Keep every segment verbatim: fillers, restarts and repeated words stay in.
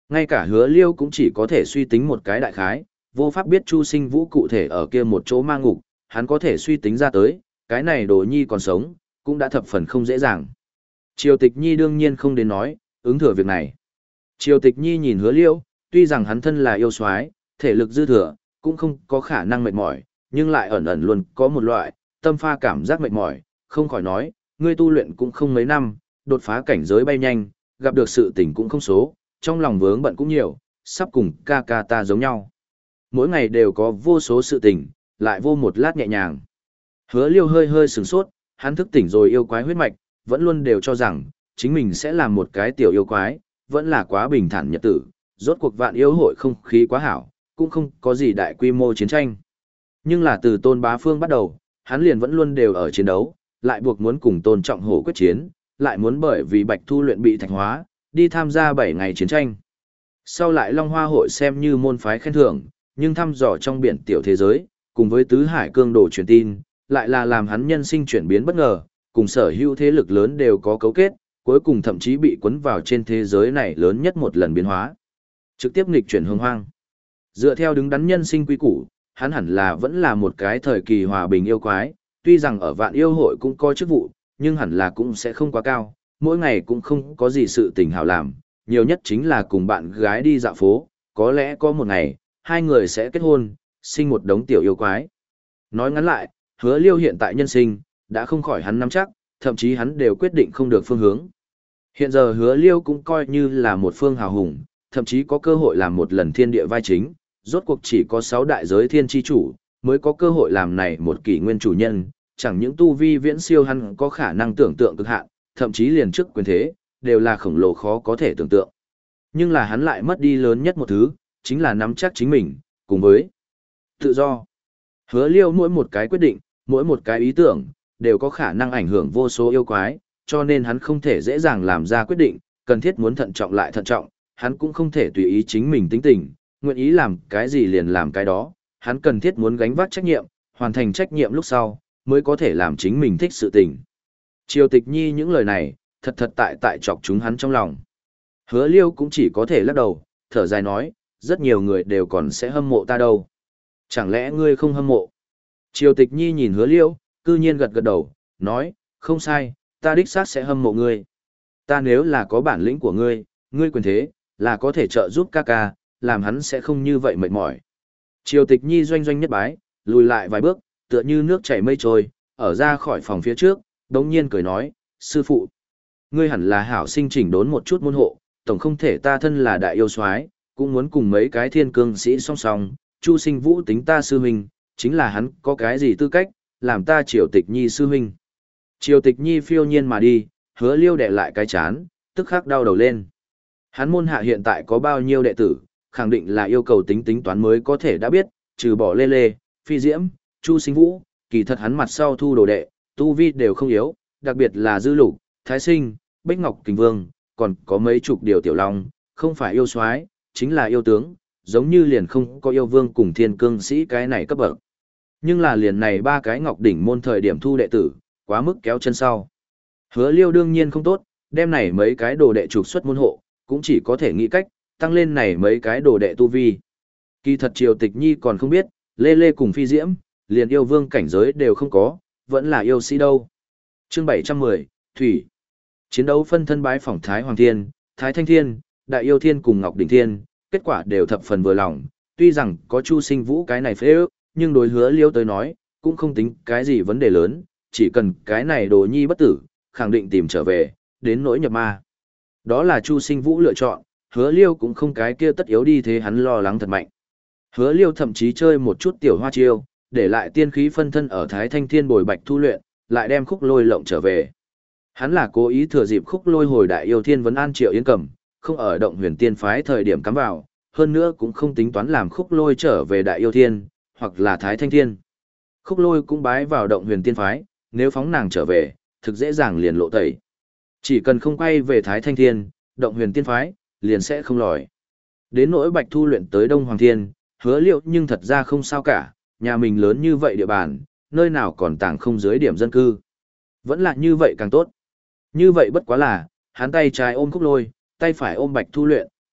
Ngay cả hứa liêu cũng chỉ có thể suy tính một cái đại khái, vô pháp biết Chu Sinh Vũ cụ thể ở kia một chỗ ma ngục, hắn có thể suy tính ra tới, cái này đồ nhi còn sống, cũng đã thập phần không dễ dàng. Triều Tịch Nhi đương nhiên không đến nói, ứng thừa việc này. Triều Tịch Nhi nhìn hứa liêu, tuy rằng hắn thân là yêu soái, thể lực dư thừa, cũng không có khả năng mệt mỏi, nhưng lại ẩn ẩn luôn có một loại tâm pha cảm giác mệt mỏi, không khỏi nói, ngươi tu luyện cũng không mấy năm, đột phá cảnh giới bay nhanh, gặp được sự tình cũng không số, trong lòng vướng bận cũng nhiều, sắp cùng ca ca ta giống nhau. Mỗi ngày đều có vô số sự tình, lại vô một lát nhẹ nhàng. Hứa liêu hơi hơi sửng sốt, hắn thức tỉnh rồi yêu quái huyết mạch, vẫn luôn đều cho rằng, chính mình sẽ làm một cái tiểu yêu quái, vẫn là quá bình thản nhật tử, rốt cuộc vạn yêu hội không khí quá hảo, cũng không có gì đại quy mô chiến tranh. Nhưng là từ Tôn Bá Phương bắt đầu, hắn liền vẫn luôn đều ở chiến đấu, lại buộc muốn cùng Tôn Trọng Hổ quyết chiến, lại muốn bởi vì Bạch Thu luyện bị thạch hóa, đi tham gia bảy ngày chiến tranh. Sau lại Long Hoa hội xem như môn phái khen thưởng, nhưng thăm dò trong biển tiểu thế giới, cùng với tứ hải cương đồ truyền tin, lại là làm hắn nhân sinh chuyển biến bất ngờ, cùng sở hữu thế lực lớn đều có cấu kết, cuối cùng thậm chí bị cuốn vào trên thế giới này lớn nhất một lần biến hóa. Trực tiếp nghịch chuyển hương hoang. Dựa theo đứng đắn nhân sinh quy củ, hắn hẳn là vẫn là một cái thời kỳ hòa bình yêu quái, tuy rằng ở vạn yêu hội cũng có chức vụ, nhưng hẳn là cũng sẽ không quá cao, mỗi ngày cũng không có gì sự tình hảo làm, nhiều nhất chính là cùng bạn gái đi dạo phố, có lẽ có một ngày, hai người sẽ kết hôn, sinh một đống tiểu yêu quái. Nói ngắn lại, hứa liêu hiện tại nhân sinh, đã không khỏi hắn nắm chắc, thậm chí hắn đều quyết định không được phương hướng. Hiện giờ hứa liêu cũng coi như là một phương hào hùng, thậm chí có cơ hội làm một lần thiên địa vai chính, rốt cuộc chỉ có sáu đại giới thiên chi chủ, mới có cơ hội làm này một kỷ nguyên chủ nhân, chẳng những tu vi viễn siêu hắn có khả năng tưởng tượng cực hạn, thậm chí liền trước quyền thế, đều là khổng lồ khó có thể tưởng tượng. Nhưng là hắn lại mất đi lớn nhất một thứ, chính là nắm chắc chính mình, cùng với tự do. Hứa liêu mỗi một cái quyết định, mỗi một cái ý tưởng, đều có khả năng ảnh hưởng vô số yêu quái, cho nên hắn không thể dễ dàng làm ra quyết định, cần thiết muốn thận trọng lại thận trọng, hắn cũng không thể tùy ý chính mình tính tình, nguyện ý làm cái gì liền làm cái đó, hắn cần thiết muốn gánh vác trách nhiệm, hoàn thành trách nhiệm lúc sau, mới có thể làm chính mình thích sự tình. Triều Tịch Nhi những lời này, thật thật tại tại chọc chúng hắn trong lòng. Hứa liêu cũng chỉ có thể lắc đầu, thở dài nói, rất nhiều người đều còn sẽ hâm mộ ta đâu. Chẳng lẽ ngươi không hâm mộ? Triều Tịch Nhi nhìn hứa liêu, cư nhiên gật gật đầu, nói, không sai, ta đích xác sẽ hâm mộ ngươi. Ta nếu là có bản lĩnh của ngươi, ngươi quyền thế, là có thể trợ giúp ca ca, làm hắn sẽ không như vậy mệt mỏi. Triều Tịch Nhi doanh doanh nhất bái, lùi lại vài bước, tựa như nước chảy mây trôi, ở ra khỏi phòng phía trước, đống nhiên cười nói, sư phụ, ngươi hẳn là hảo sinh chỉnh đốn một chút môn hộ, tổng không thể ta thân là đại yêu soái, cũng muốn cùng mấy cái thiên cương sĩ song song, Chu Sinh Vũ tính ta sư huynh, chính là hắn có cái gì tư cách, làm ta Triều Tịch Nhi sư huynh. Triều Tịch Nhi phiêu nhiên mà đi, hứa liêu đè lại cái chán, tức khắc đau đầu lên. Hắn môn hạ hiện tại có bao nhiêu đệ tử, khẳng định là yêu cầu tính tính toán mới có thể đã biết, trừ bỏ Lê Lê, Phi Diễm, Chu Sinh Vũ, kỳ thật hắn mặt sau thu đồ đệ, tu vi đều không yếu, đặc biệt là Dư Lục, Thái Sinh, Bích Ngọc Kình Vương, còn có mấy chục điều tiểu long, không phải yêu soái, chính là yêu tướng, giống như liền không có yêu vương cùng thiên cương sĩ cái này cấp bậc. Nhưng là liền này ba cái ngọc đỉnh môn thời điểm thu đệ tử, quá mức kéo chân sau. Hứa liêu đương nhiên không tốt, đem này mấy cái đồ đệ trục xuất môn hộ, cũng chỉ có thể nghĩ cách, tăng lên này mấy cái đồ đệ tu vi. Kỳ thật Triều Tịch Nhi còn không biết, Lê Lê cùng Phi Diễm, liền yêu vương cảnh giới đều không có, vẫn là yêu sĩ đâu. Chương bảy trăm mười, Thủy. Chiến đấu phân thân bái phỏng Thái Hoàng Thiên, Thái Thanh Thiên, Đại Yêu Thiên cùng Ngọc Đỉnh Thiên, kết quả đều thập phần vừa lòng, tuy rằng có Chu Sinh Vũ cái này phế ước, nhưng đối hứa liêu tới nói, cũng không tính cái gì vấn đề lớn, chỉ cần cái này đồ nhi bất tử, khẳng định tìm trở về, đến nỗi nhập ma. Đó là Chu Sinh Vũ lựa chọn, hứa liêu cũng không cái kia tất yếu đi thế hắn lo lắng thật mạnh. Hứa liêu thậm chí chơi một chút tiểu hoa chiêu, để lại tiên khí phân thân ở Thái Thanh Thiên bồi bạch thu luyện, lại đem khúc lôi lộng trở về. Hắn là cố ý thừa dịp khúc lôi hồi Đại Yêu Thiên vấn an Triệu Yến Cầm, không ở động huyền tiên phái thời điểm cắm vào, hơn nữa cũng không tính toán làm khúc lôi trở về Đại Yêu Thiên, hoặc là Thái Thanh Thiên. Khúc lôi cũng bái vào động huyền tiên phái, nếu phóng nàng trở về, thực dễ dàng liền lộ tẩy. Chỉ cần không quay về Thái Thanh Thiên, động huyền tiên phái, liền sẽ không lòi. Đến nỗi bạch thu luyện tới Đông Hoàng Thiên, hứa liệu nhưng thật ra không sao cả, nhà mình lớn như vậy địa bàn, nơi nào còn tàng không dưới điểm dân cư. Vẫn là như vậy càng tốt. Như vậy bất quá là, hắn tay trái ôm khúc lôi, tay phải ôm bạch thu luyện,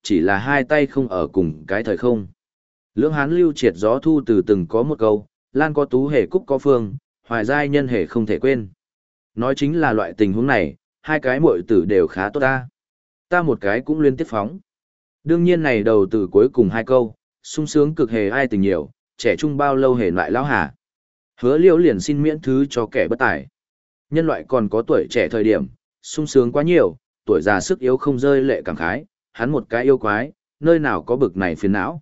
chỉ là hai tay không ở cùng cái thời không. Lưỡng hán lưu triệt gió thu từ từng có một câu, lan có tú hề cúc có phương, hoài giai nhân hề không thể quên. Nói chính là loại tình huống này, hai cái muội tử đều khá tốt ta. Ta một cái cũng liên tiếp phóng. Đương nhiên này đầu từ cuối cùng hai câu, sung sướng cực hề ai tình nhiều, trẻ trung bao lâu hề lại lão hà. Hứa Liễu liền xin miễn thứ cho kẻ bất tài. Nhân loại còn có tuổi trẻ thời điểm, sung sướng quá nhiều, tuổi già sức yếu không rơi lệ cảm khái, hắn một cái yêu quái, nơi nào có bực này phiền não.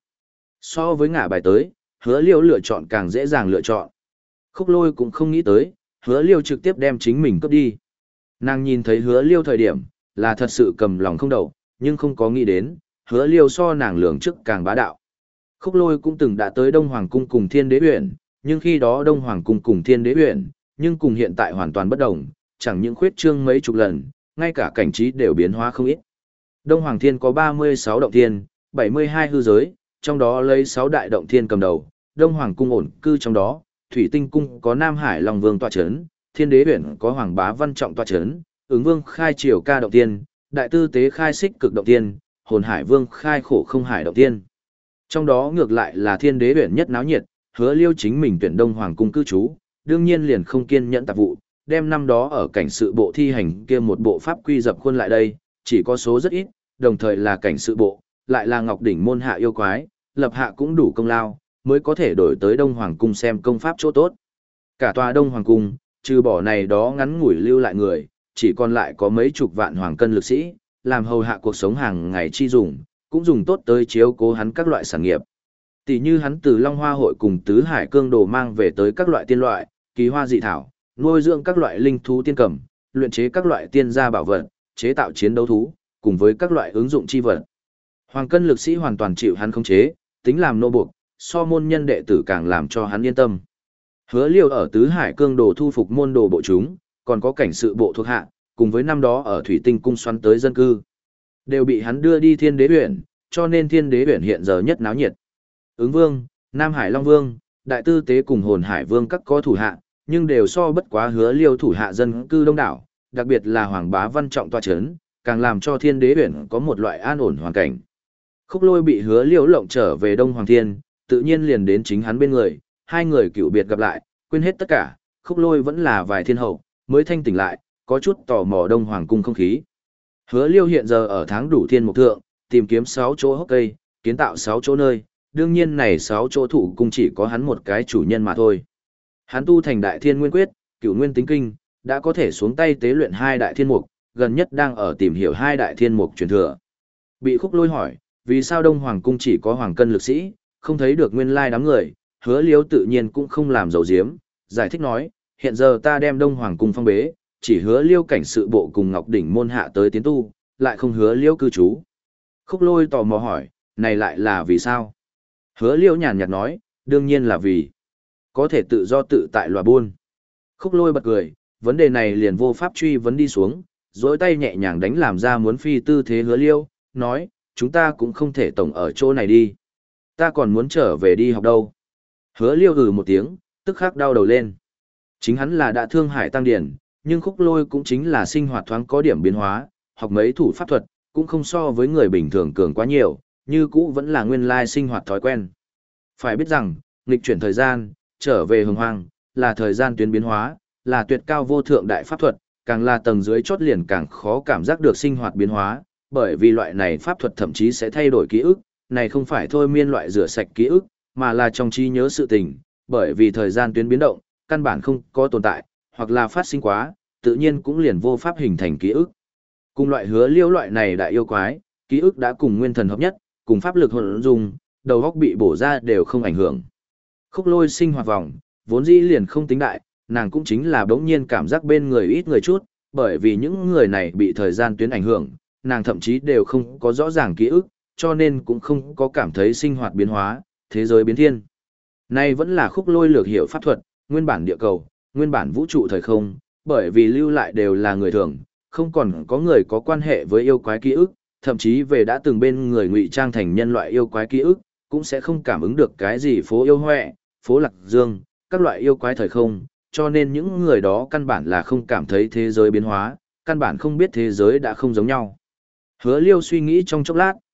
So với ngả bài tới, Hứa Liễu lựa chọn càng dễ dàng lựa chọn. Khúc Lôi cũng không nghĩ tới, Hứa Liễu trực tiếp đem chính mình cướp đi. Nàng nhìn thấy Hứa Liễu thời điểm, là thật sự cầm lòng không đậu, nhưng không có nghĩ đến, Hứa Liễu so nàng lường trước càng bá đạo. Khúc Lôi cũng từng đã tới Đông Hoàng cung cùng Thiên Đế Uyển, nhưng khi đó Đông Hoàng cung cùng Thiên Đế Uyển, nhưng cùng hiện tại hoàn toàn bất đồng, chẳng những khuyết trương mấy chục lần, ngay cả cảnh trí đều biến hóa không ít. Đông Hoàng Thiên có ba mươi sáu động thiên, bảy mươi hai hư giới, trong đó lấy sáu đại động thiên cầm đầu, Đông Hoàng cung ổn cư trong đó, Thủy Tinh cung có Nam Hải Long Vương tọa chấn, Thiên Đế Uyển có Hoàng Bá Văn Trọng tọa chấn, Ứng Vương khai Triều Ca động thiên, Đại Tư Tế khai Xích Cực động thiên, Hồn Hải Vương khai Khổ Không Hải động thiên. Trong đó ngược lại là Thiên Đế Uyển nhất náo nhiệt, Hứa Liêu chính mình tuyển Đông Hoàng cung cư trú, đương nhiên liền không kiên nhẫn tạp vụ, đem năm đó ở cảnh sự bộ thi hành kia một bộ pháp quy dập khuôn lại đây, chỉ có số rất ít, đồng thời là cảnh sự bộ, lại là Ngọc Đỉnh môn hạ yêu quái, lập hạ cũng đủ công lao, mới có thể đổi tới Đông Hoàng cung xem công pháp chỗ tốt. Cả tòa Đông Hoàng cung, trừ bỏ này đó ngắn ngủi lưu lại người, chỉ còn lại có mấy chục vạn hoàng cân lực sĩ, làm hầu hạ cuộc sống hàng ngày chi dùng, cũng dùng tốt tới chiếu cố hắn các loại sản nghiệp. Tỷ như hắn từ Long Hoa hội cùng Tứ Hải Cương Đồ mang về tới các loại tiên loại, kỳ hoa dị thảo, nuôi dưỡng các loại linh thú tiên cầm, luyện chế các loại tiên gia bảo vật, chế tạo chiến đấu thú, cùng với các loại ứng dụng chi vật. Hoàng cân lực sĩ hoàn toàn chịu hắn khống chế, tính làm nô buộc, so môn nhân đệ tử càng làm cho hắn yên tâm. Hứa Liêu ở Tứ Hải Cương Đồ thu phục môn đồ bộ chúng, còn có cảnh sự bộ thuộc hạ, cùng với năm đó ở Thủy Tinh cung xoắn tới dân cư, đều bị hắn đưa đi Thiên Đế Uyển, cho nên Thiên Đế Uyển hiện giờ nhất náo nhiệt. Ứng Vương, Nam Hải Long Vương, Đại Tư Tế cùng Hồn Hải Vương các có thủ hạ, nhưng đều so bất quá Hứa Liêu thủ hạ dân cư đông đảo, đặc biệt là Hoàng Bá Văn Trọng tọa chấn, càng làm cho Thiên Đế Uyển có một loại an ổn hoàn cảnh. Khúc Lôi bị Hứa Liêu lộng trở về Đông Hoàng Thiên, tự nhiên liền đến chính hắn bên người, hai người cựu biệt gặp lại, quên hết tất cả, Khúc Lôi vẫn là vài thiên hậu, mới thanh tỉnh lại, có chút tò mò Đông Hoàng cung không khí. Hứa Liêu hiện giờ ở tháng đủ thiên mục thượng, tìm kiếm sáu chỗ hốc cây, kiến tạo sáu chỗ nơi, đương nhiên này sáu chỗ thủ cung chỉ có hắn một cái chủ nhân mà thôi. Hắn tu thành Đại Thiên Nguyên Quyết, Cửu Nguyên Tính Kinh, đã có thể xuống tay tế luyện hai đại thiên mục, gần nhất đang ở tìm hiểu hai đại thiên mục truyền thừa. Bị Khúc Lôi hỏi, vì sao Đông Hoàng cung chỉ có hoàng cân lực sĩ, không thấy được nguyên lai đám người, Hứa Liêu tự nhiên cũng không làm dầu diếm, giải thích nói, hiện giờ ta đem Đông Hoàng cung phong bế, chỉ Hứa Liêu cảnh sự bộ cùng Ngọc Đỉnh môn hạ tới tiến tu, lại không Hứa Liêu cư trú. Khúc Lôi tò mò hỏi, này lại là vì sao? Hứa Liêu nhàn nhạt nói, đương nhiên là vì có thể tự do tự tại lòa buôn. Khúc Lôi bật cười, vấn đề này liền vô pháp truy vấn đi xuống, dối tay nhẹ nhàng đánh làm ra muốn phi tư thế Hứa Liêu, nói, chúng ta cũng không thể tổng ở chỗ này đi. Ta còn muốn trở về đi học đâu. Hứa Liêu ừ một tiếng, tức khắc đau đầu lên. Chính hắn là đã thương hải tăng điển, nhưng Khúc Lôi cũng chính là sinh hoạt thoáng có điểm biến hóa, học mấy thủ pháp thuật, cũng không so với người bình thường cường quá nhiều, như cũ vẫn là nguyên lai sinh hoạt thói quen. Phải biết rằng, nghịch chuyển thời gian, trở về hồng hoang, là thời gian tuyến biến hóa, là tuyệt cao vô thượng đại pháp thuật, càng là tầng dưới chót liền càng khó cảm giác được sinh hoạt biến hóa, bởi vì loại này pháp thuật thậm chí sẽ thay đổi ký ức, này không phải thôi miên loại rửa sạch ký ức, mà là trong trí nhớ sự tình, bởi vì thời gian tuyến biến động, căn bản không có tồn tại, hoặc là phát sinh quá, tự nhiên cũng liền vô pháp hình thành ký ức. Cùng loại Hứa Liêu loại này đại yêu quái, ký ức đã cùng nguyên thần hợp nhất, cùng pháp lực hỗn dung, đầu óc bị bổ ra đều không ảnh hưởng. Khúc Lôi sinh hoạt vòng, vốn dĩ liền không tính đại, nàng cũng chính là bỗng nhiên cảm giác bên người ít người chút, bởi vì những người này bị thời gian tuyến ảnh hưởng, nàng thậm chí đều không có rõ ràng ký ức, cho nên cũng không có cảm thấy sinh hoạt biến hóa, thế giới biến thiên. Nay vẫn là Khúc Lôi lược hiểu pháp thuật, nguyên bản địa cầu, nguyên bản vũ trụ thời không, bởi vì lưu lại đều là người thường, không còn có người có quan hệ với yêu quái ký ức, thậm chí về đã từng bên người ngụy trang thành nhân loại yêu quái ký ức, cũng sẽ không cảm ứng được cái gì phố yêu hoẹ, phố lạc dương, các loại yêu quái thời không, cho nên những người đó căn bản là không cảm thấy thế giới biến hóa, căn bản không biết thế giới đã không giống nhau. Hứa Liêu suy nghĩ trong chốc lát,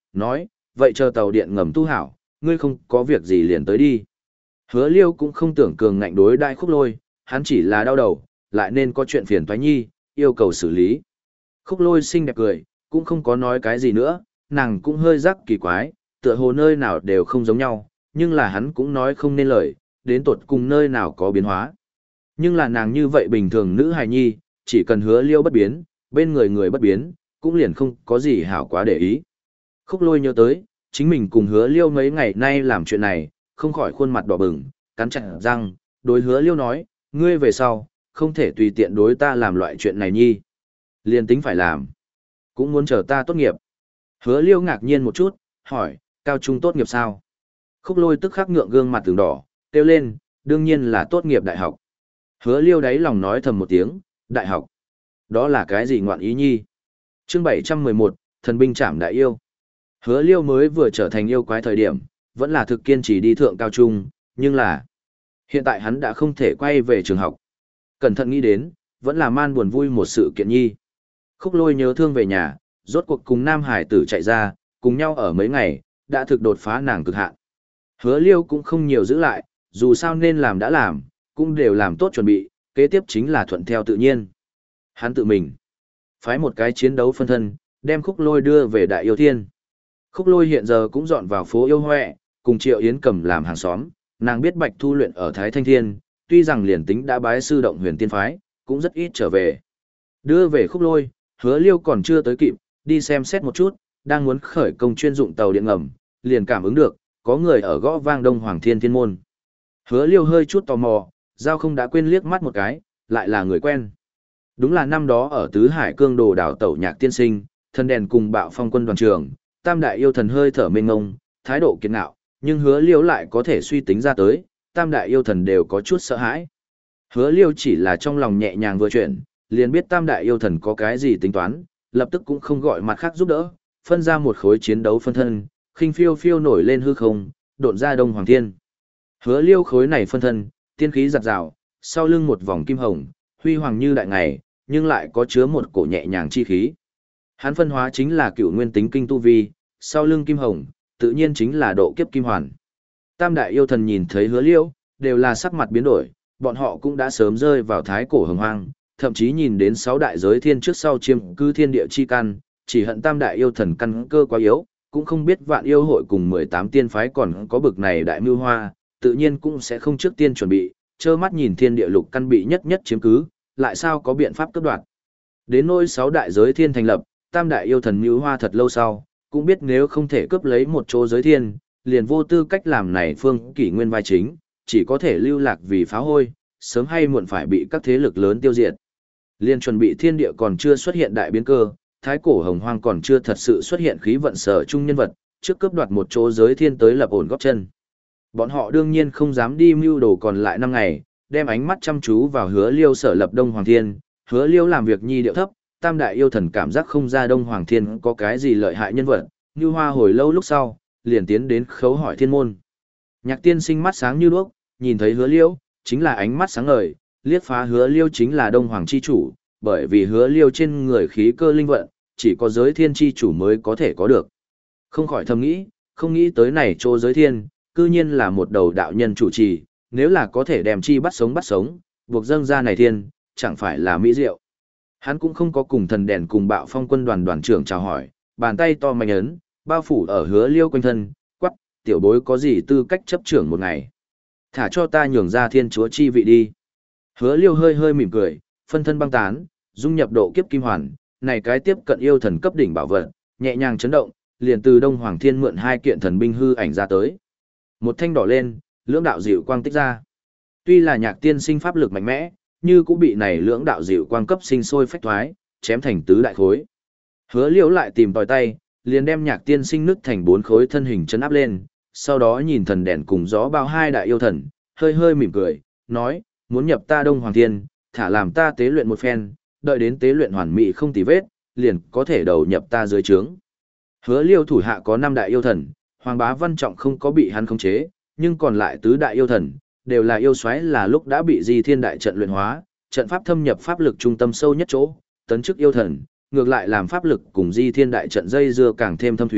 nói, vậy chờ tàu điện ngầm tu hảo, ngươi không có việc gì liền tới đi. Hứa Liêu cũng không tưởng cường ngạnh đối đại Khúc Lôi, hắn chỉ là đau đầu, lại nên có chuyện phiền toái nhi, yêu cầu xử lý. Khúc Lôi xinh đẹp cười, cũng không có nói cái gì nữa, nàng cũng hơi rắc kỳ quái, tựa hồ nơi nào đều không giống nhau, nhưng là hắn cũng nói không nên lời, đến tột cùng nơi nào có biến hóa. Nhưng là nàng như vậy bình thường nữ hài nhi, chỉ cần Hứa Liêu bất biến, bên người người bất biến, cũng liền không có gì hảo quá để ý. Khúc Lôi nhớ tới, chính mình cùng Hứa Liêu mấy ngày nay làm chuyện này, không khỏi khuôn mặt đỏ bừng, cắn chặt răng, đối Hứa Liêu nói, ngươi về sau, không thể tùy tiện đối ta làm loại chuyện này nhi. Liền tính phải làm, cũng muốn chờ ta tốt nghiệp. Hứa Liêu ngạc nhiên một chút, hỏi, cao trung tốt nghiệp sao? Khúc Lôi tức khắc ngượng gương mặt từng đỏ, kêu lên, đương nhiên là tốt nghiệp đại học. Hứa Liêu đáy lòng nói thầm một tiếng, đại học. Đó là cái gì ngoạn ý nhi? Chương bảy trăm mười một, thần binh trảm đại yêu. Hứa Liêu mới vừa trở thành yêu quái thời điểm, vẫn là thực kiên trì đi thượng cao trung, nhưng là hiện tại hắn đã không thể quay về trường học. Cẩn thận nghĩ đến, vẫn là man buồn vui một sự kiện nhi. Khúc Lôi nhớ thương về nhà, rốt cuộc cùng Nam Hải tử chạy ra, cùng nhau ở mấy ngày, đã thực đột phá nàng cực hạn. Hứa Liêu cũng không nhiều giữ lại, dù sao nên làm đã làm, cũng đều làm tốt chuẩn bị, kế tiếp chính là thuận theo tự nhiên. Hắn tự mình phái một cái chiến đấu phân thân, đem Khúc Lôi đưa về Đại Yêu Thiên. Khúc Lôi hiện giờ cũng dọn vào phố Yêu Hoẹ, cùng Triệu Yến Cầm làm hàng xóm, nàng biết Bạch Thu luyện ở Thái Thanh Thiên, tuy rằng liền tính đã bái sư động huyền tiên phái, cũng rất ít trở về. Đưa về Khúc Lôi, Hứa Liêu còn chưa tới kịp, đi xem xét một chút, đang muốn khởi công chuyên dụng tàu điện ngầm, liền cảm ứng được, có người ở gõ vang Đông Hoàng Thiên Thiên môn. Hứa Liêu hơi chút tò mò, giao không đã quên liếc mắt một cái, lại là người quen. Đúng là năm đó ở Tứ Hải Cương Đồ đảo tẩu Nhạc Tiên Sinh, thần đèn cùng Bạo Phong quân đoàn trưởng, Tam đại yêu thần hơi thở mênh ngông, thái độ kiệt ngạo, nhưng Hứa Liêu lại có thể suy tính ra tới, Tam đại yêu thần đều có chút sợ hãi. Hứa Liêu chỉ là trong lòng nhẹ nhàng vừa chuyển, liền biết Tam đại yêu thần có cái gì tính toán, lập tức cũng không gọi mặt khác giúp đỡ, phân ra một khối chiến đấu phân thân, khinh phiêu phiêu nổi lên hư không, độn ra Đông Hoàng Thiên. Hứa Liêu khối này phân thân, tiên khí giật rào, sau lưng một vòng kim hồng, huy hoàng như đại ngày, nhưng lại có chứa một cổ nhẹ nhàng chi khí. Hắn phân hóa chính là cựu nguyên tính kinh tu vi, sau lưng kim hồng, tự nhiên chính là độ kiếp kim hoàn. Tam đại yêu thần nhìn thấy Hứa Liêu, đều là sắc mặt biến đổi, bọn họ cũng đã sớm rơi vào thái cổ hồng hoang, thậm chí nhìn đến sáu đại giới thiên trước sau chiêm cư thiên địa chi căn, chỉ hận Tam đại yêu thần căn cơ quá yếu, cũng không biết vạn yêu hội cùng mười tám tiên phái còn có bực này đại mưu hoa, tự nhiên cũng sẽ không trước tiên chuẩn bị, trơ mắt nhìn thiên địa lục căn bị nhất nhất chiếm cứ, lại sao có biện pháp cướp đoạt. Đến nỗi sáu đại giới thiên thành lập, Tam đại yêu thần mưu hoa thật lâu sau, cũng biết nếu không thể cướp lấy một chỗ giới thiên, liền vô tư cách làm này phương kỷ nguyên vai chính, chỉ có thể lưu lạc vì phá hôi, sớm hay muộn phải bị các thế lực lớn tiêu diệt. Liên chuẩn bị thiên địa còn chưa xuất hiện đại biến cơ, thái cổ hồng hoang còn chưa thật sự xuất hiện khí vận sở trung nhân vật, trước cướp đoạt một chỗ giới thiên tới lập ổn góp chân. Bọn họ đương nhiên không dám đi mưu đồ còn lại năm ngày, đem ánh mắt chăm chú vào Hứa Liêu sở lập Đông Hoàng Thiên, Hứa Liêu làm việc nhi điệu thấp, Tam đại yêu thần cảm giác không ra Đông Hoàng Thiên có cái gì lợi hại nhân vật, như hoa hồi lâu lúc sau, liền tiến đến khấu hỏi thiên môn. Nhạc Tiên Sinh mắt sáng như đuốc, nhìn thấy Hứa Liêu, chính là ánh mắt sáng ngời, liếc phá Hứa Liêu chính là Đông Hoàng chi chủ, bởi vì Hứa Liêu trên người khí cơ linh vận, chỉ có giới thiên chi chủ mới có thể có được. Không khỏi thầm nghĩ, không nghĩ tới này chỗ giới thiên, cư nhiên là một đầu đạo nhân chủ trì, nếu là có thể đem chi bắt sống bắt sống, buộc dâng ra này thiên, chẳng phải là mỹ diệu. Hắn cũng không có cùng thần đèn cùng Bạo Phong quân đoàn đoàn trưởng chào hỏi, bàn tay to mạnh ấn, bao phủ ở Hứa Liêu quanh thân, quắc, tiểu bối có gì tư cách chấp trưởng một ngày. Thả cho ta nhường ra thiên chúa chi vị đi. Hứa Liêu hơi hơi mỉm cười, phân thân băng tán, dung nhập độ kiếp kim hoàn, này cái tiếp cận yêu thần cấp đỉnh bảo vật, nhẹ nhàng chấn động, liền từ Đông Hoàng Thiên mượn hai kiện thần binh hư ảnh ra tới. Một thanh đỏ lên, lưỡng đạo dịu quang tích ra. Tuy là Nhạc Tiên Sinh pháp lực mạnh mẽ, như cũng bị này lưỡng đạo dịu quang cấp sinh sôi phách thoái, chém thành tứ đại khối. Hứa Liễu lại tìm tòi tay, liền đem Nhạc Tiên Sinh nứt thành bốn khối thân hình chấn áp lên, sau đó nhìn thần đèn cùng gió bao hai đại yêu thần, hơi hơi mỉm cười, nói, muốn nhập ta Đông Hoàng Thiên, thả làm ta tế luyện một phen, đợi đến tế luyện hoàn mỹ không tì vết, liền có thể đầu nhập ta dưới trướng. Hứa Liêu thủ hạ có năm đại yêu thần, Hoàng Bá Văn Trọng không có bị hắn khống chế, nhưng còn lại tứ đại yêu thần, đều là yêu xoáy là lúc đã bị Di Thiên đại trận luyện hóa, trận pháp thâm nhập pháp lực trung tâm sâu nhất chỗ, tấn chức yêu thần, ngược lại làm pháp lực cùng Di Thiên đại trận dây dưa càng thêm thâm thúy,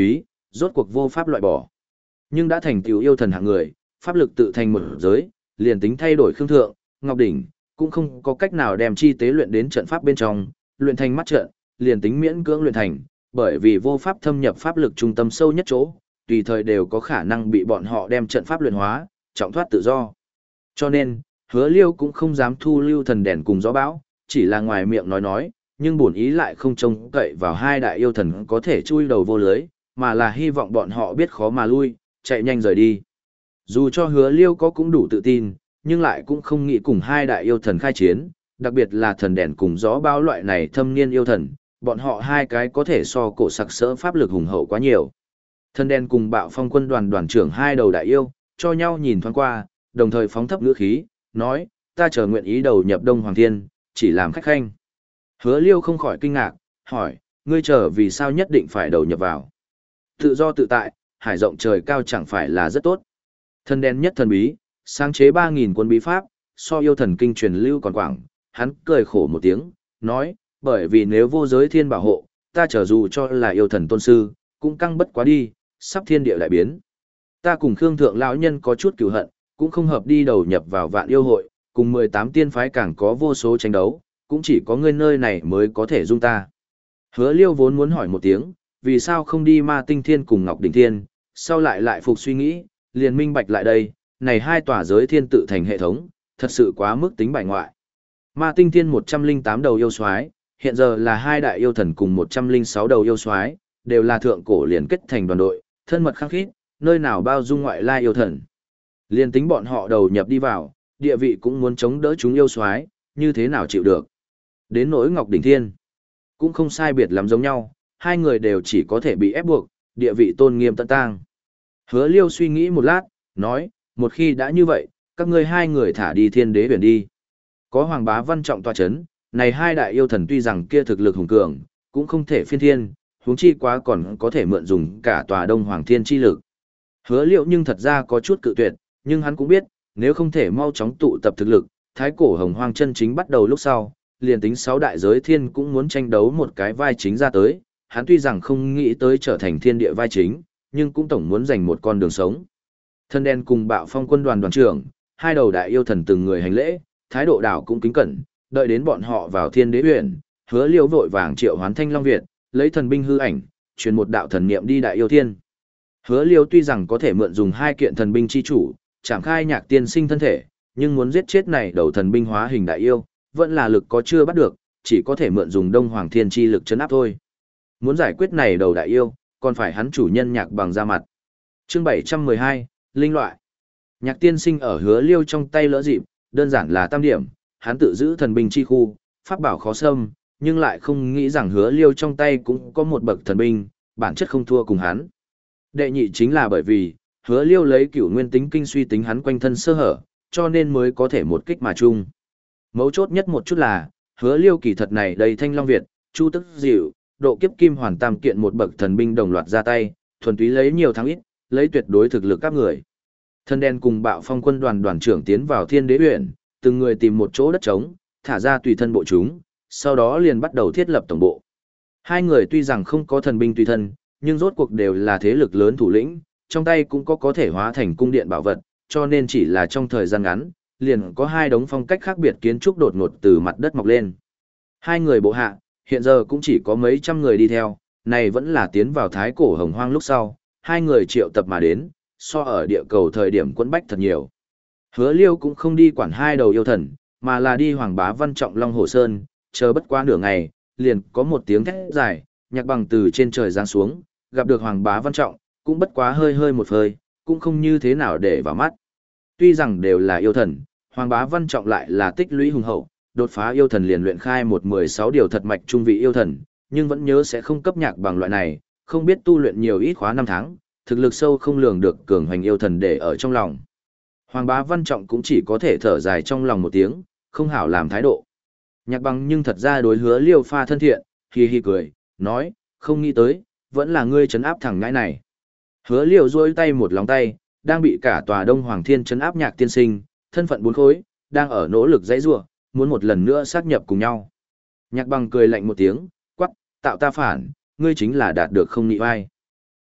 rốt cuộc vô pháp loại bỏ. Nhưng đã thành tựu yêu thần hạng người, pháp lực tự thành một giới, liền tính thay đổi khương thượng, ngọc đỉnh, cũng không có cách nào đem chi tế luyện đến trận pháp bên trong, luyện thành mắt trận, liền tính miễn cưỡng luyện thành, bởi vì vô pháp thâm nhập pháp lực trung tâm sâu nhất chỗ, tùy thời đều có khả năng bị bọn họ đem trận pháp luyện hóa, trọng thoát tự do. Cho nên, Hứa Liêu cũng không dám thu lưu thần đèn cùng gió bão, chỉ là ngoài miệng nói nói, nhưng bổn ý lại không trông cậy vào hai đại yêu thần có thể chui đầu vô lưới, mà là hy vọng bọn họ biết khó mà lui, chạy nhanh rời đi. Dù cho Hứa Liêu có cũng đủ tự tin, nhưng lại cũng không nghĩ cùng hai đại yêu thần khai chiến, đặc biệt là thần đèn cùng gió bão loại này thâm niên yêu thần, bọn họ hai cái có thể so cổ sặc sỡ pháp lực hùng hậu quá nhiều. Thần đèn cùng Bạo Phong quân đoàn đoàn trưởng hai đầu đại yêu, cho nhau nhìn thoáng qua, đồng thời phóng thấp ngữ khí, nói, ta chờ nguyện ý đầu nhập Đông Hoàng Thiên, chỉ làm khách khanh. Hứa Liêu không khỏi kinh ngạc, hỏi, ngươi chờ vì sao nhất định phải đầu nhập vào? Tự do tự tại, hải rộng trời cao chẳng phải là rất tốt. Thần đen nhất thần bí, sáng chế ba nghìn quân bí pháp, so yêu thần kinh truyền lưu còn quảng, hắn cười khổ một tiếng, nói, bởi vì nếu vô giới thiên bảo hộ, ta chờ dù cho là yêu thần tôn sư, cũng căng bất quá đi, sắp thiên địa đại biến. Ta cùng Khương Thượng lão nhân có chút cừu hận, cũng không hợp đi đầu nhập vào vạn yêu hội, cùng mười tám tiên phái càng có vô số tranh đấu, cũng chỉ có ngươi nơi này mới có thể dung ta. Hứa Liêu vốn muốn hỏi một tiếng, vì sao không đi Ma Tinh Thiên cùng Ngọc Đỉnh Thiên, sau lại lại phục suy nghĩ, liền minh bạch lại đây, này hai tòa giới thiên tự thành hệ thống, thật sự quá mức tính bài ngoại. Ma Tinh Thiên một trăm linh tám đầu yêu soái, hiện giờ là hai đại yêu thần cùng một trăm linh sáu đầu yêu soái, đều là thượng cổ liền kết thành đoàn đội, thân mật khăng khít, nơi nào bao dung ngoại lai yêu thần. Liên tính bọn họ đầu nhập đi vào, địa vị cũng muốn chống đỡ chúng yêu soái, như thế nào chịu được. Đến nỗi Ngọc Đỉnh Thiên, cũng không sai biệt lắm giống nhau, hai người đều chỉ có thể bị ép buộc, địa vị tôn nghiêm tận tang. Hứa Liêu suy nghĩ một lát, nói, một khi đã như vậy, các ngươi hai người thả đi Thiên Đế Huyền đi. Có Hoàng Bá Văn trọng tọa chấn, này hai đại yêu thần tuy rằng kia thực lực hùng cường, cũng không thể phiên thiên, huống chi quá còn có thể mượn dùng cả tòa Đông Hoàng Thiên chi lực. Hứa Liêu nhưng thật ra có chút cự tuyệt, nhưng hắn cũng biết, nếu không thể mau chóng tụ tập thực lực, thái cổ hồng hoang chân chính bắt đầu lúc sau, liền tính sáu đại giới thiên cũng muốn tranh đấu một cái vai chính ra tới, hắn tuy rằng không nghĩ tới trở thành thiên địa vai chính, nhưng cũng tổng muốn giành một con đường sống. Thân đen cùng Bạo Phong quân đoàn đoàn trưởng, hai đầu đại yêu thần từng người hành lễ, thái độ đảo cũng kính cẩn, đợi đến bọn họ vào Thiên Đế Huyền, Hứa Liêu vội vàng triệu hoán Thanh Long Việt, lấy thần binh hư ảnh, truyền một đạo thần niệm đi đại yêu thiên. Hứa Liêu tuy rằng có thể mượn dùng hai kiện thần binh chi chủ, chẳng khai Nhạc Tiên Sinh thân thể, nhưng muốn giết chết này đầu thần binh hóa hình đại yêu, vẫn là lực có chưa bắt được, chỉ có thể mượn dùng Đông Hoàng Thiên chi lực chấn áp thôi. Muốn giải quyết này đầu đại yêu, còn phải hắn chủ nhân Nhạc Bằng ra mặt. Chương bảy trăm mười hai, Linh loại. Nhạc Tiên Sinh ở Hứa Liêu trong tay lỡ dịp, đơn giản là tam điểm, hắn tự giữ thần binh chi khu, pháp bảo khó xâm, nhưng lại không nghĩ rằng Hứa Liêu trong tay cũng có một bậc thần binh, bản chất không thua cùng hắn. Đệ nhị chính là bởi vì, Hứa Liêu lấy cửu nguyên tính kinh suy tính hắn quanh thân sơ hở, cho nên mới có thể một kích mà chung. Mấu chốt nhất một chút là, Hứa Liêu kỳ thật này đầy Thanh Long Việt, Chu Tức Diệu, độ kiếp kim hoàn tam kiện một bậc thần binh đồng loạt ra tay, thuần túy lấy nhiều thắng ít, lấy tuyệt đối thực lực các người. Thân đen cùng Bạo Phong quân đoàn đoàn trưởng tiến vào Thiên Đế Huyền, từng người tìm một chỗ đất trống, thả ra tùy thân bộ chúng, sau đó liền bắt đầu thiết lập tổng bộ. Hai người tuy rằng không có thần binh tùy thân, nhưng rốt cuộc đều là thế lực lớn thủ lĩnh, trong tay cũng có có thể hóa thành cung điện bảo vật, cho nên chỉ là trong thời gian ngắn, liền có hai đống phong cách khác biệt kiến trúc đột ngột từ mặt đất mọc lên. Hai người bộ hạ, hiện giờ cũng chỉ có mấy trăm người đi theo, này vẫn là tiến vào thái cổ hồng hoang lúc sau, hai người triệu tập mà đến, so ở địa cầu thời điểm quân bách thật nhiều. Hứa Liêu cũng không đi quản hai đầu yêu thần, mà là đi Hoàng Bá Văn trọng Long Hồ Sơn, chờ bất quá nửa ngày, liền có một tiếng thét dài, Nhạc Bằng từ trên trời giáng xuống, gặp được Hoàng Bá Văn trọng, cũng bất quá hơi hơi một hơi, cũng không như thế nào để vào mắt. Tuy rằng đều là yêu thần, Hoàng Bá Văn trọng lại là tích lũy hùng hậu, đột phá yêu thần liền luyện khai một mười sáu điều thật mạch trung vị yêu thần, nhưng vẫn nhớ sẽ không cấp Nhạc Bằng loại này, không biết tu luyện nhiều ít khóa năm tháng, thực lực sâu không lường được cường hoành yêu thần để ở trong lòng. Hoàng Bá Văn trọng cũng chỉ có thể thở dài trong lòng một tiếng, không hảo làm thái độ. Nhạc Bằng nhưng thật ra đối Hứa Liêu pha thân thiện, hi hi cười, nói, không nghĩ tới, vẫn là ngươi trấn áp thằng ngãi này. Hứa Liêu duỗi tay một lòng tay, đang bị cả tòa Đông Hoàng Thiên trấn áp Nhạc Tiên Sinh, thân phận bốn khối, đang ở nỗ lực dãy rủa, muốn một lần nữa xác nhập cùng nhau. Nhạc Bằng cười lạnh một tiếng, quắc, tạo ta phản, ngươi chính là đạt được không nị vai.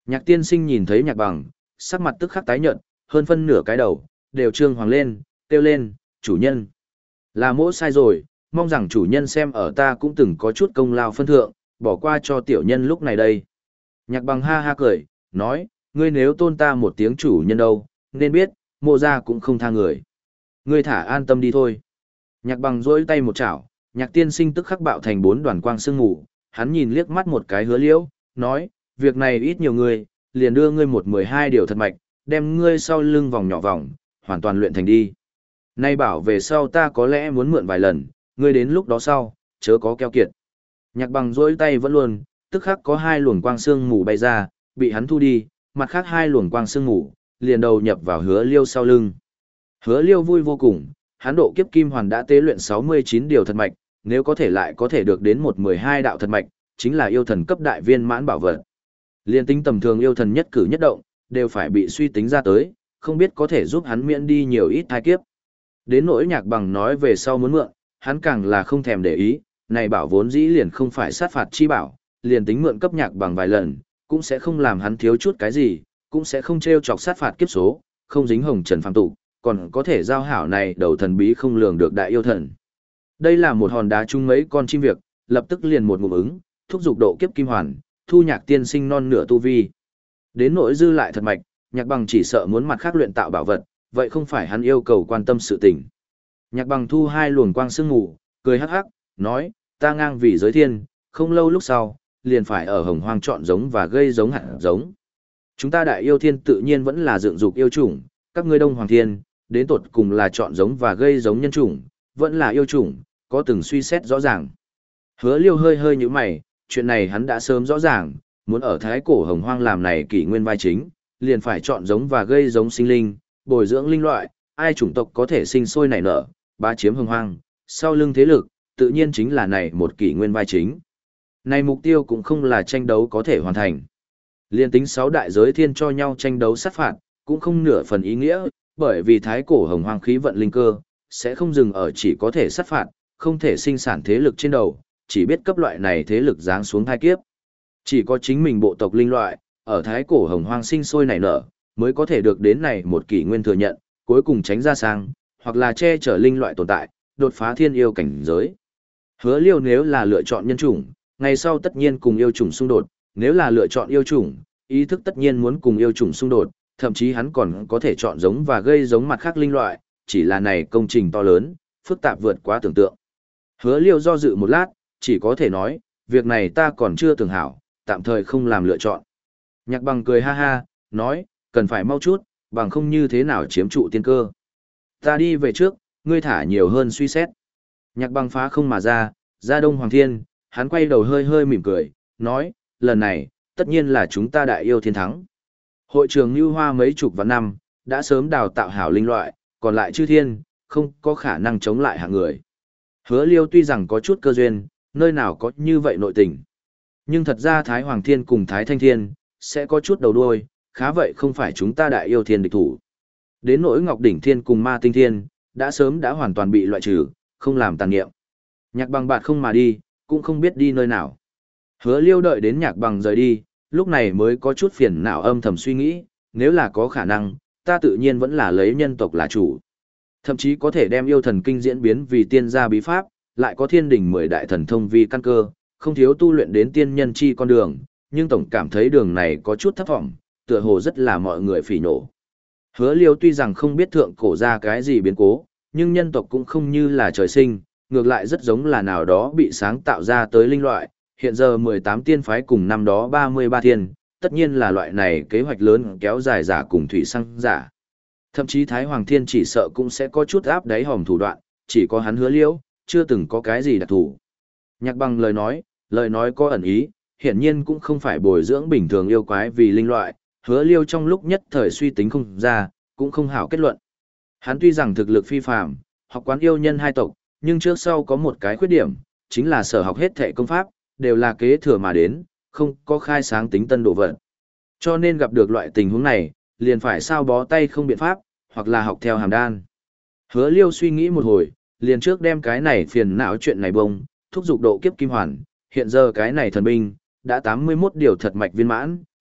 Nhạc tiên sinh nhìn thấy nhạc bằng, sắc mặt tức khắc tái nhợt, hơn phân nửa cái đầu, đều trương hoàng lên, kêu lên, chủ nhân. Là mỗ sai rồi, mong rằng chủ nhân xem ở ta cũng từng có chút công lao phân thượng, bỏ qua cho tiểu nhân lúc này đây. Nhạc bằng ha ha cười, nói, ngươi nếu tôn ta một tiếng chủ nhân đâu, nên biết, mộ ra cũng không tha người. Ngươi thả an tâm đi thôi. Nhạc bằng rỗi tay một chảo, nhạc tiên sinh tức khắc bạo thành bốn đoàn quang sương ngủ, hắn nhìn liếc mắt một cái hứa liễu, nói, việc này ít nhiều người, liền đưa ngươi một mười hai điều thật mạch, đem ngươi sau lưng vòng nhỏ vòng, hoàn toàn luyện thành đi. Nay bảo về sau ta có lẽ muốn mượn vài lần, ngươi đến lúc đó sau, chớ có keo kiệt. Nhạc bằng rỗi tay vẫn luôn, tức khắc có hai luồng quang sương mù bay ra, bị hắn thu đi, mặt khác hai luồng quang sương mù, liền đầu nhập vào hứa liêu sau lưng. Hứa liêu vui vô cùng, hắn độ kiếp kim hoàn đã tế luyện sáu mươi chín điều thật mạch, nếu có thể lại có thể được đến một mười hai đạo thật mạch, chính là yêu thần cấp đại viên mãn bảo vật. Liên tính tầm thường yêu thần nhất cử nhất động, đều phải bị suy tính ra tới, không biết có thể giúp hắn miễn đi nhiều ít thai kiếp. Đến nỗi nhạc bằng nói về sau muốn mượn, hắn càng là không thèm để ý, này bảo vốn dĩ liền không phải sát phạt chi bảo, liền tính mượn cấp nhạc bằng vài lần, cũng sẽ không làm hắn thiếu chút cái gì, cũng sẽ không treo chọc sát phạt kiếp số, không dính hồng trần phàm tục, còn có thể giao hảo này đầu thần bí không lường được đại yêu thần. Đây là một hòn đá chung mấy con chim việc, lập tức liền một ngụm ứng, thúc dục độ kiếp kim hoàn, thu nhạc tiên sinh non nửa tu vi. Đến nỗi dư lại thật mạch, nhạc bằng chỉ sợ muốn mặt khác luyện tạo bảo vật, vậy không phải hắn yêu cầu quan tâm sự tình. Nhạc bằng thu hai luồng quang sương ngủ, cười hắc hắc, nói, ta ngang vì giới thiên, không lâu lúc sau, liền phải ở hồng hoang chọn giống và gây giống hạt giống. Chúng ta đại yêu thiên tự nhiên vẫn là dựng dục yêu chủng, các ngươi đông hoàng thiên, đến tột cùng là chọn giống và gây giống nhân chủng, vẫn là yêu chủng, có từng suy xét rõ ràng. Hứa liêu hơi hơi như mày, chuyện này hắn đã sớm rõ ràng, muốn ở thái cổ hồng hoang làm này kỷ nguyên vai chính, liền phải chọn giống và gây giống sinh linh, bồi dưỡng linh loại, ai chủng tộc có thể sinh sôi nảy nở, bá chiếm hồng hoang, sau lưng thế lực, tự nhiên chính là này một kỷ nguyên vai chính. Này mục tiêu cũng không là tranh đấu có thể hoàn thành. Liên tính sáu đại giới thiên cho nhau tranh đấu sát phạt, cũng không nửa phần ý nghĩa, bởi vì thái cổ hồng hoang khí vận linh cơ, sẽ không dừng ở chỉ có thể sát phạt, không thể sinh sản thế lực trên đầu, chỉ biết cấp loại này thế lực giáng xuống thai kiếp. Chỉ có chính mình bộ tộc linh loại, ở thái cổ hồng hoang sinh sôi nảy nở, mới có thể được đến này một kỷ nguyên thừa nhận, cuối cùng tránh ra sang, hoặc là che chở linh loại tồn tại, đột phá thiên yêu cảnh giới. Hứa liêu nếu là lựa chọn nhân chủng, ngày sau tất nhiên cùng yêu chủng xung đột, nếu là lựa chọn yêu chủng, ý thức tất nhiên muốn cùng yêu chủng xung đột, thậm chí hắn còn có thể chọn giống và gây giống mặt khác linh loại, chỉ là này công trình to lớn, phức tạp vượt quá tưởng tượng. Hứa liêu do dự một lát, chỉ có thể nói, việc này ta còn chưa tưởng hảo, tạm thời không làm lựa chọn. Nhạc bằng cười ha ha, nói, cần phải mau chút, bằng không như thế nào chiếm trụ tiên cơ. Ta đi về trước, ngươi thả nhiều hơn suy xét. Nhạc bằng phá không mà ra, ra đông hoàng thiên, hắn quay đầu hơi hơi mỉm cười, nói, lần này, tất nhiên là chúng ta đại yêu thiên thắng. Hội trường Như Hoa mấy chục vạn năm, đã sớm đào tạo hảo linh loại, còn lại chư thiên, không có khả năng chống lại hạng người. Hứa liêu tuy rằng có chút cơ duyên, nơi nào có như vậy nội tình. Nhưng thật ra Thái Hoàng Thiên cùng Thái Thanh Thiên, sẽ có chút đầu đuôi, khá vậy không phải chúng ta đại yêu thiên địch thủ. Đến nỗi Ngọc Đỉnh Thiên cùng Ma Tinh Thiên, đã sớm đã hoàn toàn bị loại trừ, không làm tàn nghiệm. Nhạc bằng bạt không mà đi, cũng không biết đi nơi nào. Hứa liêu đợi đến nhạc bằng rời đi, lúc này mới có chút phiền não âm thầm suy nghĩ, nếu là có khả năng, ta tự nhiên vẫn là lấy nhân tộc là chủ. Thậm chí có thể đem yêu thần kinh diễn biến vì tiên gia bí pháp, lại có thiên đỉnh mười đại thần thông vi căn cơ, không thiếu tu luyện đến tiên nhân chi con đường, nhưng tổng cảm thấy đường này có chút thấp vọng, tựa hồ rất là mọi người phỉ nổ. Hứa liêu tuy rằng không biết thượng cổ ra cái gì biến cố, nhưng nhân tộc cũng không như là trời sinh, ngược lại rất giống là nào đó bị sáng tạo ra tới linh loại, hiện giờ mười tám tiên phái cùng năm đó ba mươi ba thiên, tất nhiên là loại này kế hoạch lớn kéo dài giả cùng thủy xăng giả. Thậm chí Thái Hoàng Thiên chỉ sợ cũng sẽ có chút áp đáy hòm thủ đoạn, chỉ có hắn hứa liễu, chưa từng có cái gì đặc thủ. Nhạc bằng lời nói, lời nói có ẩn ý, hiển nhiên cũng không phải bồi dưỡng bình thường yêu quái vì linh loại, hứa liêu trong lúc nhất thời suy tính không ra, cũng không hảo kết luận. Hắn tuy rằng thực lực phi phàm, học quán yêu nhân hai tộc, nhưng trước sau có một cái khuyết điểm, chính là sở học hết thệ công pháp, đều là kế thừa mà đến, không có khai sáng tính tân độ vật. Cho nên gặp được loại tình huống này, liền phải sao bó tay không biện pháp, hoặc là học theo hàm đan. Hứa liêu suy nghĩ một hồi, liền trước đem cái này phiền não chuyện này bông, thúc giục độ kiếp kim hoàn, hiện giờ cái này thần binh, đã tám mươi mốt điều thật mạch viên mãn,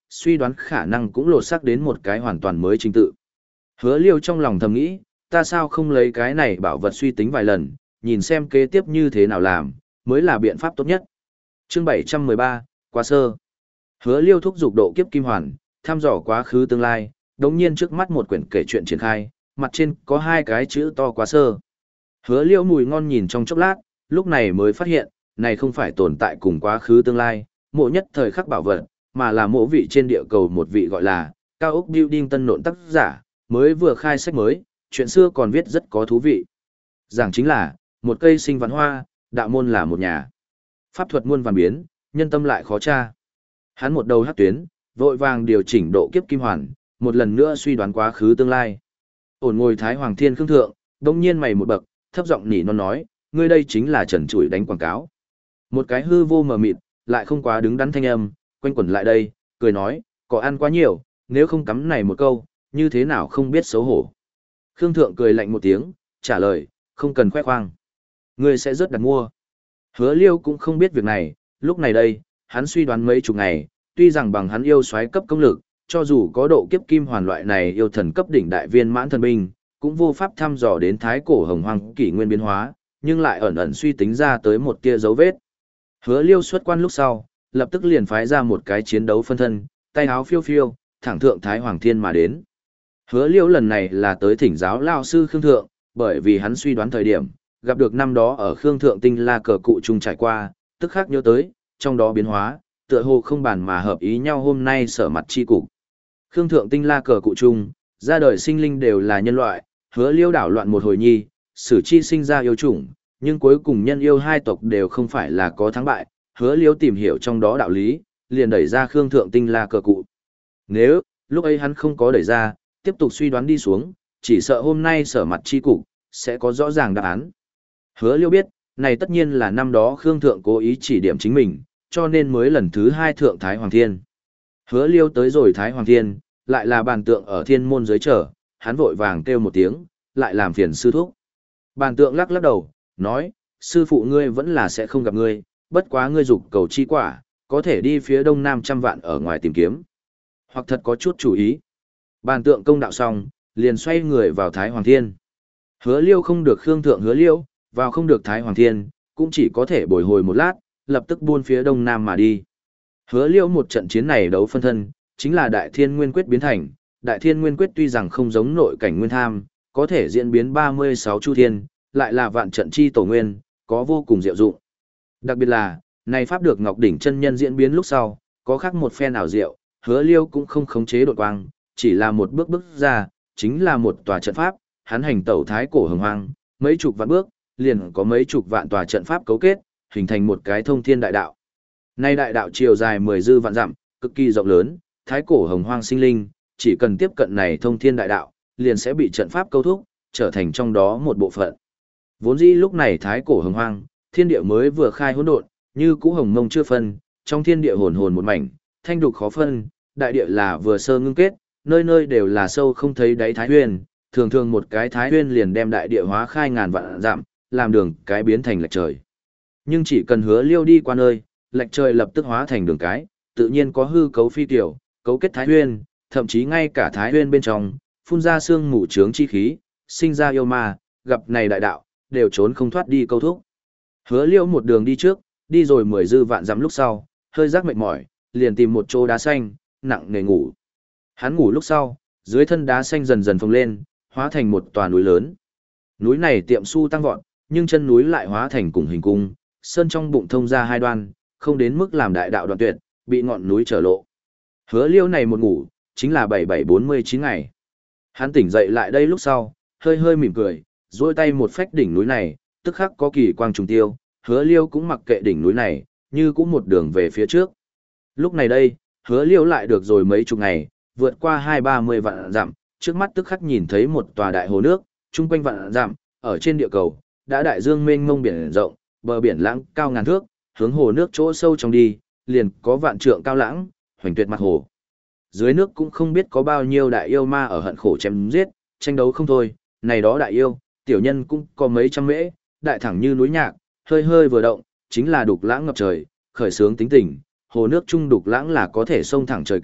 suy đoán khả năng cũng lột xác đến một cái hoàn toàn mới trình tự. Hứa Liêu trong lòng thầm nghĩ, ta sao không lấy cái này bảo vật suy tính vài lần, nhìn xem kế tiếp như thế nào làm, mới là biện pháp tốt nhất. Chương bảy trăm mười ba, quá sơ. Hứa Liêu thúc giục độ kiếp kim hoàn, thăm dò quá khứ tương lai, đống nhiên trước mắt một quyển kể chuyện triển khai, mặt trên có hai cái chữ to quá sơ. Hứa Liêu mùi ngon nhìn trong chốc lát, lúc này mới phát hiện, này không phải tồn tại cùng quá khứ tương lai, mộ nhất thời khắc bảo vật, mà là mộ vị trên địa cầu một vị gọi là Cao ốc Building tân nộn tác giả, mới vừa khai sách mới, chuyện xưa còn viết rất có thú vị. Giảng chính là, một cây sinh văn hoa, đạo môn là một nhà. Pháp thuật muôn vàn biến, nhân tâm lại khó tra. Hắn một đầu hắc tuyến, vội vàng điều chỉnh độ kiếp kim hoàn, một lần nữa suy đoán quá khứ tương lai. Ổn ngồi Thái Hoàng Thiên Khương Thượng, đông nhiên mày một bậc, thấp giọng nỉ non nói, ngươi đây chính là trần trụi đánh quảng cáo. Một cái hư vô mờ mịt, lại không quá đứng đắn thanh âm, quanh quẩn lại đây, cười nói, có ăn quá nhiều, nếu không cắm này một câu, như thế nào không biết xấu hổ. Khương Thượng cười lạnh một tiếng, trả lời, không cần khoe khoang. Ngươi sẽ rất đặt mua. Hứa Liêu cũng không biết việc này, lúc này đây, hắn suy đoán mấy chục ngày, tuy rằng bằng hắn yêu xoáy cấp công lực, cho dù có độ kiếp kim hoàn loại này yêu thần cấp đỉnh đại viên mãn thần binh, cũng vô pháp thăm dò đến thái cổ hồng hoang kỷ nguyên biến hóa, nhưng lại ẩn ẩn suy tính ra tới một tia dấu vết. Hứa Liêu xuất quan lúc sau, lập tức liền phái ra một cái chiến đấu phân thân, tay áo phiêu phiêu, thẳng thượng Thái Hoàng Thiên mà đến. Hứa Liêu lần này là tới thỉnh giáo lao sư Khương Thượng, bởi vì hắn suy đoán thời điểm, gặp được năm đó ở Khương Thượng tinh la cờ cụ chung trải qua, tức khắc nhớ tới, trong đó biến hóa, tựa hồ không bàn mà hợp ý nhau hôm nay sở mặt chi cục. Khương Thượng tinh la cờ cụ chung, ra đời sinh linh đều là nhân loại, Hứa Liêu đảo loạn một hồi nhi, sử chi sinh ra yêu chủng, nhưng cuối cùng nhân yêu hai tộc đều không phải là có thắng bại, Hứa Liêu tìm hiểu trong đó đạo lý, liền đẩy ra Khương Thượng tinh la cờ cụ. Nếu, lúc ấy hắn không có đẩy ra, tiếp tục suy đoán đi xuống, chỉ sợ hôm nay sở mặt chi cục, sẽ có rõ ràng đáp án. Hứa Liêu biết, này tất nhiên là năm đó Khương Thượng cố ý chỉ điểm chính mình, cho nên mới lần thứ hai thượng Thái Hoàng Thiên. Hứa Liêu tới rồi Thái Hoàng Thiên, lại là bàn tượng ở thiên môn dưới trở, hắn vội vàng kêu một tiếng, lại làm phiền sư thúc. Bàn tượng lắc lắc đầu, nói, sư phụ ngươi vẫn là sẽ không gặp ngươi, bất quá ngươi dục cầu chi quả, có thể đi phía đông nam trăm vạn ở ngoài tìm kiếm. Hoặc thật có chút chủ ý. Bàn tượng công đạo xong, liền xoay người vào Thái Hoàng Thiên. Hứa Liêu không được Khương Thượng Hứa Liêu, vào không được Thái Hoàng Thiên, cũng chỉ có thể bồi hồi một lát, lập tức buôn phía đông nam mà đi. Hứa Liêu một trận chiến này đấu phân thân, chính là Đại Thiên Nguyên Quyết biến thành. Đại Thiên Nguyên Quyết tuy rằng không giống nội cảnh Nguyên Tham, có thể diễn biến ba mươi sáu chu thiên, lại là vạn trận chi tổ nguyên, có vô cùng diệu dụng. Đặc biệt là, này pháp được Ngọc Đỉnh chân nhân diễn biến lúc sau, có khác một phen ảo diệu, Hứa Liêu cũng không khống chế đột quang, chỉ là một bước bước ra, chính là một tòa trận pháp, hắn hành tẩu thái cổ hồng hoang, mấy chục vạn bước, liền có mấy chục vạn tòa trận pháp cấu kết, hình thành một cái thông thiên đại đạo. Nay đại đạo chiều dài mười dư vạn dặm, cực kỳ rộng lớn, thái cổ hồng hoang sinh linh, chỉ cần tiếp cận này thông thiên đại đạo, liền sẽ bị trận pháp câu thúc, trở thành trong đó một bộ phận. Vốn dĩ lúc này thái cổ hồng hoang, thiên địa mới vừa khai hỗn độn, như cũ hồng mông chưa phân, trong thiên địa hồn hồn một mảnh, thanh đục khó phân, đại địa là vừa sơ ngưng kết, nơi nơi đều là sâu không thấy đáy thái nguyên, thường thường một cái thái nguyên liền đem đại địa hóa khai ngàn vạn dặm, làm đường cái biến thành lệch trời. Nhưng chỉ cần Hứa Liêu đi qua nơi, lệch trời lập tức hóa thành đường cái, tự nhiên có hư cấu phi tiểu, cấu kết thái nguyên, thậm chí ngay cả thái nguyên bên trong, phun ra xương mù trướng chi khí, sinh ra yêu ma, gặp này đại đạo, đều trốn không thoát đi câu thúc. Hứa Liêu một đường đi trước, đi rồi mười dư vạn dặm lúc sau, hơi giác mệt mỏi, liền tìm một chỗ đá xanh, nặng nề ngủ. Hắn ngủ lúc sau, dưới thân đá xanh dần dần phồng lên, hóa thành một tòa núi lớn. Núi này tiệm su tăng vọt, nhưng chân núi lại hóa thành cùng hình cung, sơn trong bụng thông ra hai đoan, không đến mức làm đại đạo đoạn tuyệt, bị ngọn núi trở lộ. Hứa Liêu này một ngủ, chính là bảy bảy bốn mươi chín ngày. Hắn tỉnh dậy lại đây lúc sau, hơi hơi mỉm cười, duỗi tay một phách đỉnh núi này, tức khắc có kỳ quang trùng tiêu, Hứa Liêu cũng mặc kệ đỉnh núi này, như cũng một đường về phía trước. Lúc này đây, Hứa Liêu lại được rồi mấy chục ngày, vượt qua hai ba mươi vạn dặm, trước mắt tức khắc nhìn thấy một tòa đại hồ nước, chung quanh vạn dặm, ở trên địa cầu, đã đại dương mênh mông biển rộng, bờ biển lãng cao ngàn thước, hướng hồ nước chỗ sâu trong đi, liền có vạn trượng cao lãng, hoành tuyệt mặt hồ. Dưới nước cũng không biết có bao nhiêu đại yêu ma ở hận khổ chém giết, tranh đấu không thôi, này đó đại yêu, tiểu nhân cũng có mấy trăm mễ, đại thẳng như núi nhạc, hơi hơi vừa động, chính là đục lãng ngập trời, khởi sướng tính tình, hồ nước trung đục lãng là có thể xông thẳng trời cao,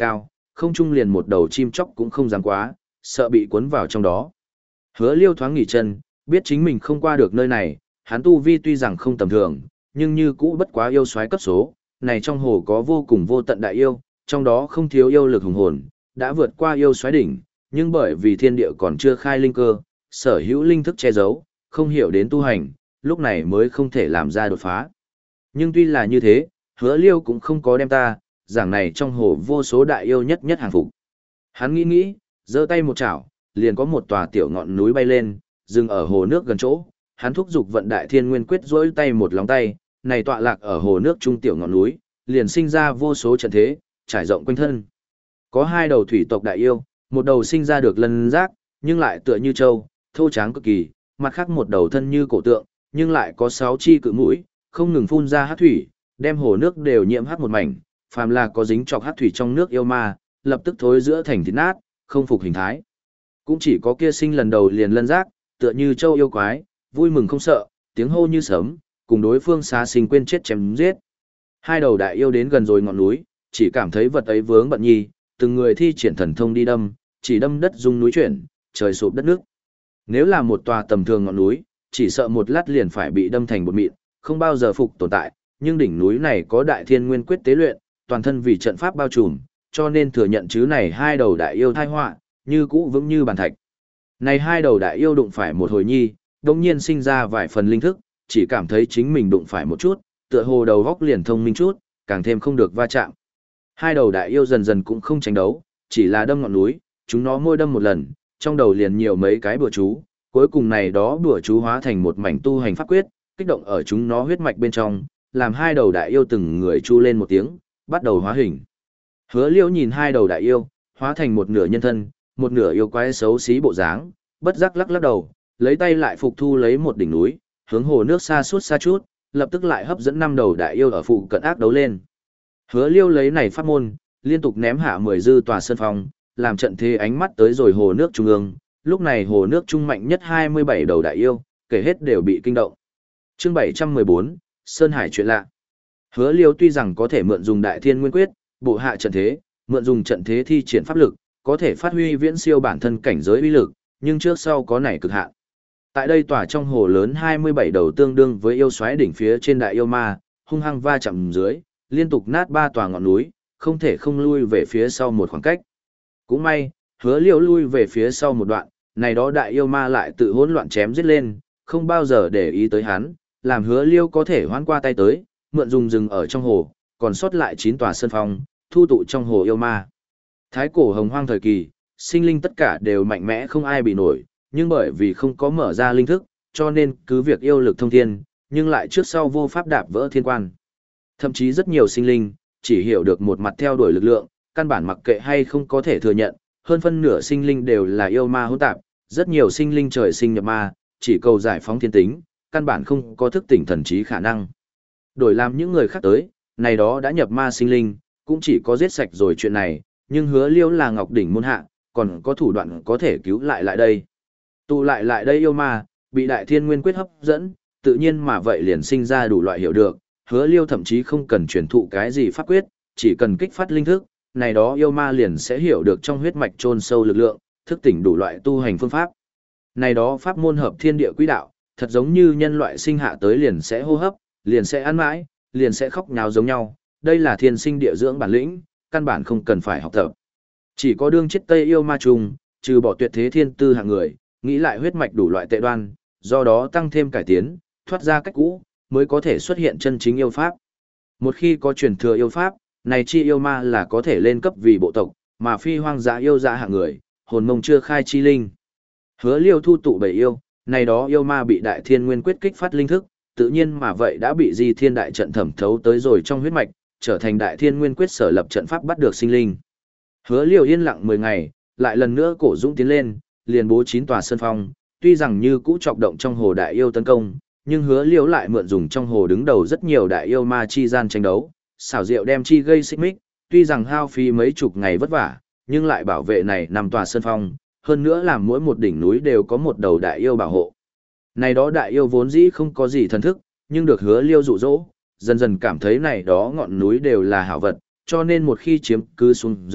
không trung liền một đầu chim chóc cũng không dám quá, sợ bị cuốn vào trong đó. Hứa Liêu thoáng nghỉ chân, biết chính mình không qua được nơi này, hắn tu vi tuy rằng không tầm thường, nhưng như cũ bất quá yêu soái cấp số, này trong hồ có vô cùng vô tận đại yêu, trong đó không thiếu yêu lực hùng hồn, đã vượt qua yêu soái đỉnh, nhưng bởi vì thiên địa còn chưa khai linh cơ, sở hữu linh thức che giấu, không hiểu đến tu hành, lúc này mới không thể làm ra đột phá. Nhưng tuy là như thế, Hứa Liêu cũng không có đem ta, giảng này trong hồ vô số đại yêu nhất nhất hàng phục. Hắn nghĩ nghĩ, giơ tay một chảo, liền có một tòa tiểu ngọn núi bay lên, dừng ở hồ nước gần chỗ, hắn thúc giục vận đại thiên nguyên quyết rỗi tay một lòng tay, này tọa lạc ở hồ nước trung tiểu ngọn núi, liền sinh ra vô số trận thế, trải rộng quanh thân. Có hai đầu thủy tộc đại yêu, một đầu sinh ra được lân giác, nhưng lại tựa như trâu, thô tráng cực kỳ, mặt khác một đầu thân như cổ tượng, nhưng lại có sáu chi cự mũi, không ngừng phun ra hắc thủy, đem hồ nước đều nhiễm hắc một mảnh, phàm là có dính chọc hắc thủy trong nước yêu ma, lập tức thối giữa thành thịt nát, không phục hình thái. Cũng chỉ có kia sinh lần đầu liền lân giác, tựa như châu yêu quái, vui mừng không sợ, tiếng hô như sớm, cùng đối phương xá sinh quên chết chém giết. Hai đầu đại yêu đến gần rồi ngọn núi, chỉ cảm thấy vật ấy vướng bận nhi, từng người thi triển thần thông đi đâm, chỉ đâm đất rung núi chuyển, trời sụp đất nước. Nếu là một tòa tầm thường ngọn núi, chỉ sợ một lát liền phải bị đâm thành bột mịn, không bao giờ phục tồn tại, nhưng đỉnh núi này có đại thiên nguyên quyết tế luyện, toàn thân vì trận pháp bao trùm, cho nên thừa nhận chứ này hai đầu đại yêu thai họa, như cũ vững như bàn thạch. Này hai đầu đại yêu đụng phải một hồi nhi, đồng nhiên sinh ra vài phần linh thức, chỉ cảm thấy chính mình đụng phải một chút, tựa hồ đầu góc liền thông minh chút, càng thêm không được va chạm. Hai đầu đại yêu dần dần cũng không tranh đấu, chỉ là đâm ngọn núi, chúng nó môi đâm một lần, trong đầu liền nhiều mấy cái bùa chú, cuối cùng này đó bùa chú hóa thành một mảnh tu hành pháp quyết, kích động ở chúng nó huyết mạch bên trong, làm hai đầu đại yêu từng người chu lên một tiếng, bắt đầu hóa hình. Hứa Liễu nhìn hai đầu đại yêu, hóa thành một nửa nhân thân, một nửa yêu quái xấu xí bộ dáng, bất giác lắc lắc đầu, lấy tay lại phục thu lấy một đỉnh núi, hướng hồ nước xa suốt xa chút, lập tức lại hấp dẫn năm đầu đại yêu ở phụ cận ác đấu lên. Hứa Liêu lấy này pháp môn, liên tục ném hạ mười dư tòa sơn phong, làm trận thế ánh mắt tới rồi hồ nước trung ương, lúc này hồ nước trung mạnh nhất hai mươi bảy đầu đại yêu, kể hết đều bị kinh động. Chương bảy trăm mười bốn, Sơn Hải chuyện lạ. Hứa Liêu tuy rằng có thể mượn dùng đại thiên nguyên quyết, bộ hạ trận thế, mượn dùng trận thế thi triển pháp lực, có thể phát huy viễn siêu bản thân cảnh giới uy lực, nhưng trước sau có nảy cực hạn. Tại đây tỏa trong hồ lớn hai mươi bảy đầu tương đương với yêu xoáy đỉnh phía trên đại yêu ma, hung hăng va chạm dưới, liên tục nát ba tòa ngọn núi, không thể không lui về phía sau một khoảng cách. Cũng may, Hứa Liêu lui về phía sau một đoạn, này đó đại yêu ma lại tự hỗn loạn chém giết lên, không bao giờ để ý tới hắn, làm Hứa Liêu có thể hoán qua tay tới, mượn dùng rừng ở trong hồ, còn sót lại chín tòa sơn phong, thu tụ trong hồ yêu ma. Thái cổ hồng hoang thời kỳ, sinh linh tất cả đều mạnh mẽ không ai bị nổi, nhưng bởi vì không có mở ra linh thức, cho nên cứ việc yêu lực thông thiên, nhưng lại trước sau vô pháp đạp vỡ thiên quan. Thậm chí rất nhiều sinh linh, chỉ hiểu được một mặt theo đuổi lực lượng, căn bản mặc kệ hay không có thể thừa nhận, hơn phân nửa sinh linh đều là yêu ma hỗn tạp, rất nhiều sinh linh trời sinh nhập ma, chỉ cầu giải phóng thiên tính, căn bản không có thức tỉnh thần trí khả năng. Đổi làm những người khác tới, này đó đã nhập ma sinh linh, cũng chỉ có giết sạch rồi chuyện này, nhưng Hứa Liêu là Ngọc Đỉnh môn hạ, còn có thủ đoạn có thể cứu lại lại đây. Tụ lại lại đây yêu ma, bị đại thiên nguyên quyết hấp dẫn, tự nhiên mà vậy liền sinh ra đủ loại hiểu được, Hứa Liêu thậm chí không cần truyền thụ cái gì pháp quyết, chỉ cần kích phát linh thức, này đó yêu ma liền sẽ hiểu được trong huyết mạch chôn sâu lực lượng, thức tỉnh đủ loại tu hành phương pháp. Này đó pháp môn hợp thiên địa quỹ đạo, thật giống như nhân loại sinh hạ tới liền sẽ hô hấp, liền sẽ ăn mãi, liền sẽ khóc nháo giống nhau, đây là thiên sinh địa dưỡng bản lĩnh, căn bản không cần phải học tập. Chỉ có đương chết Tây yêu ma trùng, trừ bỏ tuyệt thế thiên tư hạng người, nghĩ lại huyết mạch đủ loại tệ đoan, do đó tăng thêm cải tiến, thoát ra cách cũ, mới có thể xuất hiện chân chính yêu pháp. Một khi có truyền thừa yêu pháp, này chi yêu ma là có thể lên cấp vì bộ tộc, mà phi hoang dã yêu dã hạng người, hồn mông chưa khai chi linh. Hứa Liêu thu tụ bảy yêu, này đó yêu ma bị đại thiên nguyên quyết kích phát linh thức, tự nhiên mà vậy đã bị di thiên đại trận thẩm thấu tới rồi trong huyết mạch, trở thành đại thiên nguyên quyết sở lập trận pháp bắt được sinh linh. Hứa Liêu yên lặng mười ngày, lại lần nữa cổ dũng tiến lên, liền bố chín tòa sơn phong, tuy rằng như cũ chọc động trong hồ đại yêu tấn công, nhưng Hứa Liêu lại mượn dùng trong hồ đứng đầu rất nhiều đại yêu ma chi gian tranh đấu, xảo diệu đem chi gây xích mích, tuy rằng hao phí mấy chục ngày vất vả, nhưng lại bảo vệ này nằm tòa sơn phong, hơn nữa làm mỗi một đỉnh núi đều có một đầu đại yêu bảo hộ. Này đó đại yêu vốn dĩ không có gì thần thức, nhưng được Hứa Liêu dụ dỗ, dần dần cảm thấy này đó ngọn núi đều là hảo vật, cho nên một khi chiếm cứ xuống dưới,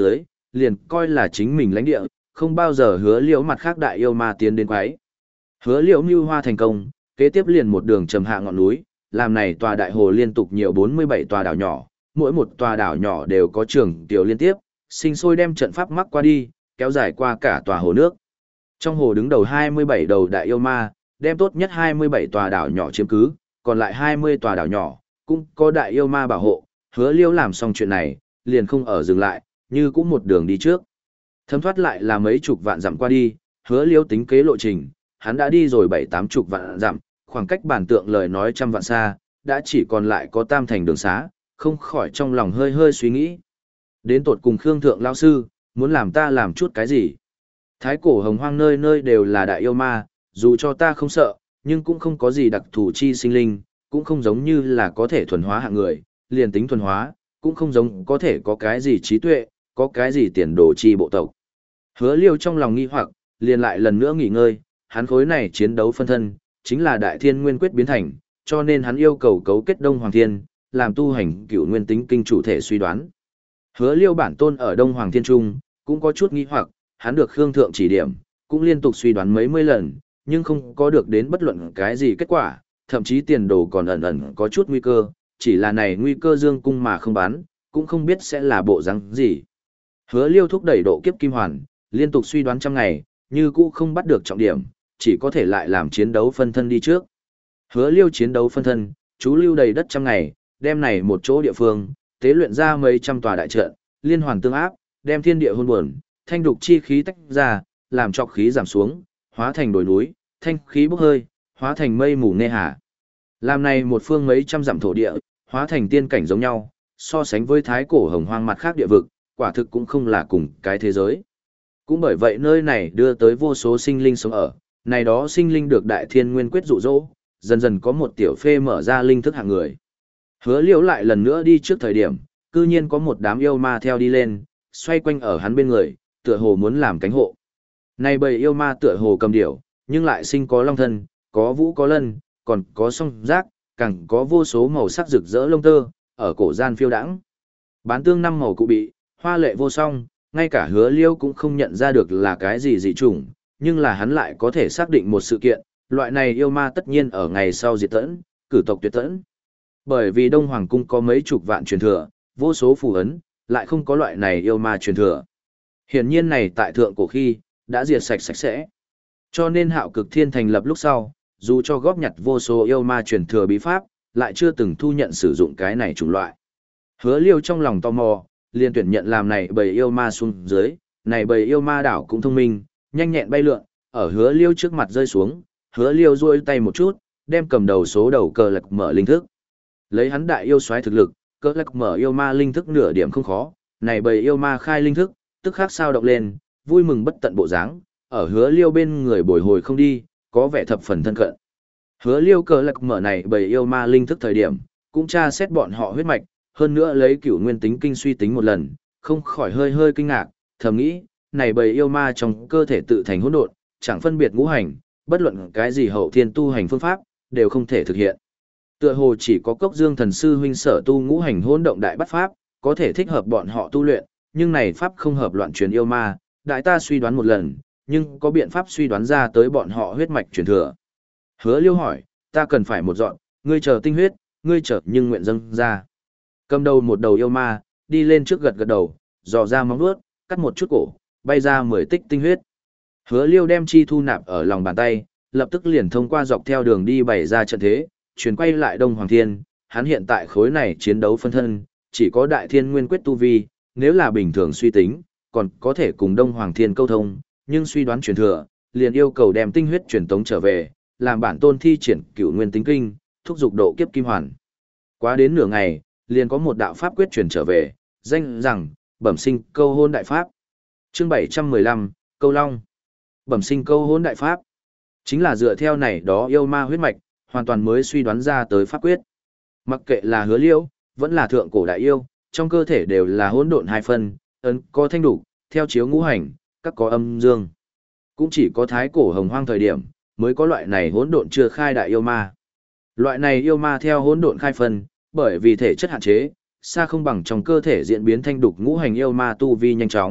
liền coi là chính mình lãnh địa, không bao giờ hứa liễu mặt khác đại yêu ma tiến đến quấy. Hứa liễu mưu hoa thành công, kế tiếp liền một đường trầm hạ ngọn núi, làm này tòa đại hồ liên tục nhiều bốn mươi bảy tòa đảo nhỏ, mỗi một tòa đảo nhỏ đều có trường tiểu liên tiếp, sinh sôi đem trận pháp mắc qua đi, kéo dài qua cả tòa hồ nước. Trong hồ đứng đầu hai mươi bảy đầu đại yêu ma, đem tốt nhất hai mươi bảy tòa đảo nhỏ chiếm cứ, còn lại hai mươi tòa đảo nhỏ, cũng có đại yêu ma bảo hộ, hứa liễu làm xong chuyện này, liền không ở dừng lại, như cũng một đường đi trước. Thấm thoát lại là mấy chục vạn dặm qua đi, hứa liễu tính kế lộ trình, hắn đã đi rồi bảy tám chục vạn dặm, khoảng cách bản tượng lời nói trăm vạn xa, đã chỉ còn lại có tam thành đường xá, không khỏi trong lòng hơi hơi suy nghĩ. Đến tột cùng Khương Thượng lão sư, muốn làm ta làm chút cái gì? Thái cổ hồng hoang nơi nơi đều là đại yêu ma, dù cho ta không sợ, nhưng cũng không có gì đặc thù chi sinh linh, cũng không giống như là có thể thuần hóa hạng người, liền tính thuần hóa, cũng không giống có thể có cái gì trí tuệ, có cái gì tiền đồ chi bộ tộc. Hứa Liêu trong lòng nghi hoặc, liền lại lần nữa nghỉ ngơi, hắn khối này chiến đấu phân thân, chính là đại thiên nguyên quyết biến thành, cho nên hắn yêu cầu cấu kết Đông Hoàng Thiên, làm tu hành cựu nguyên tính kinh chủ thể suy đoán. Hứa Liêu bản tôn ở Đông Hoàng Thiên Trung, cũng có chút nghi hoặc, hắn được Khương Thượng chỉ điểm, cũng liên tục suy đoán mấy mươi lần, nhưng không có được đến bất luận cái gì kết quả, thậm chí tiền đồ còn ẩn ẩn có chút nguy cơ, chỉ là này nguy cơ dương cung mà không bán, cũng không biết sẽ là bộ rắn gì. Hứa Liêu thúc đẩy độ kiếp kim hoàn, liên tục suy đoán trăm ngày, như cũ không bắt được trọng điểm, chỉ có thể lại làm chiến đấu phân thân đi trước. Hứa Liêu chiến đấu phân thân, chú lưu đầy đất trăm ngày, đem này một chỗ địa phương, tế luyện ra mấy trăm tòa đại trận, liên hoàn tương áp, đem thiên địa hôn buồn, thanh đục chi khí tách ra, làm trọc khí giảm xuống, hóa thành đồi núi, thanh khí bốc hơi, hóa thành mây mù nê hà. Làm này một phương mấy trăm dặm thổ địa, hóa thành tiên cảnh giống nhau, so sánh với thái cổ hồng hoang mặt khác địa vực, quả thực cũng không là cùng cái thế giới. Cũng bởi vậy nơi này đưa tới vô số sinh linh sống ở, này đó sinh linh được đại thiên nguyên quyết dụ dỗ, dần dần có một tiểu phê mở ra linh thức hạng người. Hứa Liễu lại lần nữa đi trước thời điểm, cư nhiên có một đám yêu ma theo đi lên, xoay quanh ở hắn bên người, tựa hồ muốn làm cánh hộ. Này bầy yêu ma tựa hồ cầm điểu, nhưng lại sinh có long thân, có vũ có lân, còn có song giác, càng có vô số màu sắc rực rỡ lông tơ, ở cổ gian phiêu đãng. Bán tương năm màu cụ bị, hoa lệ vô song, ngay cả Hứa Liêu cũng không nhận ra được là cái gì dị chủng, nhưng là hắn lại có thể xác định một sự kiện, loại này yêu ma tất nhiên ở ngày sau diệt tẫn, cử tộc tuyệt tẫn. Bởi vì Đông Hoàng cung có mấy chục vạn truyền thừa, vô số phù ấn, lại không có loại này yêu ma truyền thừa. Hiển nhiên này tại thượng cổ khi, đã diệt sạch sạch sẽ. Cho nên Hạo Cực Thiên thành lập lúc sau, dù cho góp nhặt vô số yêu ma truyền thừa bí pháp, lại chưa từng thu nhận sử dụng cái này chủng loại. Hứa Liêu trong lòng tò mò, liền tuyển nhận làm này bầy yêu ma xuống dưới, này bầy yêu ma đảo cũng thông minh, nhanh nhẹn bay lượn, ở Hứa Liêu trước mặt rơi xuống, Hứa Liêu duỗi tay một chút, đem cầm đầu số đầu cờ lạc mở linh thức. Lấy hắn đại yêu xoáy thực lực, cờ lạc mở yêu ma linh thức nửa điểm không khó, này bầy yêu ma khai linh thức, tức khắc sao động lên, vui mừng bất tận bộ dáng, ở Hứa Liêu bên người bồi hồi không đi, có vẻ thập phần thân cận. Hứa Liêu cờ lạc mở này bầy yêu ma linh thức thời điểm, cũng tra xét bọn họ huyết mạch, hơn nữa lấy cửu nguyên tính kinh suy tính một lần, không khỏi hơi hơi kinh ngạc, thầm nghĩ, này bầy yêu ma trong cơ thể tự thành hỗn độn, chẳng phân biệt ngũ hành, bất luận cái gì hậu thiên tu hành phương pháp, đều không thể thực hiện. Tựa hồ chỉ có Cốc Dương thần sư huynh sở tu ngũ hành hỗn động đại bắt pháp, có thể thích hợp bọn họ tu luyện, nhưng này pháp không hợp loạn truyền yêu ma, đại ta suy đoán một lần, nhưng có biện pháp suy đoán ra tới bọn họ huyết mạch truyền thừa. Hứa Liêu hỏi, ta cần phải một dọn, ngươi chờ tinh huyết, ngươi chờ nhưng nguyện dâng ra. Cầm đầu một đầu yêu ma, đi lên trước gật gật đầu, dò ra móng vuốt, cắt một chút cổ, bay ra mười tích tinh huyết. Hứa Liêu đem chi thu nạp ở lòng bàn tay, lập tức liền thông qua dọc theo đường đi bày ra trận thế, chuyển quay lại Đông Hoàng Thiên, hắn hiện tại khối này chiến đấu phân thân, chỉ có đại thiên nguyên quyết tu vi, nếu là bình thường suy tính, còn có thể cùng Đông Hoàng Thiên câu thông, nhưng suy đoán truyền thừa, liền yêu cầu đem tinh huyết truyền tống trở về, làm bản tôn thi triển cửu nguyên tính kinh, thúc dục độ kiếp kim hoàn. Quá đến nửa ngày, liền có một đạo pháp quyết truyền trở về, danh rằng, bẩm sinh câu hôn đại pháp. Chương bảy trăm mười lăm, Câu Long. Bẩm sinh câu hôn đại pháp. Chính là dựa theo này đó yêu ma huyết mạch, hoàn toàn mới suy đoán ra tới pháp quyết. Mặc kệ là Hứa Liêu, vẫn là thượng cổ đại yêu, trong cơ thể đều là hỗn độn hai phân, ấn có thanh đủ, theo chiếu ngũ hành, các có âm dương. Cũng chỉ có thái cổ hồng hoang thời điểm, mới có loại này hỗn độn chưa khai đại yêu ma. Loại này yêu ma theo hỗn độn khai phân, bởi vì thể chất hạn chế, xa không bằng trong cơ thể diễn biến thanh đục ngũ hành yêu ma tu vi nhanh chóng,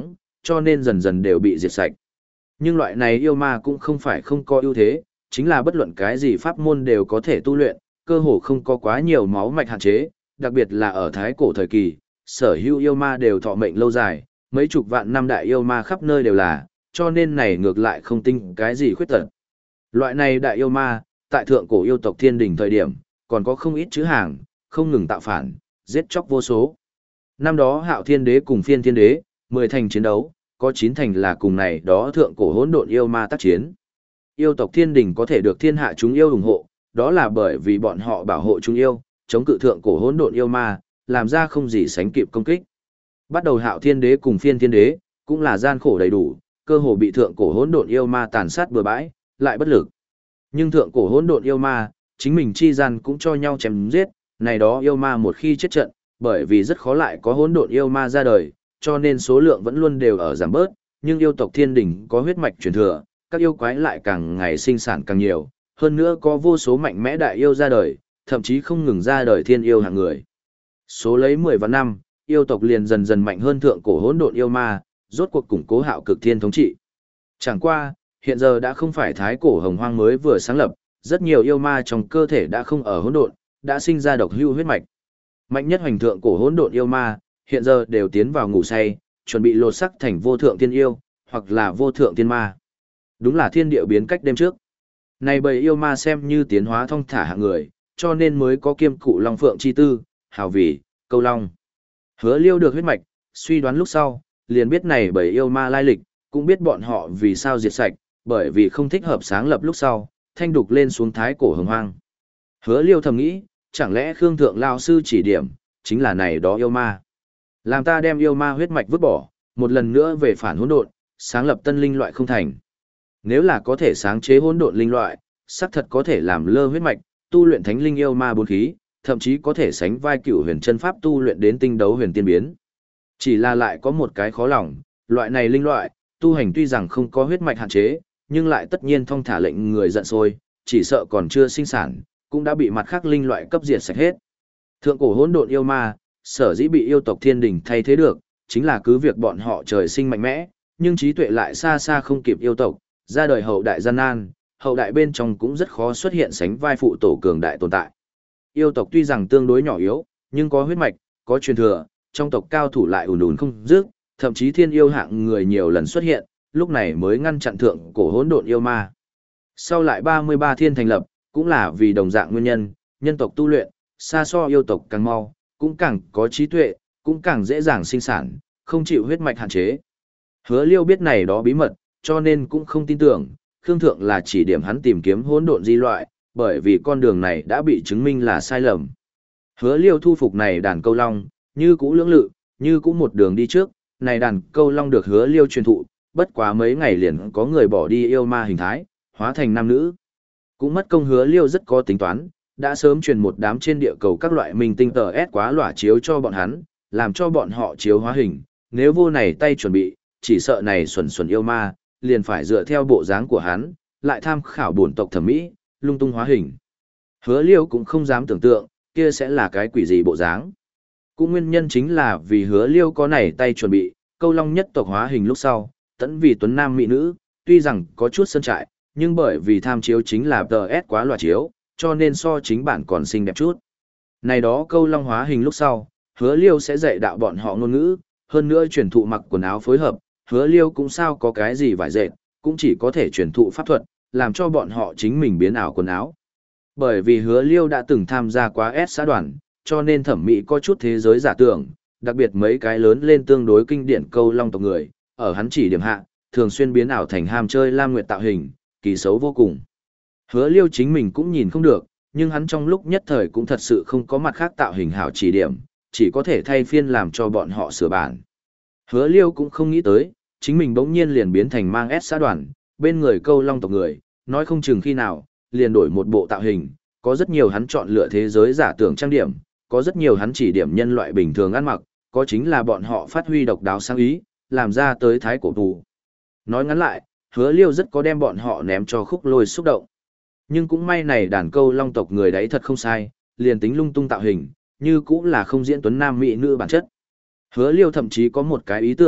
cho nên dần dần đều bị diệt sạch. Nhưng loại này yêu ma cũng không phải không có ưu thế, chính là bất luận cái gì pháp môn đều có thể tu luyện, cơ hồ không có quá nhiều máu mạch hạn chế, đặc biệt là ở thái cổ thời kỳ, sở hữu yêu ma đều thọ mệnh lâu dài, mấy chục vạn năm đại yêu ma khắp nơi đều là, cho nên này ngược lại không tinh cái gì khuyết tật. Loại này đại yêu ma, tại thượng cổ yêu tộc thiên đình thời điểm, còn có không ít chữ hàng, không ngừng tạo phản, giết chóc vô số. Năm đó Hạo Thiên Đế cùng Phiên Thiên Đế, mười thành chiến đấu, có chín thành là cùng này đó thượng cổ hỗn độn yêu ma tác chiến. Yêu tộc thiên đình có thể được thiên hạ chúng yêu ủng hộ, đó là bởi vì bọn họ bảo hộ chúng yêu, chống cự thượng cổ hỗn độn yêu ma, làm ra không gì sánh kịp công kích. Bắt đầu Hạo Thiên Đế cùng Phiên Thiên Đế, cũng là gian khổ đầy đủ, cơ hồ bị thượng cổ hỗn độn yêu ma tàn sát bừa bãi, lại bất lực. Nhưng thượng cổ hỗn độn yêu ma, chính mình chi gian cũng cho nhau chém giết, này đó yêu ma một khi chết trận, bởi vì rất khó lại có hỗn độn yêu ma ra đời, cho nên số lượng vẫn luôn đều ở giảm bớt, nhưng yêu tộc thiên đình có huyết mạch truyền thừa, các yêu quái lại càng ngày sinh sản càng nhiều, hơn nữa có vô số mạnh mẽ đại yêu ra đời, thậm chí không ngừng ra đời thiên yêu hạng người. Số lấy mười vạn năm, yêu tộc liền dần dần mạnh hơn thượng cổ hỗn độn yêu ma, rốt cuộc củng cố Hạo Cực Thiên thống trị. Chẳng qua, hiện giờ đã không phải thái cổ hồng hoang mới vừa sáng lập, rất nhiều yêu ma trong cơ thể đã không ở hỗn độn, đã sinh ra độc hưu huyết mạch. Mạnh nhất hoành thượng cổ hỗn độn yêu ma, hiện giờ đều tiến vào ngủ say, chuẩn bị lột sắc thành vô thượng tiên yêu, hoặc là vô thượng tiên ma. Đúng là thiên địa biến cách đêm trước. Này bầy yêu ma xem như tiến hóa thông thả hạng người, cho nên mới có kiêm cụ Long Phượng chi tư, hào vì, câu long. Hứa Liêu được huyết mạch, suy đoán lúc sau, liền biết này bầy yêu ma lai lịch, cũng biết bọn họ vì sao diệt sạch, bởi vì không thích hợp sáng lập lúc sau, thanh đục lên xuống thái cổ hồng hoang. Hứa Liêu thầm nghĩ, chẳng lẽ Khương Thượng Lao Sư chỉ điểm, chính là này đó yêu ma. Làm ta đem yêu ma huyết mạch vứt bỏ, một lần nữa về phản hỗn độn, sáng lập tân linh loại không thành. Nếu là có thể sáng chế hỗn độn linh loại, xác thật có thể làm lơ huyết mạch, tu luyện thánh linh yêu ma bốn khí, thậm chí có thể sánh vai cửu huyền chân pháp tu luyện đến tinh đấu huyền tiên biến. Chỉ là lại có một cái khó lòng, loại này linh loại, tu hành tuy rằng không có huyết mạch hạn chế, nhưng lại tất nhiên thông thả lệnh người giận sôi, chỉ sợ còn chưa sinh sản, cũng đã bị mặt khác linh loại cấp diệt sạch hết. Thượng cổ hỗn độn yêu ma, sở dĩ bị yêu tộc thiên đình thay thế được, chính là cứ việc bọn họ trời sinh mạnh mẽ, nhưng trí tuệ lại xa xa không kịp yêu tộc, ra đời hậu đại gian nan, hậu đại bên trong cũng rất khó xuất hiện sánh vai phụ tổ cường đại tồn tại. Yêu tộc tuy rằng tương đối nhỏ yếu, nhưng có huyết mạch, có truyền thừa, trong tộc cao thủ lại ùn ùn không dứt, thậm chí thiên yêu hạng người nhiều lần xuất hiện, lúc này mới ngăn chặn thượng cổ hỗn độn yêu ma. Sau lại ba mươi ba thiên thành lập, cũng là vì đồng dạng nguyên nhân, nhân tộc tu luyện, xa so yêu tộc càng mau, cũng càng có trí tuệ, cũng càng dễ dàng sinh sản, không chịu huyết mạch hạn chế. Hứa Liêu biết này đó bí mật, cho nên cũng không tin tưởng, Khương Thượng là chỉ điểm hắn tìm kiếm hỗn độn di loại, bởi vì con đường này đã bị chứng minh là sai lầm. Hứa Liêu thu phục này đàn câu long, như cũ lưỡng lự, như cũ một đường đi trước, này đàn câu long được Hứa Liêu truyền thụ, bất quá mấy ngày liền có người bỏ đi yêu ma hình thái, hóa thành nam nữ. Cũng mất công Hứa Liêu rất có tính toán, đã sớm truyền một đám trên địa cầu các loại minh tinh tờ S quá lỏa chiếu cho bọn hắn, làm cho bọn họ chiếu hóa hình, nếu vô này tay chuẩn bị, chỉ sợ này xuẩn xuẩn yêu ma, liền phải dựa theo bộ dáng của hắn, lại tham khảo bổn tộc thẩm mỹ, lung tung hóa hình. Hứa Liêu cũng không dám tưởng tượng, kia sẽ là cái quỷ gì bộ dáng. Cũng nguyên nhân chính là vì Hứa Liêu có này tay chuẩn bị, câu long nhất tộc hóa hình lúc sau, tẫn vì tuấn nam mỹ nữ, tuy rằng có chút sơn trại, nhưng bởi vì tham chiếu chính là tờ S quá loạt chiếu, cho nên so chính bản còn xinh đẹp chút. Này đó câu long hóa hình lúc sau, Hứa Liêu sẽ dạy đạo bọn họ ngôn ngữ, hơn nữa truyền thụ mặc quần áo phối hợp, Hứa Liêu cũng sao có cái gì vải dệt, cũng chỉ có thể truyền thụ pháp thuật, làm cho bọn họ chính mình biến ảo quần áo. Bởi vì Hứa Liêu đã từng tham gia quá S xã đoàn, cho nên thẩm mỹ có chút thế giới giả tưởng, đặc biệt mấy cái lớn lên tương đối kinh điển câu long tộc người, ở hắn chỉ điểm hạ, thường xuyên biến ảo thành ham chơi lam nguyệt tạo hình, kỳ xấu vô cùng. Hứa Liêu chính mình cũng nhìn không được, nhưng hắn trong lúc nhất thời cũng thật sự không có mặt khác tạo hình hảo chỉ điểm, chỉ có thể thay phiên làm cho bọn họ sửa bản. Hứa Liêu cũng không nghĩ tới, chính mình bỗng nhiên liền biến thành mang S xã đoàn, bên người câu long tộc người, nói không chừng khi nào, liền đổi một bộ tạo hình, có rất nhiều hắn chọn lựa thế giới giả tưởng trang điểm, có rất nhiều hắn chỉ điểm nhân loại bình thường ăn mặc, có chính là bọn họ phát huy độc đáo sáng ý, làm ra tới thái cổ tù. Nói ngắn lại, Hứa Liêu rất có đem bọn họ ném cho khúc lôi xúc động. Nhưng cũng may này đàn câu long tộc người đấy thật không sai, liền tính lung tung tạo hình, như cũng là không diễn tuấn nam mỹ nữ bản chất. Hứa Liêu thậm chí có một cái ý tưởng,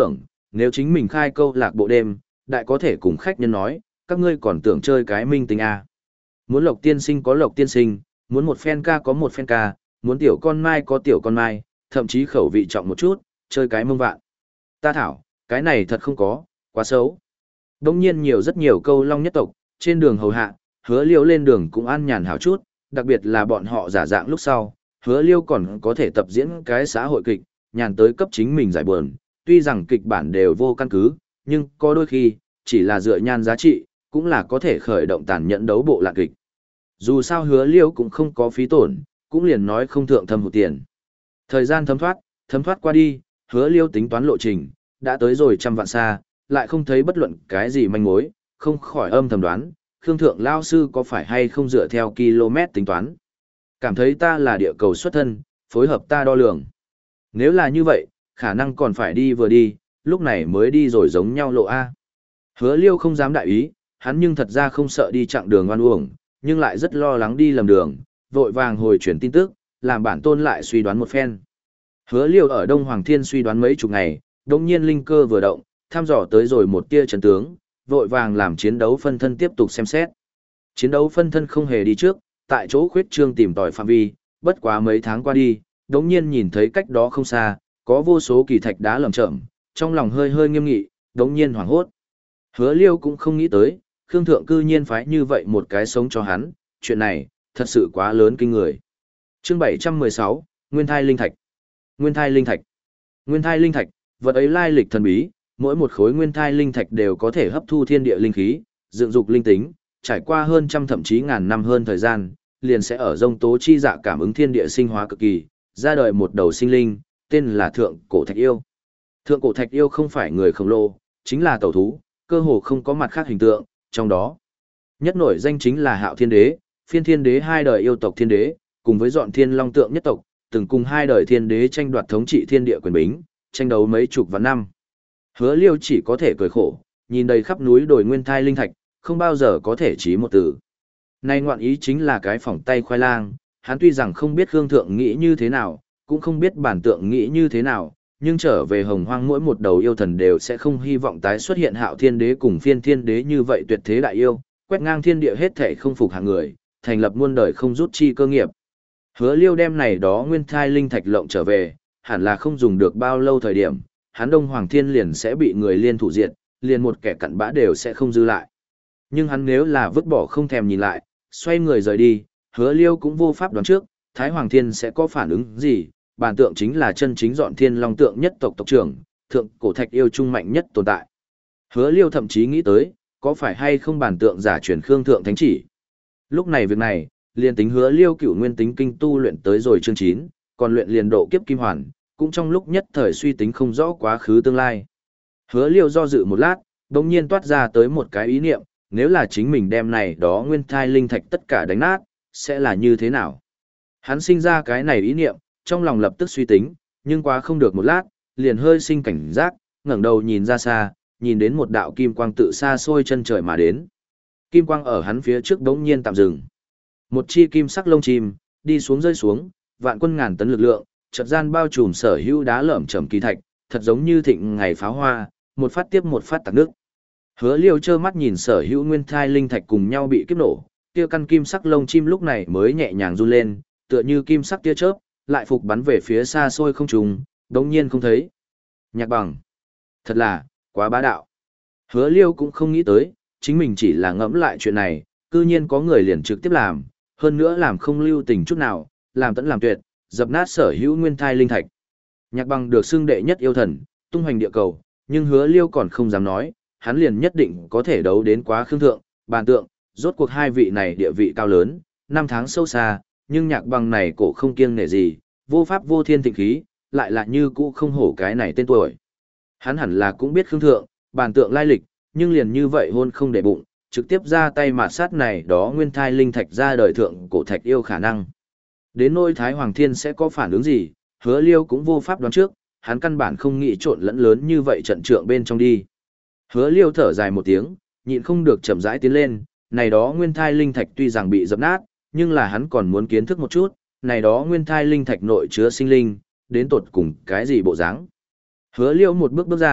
nếu chính mình khai câu lạc bộ đêm, đại có thể cùng khách nhân nói, các ngươi còn tưởng chơi cái minh tinh à. Muốn Lộc tiên sinh có Lộc tiên sinh, muốn một fan ca có một fan ca, muốn tiểu con mai có tiểu con mai, thậm chí khẩu vị trọng một chút, chơi cái mông vạn. Ta thảo, cái này thật không có, quá xấu. Đông nhiên nhiều rất nhiều câu long nhất tộc, trên đường hầu hạ, hứa liêu lên đường cũng an nhàn hảo chút, đặc biệt là bọn họ giả dạng lúc sau, hứa liêu còn có thể tập diễn cái xã hội kịch, nhàn tới cấp chính mình giải buồn, tuy rằng kịch bản đều vô căn cứ, nhưng có đôi khi, chỉ là dựa nhan giá trị, cũng là có thể khởi động tàn nhẫn đấu bộ lạc kịch. Dù sao hứa liêu cũng không có phí tổn, cũng liền nói không thượng thâm hụt tiền. Thời gian thấm thoát, thấm thoát qua đi, hứa liêu tính toán lộ trình, đã tới rồi trăm vạn xa, lại không thấy bất luận cái gì manh mối, không khỏi âm thầm đoán, Khương Thượng Lao Sư có phải hay không dựa theo km tính toán. Cảm thấy ta là địa cầu xuất thân, phối hợp ta đo lường. Nếu là như vậy, khả năng còn phải đi vừa đi, lúc này mới đi rồi giống nhau lộ A. Hứa liêu không dám đại ý, hắn nhưng thật ra không sợ đi chặng đường oan uổng, nhưng lại rất lo lắng đi lầm đường, vội vàng hồi chuyển tin tức, làm bản tôn lại suy đoán một phen. Hứa liêu ở Đông Hoàng Thiên suy đoán mấy chục ngày, đồng nhiên linh cơ vừa động, thăm dò tới rồi một tia chấn tướng, vội vàng làm chiến đấu phân thân tiếp tục xem xét. Chiến đấu phân thân không hề đi trước, tại chỗ khuyết trương tìm tòi phạm vi, bất quá mấy tháng qua đi, đống nhiên nhìn thấy cách đó không xa, có vô số kỳ thạch đá lởm chởm, trong lòng hơi hơi nghiêm nghị, đống nhiên hoảng hốt. Hứa liêu cũng không nghĩ tới, Khương Thượng cư nhiên phái như vậy một cái sống cho hắn, chuyện này, thật sự quá lớn kinh người. Chương bảy trăm mười sáu, Nguyên thai linh thạch. Nguyên thai linh thạch. Nguyên thai linh thạch, vật ấy lai lịch thần bí, mỗi một khối nguyên thai linh thạch đều có thể hấp thu thiên địa linh khí, dựng dục linh tính, trải qua hơn trăm thậm chí ngàn năm hơn thời gian, liền sẽ ở dông tố chi dạ cảm ứng thiên địa sinh hóa cực kỳ, ra đời một đầu sinh linh, tên là Thượng Cổ Thạch Yêu. Thượng Cổ Thạch Yêu không phải người khổng lồ, chính là tẩu thú, cơ hồ không có mặt khác hình tượng, trong đó nhất nổi danh chính là Hạo Thiên Đế, Phiên Thiên Đế hai đời yêu tộc thiên đế, cùng với Dọn Thiên Long tượng nhất tộc, từng cùng hai đời thiên đế tranh đoạt thống trị thiên địa quyền bính, tranh đấu mấy chục vạn năm. Hứa Liêu chỉ có thể cười khổ, nhìn đầy khắp núi đồi nguyên thai linh thạch, không bao giờ có thể chí một từ. Nay ngoạn ý chính là cái phỏng tay khoai lang, hắn tuy rằng không biết Khương Thượng nghĩ như thế nào, cũng không biết bản tượng nghĩ như thế nào, nhưng trở về hồng hoang mỗi một đầu yêu thần đều sẽ không hy vọng tái xuất hiện Hạo Thiên Đế cùng Phiên Thiên Đế như vậy tuyệt thế đại yêu, quét ngang thiên địa hết thảy không phục hạng người, thành lập muôn đời không rút chi cơ nghiệp. Hứa Liêu đem này đó nguyên thai linh thạch lộng trở về, hẳn là không dùng được bao lâu thời điểm, hắn Đông Hoàng Thiên liền sẽ bị người liên thủ diệt, liền một kẻ cặn bã đều sẽ không dư lại. Nhưng hắn nếu là vứt bỏ không thèm nhìn lại, xoay người rời đi, Hứa Liêu cũng vô pháp đoán trước, Thái Hoàng Thiên sẽ có phản ứng gì, bản tượng chính là chân chính Dọn Thiên Long tượng nhất tộc tộc trưởng, Thượng Cổ Thạch Yêu trung mạnh nhất tồn tại. Hứa Liêu thậm chí nghĩ tới, có phải hay không bản tượng giả truyền Khương Thượng Thánh chỉ. Lúc này việc này, liền tính Hứa Liêu cửu nguyên tính kinh tu luyện tới rồi chương chín, còn luyện liền độ kiếp kim hoàn, cũng trong lúc nhất thời suy tính không rõ quá khứ tương lai. Hứa Liêu do dự một lát, đồng nhiên toát ra tới một cái ý niệm, nếu là chính mình đem này đó nguyên thai linh thạch tất cả đánh nát, sẽ là như thế nào? Hắn sinh ra cái này ý niệm, trong lòng lập tức suy tính, nhưng quá không được một lát, liền hơi sinh cảnh giác, ngẩng đầu nhìn ra xa, nhìn đến một đạo kim quang tự xa xôi chân trời mà đến. Kim quang ở hắn phía trước đống nhiên tạm dừng. Một chi kim sắc lông chim, đi xuống rơi xuống, vạn quân ngàn tấn lực lượng, chợt gian bao trùm sở hữu đá lởm chởm kỳ thạch, thật giống như thịnh ngày pháo hoa, một phát tiếp một phát tạc nước. Hứa Liêu trơ mắt nhìn sở hữu nguyên thai linh thạch cùng nhau bị kiếp nổ, kia căn kim sắc lông chim lúc này mới nhẹ nhàng run lên, tựa như kim sắc tia chớp, lại phục bắn về phía xa xôi không trùng, đống nhiên không thấy. Nhạc Bằng, thật là quá bá đạo. Hứa Liêu cũng không nghĩ tới, chính mình chỉ là ngẫm lại chuyện này, cư nhiên có người liền trực tiếp làm, hơn nữa làm không lưu tình chút nào, làm tận làm tuyệt, dập nát sở hữu nguyên thai linh thạch. Nhạc Bằng được xưng đệ nhất yêu thần, tung hoành địa cầu, nhưng Hứa Liêu còn không dám nói, hắn liền nhất định có thể đấu đến quá Khương Thượng, Bàn Tượng, rốt cuộc hai vị này địa vị cao lớn, năm tháng sâu xa, nhưng Nhạc Bằng này cổ không kiêng nể gì, vô pháp vô thiên thịnh khí, lại là như cũ không hổ cái này tên tuổi. Hắn hẳn là cũng biết Khương Thượng, Bàn Tượng lai lịch, nhưng liền như vậy hôn không để bụng, trực tiếp ra tay mà sát này đó nguyên thai linh thạch ra đời Thượng Cổ Thạch Yêu khả năng. Đến nỗi Thái Hoàng Thiên sẽ có phản ứng gì, Hứa Liêu cũng vô pháp đoán trước, hắn căn bản không nghĩ trộn lẫn lớn như vậy trận trượng bên trong đi. Hứa Liêu thở dài một tiếng, nhịn không được chậm rãi tiến lên, này đó nguyên thai linh thạch tuy rằng bị dập nát, nhưng là hắn còn muốn kiến thức một chút, này đó nguyên thai linh thạch nội chứa sinh linh, đến tột cùng cái gì bộ dáng. Hứa Liêu một bước bước ra,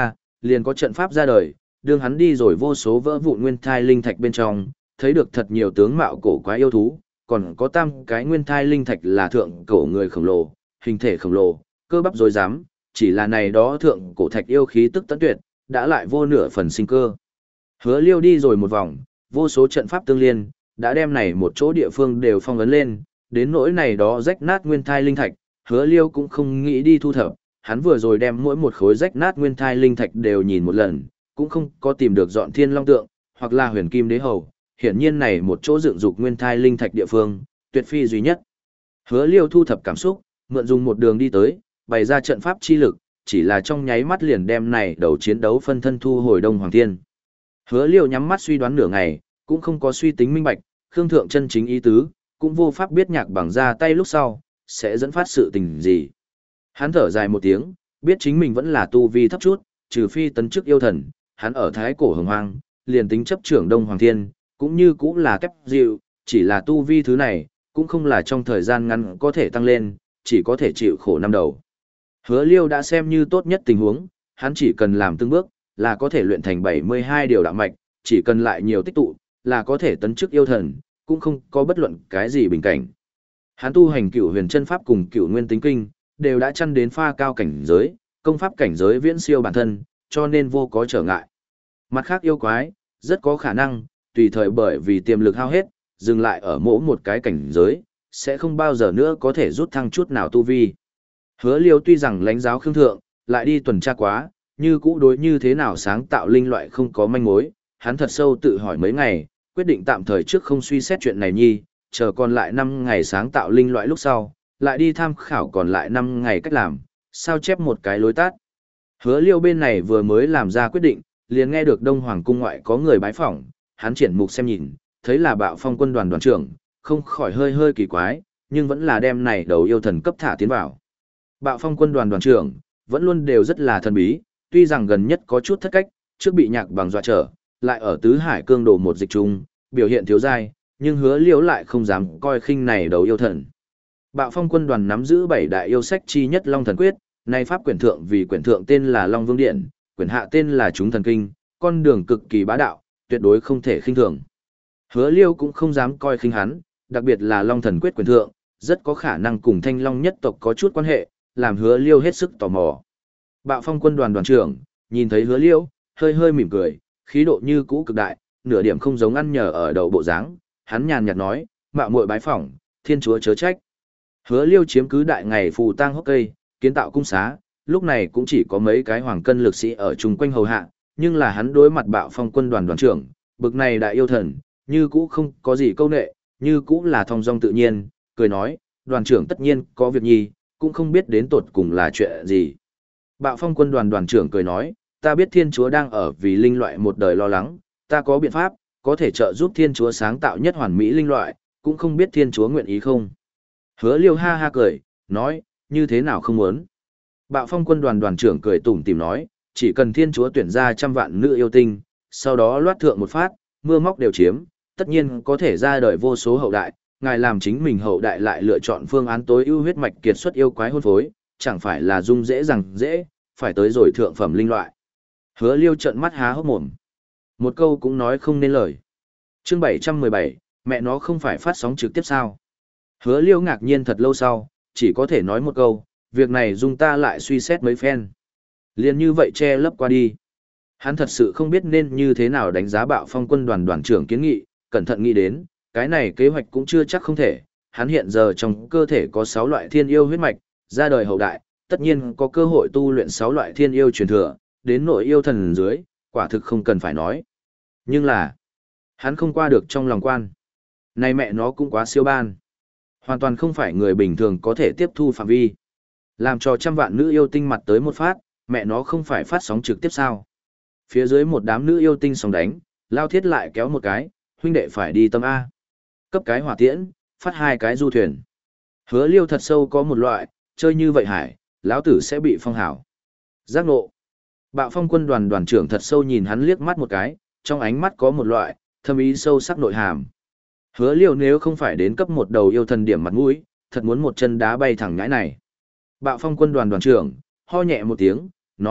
liền có trận pháp ra đời, đương hắn đi rồi vô số vỡ vụn nguyên thai linh thạch bên trong, thấy được thật nhiều tướng mạo cổ quái yêu thú, còn có tam cái nguyên thai linh thạch là thượng cổ người khổng lồ, hình thể khổng lồ, cơ bắp rối rắm, chỉ là này đó thượng cổ thạch yêu khí tức tấn tuyệt, đã lại vô nửa phần sinh cơ. Hứa Liêu đi rồi một vòng, vô số trận pháp tương liên, đã đem này một chỗ địa phương đều phong ấn lên, đến nỗi này đó rách nát nguyên thai linh thạch, Hứa Liêu cũng không nghĩ đi thu thập, hắn vừa rồi đem mỗi một khối rách nát nguyên thai linh thạch đều nhìn một lần, cũng không có tìm được dọn thiên long tượng, hoặc là huyền kim đế hầu, hiển nhiên này một chỗ dựng dục nguyên thai linh thạch địa phương, tuyệt phi duy nhất. Hứa Liêu thu thập cảm xúc, mượn dùng một đường đi tới, bày ra trận pháp chi lực, chỉ là trong nháy mắt liền đem này đầu chiến đấu phân thân thu hồi Đông Hoàng Thiên. Hứa Liêu nhắm mắt suy đoán nửa ngày, cũng không có suy tính minh bạch, Khương Thượng chân chính ý tứ, cũng vô pháp biết nhạc bằng ra tay lúc sau, sẽ dẫn phát sự tình gì. Hắn thở dài một tiếng, biết chính mình vẫn là tu vi thấp chút, trừ phi tấn chức yêu thần, hắn ở thái cổ hồng hoang, liền tính chấp trưởng Đông Hoàng Thiên, cũng như cũng là kép dịu, chỉ là tu vi thứ này, cũng không là trong thời gian ngắn có thể tăng lên, chỉ có thể chịu khổ năm đầu. Hứa Liêu đã xem như tốt nhất tình huống, hắn chỉ cần làm từng bước, là có thể luyện thành bảy mươi hai điều đạo mạch, chỉ cần lại nhiều tích tụ, là có thể tấn chức yêu thần, cũng không có bất luận cái gì bình cảnh. Hắn tu hành Cửu Huyền Chân Pháp cùng Cửu Nguyên Tính Kinh, đều đã chăn đến pha cao cảnh giới, công pháp cảnh giới viễn siêu bản thân, cho nên vô có trở ngại. Mặt khác yêu quái, rất có khả năng, tùy thời bởi vì tiềm lực hao hết, dừng lại ở mỗi một cái cảnh giới, sẽ không bao giờ nữa có thể rút thăng chút nào tu vi. Hứa Liêu tuy rằng lãnh giáo Khương Thượng, lại đi tuần tra quá, như cũ đối như thế nào sáng tạo linh loại không có manh mối, hắn thật sâu tự hỏi mấy ngày, quyết định tạm thời trước không suy xét chuyện này nhi, chờ còn lại năm ngày sáng tạo linh loại lúc sau, lại đi tham khảo còn lại năm ngày cách làm, sao chép một cái lối tắt. Hứa Liêu bên này vừa mới làm ra quyết định, liền nghe được Đông Hoàng cung ngoại có người bái phỏng, hắn triển mục xem nhìn, thấy là Bạo Phong quân đoàn đoàn trưởng, không khỏi hơi hơi kỳ quái, nhưng vẫn là đem này đầu yêu thần cấp thả tiến vào. Bạo Phong quân đoàn đoàn trưởng, vẫn luôn đều rất là thần bí, tuy rằng gần nhất có chút thất cách, trước bị nhạc bằng dọa trở, lại ở tứ hải cương đồ một dịch trung, biểu hiện thiếu dai, nhưng Hứa Liễu lại không dám coi khinh này đầu yêu thần. Bạo Phong quân đoàn nắm giữ bảy đại yêu sách chi nhất Long Thần Quyết, nay pháp quyển thượng vì quyển thượng tên là Long Vương Điện, quyển hạ tên là Chúng Thần Kinh, con đường cực kỳ bá đạo, tuyệt đối không thể khinh thường. Hứa Liêu cũng không dám coi khinh hắn, đặc biệt là Long Thần Quyết quyển thượng, rất có khả năng cùng Thanh Long nhất tộc có chút quan hệ, làm Hứa Liêu hết sức tò mò. Bạo Phong quân đoàn đoàn trưởng, nhìn thấy Hứa Liêu, hơi hơi mỉm cười, khí độ như cũ cực đại, nửa điểm không giống ăn nhờ ở đầu bộ dáng, hắn nhàn nhạt nói, mạo muội bái phỏng, thiên chúa chớ trách. Hứa Liêu chiếm cứ đại ngày phù tang hốc cây, kiến tạo cung xá, lúc này cũng chỉ có mấy cái hoàng cân lực sĩ ở chung quanh hầu hạ, nhưng là hắn đối mặt Bạo Phong quân đoàn đoàn trưởng, bực này đại yêu thần, như cũ không có gì câu nệ, như cũ là thong dong tự nhiên, cười nói, đoàn trưởng tất nhiên có việc nhi, cũng không biết đến tột cùng là chuyện gì. Bạo Phong quân đoàn đoàn trưởng cười nói, ta biết thiên chúa đang ở vì linh loại một đời lo lắng, ta có biện pháp, có thể trợ giúp thiên chúa sáng tạo nhất hoàn mỹ linh loại, cũng không biết thiên chúa nguyện ý không. Hứa Liêu ha ha cười, nói, như thế nào không muốn. Bạo Phong quân đoàn đoàn trưởng cười tủm tỉm nói, chỉ cần thiên chúa tuyển ra trăm vạn nữ yêu tinh, sau đó loát thượng một phát, mưa móc đều chiếm, tất nhiên có thể ra đời vô số hậu đại, ngài làm chính mình hậu đại lại lựa chọn phương án tối ưu huyết mạch kiệt xuất yêu quái hôn phối, chẳng phải là dung dễ rằng dễ, phải tới rồi thượng phẩm linh loại. Hứa Liêu trợn mắt há hốc mồm. Một câu cũng nói không nên lời. Chương bảy trăm mười bảy, mẹ nó không phải phát sóng trực tiếp sao? Hứa Liêu ngạc nhiên thật lâu sau, chỉ có thể nói một câu, việc này dung ta lại suy xét mấy phen. Liên như vậy che lấp qua đi. Hắn thật sự không biết nên như thế nào đánh giá Bạo Phong quân đoàn đoàn trưởng kiến nghị, cẩn thận nghĩ đến, cái này kế hoạch cũng chưa chắc không thể, hắn hiện giờ trong cơ thể có sáu loại thiên yêu huyết mạch, ra đời hậu đại, tất nhiên có cơ hội tu luyện sáu loại thiên yêu truyền thừa, đến nội yêu thần dưới, quả thực không cần phải nói. Nhưng là, hắn không qua được trong lòng quan. Này mẹ nó cũng quá siêu ban. Hoàn toàn không phải người bình thường có thể tiếp thu phạm vi. Làm cho trăm vạn nữ yêu tinh mặt tới một phát, mẹ nó không phải phát sóng trực tiếp sao. Phía dưới một đám nữ yêu tinh sóng đánh, Lao Thiết lại kéo một cái, huynh đệ phải đi tâm A. Cấp cái hỏa tiễn, phát hai cái du thuyền. Hứa Liêu thật sâu có một loại, chơi như vậy hải, lão tử sẽ bị phong hảo. Giác nộ. Bạo Phong quân đoàn đoàn trưởng thật sâu nhìn hắn liếc mắt một cái, trong ánh mắt có một loại, thâm ý sâu sắc nội hàm. Hứa Liêu nếu không phải đến cấp một đầu yêu thần điểm mặt mũi, thật muốn một chân đá bay thẳng nhãi này. Bạo Phong quân đoàn đoàn trưởng, ho nhẹ một tiếng, nói,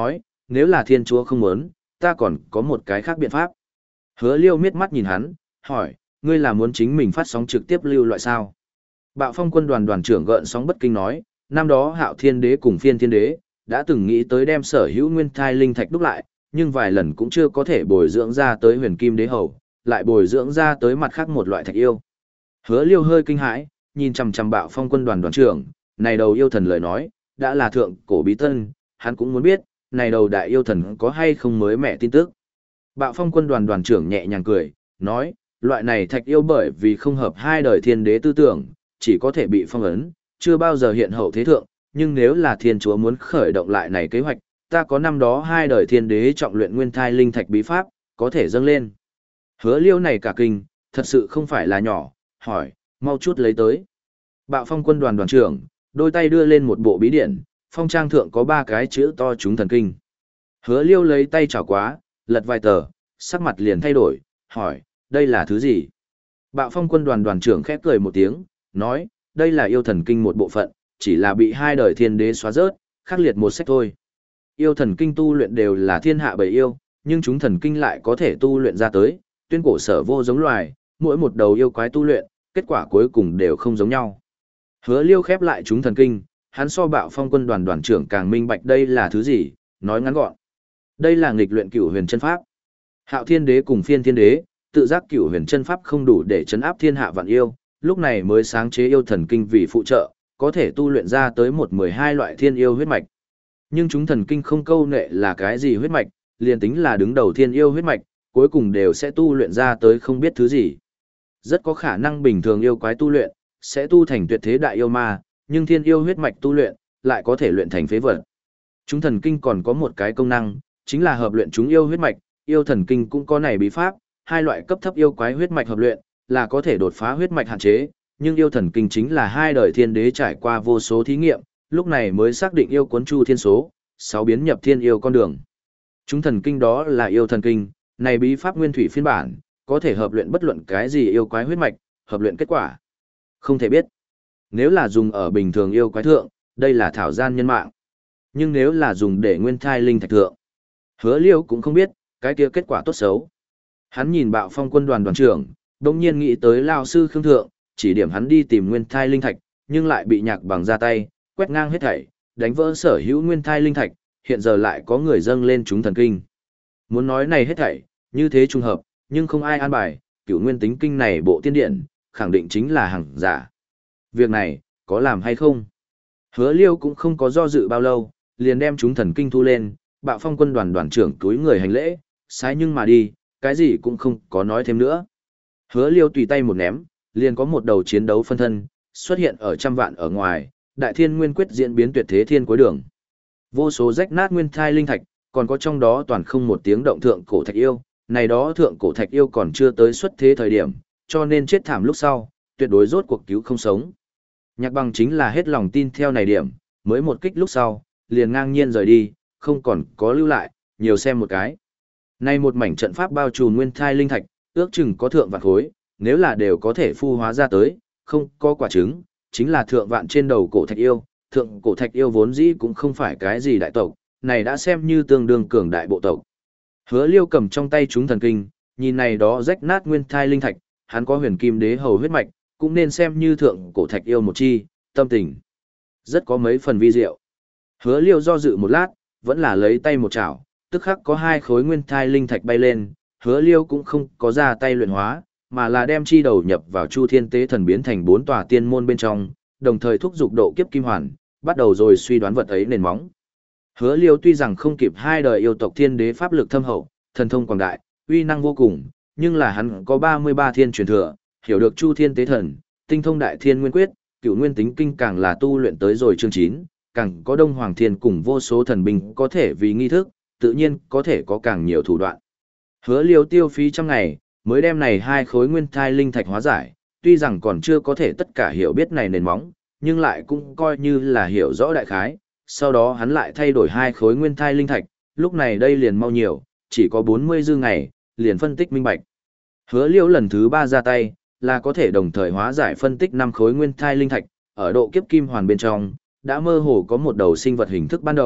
nếu là thiên chúa không muốn, ta còn có một cái khác biện pháp. Hứa liêu miết mắt nhìn hắn, hỏi, ngươi là muốn chính mình phát sóng trực tiếp lưu loại sao? Bạo phong quân đoàn đoàn trưởng gợn sóng bất kinh nói, năm đó hạo thiên đế cùng phiên thiên đế, đã từng nghĩ tới đem sở hữu nguyên thai linh thạch đúc lại, nhưng vài lần cũng chưa có thể bồi dưỡng ra tới huyền kim đế hầu, lại bồi dưỡng ra tới mặt khác một loại thạch yêu. Hứa liêu hơi kinh hãi, nhìn chằm chằm bạo phong quân đoàn đoàn trưởng, này đầu yêu thần lời nói, đã là thượng cổ bí tân, hắn cũng muốn biết, này đầu đại yêu thần có hay không mới mẻ tin tức. Bạo phong quân đoàn đoàn trưởng nhẹ nhàng cười, nói, loại này thạch yêu bởi vì không hợp hai đời thiên đế tư tưởng, chỉ có thể bị phong ấn, chưa bao giờ hiện hậu thế thượng, nhưng nếu là thiên chúa muốn khởi động lại này kế hoạch, ta có năm đó hai đời thiên đế trọng luyện nguyên thai linh thạch bí pháp, có thể dâng lên. Hứa liêu này cả kinh, thật sự không phải là nhỏ, hỏi, mau chút lấy tới. Bạo phong quân đoàn đoàn trưởng, đôi tay đưa lên một bộ bí điển, phong trang thượng có ba cái chữ to chúng thần kinh. Hứa liêu lấy tay chảo quá, lật vài tờ, sắc mặt liền thay đổi, hỏi, đây là thứ gì? Bạo phong quân đoàn đoàn trưởng khép cười một tiếng, nói, đây là yêu thần kinh một bộ phận, chỉ là bị hai đời thiên đế xóa rớt, khắc liệt một sách thôi. Yêu thần kinh tu luyện đều là thiên hạ bầy yêu, nhưng chúng thần kinh lại có thể tu luyện ra tới, tuyên cổ sở vô giống loài, mỗi một đầu yêu quái tu luyện, kết quả cuối cùng đều không giống nhau. Hứa liêu khép lại chúng thần kinh, hắn so bạo phong quân đoàn đoàn trưởng càng minh bạch đây là thứ gì, nói ngắn gọn. Đây là nghịch luyện cửu huyền chân pháp. Hạo thiên đế cùng phiên thiên đế, tự giác cửu huyền chân pháp không đủ để chấn áp thiên hạ vạn yêu, lúc này mới sáng chế yêu thần kinh vì phụ trợ, có thể tu luyện ra tới một mười hai loại thiên yêu huyết mạch. Nhưng chúng thần kinh không câu nệ là cái gì huyết mạch, liền tính là đứng đầu thiên yêu huyết mạch, cuối cùng đều sẽ tu luyện ra tới không biết thứ gì. Rất có khả năng bình thường yêu quái tu luyện, sẽ tu thành tuyệt thế đại yêu ma, nhưng thiên yêu huyết mạch tu luyện, lại có thể luyện thành phế vật. Chúng thần kinh còn có một cái công năng, chính là hợp luyện chúng yêu huyết mạch, yêu thần kinh cũng có này bí pháp, hai loại cấp thấp yêu quái huyết mạch hợp luyện, là có thể đột phá huyết mạch hạn chế, nhưng yêu thần kinh chính là hai đời thiên đế trải qua vô số thí nghiệm, lúc này mới xác định yêu cuốn chu thiên số, sáu biến nhập thiên yêu con đường. Chúng thần kinh đó là yêu thần kinh, này bí pháp nguyên thủy phiên bản, có thể hợp luyện bất luận cái gì yêu quái huyết mạch, hợp luyện kết quả. Không thể biết. Nếu là dùng ở bình thường yêu quái thượng, đây là thảo gian nhân mạng. Nhưng nếu là dùng để nguyên thai linh thạch thượng, Hứa liêu cũng không biết, cái kia kết quả tốt xấu. Hắn nhìn bạo phong quân đoàn đoàn trưởng, đồng nhiên nghĩ tới lao sư Khương Thượng, chỉ điểm hắn đi tìm nguyên thai linh thạch, nhưng lại bị nhạc bằng ra tay, quét ngang hết thảy, đánh vỡ sở hữu nguyên thai linh thạch, hiện giờ lại có người dâng lên chúng thần kinh. Muốn nói này hết thảy, như thế trùng hợp, nhưng không ai an bài, cửu nguyên tính kinh này bộ tiên điển, khẳng định chính là hàng giả. Việc này, có làm hay không? Hứa liêu cũng không có do dự bao lâu, liền đem chúng thần kinh thu lên, bạo phong quân đoàn đoàn trưởng túi người hành lễ, sai nhưng mà đi, cái gì cũng không có nói thêm nữa. Hứa liêu tùy tay một ném, liền có một đầu chiến đấu phân thân, xuất hiện ở trăm vạn ở ngoài, đại thiên nguyên quyết diễn biến tuyệt thế thiên cuối đường. Vô số rách nát nguyên thai linh thạch, còn có trong đó toàn không một tiếng động thượng cổ thạch yêu, này đó thượng cổ thạch yêu còn chưa tới xuất thế thời điểm, cho nên chết thảm lúc sau, tuyệt đối rốt cuộc cứu không sống. Nhạc bằng chính là hết lòng tin theo này điểm, mới một kích lúc sau, liền ngang nhiên rời đi, không còn có lưu lại, nhiều xem một cái. Nay một mảnh trận pháp bao trùm nguyên thai linh thạch, ước chừng có thượng vạn khối, nếu là đều có thể phu hóa ra tới, không có quả trứng, chính là thượng vạn trên đầu cổ thạch yêu, thượng cổ thạch yêu vốn dĩ cũng không phải cái gì đại tộc, này đã xem như tương đương cường đại bộ tộc. Hứa liêu cầm trong tay chúng thần kinh, nhìn này đó rách nát nguyên thai linh thạch, hắn có huyền kim đế hầu huyết mạch, cũng nên xem như thượng cổ thạch yêu một chi, tâm tình. Rất có mấy phần vi diệu. Hứa liêu do dự một lát, vẫn là lấy tay một chảo, tức khắc có hai khối nguyên thai linh thạch bay lên, hứa liêu cũng không có ra tay luyện hóa, mà là đem chi đầu nhập vào chu thiên tế thần biến thành bốn tòa tiên môn bên trong, đồng thời thúc giục độ kiếp kim hoàn, bắt đầu rồi suy đoán vật ấy nền móng. Hứa liêu tuy rằng không kịp hai đời yêu tộc thiên đế pháp lực thâm hậu, thần thông quảng đại, uy năng vô cùng, nhưng là hắn có ba mươi ba thiên truyền thừa, hiểu được chu thiên tế thần, tinh thông đại thiên nguyên quyết, cửu nguyên tính kinh càng là tu luyện tới rồi chương chín, càng có đông hoàng thiên cùng vô số thần binh có thể vì nghi thức, tự nhiên có thể có càng nhiều thủ đoạn. Hứa liêu tiêu phí trăm ngày, mới đem này hai khối nguyên thai linh thạch hóa giải, tuy rằng còn chưa có thể tất cả hiểu biết này nền móng, nhưng lại cũng coi như là hiểu rõ đại khái, sau đó hắn lại thay đổi hai khối nguyên thai linh thạch, lúc này đây liền mau nhiều, chỉ có bốn mươi dư ngày, liền phân tích minh bạch. Hứa liêu lần thứ ba ra tay, là có thể đồng thời hóa giải phân tích năm khối nguyên thai linh thạch, ở độ kiếp kim hoàn bên trong, đã mơ hồ có một đầu sinh vật hình thức ban đầu,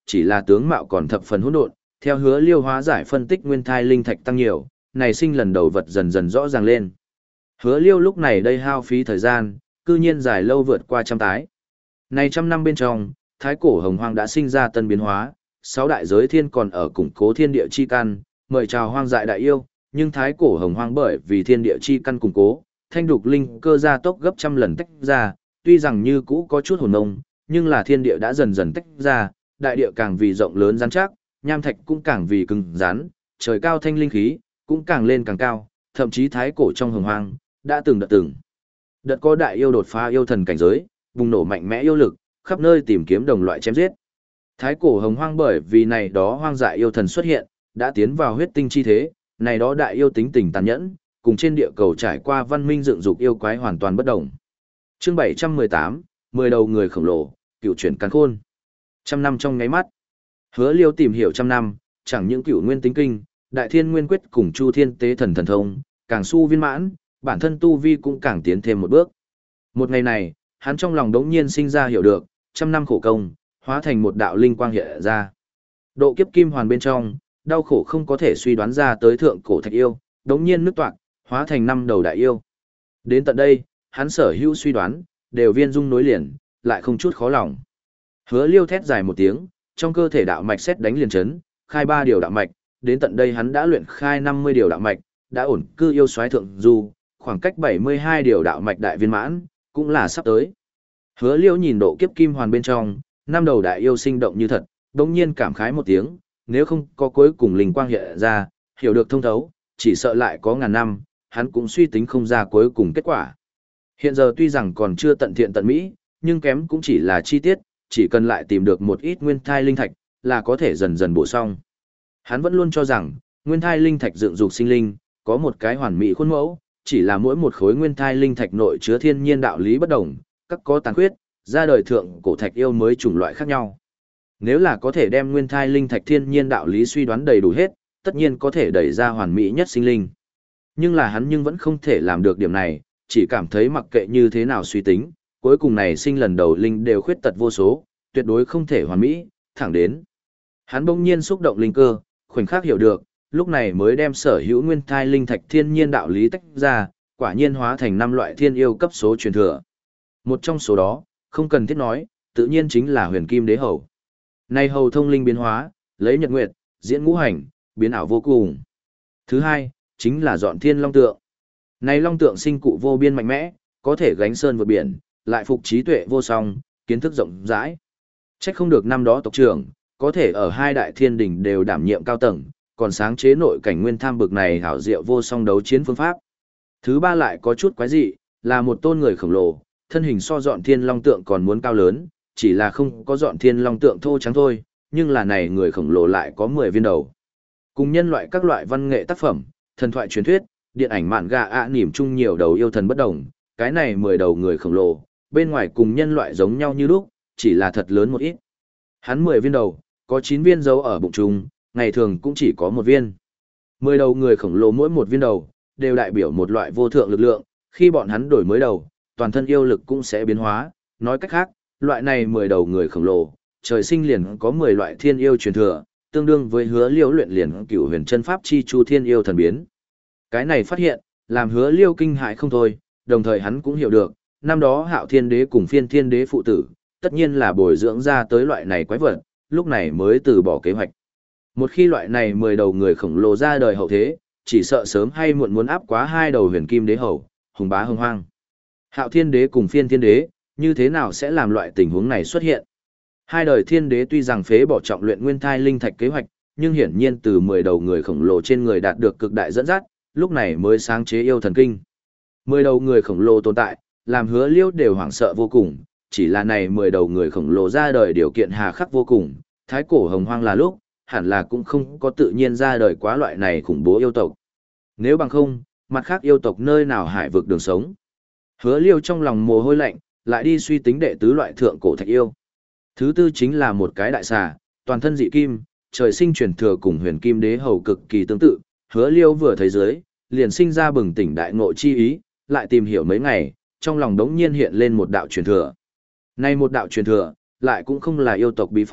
chỉ là tướng mạo còn thập phần hỗn độn, theo Hứa Liêu hóa giải phân tích nguyên thai linh thạch tăng nhiều, này sinh lần đầu vật dần dần rõ ràng lên. Hứa Liêu lúc này đây hao phí thời gian, cư nhiên dài lâu vượt qua trăm tái. Này trăm năm bên trong, thái cổ hồng hoang đã sinh ra tân biến hóa, sáu đại giới thiên còn ở củng cố thiên địa chi căn, mời chào hoang dại đại yêu, nhưng thái cổ hồng hoang bởi vì thiên địa chi căn củng cố, thanh đục linh cơ gia tốc gấp trăm lần tách ra, tuy rằng như cũ có chút hồn nông, nhưng là thiên địa đã dần dần tách ra, đại địa càng vì rộng lớn rắn chắc, nham thạch cũng càng vì cứng rắn, trời cao thanh linh khí cũng càng lên càng cao, thậm chí thái cổ trong hồng hoang đã từng đợt từng đợt có đại yêu đột phá yêu thần cảnh giới, bùng nổ mạnh mẽ yêu lực, khắp nơi tìm kiếm đồng loại chém giết. Thái cổ hồng hoang bởi vì này đó hoang dại yêu thần xuất hiện, đã tiến vào huyết tinh chi thế, này đó đại yêu tính tình tàn nhẫn, cùng trên địa cầu trải qua văn minh dựng dục yêu quái hoàn toàn bất động. Chương bảy trăm mười tám, mười đầu người khổng lồ, cựu chuyển càn khôn. Trăm năm trong ngáy mắt. Hứa Liêu tìm hiểu trăm năm, chẳng những cựu nguyên tính kinh, đại thiên nguyên quyết cùng chu thiên tế thần thần thông, càng su viên mãn, bản thân tu vi cũng càng tiến thêm một bước. Một ngày này, hắn trong lòng đống nhiên sinh ra hiểu được, trăm năm khổ công, hóa thành một đạo linh quang hiện ra. Độ kiếp kim hoàn bên trong, đau khổ không có thể suy đoán ra tới thượng cổ thạch yêu, đống nhiên nứt toạc, hóa thành năm đầu đại yêu. Đến tận đây, hắn sở hữu suy đoán, đều viên dung nối liền, lại không chút khó lòng. Hứa Liêu thét dài một tiếng, trong cơ thể đạo mạch xét đánh liền chấn, khai ba điều đạo mạch, đến tận đây hắn đã luyện khai năm mươi điều đạo mạch, đã ổn cư yêu soái thượng du, khoảng cách bảy mươi hai điều đạo mạch đại viên mãn, cũng là sắp tới. Hứa Liêu nhìn độ kiếp kim hoàn bên trong, năm đầu đại yêu sinh động như thật, đống nhiên cảm khái một tiếng, nếu không có cuối cùng linh quang hiện ra, hiểu được thông thấu, chỉ sợ lại có ngàn năm, hắn cũng suy tính không ra cuối cùng kết quả. Hiện giờ tuy rằng còn chưa tận thiện tận mỹ, nhưng kém cũng chỉ là chi tiết, chỉ cần lại tìm được một ít nguyên thai linh thạch, là có thể dần dần bổ xong. Hắn vẫn luôn cho rằng, nguyên thai linh thạch dựng dục sinh linh, có một cái hoàn mỹ khuôn mẫu, chỉ là mỗi một khối nguyên thai linh thạch nội chứa thiên nhiên đạo lý bất đồng, các có tàn khuyết, ra đời thượng cổ thạch yêu mới chủng loại khác nhau. Nếu là có thể đem nguyên thai linh thạch thiên nhiên đạo lý suy đoán đầy đủ hết, tất nhiên có thể đẩy ra hoàn mỹ nhất sinh linh. Nhưng là hắn nhưng vẫn không thể làm được điểm này, chỉ cảm thấy mặc kệ như thế nào suy tính, cuối cùng này sinh lần đầu linh đều khuyết tật vô số, tuyệt đối không thể hoàn mỹ, thẳng đến. Hắn bỗng nhiên xúc động linh cơ, khoảnh khắc hiểu được, lúc này mới đem sở hữu nguyên thai linh thạch thiên nhiên đạo lý tách ra, quả nhiên hóa thành năm loại thiên yêu cấp số truyền thừa. Một trong số đó, không cần thiết nói, tự nhiên chính là huyền kim đế hầu. Này hầu thông linh biến hóa, lấy nhật nguyệt, diễn ngũ hành, biến ảo vô cùng. Thứ hai, chính là dọn thiên long tượng. Này long tượng sinh cụ vô biên mạnh mẽ, có thể gánh sơn vượt biển, lại phục trí tuệ vô song, kiến thức rộng rãi. Trách không được năm đó tộc trưởng, có thể ở hai đại thiên đỉnh đều đảm nhiệm cao tầng, còn sáng chế nội cảnh nguyên tham bực này hảo diệu vô song đấu chiến phương pháp. Thứ ba lại có chút quái dị, là một tôn người khổng lồ, thân hình so dọn thiên long tượng còn muốn cao lớn, chỉ là không có dọn thiên long tượng thô trắng thôi, nhưng là này người khổng lồ lại có mười viên đầu. Cùng nhân loại các loại văn nghệ tác phẩm, thần thoại truyền thuyết, điện ảnh mạn gà ạ nỉm chung nhiều đầu yêu thần bất đồng, cái này mười đầu người khổng lồ, bên ngoài cùng nhân loại giống nhau như lúc, chỉ là thật lớn một ít. Hắn mười viên đầu, có chín viên giấu ở bụng chung, ngày thường cũng chỉ có một viên. mười đầu người khổng lồ mỗi một viên đầu, đều đại biểu một loại vô thượng lực lượng, khi bọn hắn đổi mới đầu, toàn thân yêu lực cũng sẽ biến hóa, nói cách khác, loại này mười đầu người khổng lồ, trời sinh liền có mười loại thiên yêu truyền thừa, tương đương với Hứa Liêu luyện liền cửu huyền chân pháp chi chu thiên yêu thần biến. Cái này phát hiện, làm Hứa Liêu kinh hại không thôi, đồng thời hắn cũng hiểu được, năm đó Hạo Thiên Đế cùng Phiên Thiên Đế phụ tử, tất nhiên là bồi dưỡng ra tới loại này quái vật, lúc này mới từ bỏ kế hoạch. Một khi loại này mười đầu người khổng lồ ra đời hậu thế, chỉ sợ sớm hay muộn muốn áp quá hai đầu huyền kim đế hầu, hùng bá hưng hoang. Hạo Thiên Đế cùng Phiên Thiên Đế, như thế nào sẽ làm loại tình huống này xuất hiện? Hai đời Thiên Đế tuy rằng phế bỏ trọng luyện nguyên thai linh thạch kế hoạch, nhưng hiển nhiên từ mười đầu người khổng lồ trên người đạt được cực đại dẫn dắt, lúc này mới sáng chế yêu thần kinh. Mười đầu người khổng lồ tồn tại, làm Hứa Liêu đều hoảng sợ vô cùng, chỉ là này mười đầu người khổng lồ ra đời điều kiện hà khắc vô cùng, thái cổ hồng hoang là lúc, hẳn là cũng không có tự nhiên ra đời quá loại này khủng bố yêu tộc. Nếu bằng không, mặt khác yêu tộc nơi nào hải vực đường sống. Hứa Liêu trong lòng mồ hôi lạnh, lại đi suy tính đệ tứ loại thượng cổ thạch yêu. Thứ tư chính là một cái đại xà, toàn thân dị kim, trời sinh truyền thừa cùng huyền kim đế hầu cực kỳ tương tự. Hứa Liêu vừa thấy dưới, liền sinh ra bừng tỉnh đại ngộ chi ý, lại tìm hiểu mấy ngày, trong lòng đống nhiên hiện lên một đạo truyền thừa. Này một đạo truyền thừa, lại cũng không là yêu tộc bí pháp,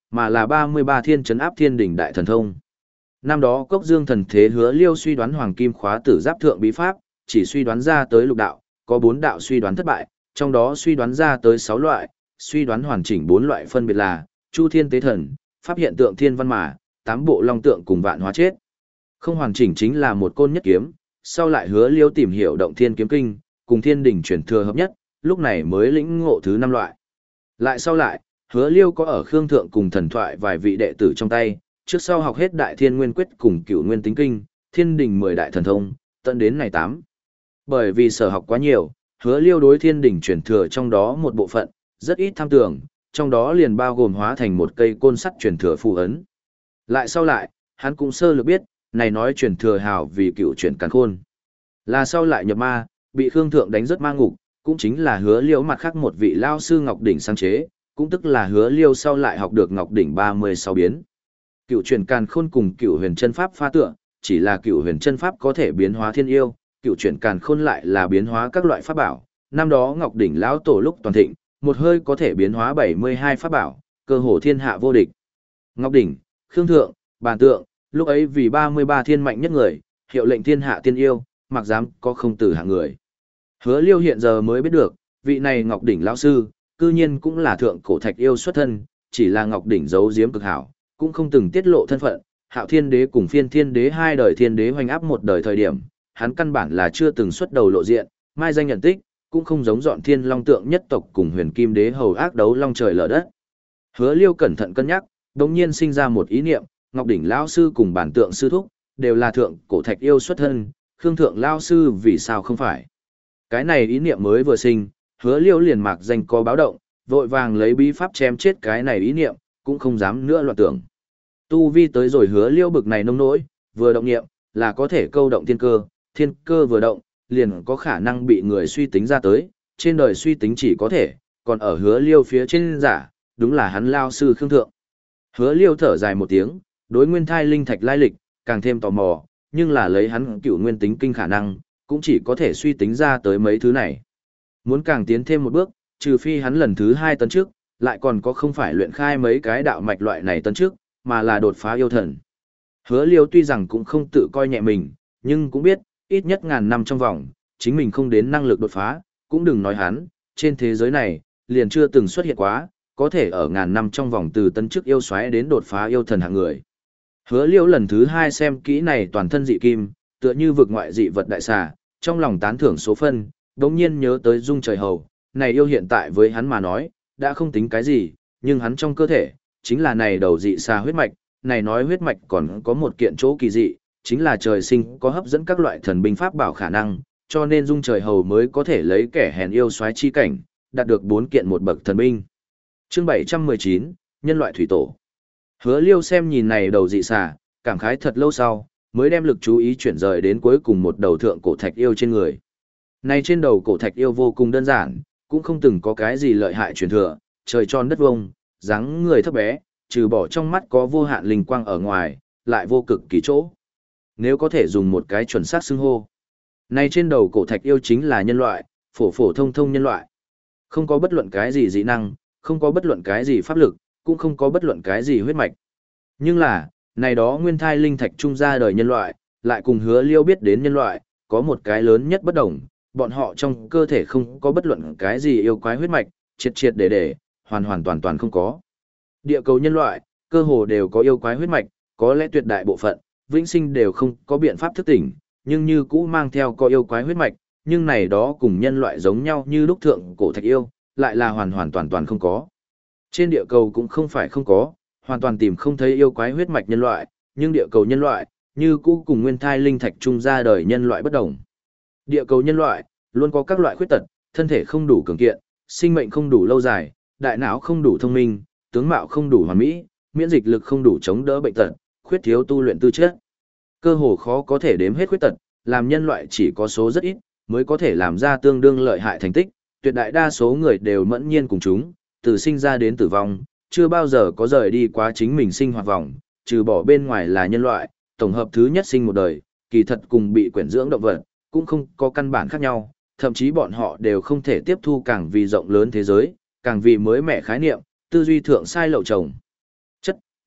mà là ba mươi ba thiên trấn áp thiên đỉnh đại thần thông. Năm đó Cốc Dương thần thế Hứa Liêu suy đoán hoàng kim khóa tử giáp thượng bí pháp, chỉ suy đoán ra tới lục đạo, có bốn đạo suy đoán thất bại, trong đó suy đoán ra tới sáu loại, suy đoán hoàn chỉnh bốn loại phân biệt là Chu Thiên Tế Thần, Pháp Hiện Tượng Thiên Văn Mã, tám bộ long tượng cùng vạn hóa chết. Không hoàn chỉnh chính là một côn nhất kiếm, sau lại Hứa Liêu tìm hiểu động thiên kiếm kinh, cùng thiên đỉnh chuyển thừa hợp nhất, lúc này mới lĩnh ngộ thứ năm loại. Lại sau lại, Hứa Liêu có ở Khương Thượng cùng thần thoại vài vị đệ tử trong tay, trước sau học hết Đại Thiên Nguyên Quyết cùng Cửu Nguyên Tính Kinh, Thiên Đỉnh mười đại thần thông, tận đến này tám. Bởi vì sở học quá nhiều, Hứa Liêu đối Thiên Đỉnh chuyển thừa trong đó một bộ phận, rất ít tham tưởng, trong đó liền bao gồm hóa thành một cây côn sắt chuyển thừa phù ấn. Lại sau lại, hắn cũng sơ lược biết, này nói chuyển thừa hào vì cựu chuyển càn khôn. Là sau lại nhập ma, bị Khương Thượng đánh rất ma ngục, cũng chính là Hứa Liêu mặt khác một vị lao sư Ngọc Đỉnh sáng chế, cũng tức là Hứa Liêu sau lại học được Ngọc Đỉnh ba mươi sáu biến. Cựu chuyển càn khôn cùng cựu huyền chân pháp pha tựa, chỉ là cựu huyền chân pháp có thể biến hóa thiên yêu, cựu chuyển càn khôn lại là biến hóa các loại pháp bảo. Năm đó Ngọc Đỉnh lão tổ lúc toàn thịnh, một hơi có thể biến hóa bảy mươi hai pháp bảo, cơ hồ thiên hạ vô địch. Ngọc Đỉnh, Khương Thượng, Bàn Tượng, lúc ấy vì ba mươi ba thiên mạnh nhất người, hiệu lệnh thiên hạ tiên yêu, mặc dám có không tử hạng người. Hứa Liêu hiện giờ mới biết được, vị này Ngọc Đỉnh lão sư, cư nhiên cũng là thượng cổ thạch yêu xuất thân, chỉ là Ngọc Đỉnh giấu giếm cực hảo, cũng không từng tiết lộ thân phận. Hạo Thiên Đế cùng Phiên Thiên Đế hai đời thiên đế hoành áp một đời thời điểm, hắn căn bản là chưa từng xuất đầu lộ diện, mai danh nhận tích, cũng không giống dọn Thiên Long tượng nhất tộc cùng Huyền Kim Đế hầu ác đấu long trời lở đất. Hứa Liêu cẩn thận cân nhắc, đột nhiên sinh ra một ý niệm, Ngọc Đỉnh lão sư cùng Bản Tượng sư thúc đều là thượng cổ thạch yêu xuất thân, Khương Thượng lão sư vì sao không phải? Cái này ý niệm mới vừa sinh, Hứa Liêu liền mạc danh có báo động, vội vàng lấy bí pháp chém chết cái này ý niệm, cũng không dám nữa loạn tưởng. Tu vi tới rồi Hứa Liêu bực này nông nỗi, vừa động niệm là có thể câu động thiên cơ, thiên cơ vừa động, liền có khả năng bị người suy tính ra tới, trên đời suy tính chỉ có thể, còn ở Hứa Liêu phía trên giả, đúng là hắn lao sư Khương Thượng. Hứa Liêu thở dài một tiếng, đối nguyên thai linh thạch lai lịch, càng thêm tò mò, nhưng là lấy hắn cựu nguyên tính kinh khả năng, cũng chỉ có thể suy tính ra tới mấy thứ này. Muốn càng tiến thêm một bước, trừ phi hắn lần thứ hai tấn trước, lại còn có không phải luyện khai mấy cái đạo mạch loại này tấn trước, mà là đột phá yêu thần. Hứa Liêu tuy rằng cũng không tự coi nhẹ mình, nhưng cũng biết, ít nhất ngàn năm trong vòng, chính mình không đến năng lực đột phá, cũng đừng nói hắn, trên thế giới này, liền chưa từng xuất hiện quá, có thể ở ngàn năm trong vòng từ tấn chức yêu xoáy đến đột phá yêu thần hạng người. Hứa Liêu lần thứ hai xem kỹ này toàn thân dị kim, tựa như vực ngoại dị vật đại xà, trong lòng tán thưởng số phân, đống nhiên nhớ tới Dung Trời Hầu, này yêu hiện tại với hắn mà nói, đã không tính cái gì, nhưng hắn trong cơ thể, chính là này đầu dị xà huyết mạch, này nói huyết mạch còn có một kiện chỗ kỳ dị, chính là trời sinh có hấp dẫn các loại thần binh pháp bảo khả năng, cho nên Dung Trời Hầu mới có thể lấy kẻ hèn yêu xoáy chi cảnh, đạt được bốn kiện một bậc thần binh. Chương bảy trăm mười chín, Nhân loại thủy tổ. Hứa Liêu xem nhìn này đầu dị xà, cảm khái thật lâu sau, mới đem lực chú ý chuyển rời đến cuối cùng một đầu thượng cổ thạch yêu trên người. Này trên đầu cổ thạch yêu vô cùng đơn giản, cũng không từng có cái gì lợi hại truyền thừa, trời tròn đất vông, dáng người thấp bé, trừ bỏ trong mắt có vô hạn linh quang ở ngoài, lại vô cực kỳ chỗ. Nếu có thể dùng một cái chuẩn xác xưng hô. Này trên đầu cổ thạch yêu chính là nhân loại, phổ phổ thông thông nhân loại. Không có bất luận cái gì dị năng, không có bất luận cái gì pháp lực, cũng không có bất luận cái gì huyết mạch. Nhưng là, này đó nguyên thai linh thạch trung ra đời nhân loại, lại cùng Hứa Liêu biết đến nhân loại, có một cái lớn nhất bất đồng, bọn họ trong cơ thể không có bất luận cái gì yêu quái huyết mạch, triệt triệt để để, hoàn hoàn toàn toàn không có. Địa cầu nhân loại, cơ hồ đều có yêu quái huyết mạch, có lẽ tuyệt đại bộ phận, vĩnh sinh đều không có biện pháp thức tỉnh, nhưng như cũ mang theo có yêu quái huyết mạch, nhưng này đó cùng nhân loại giống nhau như lúc thượng cổ thạch yêu, lại là hoàn hoàn toàn toàn không có. Trên địa cầu cũng không phải không có, hoàn toàn tìm không thấy yêu quái huyết mạch nhân loại, nhưng địa cầu nhân loại, như cũ cùng nguyên thai linh thạch trung ra đời nhân loại bất đồng. Địa cầu nhân loại, luôn có các loại khuyết tật, thân thể không đủ cường kiện, sinh mệnh không đủ lâu dài, đại não không đủ thông minh, tướng mạo không đủ hoàn mỹ, miễn dịch lực không đủ chống đỡ bệnh tật, khuyết thiếu tu luyện tư chất. Cơ hồ khó có thể đếm hết khuyết tật, làm nhân loại chỉ có số rất ít, mới có thể làm ra tương đương lợi hại thành tích, tuyệt đại đa số người đều mẫn nhiên cùng chúng, từ sinh ra đến tử vong, chưa bao giờ có rời đi quá chính mình sinh hoạt vòng, trừ bỏ bên ngoài là nhân loại, tổng hợp thứ nhất sinh một đời, kỳ thật cùng bị quyển dưỡng động vật, cũng không có căn bản khác nhau, thậm chí bọn họ đều không thể tiếp thu càng vì rộng lớn thế giới, càng vì mới mẻ khái niệm, tư duy thượng sai lậu trồng.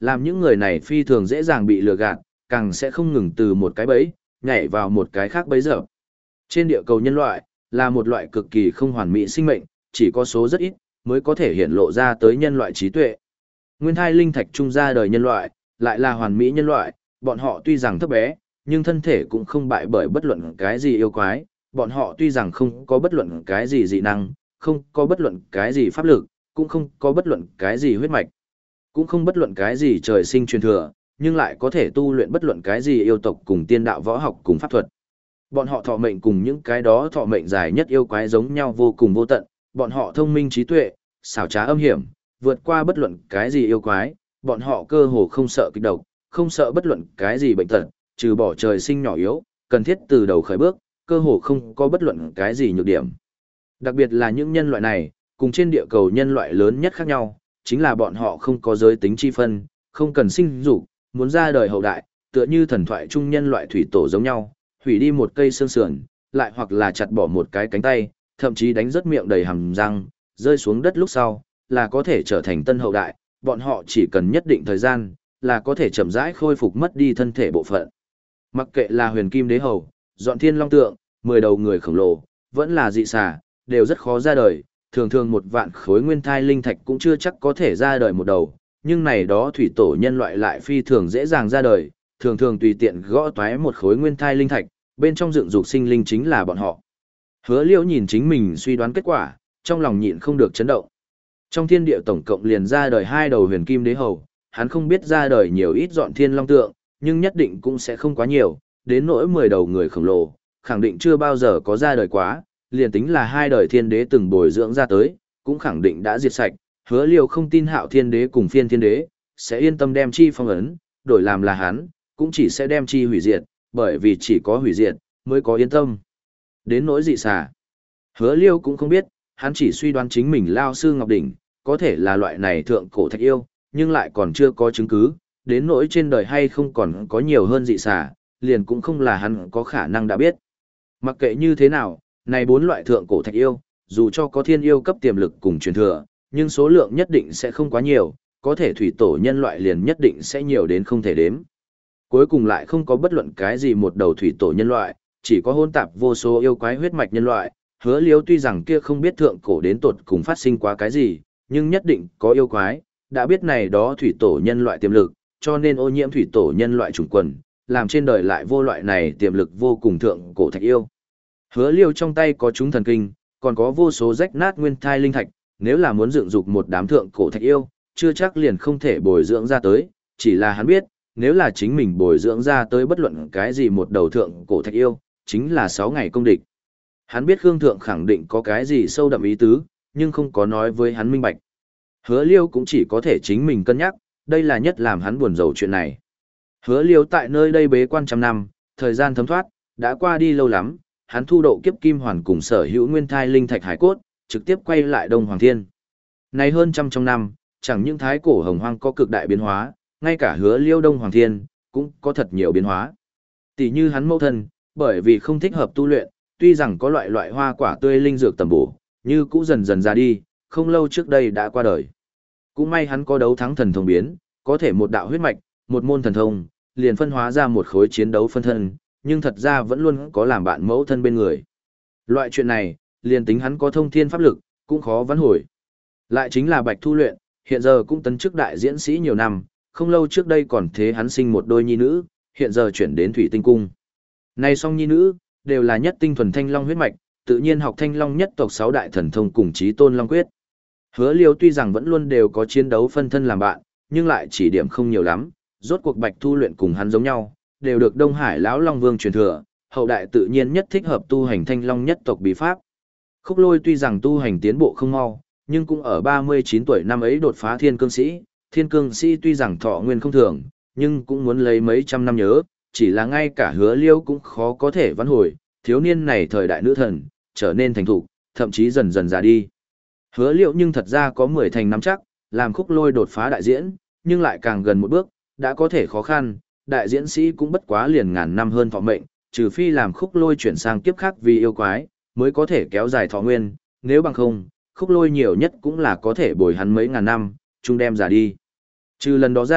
làm những người này phi thường dễ dàng bị lừa gạt, càng sẽ không ngừng từ một cái bẫy, nhảy vào một cái khác bẫy dập. Trên địa cầu nhân loại, là một loại cực kỳ không hoàn mỹ sinh mệnh, chỉ có số rất ít, mới có thể hiện lộ ra tới nhân loại trí tuệ. Nguyên thai linh thạch trung ra đời nhân loại, lại là hoàn mỹ nhân loại, bọn họ tuy rằng thấp bé, nhưng thân thể cũng không bại bởi bất luận cái gì yêu quái, bọn họ tuy rằng không có bất luận cái gì dị năng, không có bất luận cái gì pháp lực, cũng không có bất luận cái gì huyết mạch, cũng không bất luận cái gì trời sinh truyền thừa, nhưng lại có thể tu luyện bất luận cái gì yêu tộc cùng tiên đạo võ học cùng pháp thuật. Bọn họ thọ mệnh cùng những cái đó thọ mệnh dài nhất yêu quái giống nhau vô cùng vô tận, bọn họ thông minh trí tuệ, xảo trá âm hiểm, vượt qua bất luận cái gì yêu quái, bọn họ cơ hồ không sợ kịch độc, không sợ bất luận cái gì bệnh tật, trừ bỏ trời sinh nhỏ yếu, cần thiết từ đầu khởi bước, cơ hồ không có bất luận cái gì nhược điểm. Đặc biệt là những nhân loại này, cùng trên địa cầu nhân loại lớn nhất khác nhau, chính là bọn họ không có giới tính chi phân, không cần sinh dục, muốn ra đời hậu đại, tựa như thần thoại trung nhân loại thủy tổ giống nhau, hủy đi một cây xương sườn, lại hoặc là chặt bỏ một cái cánh tay, thậm chí đánh rớt miệng đầy hàm răng, rơi xuống đất lúc sau, là có thể trở thành tân hậu đại, bọn họ chỉ cần nhất định thời gian, là có thể chậm rãi khôi phục mất đi thân thể bộ phận. Mặc kệ là huyền kim đế hầu, dọn thiên long tượng, mười đầu người khổng lồ, vẫn là dị xà, đều rất khó ra đời, thường thường một vạn khối nguyên thai linh thạch cũng chưa chắc có thể ra đời một đầu, nhưng này đó thủy tổ nhân loại lại phi thường dễ dàng ra đời, thường thường tùy tiện gõ toái một khối nguyên thai linh thạch, bên trong dựng dục sinh linh chính là bọn họ. Hứa Liễu nhìn chính mình suy đoán kết quả, trong lòng nhịn không được chấn động. Trong thiên địa tổng cộng liền ra đời hai đầu huyền kim đế hầu, hắn không biết ra đời nhiều ít dọn thiên long tượng, nhưng nhất định cũng sẽ không quá nhiều, đến nỗi mười đầu người khổng lồ, khẳng định chưa bao giờ có ra đời quá, liền tính là hai đời thiên đế từng bồi dưỡng ra tới, cũng khẳng định đã diệt sạch. Hứa Liêu không tin Hạo thiên đế cùng phiên thiên đế sẽ yên tâm đem chi phong ấn, đổi làm là hắn, cũng chỉ sẽ đem chi hủy diệt, bởi vì chỉ có hủy diệt mới có yên tâm. Đến nỗi dị xà, Hứa Liêu cũng không biết, hắn chỉ suy đoán chính mình lao sư Ngọc Đỉnh, có thể là loại này thượng cổ thạch yêu, nhưng lại còn chưa có chứng cứ, đến nỗi trên đời hay không còn có nhiều hơn dị xà, liền cũng không là hắn có khả năng đã biết. Mặc kệ như thế nào, này bốn loại thượng cổ thạch yêu, dù cho có thiên yêu cấp tiềm lực cùng truyền thừa, nhưng số lượng nhất định sẽ không quá nhiều, có thể thủy tổ nhân loại liền nhất định sẽ nhiều đến không thể đếm. Cuối cùng lại không có bất luận cái gì một đầu thủy tổ nhân loại, chỉ có hỗn tạp vô số yêu quái huyết mạch nhân loại. Hứa Liêu tuy rằng kia không biết thượng cổ đến tột cùng phát sinh quá cái gì, nhưng nhất định có yêu quái, đã biết này đó thủy tổ nhân loại tiềm lực, cho nên ô nhiễm thủy tổ nhân loại chủng quần, làm trên đời lại vô loại này tiềm lực vô cùng thượng cổ thạch yêu. Hứa Liêu trong tay có chúng thần kinh, còn có vô số rách nát nguyên thai linh thạch, nếu là muốn dựng dục một đám thượng cổ thạch yêu, chưa chắc liền không thể bồi dưỡng ra tới, chỉ là hắn biết, nếu là chính mình bồi dưỡng ra tới bất luận cái gì một đầu thượng cổ thạch yêu, chính là sáu ngày công địch. Hắn biết Khương Thượng khẳng định có cái gì sâu đậm ý tứ, nhưng không có nói với hắn minh bạch. Hứa Liêu cũng chỉ có thể chính mình cân nhắc, đây là nhất làm hắn buồn rầu chuyện này. Hứa Liêu tại nơi đây bế quan trăm năm, thời gian thấm thoát, đã qua đi lâu lắm, hắn thu độ kiếp kim hoàn cùng sở hữu nguyên thai linh thạch hải cốt, trực tiếp quay lại Đông Hoàng Thiên. Này hơn trăm trong năm, chẳng những thái cổ hồng hoang có cực đại biến hóa, ngay cả Hứa Liêu Đông Hoàng Thiên cũng có thật nhiều biến hóa. Tỷ như hắn mẫu thân, bởi vì không thích hợp tu luyện, tuy rằng có loại loại hoa quả tươi linh dược tầm bổ, như cũ dần dần ra đi, không lâu trước đây đã qua đời. Cũng may hắn có đấu thắng thần thông biến, có thể một đạo huyết mạch, một môn thần thông, liền phân hóa ra một khối chiến đấu phân thân, nhưng thật ra vẫn luôn có làm bạn mẫu thân bên người. Loại chuyện này, liền tính hắn có thông thiên pháp lực, cũng khó vãn hồi. Lại chính là Bạch Thu Luyện, hiện giờ cũng tấn chức đại diễn sĩ nhiều năm, không lâu trước đây còn thế hắn sinh một đôi nhi nữ, hiện giờ chuyển đến Thủy Tinh Cung. Này song nhi nữ, đều là nhất tinh thuần thanh long huyết mạch, tự nhiên học thanh long nhất tộc sáu đại thần thông cùng chí tôn long quyết. Hứa Liêu tuy rằng vẫn luôn đều có chiến đấu phân thân làm bạn, nhưng lại chỉ điểm không nhiều lắm, rốt cuộc Bạch Thu Luyện cùng hắn giống nhau, đều được Đông Hải lão Long Vương truyền thừa, hậu đại tự nhiên nhất thích hợp tu hành thanh long nhất tộc bí pháp. Khúc Lôi tuy rằng tu hành tiến bộ không mau, nhưng cũng ở ba mươi chín tuổi năm ấy đột phá thiên cương sĩ, thiên cương sĩ tuy rằng thọ nguyên không thường, nhưng cũng muốn lấy mấy trăm năm nhớ, chỉ là ngay cả Hứa Liêu cũng khó có thể vãn hồi, thiếu niên này thời đại nữ thần, trở nên thành thục, thậm chí dần dần già đi. Hứa Liêu nhưng thật ra có mười thành nắm chắc, làm Khúc Lôi đột phá đại diễn, nhưng lại càng gần một bước, đã có thể khó khăn, đại diễn sĩ cũng bất quá liền ngàn năm hơn thọ mệnh, trừ phi làm Khúc Lôi chuyển sang kiếp khác vì yêu quái, mới có thể kéo dài thọ nguyên, nếu bằng không, Khúc Lôi nhiều nhất cũng là có thể bồi hắn mấy ngàn năm, chung đem già đi. Trừ lần đó ra,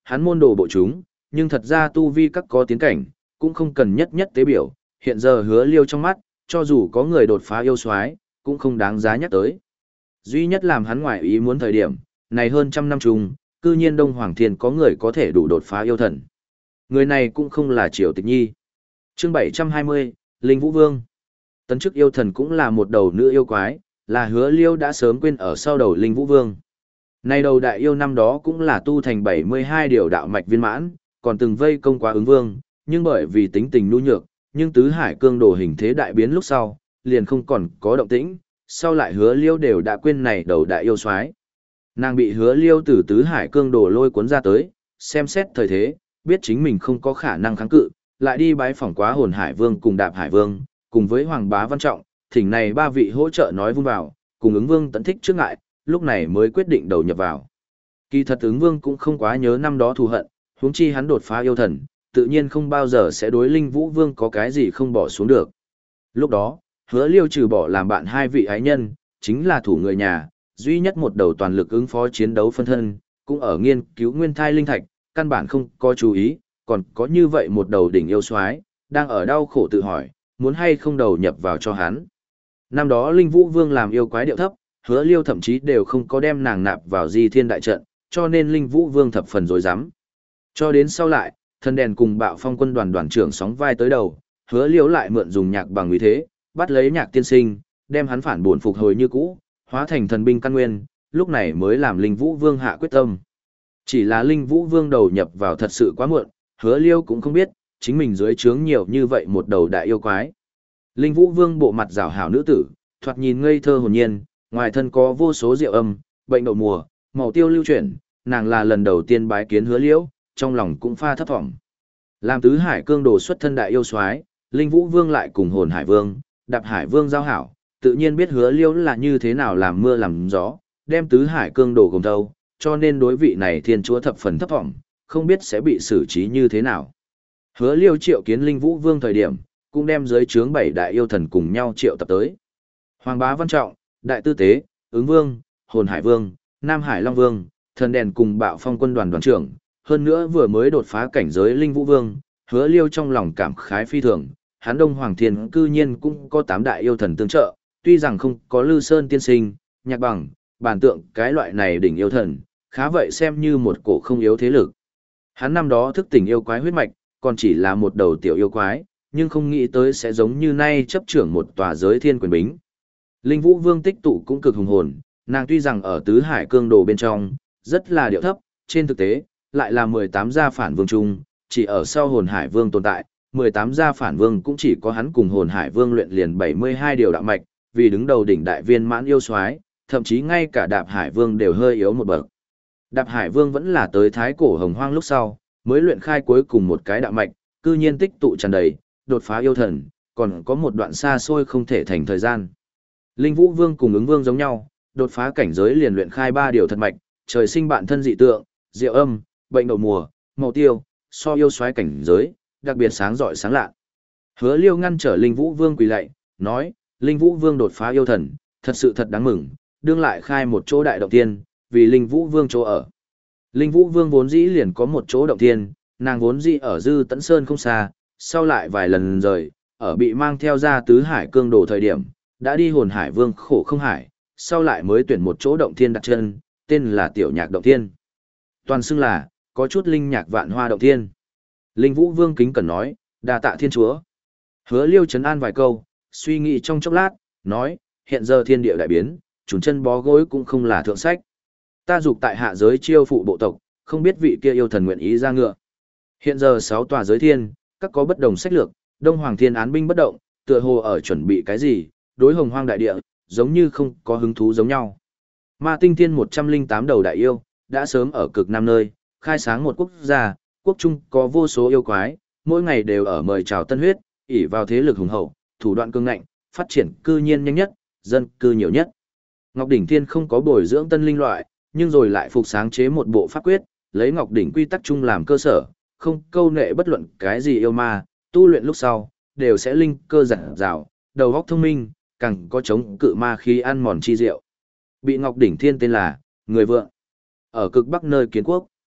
hắn môn đồ bộ chúng, nhưng thật ra tu vi các có tiến cảnh, cũng không cần nhất nhất tế biểu, hiện giờ Hứa Liêu trong mắt, cho dù có người đột phá yêu soái, cũng không đáng giá nhắc tới. Duy nhất làm hắn ngoại ý muốn thời điểm, này hơn trăm năm chung, cư nhiên Đông Hoàng Thiên có người có thể đủ đột phá yêu thần. Người này cũng không là Triều Tịch Nhi. Chương bảy trăm hai mươi, Linh Vũ Vương. Tấn chức yêu thần cũng là một đầu nữ yêu quái, là Hứa Liêu đã sớm quên ở sau đầu Linh Vũ Vương. Này đầu đại yêu năm đó cũng là tu thành bảy mươi hai điều đạo mạch viên mãn, còn từng vây công quá ứng vương, nhưng bởi vì tính tình nhu nhược, nhưng tứ hải cương đồ hình thế đại biến lúc sau, liền không còn có động tĩnh, sau lại Hứa Liêu đều đã quên này đầu đại yêu soái. Nàng bị Hứa Liêu từ tứ hải cương đồ lôi cuốn ra tới, xem xét thời thế, biết chính mình không có khả năng kháng cự, lại đi bái phỏng quá Hồn Hải Vương cùng Đạp Hải Vương, cùng với Hoàng Bá Văn Trọng, thỉnh này ba vị hỗ trợ nói vun vào, cùng ứng vương tận thích trước ngại, lúc này mới quyết định đầu nhập vào. Kỳ thật ứng vương cũng không quá nhớ năm đó thù hận, huống chi hắn đột phá yêu thần, tự nhiên không bao giờ sẽ đối Linh Vũ Vương có cái gì không bỏ xuống được. Lúc đó, Hứa Liêu trừ bỏ làm bạn hai vị ái nhân, chính là thủ người nhà, duy nhất một đầu toàn lực ứng phó chiến đấu phân thân, cũng ở nghiên cứu nguyên thai linh thạch, căn bản không có chú ý, còn có như vậy một đầu đỉnh yêu soái, đang ở đau khổ tự hỏi, muốn hay không đầu nhập vào cho hắn. Năm đó Linh Vũ Vương làm yêu quái điệu thấp, Hứa Liêu thậm chí đều không có đem nàng nạp vào Di Thiên đại trận, cho nên Linh Vũ Vương thập phần rối rắm. Cho đến sau lại, Thần Đèn cùng Bạo Phong quân đoàn đoàn trưởng sóng vai tới đầu, Hứa Liêu lại mượn dùng nhạc bằng uy thế, bắt lấy Nhạc tiên sinh, đem hắn phản bổn phục hồi như cũ, hóa thành thần binh căn nguyên, lúc này mới làm Linh Vũ Vương hạ quyết tâm. Chỉ là Linh Vũ Vương đầu nhập vào thật sự quá muộn, Hứa Liêu cũng không biết, chính mình dưới trướng nhiều như vậy một đầu đại yêu quái. Linh Vũ Vương bộ mặt rảo hảo nữ tử, thoạt nhìn ngây thơ hồn nhiên, ngoài thân có vô số diệu âm, bệnh đậu mùa, màu tiêu lưu chuyển, nàng là lần đầu tiên bái kiến Hứa Liễu, trong lòng cũng pha thấp thỏm. Làm tứ hải cương đồ xuất thân đại yêu soái, Linh Vũ Vương lại cùng Hồn Hải Vương, Đạp Hải Vương giao hảo, tự nhiên biết Hứa Liễu là như thế nào làm mưa làm gió, đem tứ hải cương đồ gồm thâu, cho nên đối vị này thiên chúa thập phần thấp thỏm, không biết sẽ bị xử trí như thế nào. Hứa Liêu triệu kiến Linh Vũ Vương thời điểm, cũng đem dưới trướng bảy đại yêu thần cùng nhau triệu tập tới. Hoàng Bá Văn Trọng, Đại Tư Tế, Ứng Vương, Hồn Hải Vương, Nam Hải Long Vương, Thần Đèn cùng Bạo Phong quân đoàn đoàn trưởng, hơn nữa vừa mới đột phá cảnh giới Linh Vũ Vương, Hứa Liêu trong lòng cảm khái phi thường, hắn Đông Hoàng Thiên cư nhiên cũng có tám đại yêu thần tương trợ, tuy rằng không có Lư Sơn tiên sinh, Nhạc Bằng, Bản Tượng cái loại này đỉnh yêu thần, khá vậy xem như một cổ không yếu thế lực. Hắn năm đó thức tỉnh yêu quái huyết mạch, còn chỉ là một đầu tiểu yêu quái, nhưng không nghĩ tới sẽ giống như nay chấp trưởng một tòa giới thiên quyền bính. Linh Vũ Vương tích tụ cũng cực hùng hồn, nàng tuy rằng ở tứ hải cương đồ bên trong, rất là điệu thấp, trên thực tế, lại là mười tám gia phản vương chung, chỉ ở sau Hồn Hải Vương tồn tại, mười tám gia phản vương cũng chỉ có hắn cùng Hồn Hải Vương luyện liền bảy mươi hai điều đạo mạch, vì đứng đầu đỉnh đại viên mãn yêu soái, thậm chí ngay cả Đạp Hải Vương đều hơi yếu một bậc. Đạp Hải Vương vẫn là tới thái cổ hồng hoang lúc sau, mới luyện khai cuối cùng một cái đạo mạch, cư nhiên tích tụ tràn đầy, đột phá yêu thần, còn có một đoạn xa xôi không thể thành thời gian. Linh Vũ Vương cùng Ứng Vương giống nhau, đột phá cảnh giới liền luyện khai ba điều thật mạch, trời sinh bạn thân dị tượng, diệu âm, bệnh đậu mùa, màu tiêu, so yêu soái cảnh giới, đặc biệt sáng rọi sáng lạ. Hứa Liêu ngăn trở Linh Vũ Vương quỳ lạy, nói, Linh Vũ Vương đột phá yêu thần, thật sự thật đáng mừng, đương lại khai một chỗ đại động tiên, vì Linh Vũ Vương chỗ ở. Linh Vũ Vương vốn dĩ liền có một chỗ động tiên, nàng vốn dĩ ở Dư Tẫn Sơn không xa, sau lại vài lần rời, ở bị mang theo ra tứ hải cương đồ thời điểm, đã đi Hồn Hải Vương khổ không hải, sau lại mới tuyển một chỗ động thiên đặt chân, tên là Tiểu Nhạc Động Thiên. Toàn xưng là, có chút linh nhạc vạn hoa động thiên. Linh Vũ Vương kính cẩn nói, đa tạ thiên chúa. Hứa Liêu trấn an vài câu, suy nghĩ trong chốc lát, nói, hiện giờ thiên địa đại biến, chùn chân bó gối cũng không là thượng sách. Ta dục tại hạ giới chiêu phụ bộ tộc, không biết vị kia yêu thần nguyện ý ra ngựa. Hiện giờ sáu tòa giới thiên, các có bất đồng sách lược, Đông Hoàng Thiên án binh bất động, tựa hồ ở chuẩn bị cái gì, đối hồng hoang đại địa, giống như không có hứng thú giống nhau. Ma Tinh Thiên một trăm linh tám đầu đại yêu, đã sớm ở cực nam nơi, khai sáng một quốc gia, quốc trung có vô số yêu quái, mỗi ngày đều ở mời chào tân huyết, ỷ vào thế lực hùng hậu, thủ đoạn cương ngạnh, phát triển cư nhiên nhanh nhất, dân cư nhiều nhất. Ngọc Đỉnh Thiên không có bồi dưỡng tân linh loại, nhưng rồi lại phục sáng chế một bộ pháp quyết, lấy Ngọc Đỉnh quy tắc chung làm cơ sở, không câu nệ bất luận cái gì yêu ma, tu luyện lúc sau, đều sẽ linh cơ giản dào, đầu óc thông minh, càng có chống cự ma khí ăn mòn chi diệu. Bị Ngọc Đỉnh Thiên tên là Người Vượng. Ở cực bắc nơi kiến quốc,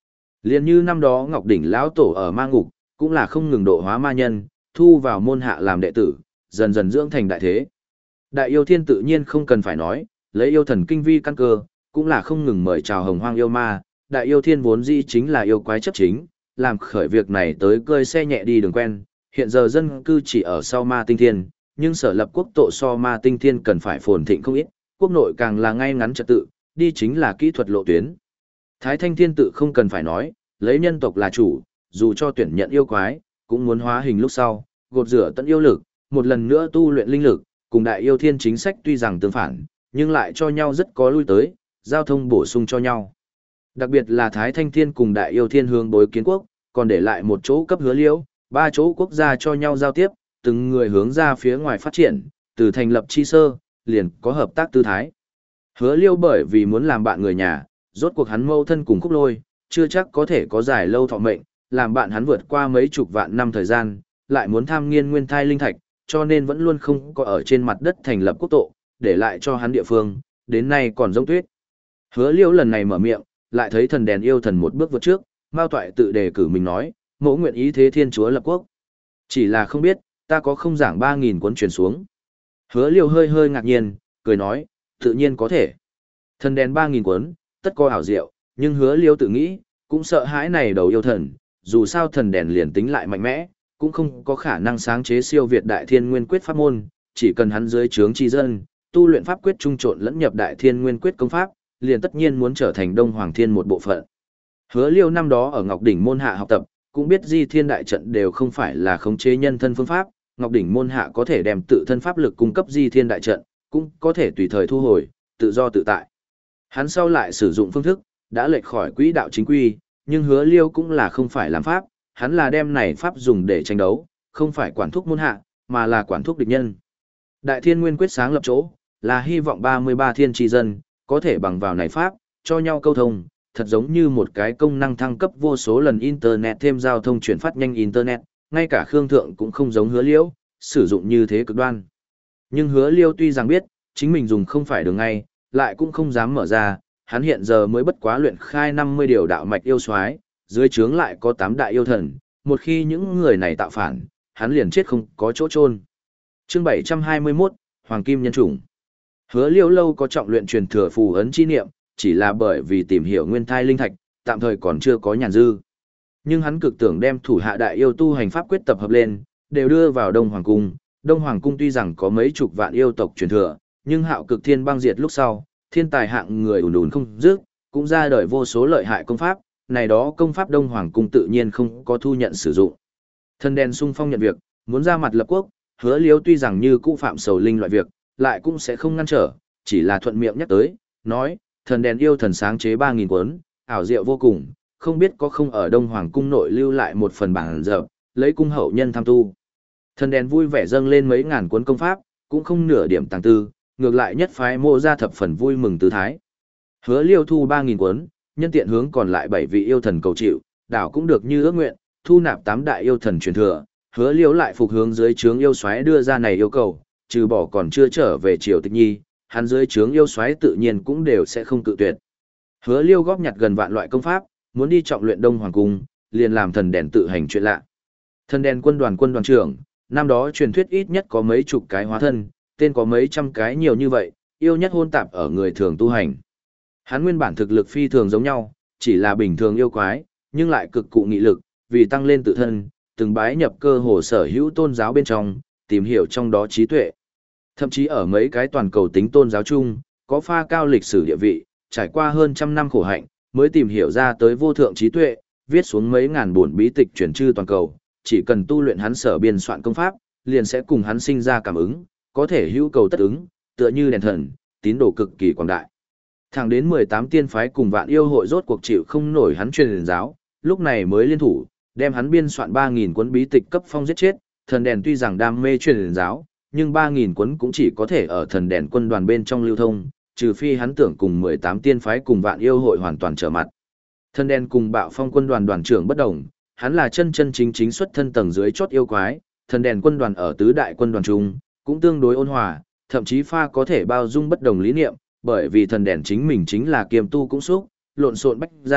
Liền như năm đó Ngọc Đỉnh lão tổ ở ma ngục, cũng là không ngừng độ hóa ma nhân, thu vào môn hạ làm đệ tử, dần dần dưỡng thành đại thế. Đại yêu thiên tự nhiên không cần phải nói, lấy yêu thần kinh vi căn cơ, cũng là không ngừng mời chào hồng hoang yêu ma, đại yêu thiên vốn dĩ chính là yêu quái chấp chính, làm khởi việc này tới cơi xe nhẹ đi đường quen, hiện giờ dân cư chỉ ở sau ma tinh thiên, nhưng sở lập quốc tộ so ma tinh thiên cần phải phồn thịnh không ít, quốc nội càng là ngay ngắn trật tự, đi chính là kỹ thuật lộ tuyến. Thái Thanh Thiên tự không cần phải nói, lấy nhân tộc là chủ, dù cho tuyển nhận yêu quái, cũng muốn hóa hình lúc sau, gột rửa tận yêu lực, một lần nữa tu luyện linh lực, cùng đại yêu thiên chính sách tuy rằng tương phản, nhưng lại cho nhau rất có lui tới, giao thông bổ sung cho nhau. Đặc biệt là Thái Thanh Thiên cùng đại yêu thiên hướng bối kiến quốc, còn để lại một chỗ cấp hứa liễu, ba chỗ quốc gia cho nhau giao tiếp, từng người hướng ra phía ngoài phát triển, từ thành lập chi sơ, liền có hợp tác tư thái. Hứa liêu bởi vì muốn làm bạn người nhà, rốt cuộc hắn mâu thân cùng khúc lôi, chưa chắc có thể có dài lâu thọ mệnh, làm bạn hắn vượt qua mấy chục vạn năm thời gian, lại muốn tham nghiên nguyên thai linh thạch, cho nên vẫn luôn không có ở trên mặt đất thành lập quốc tộ, để lại cho hắn địa phương, đến nay còn giống tuyết. Hứa liêu lần này mở miệng, lại thấy thần đèn yêu thần một bước vượt trước, Mao Toại tự đề cử mình nói, mẫu nguyện ý thế thiên chúa lập quốc. Chỉ là không biết, ta có không giảng ba nghìn cuốn truyền xuống. Hứa liêu hơi hơi ngạc nhiên, cười nói, tự nhiên có thể. Thần đèn ba nghìn cuốn, tất có ảo diệu, nhưng hứa liêu tự nghĩ, cũng sợ hãi này đầu yêu thần, dù sao thần đèn liền tính lại mạnh mẽ, cũng không có khả năng sáng chế siêu việt đại thiên nguyên quyết pháp môn, chỉ cần hắn dưới trướng chi dân, tu luyện pháp quyết trung trộn lẫn nhập đại thiên nguyên quyết công pháp, liền tất nhiên muốn trở thành Đông Hoàng Thiên một bộ phận. Hứa liêu năm đó ở Ngọc Đỉnh môn hạ học tập, cũng biết di thiên đại trận đều không phải là khống chế nhân thân phương pháp, Ngọc Đỉnh môn hạ có thể đem tự thân pháp lực cung cấp di thiên đại trận, cũng có thể tùy thời thu hồi, tự do tự tại. Hắn sau lại sử dụng phương thức, đã lệch khỏi quỹ đạo chính quy, nhưng hứa liêu cũng là không phải làm pháp, hắn là đem này pháp dùng để tranh đấu, không phải quản thúc môn hạ, mà là quản thúc địch nhân. Đại thiên nguyên quyết sáng lập chỗ, là hy vọng ba mươi ba thiên tri dân, có thể bằng vào này pháp, cho nhau câu thông, thật giống như một cái công năng thăng cấp vô số lần Internet thêm giao thông chuyển phát nhanh Internet, ngay cả Khương Thượng cũng không giống hứa liêu, sử dụng như thế cực đoan. Nhưng hứa liêu tuy rằng biết, chính mình dùng không phải đường ngay, lại cũng không dám mở ra, hắn hiện giờ mới bất quá luyện khai năm mươi điều đạo mạch yêu soái, dưới trướng lại có tám đại yêu thần, một khi những người này tạo phản, hắn liền chết không có chỗ chôn. Chương bảy trăm hai mươi mốt, Hoàng Kim Nhân Chủng. Hứa liêu lâu có trọng luyện truyền thừa phù ấn chi niệm, chỉ là bởi vì tìm hiểu nguyên thai linh thạch, tạm thời còn chưa có nhàn dư. Nhưng hắn cực tưởng đem thủ hạ đại yêu tu hành pháp quyết tập hợp lên, đều đưa vào Đông Hoàng Cung. Đông Hoàng Cung tuy rằng có mấy chục vạn yêu tộc truyền thừa, nhưng hạo cực thiên băng diệt lúc sau, thiên tài hạng người ùn ùn không dứt, cũng ra đời vô số lợi hại công pháp, này đó công pháp Đông Hoàng Cung tự nhiên không có thu nhận sử dụng. Thân đen sung phong nhận việc, muốn ra mặt lập quốc, hứa liếu tuy rằng như cũ phạm sầu linh loại việc, lại cũng sẽ không ngăn trở, chỉ là thuận miệng nhắc tới, nói, thần đèn yêu thần sáng chế ba nghìn cuốn, ảo diệu vô cùng, không biết có không ở Đông Hoàng Cung nội lưu lại một phần bản dập, lấy cung hậu nhân tham tu. Thần đèn vui vẻ dâng lên mấy ngàn cuốn công pháp, cũng không nửa điểm tàng tư, ngược lại nhất phái mô ra thập phần vui mừng tư thái. Hứa liêu thu ba nghìn cuốn, nhân tiện hướng còn lại bảy vị yêu thần cầu chịu, đảo cũng được như ước nguyện, thu nạp tám đại yêu thần truyền thừa, hứa liêu lại phục hướng dưới trướng yêu soái đưa ra này yêu cầu, trừ bỏ còn chưa trở về triều tịch nhi, hắn dưới trướng yêu soái tự nhiên cũng đều sẽ không cự tuyệt. Hứa liêu góp nhặt gần vạn loại công pháp, muốn đi trọng luyện Đông Hoàng Cung, liền làm thần đèn tự hành chuyện lạ. Thần đèn quân đoàn quân đoàn trưởng, năm đó truyền thuyết ít nhất có mấy chục cái hóa thân, tên có mấy trăm cái nhiều như vậy, yêu nhất hôn tạp ở người thường tu hành. Hắn nguyên bản thực lực phi thường giống nhau, chỉ là bình thường yêu quái, nhưng lại cực cụ nghị lực, vì tăng lên tự thân, từng bái nhập cơ hồ sở hữu tôn giáo bên trong, tìm hiểu trong đó trí tuệ. Thậm chí ở mấy cái toàn cầu tính tôn giáo chung, có pha cao lịch sử địa vị, trải qua hơn trăm năm khổ hạnh, mới tìm hiểu ra tới vô thượng trí tuệ, viết xuống mấy ngàn buồn bí tịch truyền chư toàn cầu, chỉ cần tu luyện hắn sở biên soạn công pháp, liền sẽ cùng hắn sinh ra cảm ứng, có thể hữu cầu tất ứng, tựa như đèn thần, tín đồ cực kỳ quảng đại. Thẳng đến mười tám tiên phái cùng vạn yêu hội rốt cuộc chịu không nổi hắn truyền giáo, lúc này mới liên thủ, đem hắn biên soạn ba nghìn cuốn bí tịch cấp phong giết chết, thần đèn tuy rằng đam mê truyền giáo, nhưng ba nghìn cuốn cũng chỉ có thể ở thần đèn quân đoàn bên trong lưu thông, trừ phi hắn tưởng cùng mười tám tiên phái cùng vạn yêu hội hoàn toàn trở mặt. Thần đèn cùng bạo phong quân đoàn đoàn trưởng bất đồng, hắn là chân chân chính chính xuất thân tầng dưới chốt yêu quái, thần đèn quân đoàn ở tứ đại quân đoàn chung, cũng tương đối ôn hòa, thậm chí pha có thể bao dung bất đồng lý niệm, bởi vì thần đèn chính mình chính là kiềm tu cũng xúc, lộn xộn bách ra,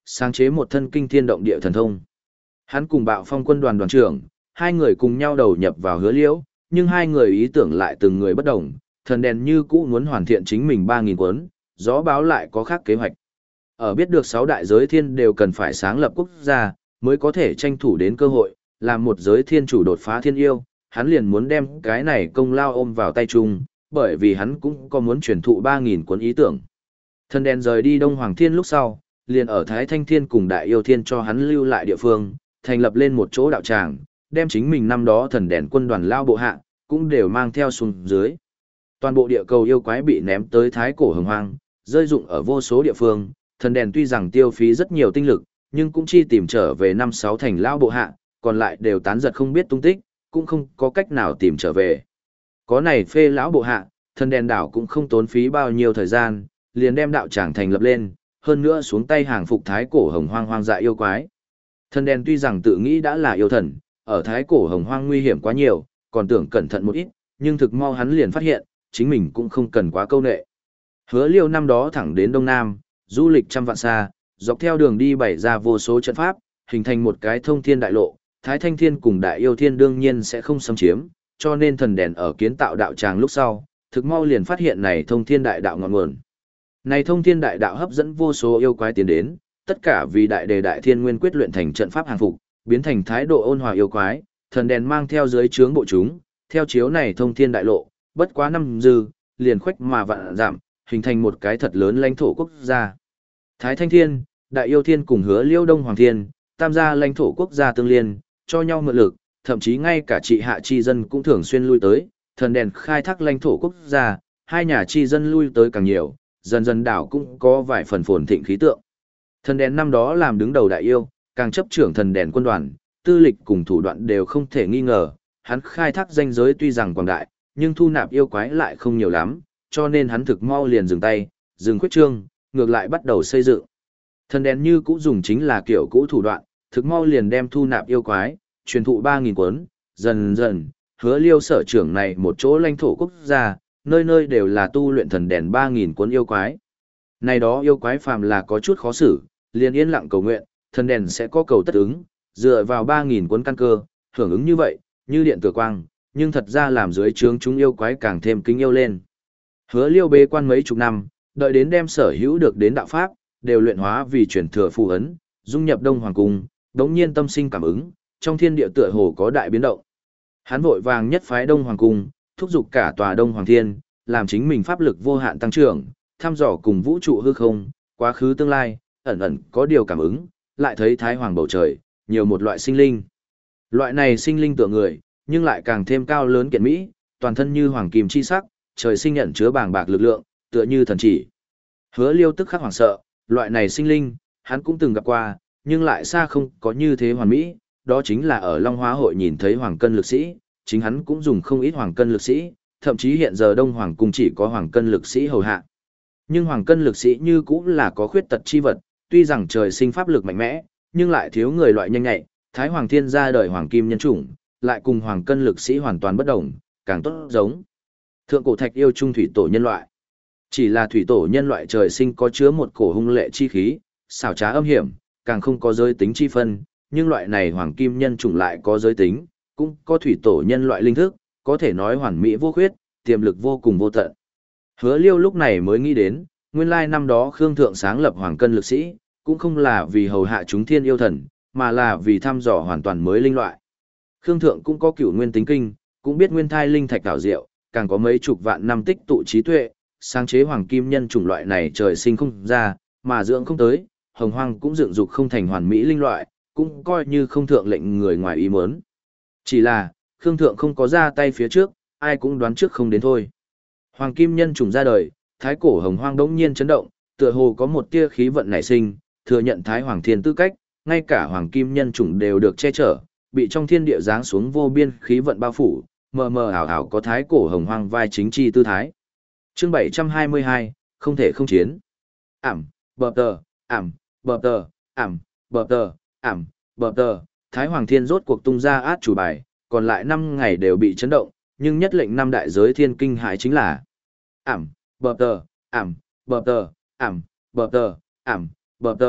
sáng chế một thân kinh thiên động địa thần thông. Hắn cùng Bạo Phong quân đoàn đoàn trưởng, hai người cùng nhau đầu nhập vào Hứa Liễu, nhưng hai người ý tưởng lại từng người bất đồng, thần đèn như cũ muốn hoàn thiện chính mình ba nghìn cuốn, gió báo lại có khác kế hoạch. Ở biết được sáu đại giới thiên đều cần phải sáng lập quốc gia, mới có thể tranh thủ đến cơ hội, làm một giới thiên chủ đột phá thiên yêu, hắn liền muốn đem cái này công lao ôm vào tay chung, bởi vì hắn cũng có muốn truyền thụ ba nghìn cuốn ý tưởng. Thần đèn rời đi Đông Hoàng Thiên lúc sau, liền ở Thái Thanh Thiên cùng Đại Yêu Thiên cho hắn lưu lại địa phương, thành lập lên một chỗ đạo tràng, đem chính mình năm đó thần đèn quân đoàn lao bộ hạ, cũng đều mang theo xuống dưới. Toàn bộ địa cầu yêu quái bị ném tới thái cổ hồng hoang, rơi dụng ở vô số địa phương, thần đèn tuy rằng tiêu phí rất nhiều tinh lực, nhưng cũng chi tìm trở về năm sáu thành lao bộ hạ, còn lại đều tán giật không biết tung tích, cũng không có cách nào tìm trở về. Có này phê lão bộ hạ, thần đèn đảo cũng không tốn phí bao nhiêu thời gian, liền đem đạo tràng thành lập lên, hơn nữa xuống tay hàng phục thái cổ hồng hoang hoang dại yêu quái. Thần đèn tuy rằng tự nghĩ đã là yêu thần, ở thái cổ hồng hoang nguy hiểm quá nhiều, còn tưởng cẩn thận một ít, nhưng thực mau hắn liền phát hiện, chính mình cũng không cần quá câu nệ. Hứa Liêu năm đó thẳng đến Đông Nam, du lịch trăm vạn xa, dọc theo đường đi bày ra vô số trận pháp, hình thành một cái thông thiên đại lộ, Thái Thanh Thiên cùng Đại Yêu Thiên đương nhiên sẽ không xâm chiếm, cho nên thần đèn ở kiến tạo đạo tràng lúc sau, thực mau liền phát hiện này thông thiên đại đạo ngọn nguồn. Này thông thiên đại đạo hấp dẫn vô số yêu quái tiến đến, tất cả vì đại đề đại thiên nguyên quyết luyện thành trận pháp hàng phục, biến thành thái độ ôn hòa yêu quái, thần đèn mang theo dưới trướng bộ chúng, theo chiếu này thông thiên đại lộ, bất quá năm dư, liền khuếch mà vạn giảm, hình thành một cái thật lớn lãnh thổ quốc gia. Thái Thanh Thiên, Đại Yêu Thiên cùng Hứa Liêu Đông Hoàng Thiên, tam gia lãnh thổ quốc gia tương liên, cho nhau mượn lực, thậm chí ngay cả trị hạ chi dân cũng thường xuyên lui tới, thần đèn khai thác lãnh thổ quốc gia, hai nhà chi dân lui tới càng nhiều, dần dần đảo cũng có vài phần phồn thịnh khí tượng. Thần đèn năm đó làm đứng đầu đại yêu, càng chấp trưởng thần đèn quân đoàn, tư lịch cùng thủ đoạn đều không thể nghi ngờ, hắn khai thác danh giới tuy rằng quảng đại, nhưng thu nạp yêu quái lại không nhiều lắm, cho nên hắn thực mau liền dừng tay, dừng khuyết trương, ngược lại bắt đầu xây dựng. Thần đèn như cũ dùng chính là kiểu cũ thủ đoạn, thực mau liền đem thu nạp yêu quái, truyền thụ ba nghìn cuốn, dần dần, Hứa Liêu sở trưởng này một chỗ lãnh thổ quốc gia, nơi nơi đều là tu luyện thần đèn ba nghìn cuốn yêu quái. Này đó yêu quái phàm là có chút khó xử, liền yên lặng cầu nguyện, thần đèn sẽ có cầu tất ứng, dựa vào ba nghìn cuốn căn cơ, hưởng ứng như vậy, như điện tử quang, nhưng thật ra làm dưới trướng chúng yêu quái càng thêm kính yêu lên. Hứa Liêu bế quan mấy chục năm, đợi đến đem sở hữu được đến đạo pháp, đều luyện hóa vì truyền thừa phù ấn, dung nhập Đông Hoàng cung, đống nhiên tâm sinh cảm ứng, trong thiên địa tựa hồ có đại biến động. Hắn vội vàng nhất phái Đông Hoàng cung, thúc giục cả tòa Đông Hoàng Thiên, làm chính mình pháp lực vô hạn tăng trưởng, thăm dò cùng vũ trụ hư không, quá khứ tương lai, ẩn ẩn có điều cảm ứng, lại thấy thái hoàng bầu trời, nhiều một loại sinh linh. Loại này sinh linh tựa người, nhưng lại càng thêm cao lớn kiện mỹ, toàn thân như hoàng kim chi sắc, trời sinh nhận chứa bàng bạc lực lượng, tựa như thần chỉ. Hứa Liêu tức khắc hoảng sợ, loại này sinh linh, hắn cũng từng gặp qua, nhưng lại xa không có như thế hoàn mỹ, đó chính là ở Long Hóa hội nhìn thấy hoàng cân lực sĩ, chính hắn cũng dùng không ít hoàng cân lực sĩ, thậm chí hiện giờ Đông Hoàng cung chỉ có hoàng cân lực sĩ hầu hạ. Nhưng hoàng cân lực sĩ như cũng là có khuyết tật chi vật, tuy rằng trời sinh pháp lực mạnh mẽ, nhưng lại thiếu người loại nhanh nhạy, Thái Hoàng Thiên ra đời hoàng kim nhân chủng, lại cùng hoàng cân lực sĩ hoàn toàn bất đồng, càng tốt giống. Thượng cổ thạch yêu trung thủy tổ nhân loại. Chỉ là thủy tổ nhân loại trời sinh có chứa một cổ hung lệ chi khí, xảo trá âm hiểm, càng không có giới tính chi phân, nhưng loại này hoàng kim nhân chủng lại có giới tính, cũng có thủy tổ nhân loại linh thức, có thể nói hoàn mỹ vô khuyết, tiềm lực vô cùng vô tận. Hứa Liêu lúc này mới nghĩ đến, nguyên lai năm đó Khương Thượng sáng lập hoàng cân lực sĩ, cũng không là vì hầu hạ chúng thiên yêu thần, mà là vì thăm dò hoàn toàn mới linh loại. Khương Thượng cũng có cửu nguyên tính kinh, cũng biết nguyên thai linh thạch đảo diệu, càng có mấy chục vạn năm tích tụ trí tuệ, sáng chế hoàng kim nhân chủng loại này trời sinh không ra, mà dưỡng không tới, hồng hoang cũng dựng dục không thành hoàn mỹ linh loại, cũng coi như không thượng lệnh người ngoài ý muốn. Chỉ là, Khương Thượng không có ra tay phía trước, ai cũng đoán trước không đến thôi. Hoàng kim nhân chủng ra đời, thái cổ hồng hoang đống nhiên chấn động, tựa hồ có một tia khí vận nảy sinh, thừa nhận thái hoàng thiên tư cách, ngay cả hoàng kim nhân chủng đều được che chở, bị trong thiên địa giáng xuống vô biên khí vận bao phủ, mờ mờ ảo ảo có thái cổ hồng hoang vai chính chi tư thái. Chương bảy trăm hai mươi hai, không thể không chiến. Ảm, bờ tờ, ảm, bờ tờ, ảm, bờ tờ, ảm, bờ tờ, thái hoàng thiên rốt cuộc tung ra át chủ bài, còn lại năm ngày đều bị chấn động, nhưng nhất lệnh năm đại giới thiên kinh hãi chính là ảm, bờ tờ, ảm, bờ tờ, ảm, bờ tờ, ảm, bờ tờ,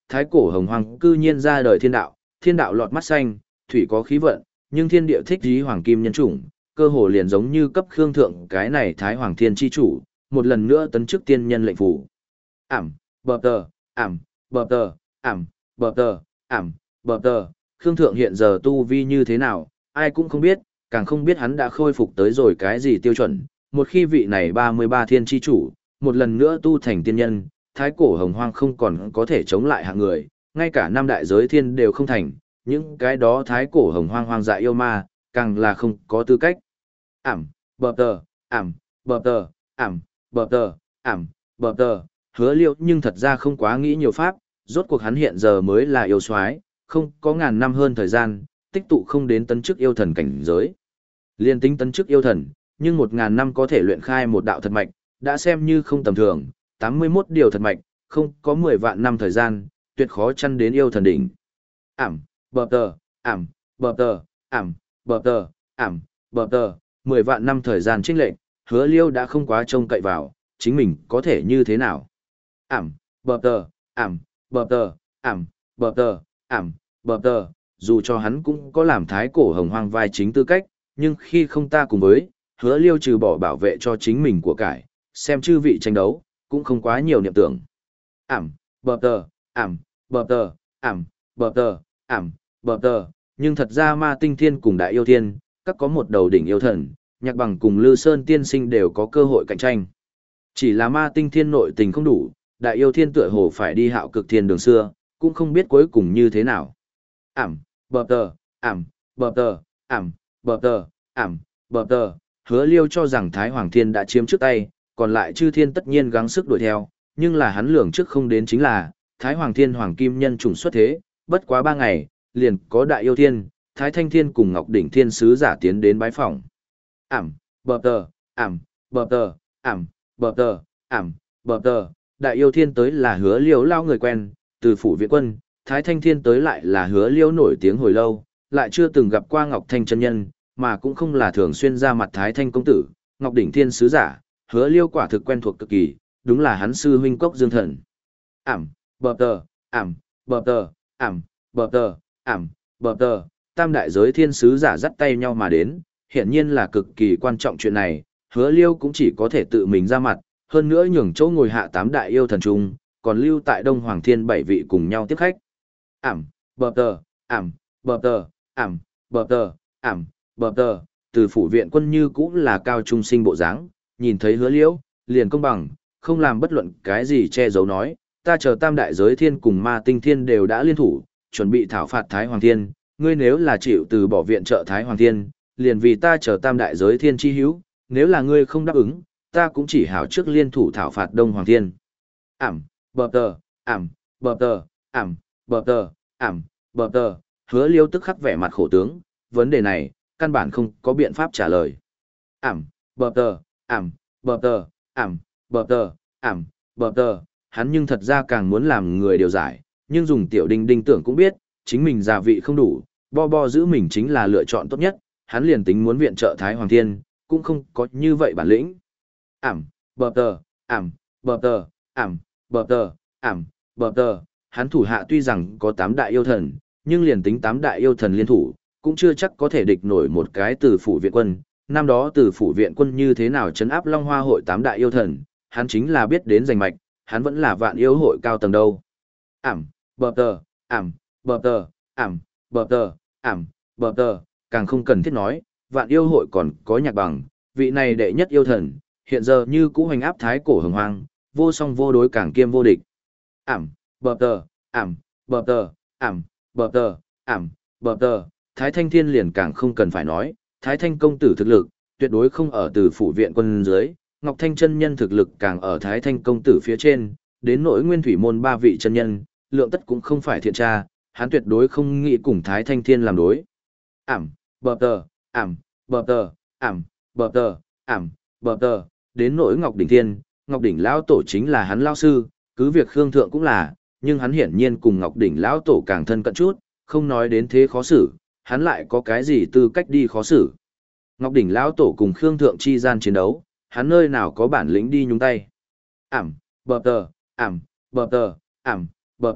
thái cổ hồng hoang cư nhiên ra đời thiên đạo, thiên đạo lọt mắt xanh, thủy có khí vận, nhưng thiên địa thích dí hoàng kim nhân chủng, cơ hồ liền giống như cấp khương thượng cái này thái hoàng thiên chi chủ, một lần nữa tấn chức tiên nhân lệnh phủ. Ảm, bờ tờ, ảm, bờ tờ, ảm, bờ tờ, ảm, bờ tờ, khương thượng hiện giờ tu vi như thế nào, ai cũng không biết, càng không biết hắn đã khôi phục tới rồi cái gì tiêu chuẩn, một khi vị này ba mươi ba thiên chi chủ, một lần nữa tu thành tiên nhân, thái cổ hồng hoang không còn có thể chống lại hạng người, ngay cả năm đại giới thiên đều không thành, những cái đó thái cổ hồng hoang hoang dại yêu ma, càng là không có tư cách. Ảm, bờ tờ, ảm, bờ tờ, ảm, bờ tờ, ảm, bờ tờ, hứa liêu nhưng thật ra không quá nghĩ nhiều pháp, rốt cuộc hắn hiện giờ mới là yêu soái, không có ngàn năm hơn thời gian, tích tụ không đến tấn chức yêu thần cảnh giới. Liên tính tấn chức yêu thần, nhưng một ngàn năm có thể luyện khai một đạo thật mạch, đã xem như không tầm thường, tám mươi mốt điều thật mạch, không có mười vạn năm thời gian, tuyệt khó chăn đến yêu thần đỉnh. Ảm, bờ tờ, ảm, bờ tờ, ảm, bờ tờ, ảm, bờ tờ, mười vạn năm thời gian chênh lệch, hứa liêu đã không quá trông cậy vào, chính mình có thể như thế nào. Ảm, bờ tờ, ảm, bờ tờ, ảm, bờ tờ, ảm, bờ tờ, dù cho hắn cũng có làm thái cổ hồng hoang vai chính tư cách, nhưng khi không ta cùng với, hứa liêu trừ bỏ bảo vệ cho chính mình của cải, xem chư vị tranh đấu, cũng không quá nhiều niệm tưởng. Ảm, bờ tờ, ảm, bờ tờ, ảm, bờ tờ, ảm, bờ tờ, nhưng thật ra ma tinh thiên cùng đại yêu thiên, các có một đầu đỉnh yêu thần, nhạc bằng cùng Lư Sơn tiên sinh đều có cơ hội cạnh tranh. Chỉ là ma tinh thiên nội tình không đủ, đại yêu thiên tựa hồ phải đi hạo cực thiên đường xưa, cũng không biết cuối cùng như thế nào. Ảm, bờ tờ, ảm, bờ tờ, ảm, bờ tờ, ảm, bờ tờ, hứa liêu cho rằng Thái Hoàng Thiên đã chiếm trước tay, còn lại chư thiên tất nhiên gắng sức đuổi theo, nhưng là hắn lường trước không đến chính là, Thái Hoàng Thiên Hoàng Kim Nhân trùng xuất thế, bất quá ba ngày, liền có đại yêu thiên, Thái Thanh Thiên cùng Ngọc Đỉnh Thiên Sứ giả tiến đến bái phỏng. Ảm, bờ tờ, ảm, bờ tờ, ảm, bờ tờ, ảm, bờ tờ, đại yêu thiên tới là hứa liêu lao người quen, từ phủ viện quân, Thái Thanh Thiên tới lại là hứa liêu nổi tiếng hồi lâu, lại chưa từng gặp qua Ngọc Thanh chân nhân, mà cũng không là thường xuyên ra mặt Thái Thanh công tử, Ngọc Đỉnh Thiên Sứ giả, hứa liêu quả thực quen thuộc cực kỳ, đúng là hắn sư huynh Cốc Dương Thần. Ảm, bờ tờ, ảm, bờ tờ, ảm, bờ tờ, ảm, bờ tờ, tam đại giới thiên sứ giả dắt tay nhau mà đến, hiện nhiên là cực kỳ quan trọng chuyện này, hứa liêu cũng chỉ có thể tự mình ra mặt, hơn nữa nhường chỗ ngồi hạ tám đại yêu thần trung, còn lưu tại Đông Hoàng Thiên bảy vị cùng nhau tiếp khách. Ảm, bờ tờ, ảm, bờ tờ, ảm, bờ tờ, ảm, bờ tờ, từ phủ viện quân như cũng là cao trung sinh bộ dáng, nhìn thấy hứa liễu, liền công bằng, không làm bất luận cái gì che giấu nói, ta chờ tam đại giới thiên cùng ma tinh thiên đều đã liên thủ, chuẩn bị thảo phạt Thái Hoàng Thiên, ngươi nếu là chịu từ bỏ viện trợ Thái Hoàng Thiên, liền vì ta chờ tam đại giới thiên chi hữu, nếu là ngươi không đáp ứng, ta cũng chỉ hảo trước liên thủ thảo phạt Đông Hoàng Thiên. Ảm, bờ tờ, ảm, bờ tờ, ảm, bờ tờ, ảm, bờ tờ, hứa liêu tức khắc vẻ mặt khổ tướng, vấn đề này, căn bản không có biện pháp trả lời. Ảm, bờ tờ, ảm, bờ tờ, ảm, bờ tờ, ảm, bờ tờ, hắn nhưng thật ra càng muốn làm người điều giải, nhưng dùng tiểu đinh đinh tưởng cũng biết, chính mình gia vị không đủ, bo bo giữ mình chính là lựa chọn tốt nhất, hắn liền tính muốn viện trợ Thái Hoàng Thiên, cũng không có như vậy bản lĩnh. Ảm, bờ tờ, ảm, bờ tờ, ảm, bờ tờ, ảm, bờ tờ, hắn thủ hạ tuy rằng có tám đại yêu thần, nhưng liền tính tám đại yêu thần liên thủ, cũng chưa chắc có thể địch nổi một cái từ phủ viện quân. Năm đó từ phủ viện quân như thế nào trấn áp Long Hoa hội tám đại yêu thần, hắn chính là biết đến rành mạch, hắn vẫn là vạn yêu hội cao tầng đâu. Ảm, bờ tờ, ảm, bờ tờ, ảm, bờ tờ, ảm, bờ tờ, càng không cần thiết nói, vạn yêu hội còn có nhạc bằng, vị này đệ nhất yêu thần, hiện giờ như cũ hành áp thái cổ hồng hoang, vô song vô đối càng kiêm vô địch. Ảm, bờ tờ, ảm, bờ tờ, ảm, bờ tờ, ảm, bờ tờ, Thái Thanh Thiên liền càng không cần phải nói, Thái Thanh công tử thực lực, tuyệt đối không ở từ phủ viện quân dưới, Ngọc Thanh chân nhân thực lực càng ở Thái Thanh công tử phía trên, đến nỗi nguyên thủy môn ba vị chân nhân, lượng tất cũng không phải thiện tra, hắn tuyệt đối không nghĩ cùng Thái Thanh Thiên làm đối. Ảm, bờ tờ, ảm, bờ tờ, ảm, bờ tờ, ảm, bờ tờ, đến nỗi Ngọc Đỉnh Thiên, Ngọc Đỉnh lão tổ chính là hắn lão sư, cứ việc Khương Thượng cũng là, nhưng hắn hiển nhiên cùng Ngọc Đỉnh lão tổ càng thân cận chút, không nói đến thế khó xử, hắn lại có cái gì tư cách đi khó xử. Ngọc Đỉnh lão tổ cùng Khương Thượng chi gian chiến đấu, hắn nơi nào có bản lĩnh đi nhúng tay. Ảm, bờ tờ, ảm, bờ tờ, ảm, bờ tờ,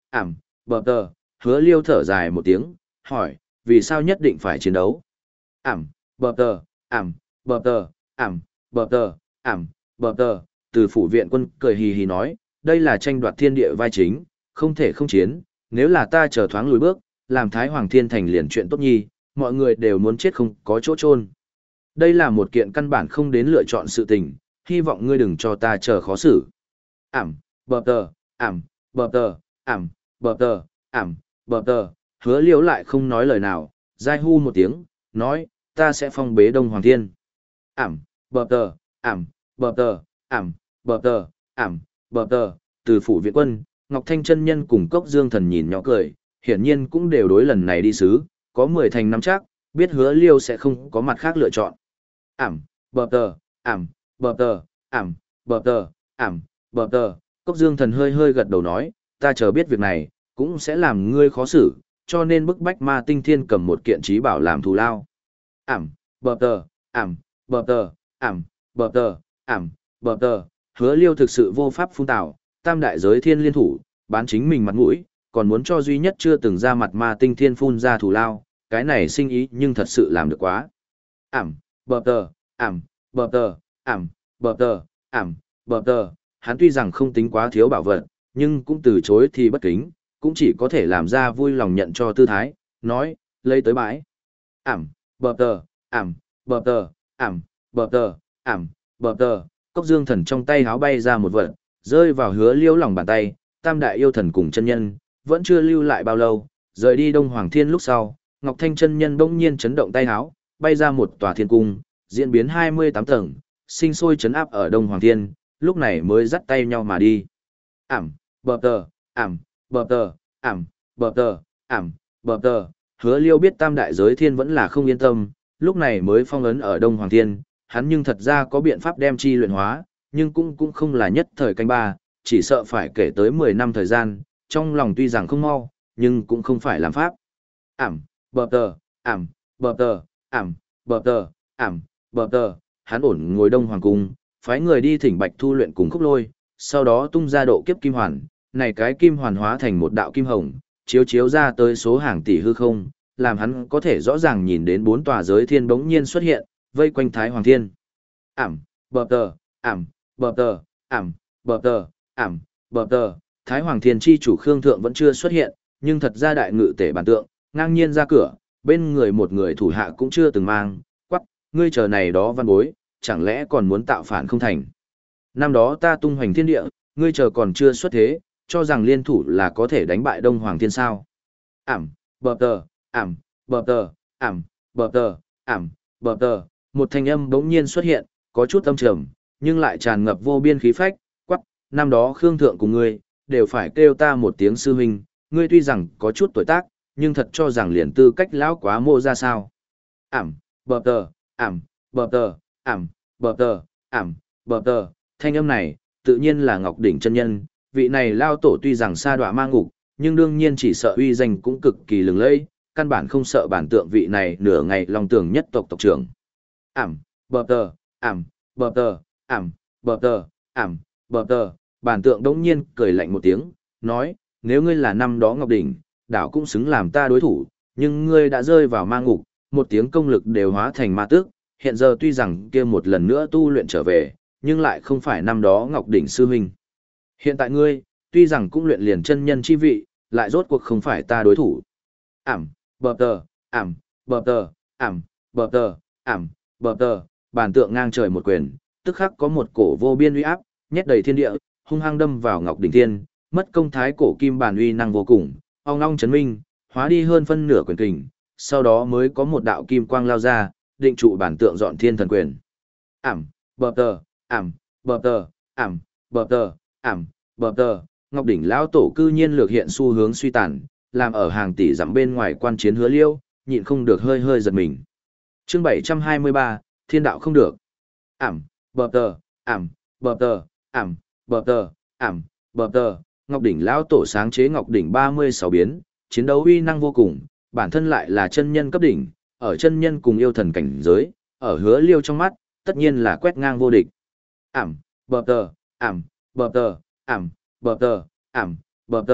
ảm, bờ tờ, hứa liêu thở dài một tiếng, hỏi, vì sao nhất định phải chiến đấu? Ảm, bờ tờ, ảm, bờ tờ, ảm, bờ tờ, ảm, bờ tờ, từ phủ viện quân cười hì hì nói, đây là tranh đoạt thiên địa vai chính, không thể không chiến, nếu là ta chờ thoáng lùi bước, làm Thái Hoàng Thiên Thành liền chuyện tốt nhi, mọi người đều muốn chết không có chỗ chôn. Đây là một kiện căn bản không đến lựa chọn sự tình, hy vọng ngươi đừng cho ta chờ khó xử. Ảm, bờ tờ, ảm, bờ tờ, ảm, bờ tờ, ảm, bờ tờ, hứa liễu lại không nói lời nào, giai hu một tiếng, nói, ta sẽ phong bế Đông Hoàng Thiên. Ảm, bờ tờ, ảm, bờ tờ, ảm, bờ tờ, ảm, bờ tờ, từ phủ viện quân, Ngọc Thanh chân nhân cùng Cốc Dương Thần nhìn nhỏ cười, hiển nhiên cũng đều đối lần này đi sứ, có mười thành nắm chắc, biết hứa liêu sẽ không có mặt khác lựa chọn. Ảm, bờ tờ, ảm, bờ tờ, ảm, bờ tờ, ảm, bờ tờ, Cốc Dương Thần hơi hơi gật đầu nói, ta chờ biết việc này, cũng sẽ làm ngươi khó xử, cho nên bức bách Ma Tinh Thiên cầm một kiện trí bảo làm thù lao. Ảm, bờ tờ, ảm, bờ tờ, ảm, bờ tờ, ảm, bờ tờ, hứa liêu thực sự vô pháp phun tảo, tam đại giới thiên liên thủ, bán chính mình mặt mũi, còn muốn cho duy nhất chưa từng ra mặt Ma Tinh Thiên phun ra thù lao, cái này sinh ý nhưng thật sự làm được quá. Ảm, bờ tờ, ảm, bờ tờ, ảm, bờ tờ, ảm, bờ tờ, hắn tuy rằng không tính quá thiếu bảo vật, nhưng cũng từ chối thì bất kính, cũng chỉ có thể làm ra vui lòng nhận cho tư thái, nói, lấy tới bãi. Ảm, bờ tờ, ảm, bờ tờ, ảm, bờ tờ, ảm, bờ tờ, Cốc Dương Thần trong tay háo bay ra một vật, rơi vào hứa liêu lòng bàn tay, tam đại yêu thần cùng chân nhân, vẫn chưa lưu lại bao lâu, rời đi Đông Hoàng Thiên lúc sau, Ngọc Thanh chân nhân bỗng nhiên chấn động tay háo, bay ra một tòa thiên cung, diễn biến hai mươi tám tầng, sinh sôi chấn áp ở Đông Hoàng Thiên, lúc này mới dắt tay nhau mà đi. Ảm, bờ tờ, ảm, bờ tờ, ảm, bờ tờ, ảm, bờ tờ, hứa liêu biết tam đại giới thiên vẫn là không yên tâm, lúc này mới phong ấn ở Đông Hoàng Thiên, hắn nhưng thật ra có biện pháp đem chi luyện hóa, nhưng cũng cũng không là nhất thời canh ba, chỉ sợ phải kể tới mười năm thời gian, trong lòng tuy rằng không mau, nhưng cũng không phải làm pháp. Ảm, bờ tờ, ảm, bờ tờ, ảm, bờ tờ, ảm, bờ tờ, hắn ổn ngồi Đông Hoàng Cung, phái người đi thỉnh Bạch Thu luyện cùng Khúc Lôi, sau đó tung ra độ kiếp kim hoàn, này cái kim hoàn hóa thành một đạo kim hồng, chiếu chiếu ra tới số hàng tỷ hư không, làm hắn có thể rõ ràng nhìn đến bốn tòa giới thiên bỗng nhiên xuất hiện, vây quanh Thái Hoàng Thiên. Ảm, bờ tờ, ảm, bờ tờ, ảm, bờ tờ, ảm, bờ tờ, Thái Hoàng Thiên chi chủ Khương Thượng vẫn chưa xuất hiện, nhưng thật ra đại ngự tể bản tượng, ngang nhiên ra cửa, bên người một người thủ hạ cũng chưa từng mang, quắc, ngươi chờ này đó văn bối, chẳng lẽ còn muốn tạo phản không thành. Năm đó ta tung hoành thiên địa, ngươi chờ còn chưa xuất thế, cho rằng liên thủ là có thể đánh bại Đông Hoàng Thiên sao. Ảm, bờ tờ, ảm, bờ tờ, ảm, bờ tờ, ảm, bờ tờ, một thanh âm bỗng nhiên xuất hiện, có chút âm trầm, nhưng lại tràn ngập vô biên khí phách, quắc, năm đó Khương Thượng cùng ngươi, đều phải kêu ta một tiếng sư huynh, ngươi tuy rằng có chút tuổi tác, nhưng thật cho rằng liền tư cách lão quá mô ra sao. Ảm, bờ tờ, ảm, bờ tờ, ảm, bờ tờ, ảm, bờ tờ, thanh âm này, tự nhiên là Ngọc Đỉnh chân nhân, vị này lao tổ tuy rằng sa đọa ma ngục, nhưng đương nhiên chỉ sợ uy danh cũng cực kỳ lừng lẫy, căn bản không sợ bản tượng vị này nửa ngày long tưởng nhất tộc tộc trưởng. Ảm, bờ tờ, ảm, bờ tờ, ảm, bờ tờ, ảm, bờ tờ, bản tượng đống nhiên cười lạnh một tiếng, nói, nếu ngươi là năm đó Ngọc Đỉnh, đảo cũng xứng làm ta đối thủ, nhưng ngươi đã rơi vào ma ngục, một tiếng công lực đều hóa thành ma tước, hiện giờ tuy rằng kia một lần nữa tu luyện trở về, nhưng lại không phải năm đó Ngọc Đỉnh sư huynh. Hiện tại ngươi, tuy rằng cũng luyện liền chân nhân chi vị, lại rốt cuộc không phải ta đối thủ. Ảm, bờ tờ, ảm, bờ tờ, ảm, bờ tờ, ảm, bờ tờ, bản tượng ngang trời một quyền, tức khắc có một cổ vô biên uy áp, nhét đầy thiên địa, hung hăng đâm vào Ngọc Đỉnh Thiên, mất công thái cổ kim bản uy năng vô cùng, ong ong chấn minh, hóa đi hơn phân nửa quyền kình, sau đó mới có một đạo kim quang lao ra, định trụ bản tượng dọn thiên thần quyền. Ảm, bờ tờ, ảm, bờ tờ, ảm, bờ tờ, ảm, bờ tờ, Ngọc Đỉnh lão tổ cư nhiên lược hiện xu hướng suy tàn, làm ở hàng tỷ dặm bên ngoài quan chiến hứa liêu, nhịn không được hơi hơi giật mình. Chương bảy trăm hai mươi ba, thiên đạo không được. Ảm, bờ tờ, ảm, bờ tờ, ảm, bờ tờ, ảm, bờ tờ, Ngọc Đỉnh lão tổ sáng chế Ngọc Đỉnh ba mươi sáu biến, chiến đấu uy năng vô cùng, bản thân lại là chân nhân cấp đỉnh, ở chân nhân cùng yêu thần cảnh giới, ở hứa liêu trong mắt, tất nhiên là quét ngang vô địch. Ảm, bờ tờ, ảm, bờ tờ, ảm, bờ tờ, ảm, bờ tờ,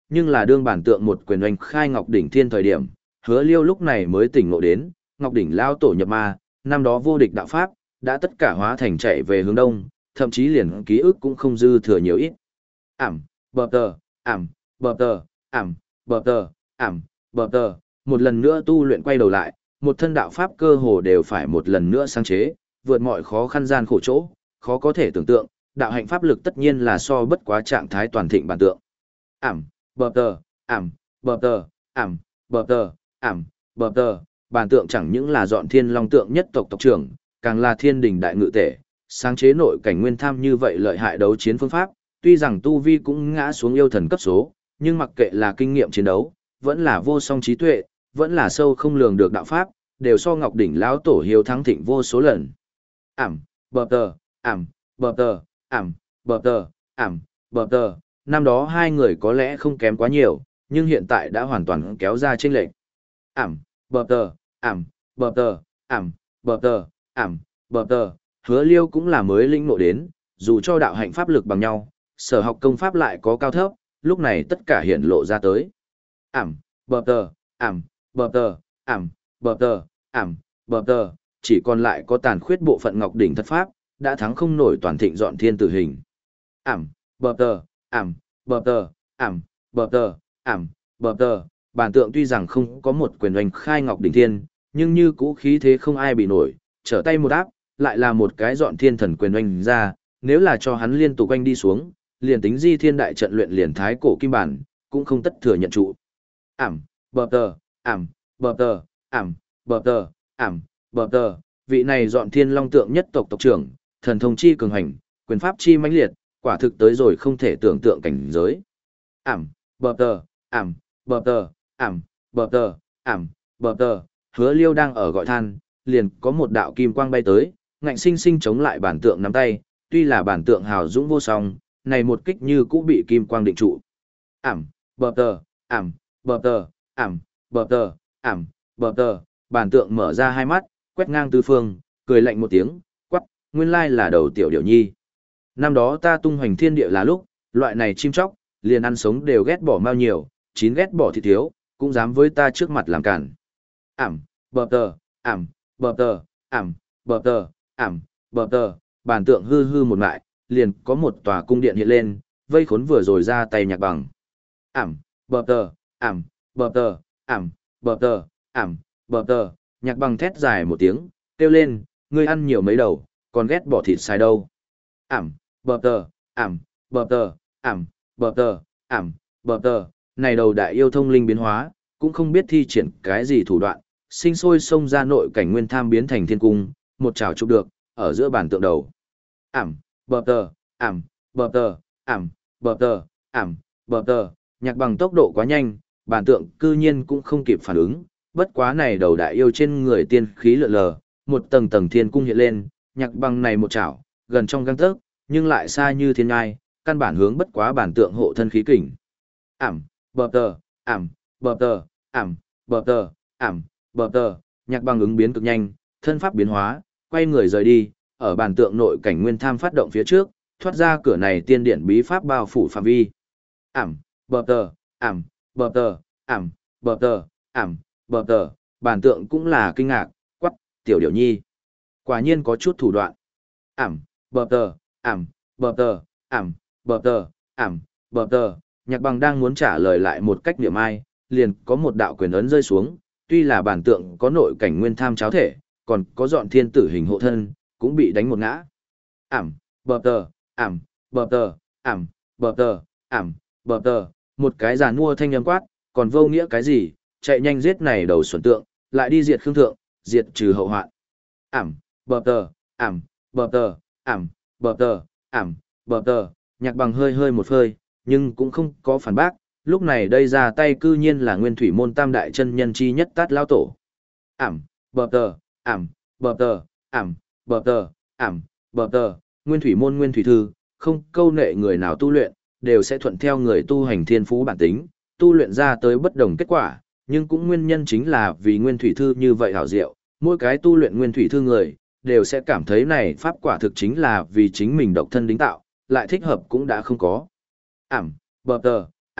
nhưng là đương bản tượng một quyền oanh khai Ngọc Đỉnh Thiên thời điểm, Hứa Liêu lúc này mới tỉnh ngộ đến, Ngọc Đỉnh lao tổ nhập ma, năm đó vô địch đạo pháp, đã tất cả hóa thành chạy về hướng đông, thậm chí liền ký ức cũng không dư thừa nhiều ít. Ảm, bờ tờ, ảm, bờ tờ, ảm, bờ tờ, ảm, bờ tờ, một lần nữa tu luyện quay đầu lại, một thân đạo pháp cơ hồ đều phải một lần nữa sáng chế, vượt mọi khó khăn gian khổ chỗ, khó có thể tưởng tượng, đạo hạnh pháp lực tất nhiên là so bất quá trạng thái toàn thịnh bản tượng. Ảm, bờ tờ, ảm, bờ tờ, ảm, bờ tờ, ảm, bờ tờ, bản tượng chẳng những là dọn thiên long tượng nhất tộc tộc trưởng, càng là thiên đình đại ngự tể, sáng chế nội cảnh nguyên tham như vậy lợi hại đấu chiến phương pháp, tuy rằng tu vi cũng ngã xuống yêu thần cấp số, nhưng mặc kệ là kinh nghiệm chiến đấu, vẫn là vô song trí tuệ, vẫn là sâu không lường được đạo pháp, đều so Ngọc Đỉnh lão tổ hiếu thắng thịnh vô số lần. Ảm, bờ tờ, ảm, bờ tờ, ảm, bờ tờ, ảm, bờ tờ, năm đó hai người có lẽ không kém quá nhiều, nhưng hiện tại đã hoàn toàn kéo ra chênh lệch. Ảm, bờ tờ, ảm, bờ tờ, ảm, bờ tờ, ảm, bờ tờ, Hứa Liêu cũng là mới linh ngộ đến, dù cho đạo hạnh pháp lực bằng nhau, sở học công pháp lại có cao thấp, lúc này tất cả hiện lộ ra tới. Ảm, bờ tờ, ảm, bờ tờ, ảm, bờ tờ, ảm, bờ tờ, chỉ còn lại có tàn khuyết bộ phận Ngọc Đỉnh thất pháp, đã thắng không nổi toàn thịnh dọn thiên tử hình. Ảm, bờ tờ, ảm, bờ tờ, ảm, bờ tờ, ảm, bờ tờ, bản tượng tuy rằng không có một quyền oanh khai Ngọc Đỉnh Thiên, nhưng như cũ khí thế không ai bị nổi, trở tay một áp, lại là một cái dọn thiên thần quyền oanh ra, nếu là cho hắn liên tục oanh đi xuống, liền tính di thiên đại trận luyện liền thái cổ kim bản, cũng không tất thừa nhận trụ. Ảm, bờ tờ, ảm, bờ tờ, ảm, bờ tờ, ảm, bờ tờ, vị này dọn thiên long tượng nhất tộc tộc trưởng, thần thông chi cường hành, quyền pháp chi mãnh liệt, quả thực tới rồi không thể tưởng tượng cảnh giới. Ảm, bờ tờ, ảm, bờ tờ, ảm, bờ tờ, ảm, bờ tờ, Hứa Liêu đang ở gọi than, liền có một đạo kim quang bay tới, ngạnh sinh sinh chống lại bản tượng nắm tay, tuy là bản tượng hào dũng vô song, này một kích như cũ bị kim quang định trụ. Ảm, bờ tờ, ảm, bờ tờ, ảm, bờ tờ, ảm, bờ tờ, bản tượng mở ra hai mắt, quét ngang tứ phương, cười lạnh một tiếng, quắc, nguyên lai là đầu tiểu điểu nhi. Năm đó ta tung hoành thiên địa là lúc, loại này chim chóc, liền ăn sống đều ghét bỏ mau nhiều, chín ghét bỏ thì thiếu, cũng dám với ta trước mặt làm cản. Ảm, bờ tờ, ảm, bờ tờ, ảm, bờ tờ, ảm, bờ tờ, bản tượng hư hư một mại, liền có một tòa cung điện hiện lên, vây khốn vừa rồi ra tay Nhạc Bằng. Ảm, bờ tờ, ảm, bờ tờ, ảm, bờ tờ, ảm, bờ tờ, Nhạc Bằng thét dài một tiếng, kêu lên, ngươi ăn nhiều mấy đầu, còn ghét bỏ thịt xài đâu. Ảm, bờ tờ, ảm, bờ tờ, ảm, bờ tờ, ảm, bờ tờ, này đầu đại yêu thông linh biến hóa, cũng không biết thi triển cái gì thủ đoạn, sinh sôi xông ra nội cảnh nguyên tham biến thành thiên cung, một chảo chụp được, ở giữa bản tượng đầu. Ảm, bờ tờ, ảm, bờ tờ, ảm, bờ tờ, ảm, bờ tờ, Nhạc Bằng tốc độ quá nhanh, bản tượng cư nhiên cũng không kịp phản ứng, bất quá này đầu đại yêu trên người tiên khí lượn lờ, một tầng tầng thiên cung hiện lên, Nhạc Bằng này một chảo, gần trong gang tấc, nhưng lại xa như thiên ngai, căn bản hướng bất quá bản tượng hộ thân khí kình. Ảm, bờ tờ, ảm, bờ tờ, ảm, bờ tờ, ảm, bờ tờ, Nhạc Bằng ứng biến cực nhanh, thân pháp biến hóa, quay người rời đi, ở bản tượng nội cảnh nguyên tham phát động phía trước, thoát ra cửa này tiên điện bí pháp bao phủ phạm vi. Ảm, bờ tờ, ảm, bờ tờ, ảm, bờ tờ, ảm, bờ tờ, bản tượng cũng là kinh ngạc, quắc, tiểu điểu nhi. Quả nhiên có chút thủ đoạn. Ảm, bờ tờ, ảm, bờ tờ, ảm, bờ tờ, ảm, bờ tờ, Nhạc Bằng đang muốn trả lời lại một cách niệm ai, liền có một đạo quyền ấn rơi xuống, tuy là bản tượng có nội cảnh nguyên tham cháo thể, còn có dọn thiên tử hình hộ thân, cũng bị đánh một ngã. Ảm, bờ tờ, ảm, bờ tờ, ảm, bờ tờ, ảm, bờ tờ, một cái giàn mua thanh âm quát, còn vô nghĩa cái gì, chạy nhanh giết này đầu xuẩn tượng, lại đi diệt khương thượng, diệt trừ hậu hoạn. Ảm, bờ tờ, ảm, bờ tờ, ảm, bờ tờ, ảm, bờ tờ, Nhạc Bằng hơi hơi một phơi, nhưng cũng không có phản bác, lúc này đây ra tay cư nhiên là Nguyên Thủy môn tam đại chân nhân chi nhất Tát Lao Tổ. Ảm, bờ tờ, ảm, bờ tờ, ảm, bờ tờ, ảm, bờ tờ, Nguyên Thủy môn Nguyên Thủy thư, không câu nệ người nào tu luyện, đều sẽ thuận theo người tu hành thiên phú bản tính, tu luyện ra tới bất đồng kết quả, nhưng cũng nguyên nhân chính là vì Nguyên Thủy thư như vậy hảo diệu, mỗi cái tu luyện Nguyên Thủy thư người, đều sẽ cảm thấy này pháp quả thực chính là vì chính mình độc thân đính tạo, lại thích hợp cũng đã không có. Ảm, bờ tờ, ảm,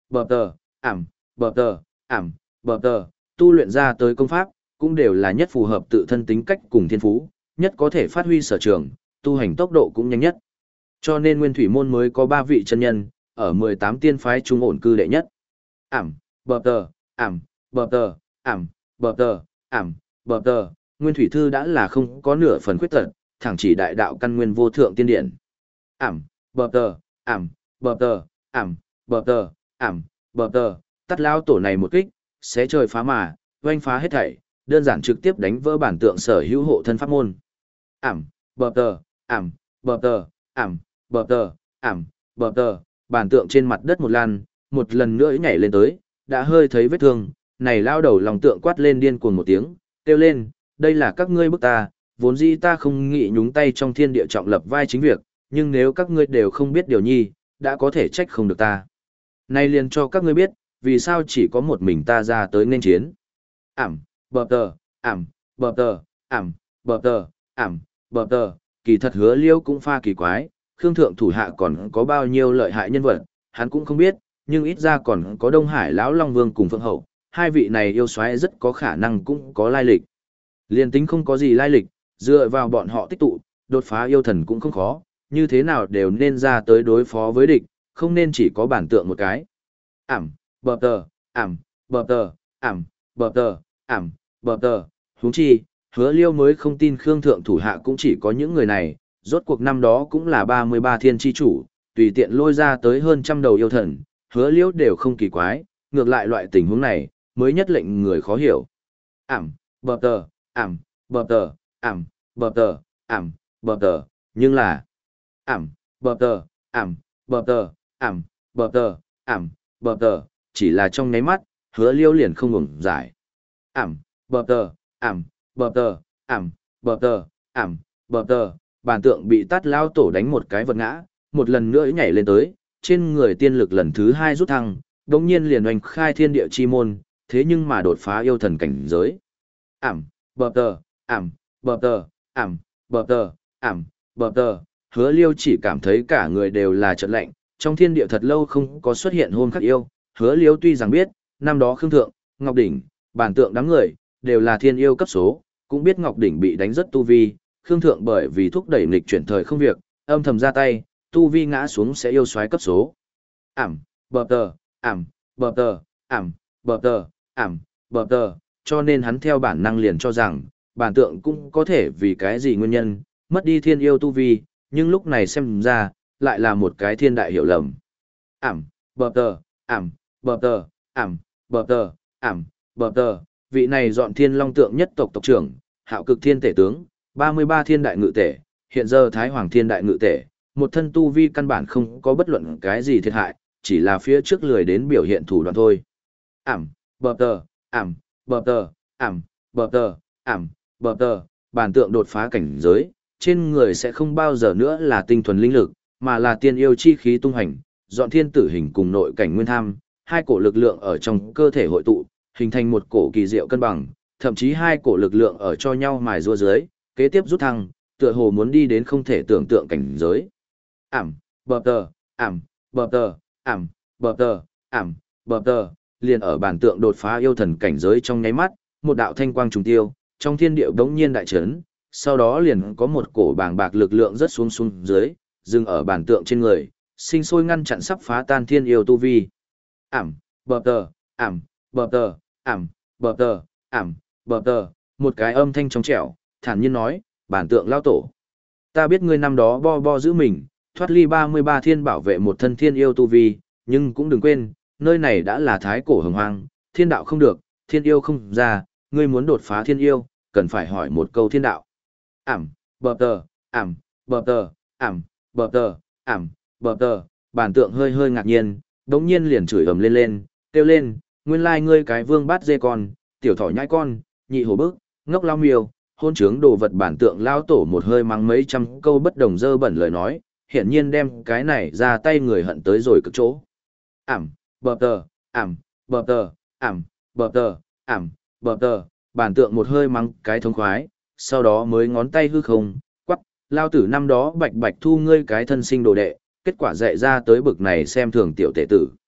bờ tờ, ảm, bờ tờ, ảm, bờ tờ, tu luyện ra tới công pháp, cũng đều là nhất phù hợp tự thân tính cách cùng thiên phú, nhất có thể phát huy sở trường, tu hành tốc độ cũng nhanh nhất. Cho nên Nguyên Thủy môn mới có ba vị chân nhân, ở mười tám tiên phái trung ổn cư đệ nhất. Ảm, bờ tờ, ảm, bờ tờ, ảm, bờ tờ, ảm, bờ tờ, Nguyên Thủy thư đã là không có nửa phần khuyết tật, thẳng chỉ đại đạo căn nguyên vô thượng tiên điển. Ảm, bờ tờ, ảm, bờ tờ, ảm, bờ tờ, ảm, bờ tờ, tắt lao tổ này một kích, xé trời phá mà, oanh phá hết thảy, đơn giản trực tiếp đánh vỡ bản tượng sở hữu hộ thân pháp môn. Ảm, bờ tờ, ảm, bờ tờ, ảm, bờ tờ, ảm, bờ tờ, bản tượng trên mặt đất một lần, một lần nữa nhảy lên tới, đã hơi thấy vết thương, này lao đầu lòng tượng quát lên điên cuồng một tiếng, kêu lên, đây là các ngươi bức ta, vốn dĩ ta không nghĩ nhúng tay trong thiên địa trọng lập vai chính việc, nhưng nếu các ngươi đều không biết điều nhi, đã có thể trách không được ta. Nay liền cho các ngươi biết, vì sao chỉ có một mình ta ra tới nên chiến. Ảm, bờ tờ, ảm, bờ tờ, ảm, bờ tờ, ảm, bờ tờ, kỳ thật Hứa Liêu cũng pha kỳ quái, Khương Thượng thủ hạ còn có bao nhiêu lợi hại nhân vật, hắn cũng không biết, nhưng ít ra còn có Đông Hải lão Long Vương cùng Phượng Hậu, hai vị này yêu soái rất có khả năng cũng có lai lịch. Liên tính không có gì lai lịch, dựa vào bọn họ tích tụ, đột phá yêu thần cũng không khó, như thế nào đều nên ra tới đối phó với địch, không nên chỉ có bản tượng một cái. Ảm, bờ tờ, ảm, bờ tờ, ảm, bờ tờ, ảm, bờ tờ, huống chi, Hứa Liêu mới không tin Khương Thượng thủ hạ cũng chỉ có những người này, rốt cuộc năm đó cũng là ba mươi ba thiên chi chủ, tùy tiện lôi ra tới hơn trăm đầu yêu thần, Hứa Liêu đều không kỳ quái, ngược lại loại tình huống này, mới nhất lệnh người khó hiểu. Ảm, bờ tờ, ảm, bờ tờ, ảm, bờ tờ, ảm, bờ tờ, nhưng là ảm, bờ tờ, ảm, bờ tờ, ảm, bờ tờ, ảm, bờ tờ, chỉ là trong nháy mắt, Hứa Liêu liền không ngừng giải. Ảm, bờ tờ, ảm, bờ tờ, ảm, bờ tờ, ảm, bờ tờ, bản tượng bị tát lao tổ đánh một cái vật ngã, một lần nữa nhảy lên tới, trên người tiên lực lần thứ hai rút thăng, đống nhiên liền oanh khai thiên địa chi môn, thế nhưng mà đột phá yêu thần cảnh giới. Ảm, bờ tờ, ảm, bờ tờ, ảm, bờ tờ, ảm, bờ tờ, Hứa Liêu chỉ cảm thấy cả người đều là chợt lạnh, trong thiên địa thật lâu không có xuất hiện hôn khắc yêu, Hứa Liêu tuy rằng biết, năm đó Khương Thượng, Ngọc Đỉnh, bản tượng đám người, đều là thiên yêu cấp số, cũng biết Ngọc Đỉnh bị đánh rất tu vi, Khương Thượng bởi vì thúc đẩy nghịch chuyển thời không việc, âm thầm ra tay, tu vi ngã xuống sẽ yêu soái cấp số. Ảm, bờ tờ, ảm, bờ tờ, ảm, bờ tờ, ảm, bờ tờ, cho nên hắn theo bản năng liền cho rằng, bản tượng cũng có thể vì cái gì nguyên nhân, mất đi thiên yêu tu vi, nhưng lúc này xem ra, lại là một cái thiên đại hiểu lầm. Ảm, bờ tờ, ảm, bờ tờ, ảm, bờ tờ, ảm, bờ tờ, vị này dọn thiên long tượng nhất tộc tộc trưởng, hạo cực thiên tể tướng, ba mươi ba thiên đại ngự tể, hiện giờ thái hoàng thiên đại ngự tể, một thân tu vi căn bản không có bất luận cái gì thiệt hại, chỉ là phía trước lười đến biểu hiện thủ đoạn thôi. Ảm, bờ tờ, ảm, bờ tờ, ảm, bờ tờ, ảm, bờ tờ, bản tượng đột phá cảnh giới, trên người sẽ không bao giờ nữa là tinh thuần linh lực, mà là tiên yêu chi khí tung hành, dọn thiên tử hình cùng nội cảnh nguyên tham, hai cổ lực lượng ở trong cơ thể hội tụ, hình thành một cổ kỳ diệu cân bằng, thậm chí hai cổ lực lượng ở cho nhau mài rua dưới, kế tiếp rút thăng, tựa hồ muốn đi đến không thể tưởng tượng cảnh giới. Ảm, bờ tờ, ảm, bờ tờ, ảm, bờ tờ, ảm, bờ tờ, liền ở bản tượng đột phá yêu thần cảnh giới trong nháy mắt, một đạo thanh quang trùng tiêu, trong thiên địa đống nhiên đại chấn, sau đó liền có một cổ bàng bạc lực lượng rất xuống xuống dưới, dừng ở bản tượng trên người, sinh sôi ngăn chặn sắp phá tan thiên yêu tu vi. Ảm, bờ tờ, ảm, bờ tờ, ảm, bờ tờ, ảm, bờ tờ, một cái âm thanh trong trẻo, thản nhiên nói, bản tượng lao tổ. Ta biết ngươi năm đó bo bo giữ mình, thoát ly ba mươi ba thiên bảo vệ một thân thiên yêu tu vi, nhưng cũng đừng quên, nơi này đã là thái cổ hồng hoang, thiên đạo không được, thiên yêu không ra, ngươi muốn đột phá thiên yêu, cần phải hỏi một câu thiên đạo. Ảm, bờ tờ, ảm, bờ tờ, ảm, bờ tờ, ảm, bờ tờ, bản tượng hơi hơi ngạc nhiên, đống nhiên liền chửi ầm lên lên, kêu lên, nguyên lai ngươi cái vương bát dê con, tiểu thỏ nhãi con, nhị hồ bức, ngốc lao miêu, hôn trướng đồ vật bản tượng lao tổ một hơi mắng mấy trăm câu bất đồng dơ bẩn lời nói, hiển nhiên đem cái này ra tay người hận tới rồi cực chỗ. Ảm, bờ tờ, ảm, bờ tờ, ảm, bờ tờ, ảm, bờ tờ, bản tượng một hơi mắng cái thống khoái, sau đó mới ngón tay hư không, quắc, lao tử năm đó bạch bạch thu ngươi cái thân sinh đồ đệ, kết quả dạy ra tới bực này xem thường tiểu tể tử.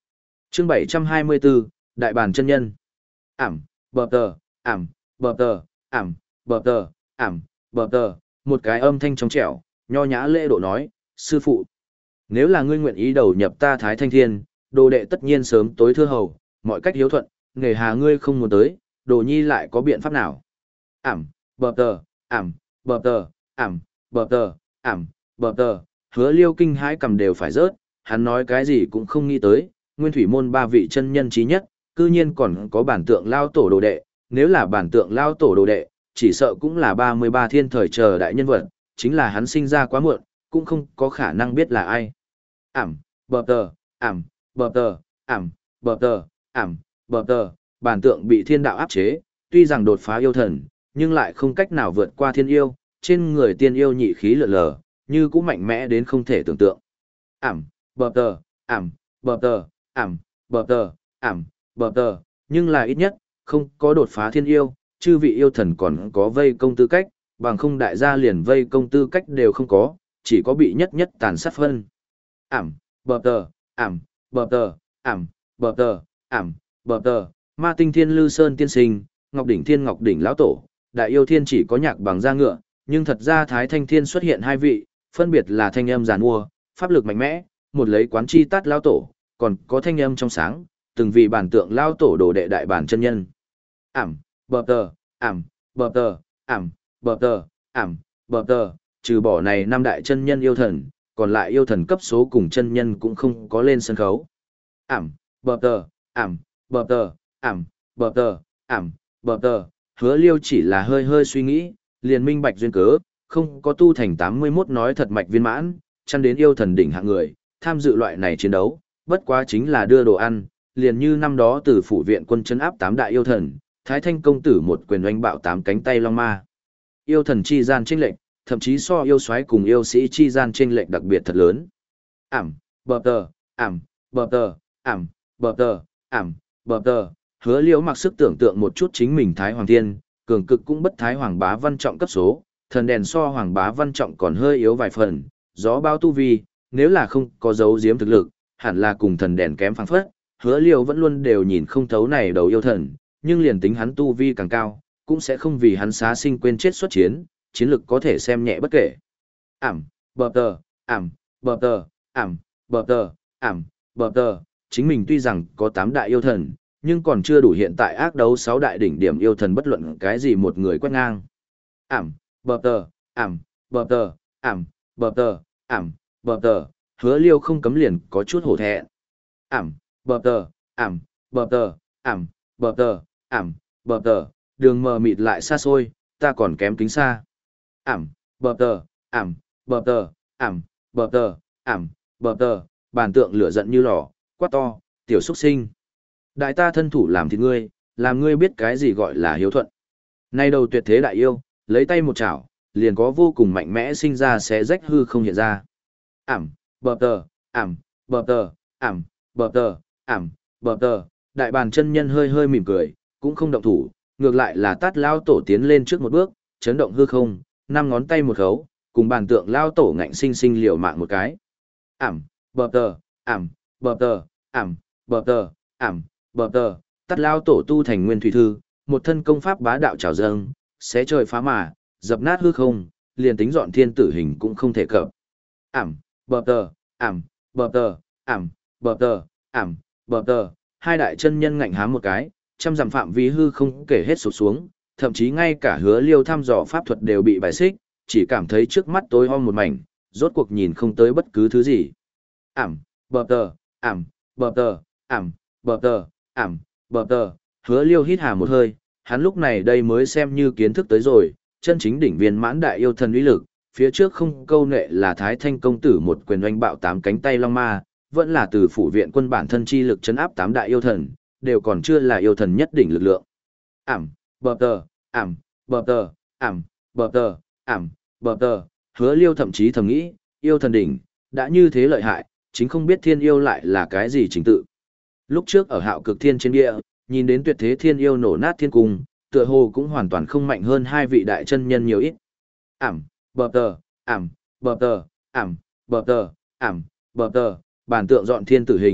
Chương bảy trăm hai mươi bốn, Đại bản chân nhân. Ảm, bờ tờ, ảm, bờ tờ, ảm, bờ tờ, ảm, bờ tờ, một cái âm thanh trong trẻo, nho nhã lễ độ nói, sư phụ. Nếu là ngươi nguyện ý đầu nhập ta Thái Thanh Thiên, đồ đệ tất nhiên sớm tối thưa hầu, mọi cách hiếu thuận, nghề hà ngươi không muốn tới, đồ nhi lại có biện pháp nào? Ảm, bờ tờ, ảm, bờ tờ, ảm, bờ tờ, ảm, bờ tờ, hứa liêu kinh hãi cầm đều phải rớt, hắn nói cái gì cũng không nghĩ tới, nguyên thủy môn ba vị chân nhân trí nhất, cư nhiên còn có bản tượng lao tổ đồ đệ, nếu là bản tượng lao tổ đồ đệ, chỉ sợ cũng là ba mươi ba thiên thời chờ đại nhân vật, chính là hắn sinh ra quá muộn, cũng không có khả năng biết là ai. Ảm, bờ tờ, ảm, bờ tờ, ảm, bờ tờ, ảm, bờ tờ, bản tượng bị thiên đạo áp chế, tuy rằng đột phá yêu thần, nhưng lại không cách nào vượt qua thiên yêu, trên người tiên yêu nhị khí lượn lờ, như cũng mạnh mẽ đến không thể tưởng tượng. Ảm, bờ tờ, ảm, bờ tờ, ảm, bờ tờ, ảm, bờ tờ, nhưng là ít nhất, không có đột phá thiên yêu, chư vị yêu thần còn có vây công tư cách, bằng không đại gia liền vây công tư cách đều không có, chỉ có bị nhất nhất tàn sát phân. Ảm, bờ tờ, ảm, bờ tờ, ảm, bờ tờ, ảm, bờ tờ, ma tinh thiên lư sơn tiên sinh, ngọc đỉnh thiên ngọc đỉnh lão tổ, đại yêu thiên chỉ có nhạc bằng da ngựa, nhưng thật ra thái thanh thiên xuất hiện hai vị, phân biệt là thanh âm giàn mua, pháp lực mạnh mẽ, một lấy quán chi tát lão tổ, còn có thanh âm trong sáng, từng vị bản tượng lao tổ đồ đệ đại bản chân nhân. Ảm, bờ tờ, ảm, bờ tờ, ảm, bờ tờ, ảm, bờ tờ, trừ bỏ này năm đại chân nhân yêu thần, còn lại yêu thần cấp số cùng chân nhân cũng không có lên sân khấu. Ảm, bờ tờ, ảm, bờ tờ, ảm, bờ tờ, ảm, bờ tờ, hứa liêu chỉ là hơi hơi suy nghĩ, liền minh bạch duyên cớ, không có tu thành tám mươi mốt nói thật mạch viên mãn, chăn đến yêu thần đỉnh hạng người, tham dự loại này chiến đấu, bất quá chính là đưa đồ ăn, liền như năm đó từ phủ viện quân trấn áp tám đại yêu thần, Thái Thanh công tử một quyền oanh bạo tám cánh tay long ma. Yêu thần chi gian chênh lệch, thậm chí so yêu soái cùng yêu sĩ chi gian chênh lệch đặc biệt thật lớn. Ảm, bờ tờ, ảm, bờ tờ, ảm, bờ tờ, ảm, bờ tờ, hứa liễu mặc sức tưởng tượng một chút chính mình Thái Hoàng Thiên, cường cực cũng bất Thái Hoàng Bá Văn Trọng cấp số, thần đèn so Hoàng Bá Văn Trọng còn hơi yếu vài phần, gió bao tu vi, nếu là không có dấu giếm thực lực, hẳn là cùng thần đèn kém phảng phất, hứa liễu vẫn luôn đều nhìn không thấu này đầu yêu thần, nhưng liền tính hắn tu vi càng cao, cũng sẽ không vì hắn xá sinh quên chết xuất chiến, chiến lực có thể xem nhẹ bất kể. Ảm, bờ tờ, ảm, bờ tờ, ảm, bờ tờ, ảm, bờ tờ, chính mình tuy rằng có tám đại yêu thần, nhưng còn chưa đủ hiện tại ác đấu sáu đại đỉnh điểm yêu thần bất luận cái gì một người quét ngang. Ảm, bờ tờ, ảm, bờ tờ, ảm, bờ tờ, ảm, bờ tờ, hứa liêu không cấm liền có chút hổ thẹn. Ảm, bờ tờ, ảm, bờ tờ, ảm, bờ tờ, ảm, bờ tờ, đường mờ mịt lại xa xôi, ta còn kém kính xa. Ảm, bờ tờ, ảm, bờ tờ, ảm, bờ tờ, ảm, bờ tờ, bản tượng lửa giận như lò, quát to, tiểu xuất sinh. Đại ta thân thủ làm thịt ngươi, làm ngươi biết cái gì gọi là hiếu thuận. Nay đầu tuyệt thế đại yêu, lấy tay một chảo, liền có vô cùng mạnh mẽ sinh ra xé rách hư không hiện ra. Ảm, bờ tờ, ảm, bờ tờ, ảm, bờ tờ, ảm, bờ tờ, đại bàn chân nhân hơi hơi mỉm cười, cũng không động thủ, ngược lại là tát lao tổ tiến lên trước một bước, chấn động hư không, năm ngón tay một khấu, cùng bàn tượng lao tổ ngạnh sinh sinh liều mạng một cái. Ảm, bờ tờ, ảm, bờ tờ, ảm, bờ tờ, ảm, bờ tờ, tát lao tổ tu thành nguyên thủy thư, một thân công pháp bá đạo trào dâng, xé trời phá mà, dập nát hư không, liền tính dọn thiên tử hình cũng không thể cập. Ảm, bờ tờ, ảm, bờ tờ, ảm, bờ tờ, ảm, bờ tờ, hai đại chân nhân ngạnh hám một cái, trăm dặm phạm vi hư không kể hết sụp xuống, thậm chí ngay cả hứa liêu thăm dò pháp thuật đều bị bài xích, chỉ cảm thấy trước mắt tối om một mảnh, rốt cuộc nhìn không tới bất cứ thứ gì. Ảm, bờ tờ, ảm, bờ tờ, ảm, bờ tờ, ảm, bờ tờ, hứa liêu hít hà một hơi, hắn lúc này đây mới xem như kiến thức tới rồi, chân chính đỉnh viên mãn đại yêu thần uy lực, phía trước không câu nệ là Thái Thanh công tử một quyền oanh bạo tám cánh tay long ma, vẫn là từ phủ viện quân bản thân chi lực chấn áp tám đại yêu thần, đều còn chưa là yêu thần nhất đỉnh lực lượng. Ảm, bờ tờ, ảm, bờ tờ, ảm, bờ tờ, ảm, bờ tờ, hứa liêu thậm chí thầm nghĩ, yêu thần đỉnh, đã như thế lợi hại, chính không biết thiên yêu lại là cái gì chính tự. Lúc trước ở hạo cực thiên trên địa, nhìn đến tuyệt thế thiên yêu nổ nát thiên cung, tựa hồ cũng hoàn toàn không mạnh hơn hai vị đại chân nhân nhiều ít. Ảm, bờ tờ, ảm, bờ tờ, ảm, bờ tờ, ảm, bờ tờ, bản tượng dọn thiên tử hình,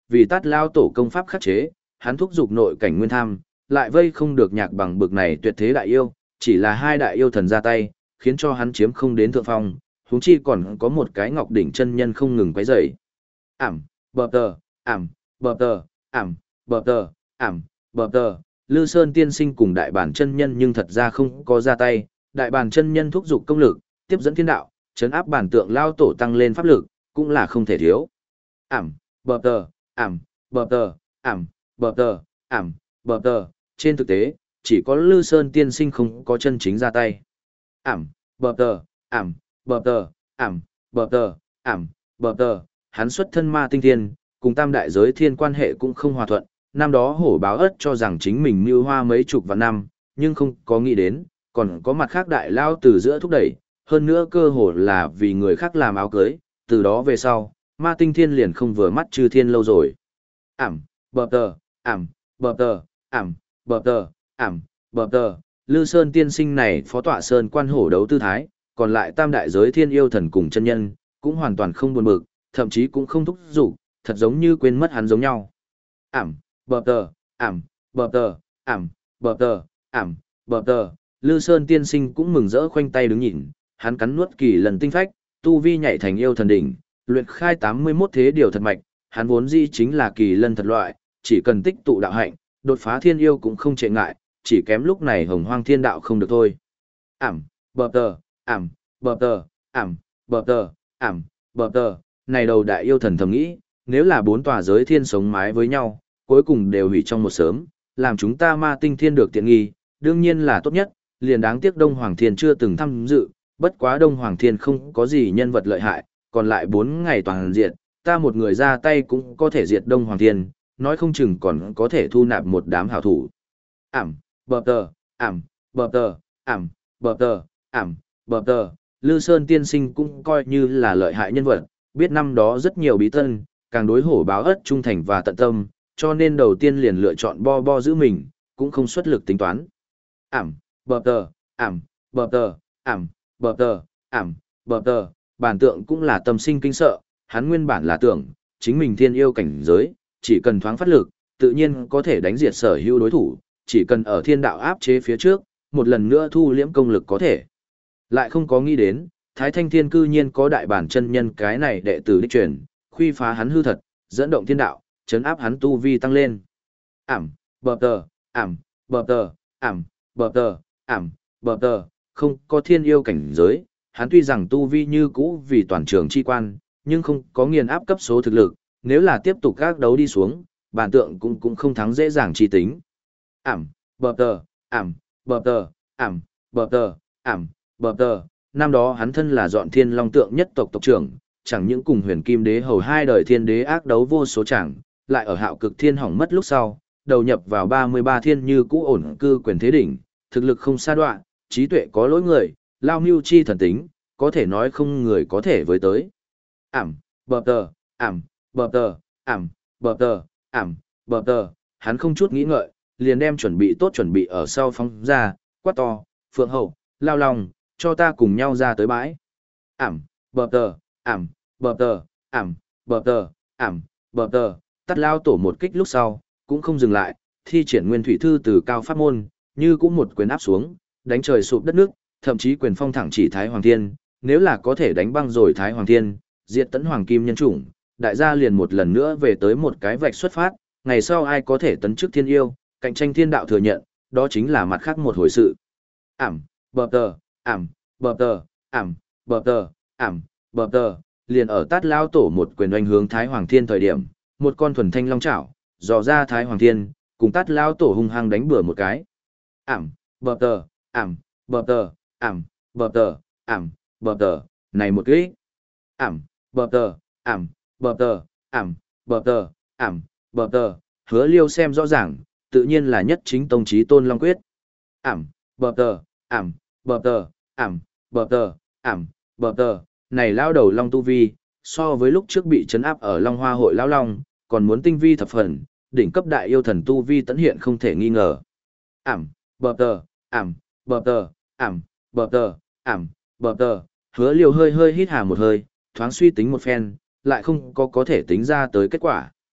vì tát lao tổ công pháp khắc chế, hắn thúc giục nội cảnh nguyên tham, lại vây không được nhạc bằng bực này tuyệt thế đại yêu, chỉ là hai đại yêu thần ra tay, khiến cho hắn chiếm không đến thượng phong, huống chi còn có một cái ngọc đỉnh chân nhân không ngừng quấy rầy. Ảm, bờ tờ, ảm, bờ tờ, ảm, bờ tờ, ảm, bờ tờ, Lư Sơn tiên sinh cùng đại bản chân nhân nhưng thật ra không có ra tay, đại bản chân nhân thúc giục công lực, tiếp dẫn thiên đạo, chấn áp bản tượng lao tổ tăng lên pháp lực, cũng là không thể thiếu. Ảm, bờ tờ, ảm, bờ tờ, ảm, bờ tờ, ảm, bờ tờ, trên thực tế, chỉ có Lư Sơn tiên sinh không có chân chính ra tay. Ảm, bờ tờ, ảm, bờ tờ, ảm, bờ tờ, ảm, bờ tờ, hắn xuất thân ma tinh thiên, cùng tam đại giới thiên quan hệ cũng không hòa thuận, năm đó hổ báo ất cho rằng chính mình mưu hoa mấy chục vạn năm, nhưng không có nghĩ đến, còn có mặt khác đại lao từ giữa thúc đẩy, hơn nữa cơ hồ là vì người khác làm áo cưới, từ đó về sau, ma tinh thiên liền không vừa mắt chư thiên lâu rồi. Ảm, bờ tờ, ảm, bờ tờ, ảm, bờ tờ, ảm, bờ tờ, Lư Sơn tiên sinh này phó tọa sơn quan hổ đấu tư thái, còn lại tam đại giới thiên yêu thần cùng chân nhân, cũng hoàn toàn không buồn bực, thậm chí cũng không thúc giục, thật giống như quên mất hắn giống nhau. Ảm, bờ tờ, ảm, bờ tờ, ảm, bờ tờ, ảm, bờ tờ, Lư Sơn tiên sinh cũng mừng rỡ khoanh tay đứng nhìn, hắn cắn nuốt kỳ lần tinh phách, tu vi nhảy thành yêu thần đỉnh, luyện khai tám mươi mốt thế điều thật mạch, hắn vốn dĩ chính là kỳ lân thật loại, chỉ cần tích tụ đạo hạnh, đột phá thiên yêu cũng không trệ ngại, chỉ kém lúc này hồng hoang thiên đạo không được thôi. Ảm, bờ tờ, ảm, bờ tờ, ảm, bờ tờ, ảm, bờ tờ, này đầu đại yêu thần thầm nghĩ, nếu là bốn tòa giới thiên sống mái với nhau, cuối cùng đều hủy trong một sớm, làm chúng ta ma tinh thiên được tiện nghi, đương nhiên là tốt nhất, liền đáng tiếc Đông Hoàng Thiên chưa từng tham dự, bất quá Đông Hoàng Thiên không có gì nhân vật lợi hại, còn lại bốn ngày toàn diện, ta một người ra tay cũng có thể diệt Đông Hoàng Thiên, nói không chừng còn có thể thu nạp một đám hảo thủ. Ảm, bờ tờ, ảm, bờ tờ, ảm, bờ tờ, ảm, bờ tờ, Lư Sơn tiên sinh cũng coi như là lợi hại nhân vật, biết năm đó rất nhiều bí tân, càng đối hổ báo ất trung thành và tận tâm, cho nên đầu tiên liền lựa chọn bo bo giữ mình, cũng không xuất lực tính toán. Ảm, bờ tờ, ảm, bờ tờ, ảm, bờ tờ, ảm, bờ tờ, bản tượng cũng là tâm sinh kinh sợ, hắn nguyên bản là tưởng, chính mình thiên yêu cảnh giới, chỉ cần thoáng phát lực, tự nhiên có thể đánh diệt sở hữu đối thủ, chỉ cần ở thiên đạo áp chế phía trước, một lần nữa thu liễm công lực có thể. Lại không có nghĩ đến, Thái Thanh Thiên cư nhiên có đại bản chân nhân cái này đệ tử đích truyền, khuy phá hắn hư thật, dẫn động thiên đạo, chấn áp hắn tu vi tăng lên. Ảm, bờ tờ, ảm, bờ tờ, ảm, bờ tờ, ảm, bờ tờ, không có thiên yêu cảnh giới, hắn tuy rằng tu vi như cũ vì toàn trường chi quan, nhưng không có nghiền áp cấp số thực lực, nếu là tiếp tục các đấu đi xuống, bản tượng cũng cũng không thắng dễ dàng chi tính. Ảm, bờ tờ, ảm, bờ tờ, ảm, bờ tờ, ảm, bờ tờ, năm đó hắn thân là dọn thiên long tượng nhất tộc tộc trưởng, chẳng những cùng huyền kim đế hầu hai đời thiên đế ác đấu vô số chẳng, lại ở hạo cực thiên hỏng mất lúc sau, đầu nhập vào ba mươi ba thiên như cũ ổn cư quyền thế đỉnh, thực lực không xa đoạn, trí tuệ có lỗi người, lao mưu chi thần tính, có thể nói không người có thể với tới. Ảm, bờ tờ, ảm, bờ tờ, ảm, bờ tờ, ảm, bờ tờ, hắn không chút nghĩ ngợi, liền đem chuẩn bị tốt chuẩn bị ở sau phóng ra, quát to, phượng hậu, lao lòng, cho ta cùng nhau ra tới bãi. Ảm, bờ tờ, ảm, bờ tờ, ảm, bờ tờ, ảm, bờ tờ, tắt lao tổ một kích lúc sau, cũng không dừng lại, thi triển nguyên thủy thư từ cao pháp môn, như cũng một quyền áp xuống, đánh trời sụp đất nước, thậm chí quyền phong thẳng chỉ Thái Hoàng Thiên, nếu là có thể đánh băng rồi Thái Hoàng Thiên, diệt tấn Hoàng Kim nhân chủng, đại gia liền một lần nữa về tới một cái vạch xuất phát, ngày sau ai có thể tấn chức thiên yêu, cạnh tranh thiên đạo thừa nhận, đó chính là mặt khác một hồi sự. Ảm, bờ tờ, ảm, bờ tờ, ảm, bờ tờ, ảm, bờ tờ, liền ở tát lao tổ một quyền oanh hướng Thái Hoàng Thiên thời điểm, một con thuần thanh long chảo, dò ra Thái Hoàng Thiên, cùng tát lao tổ hung hăng đánh bừa một cái. Ảm, bờ tờ, ảm, bờ tờ, ảm, bờ tờ, ảm, bờ tờ, này một kích. Ảm, bờ tờ, ảm, bờ tờ, ảm, bờ tờ, ảm, bờ tờ, Hứa Liêu xem rõ ràng, tự nhiên là nhất chính tông chí tôn long quyết. Ảm, bờ tờ, ảm, bờ tờ, ảm, bờ tờ, ảm, bờ tờ, này lao đầu long tu vi, so với lúc trước bị trấn áp ở Long Hoa hội lão long, còn muốn tinh vi thập phần, đỉnh cấp đại yêu thần tu vi tấn hiện không thể nghi ngờ. Ảm, bờ tờ, ảm, bờ tờ, ảm, bờ tờ, ảm, bờ tờ, Hứa Liêu hơi hơi hít hà một hơi, thoáng suy tính một phen, lại không có có thể tính ra tới kết quả.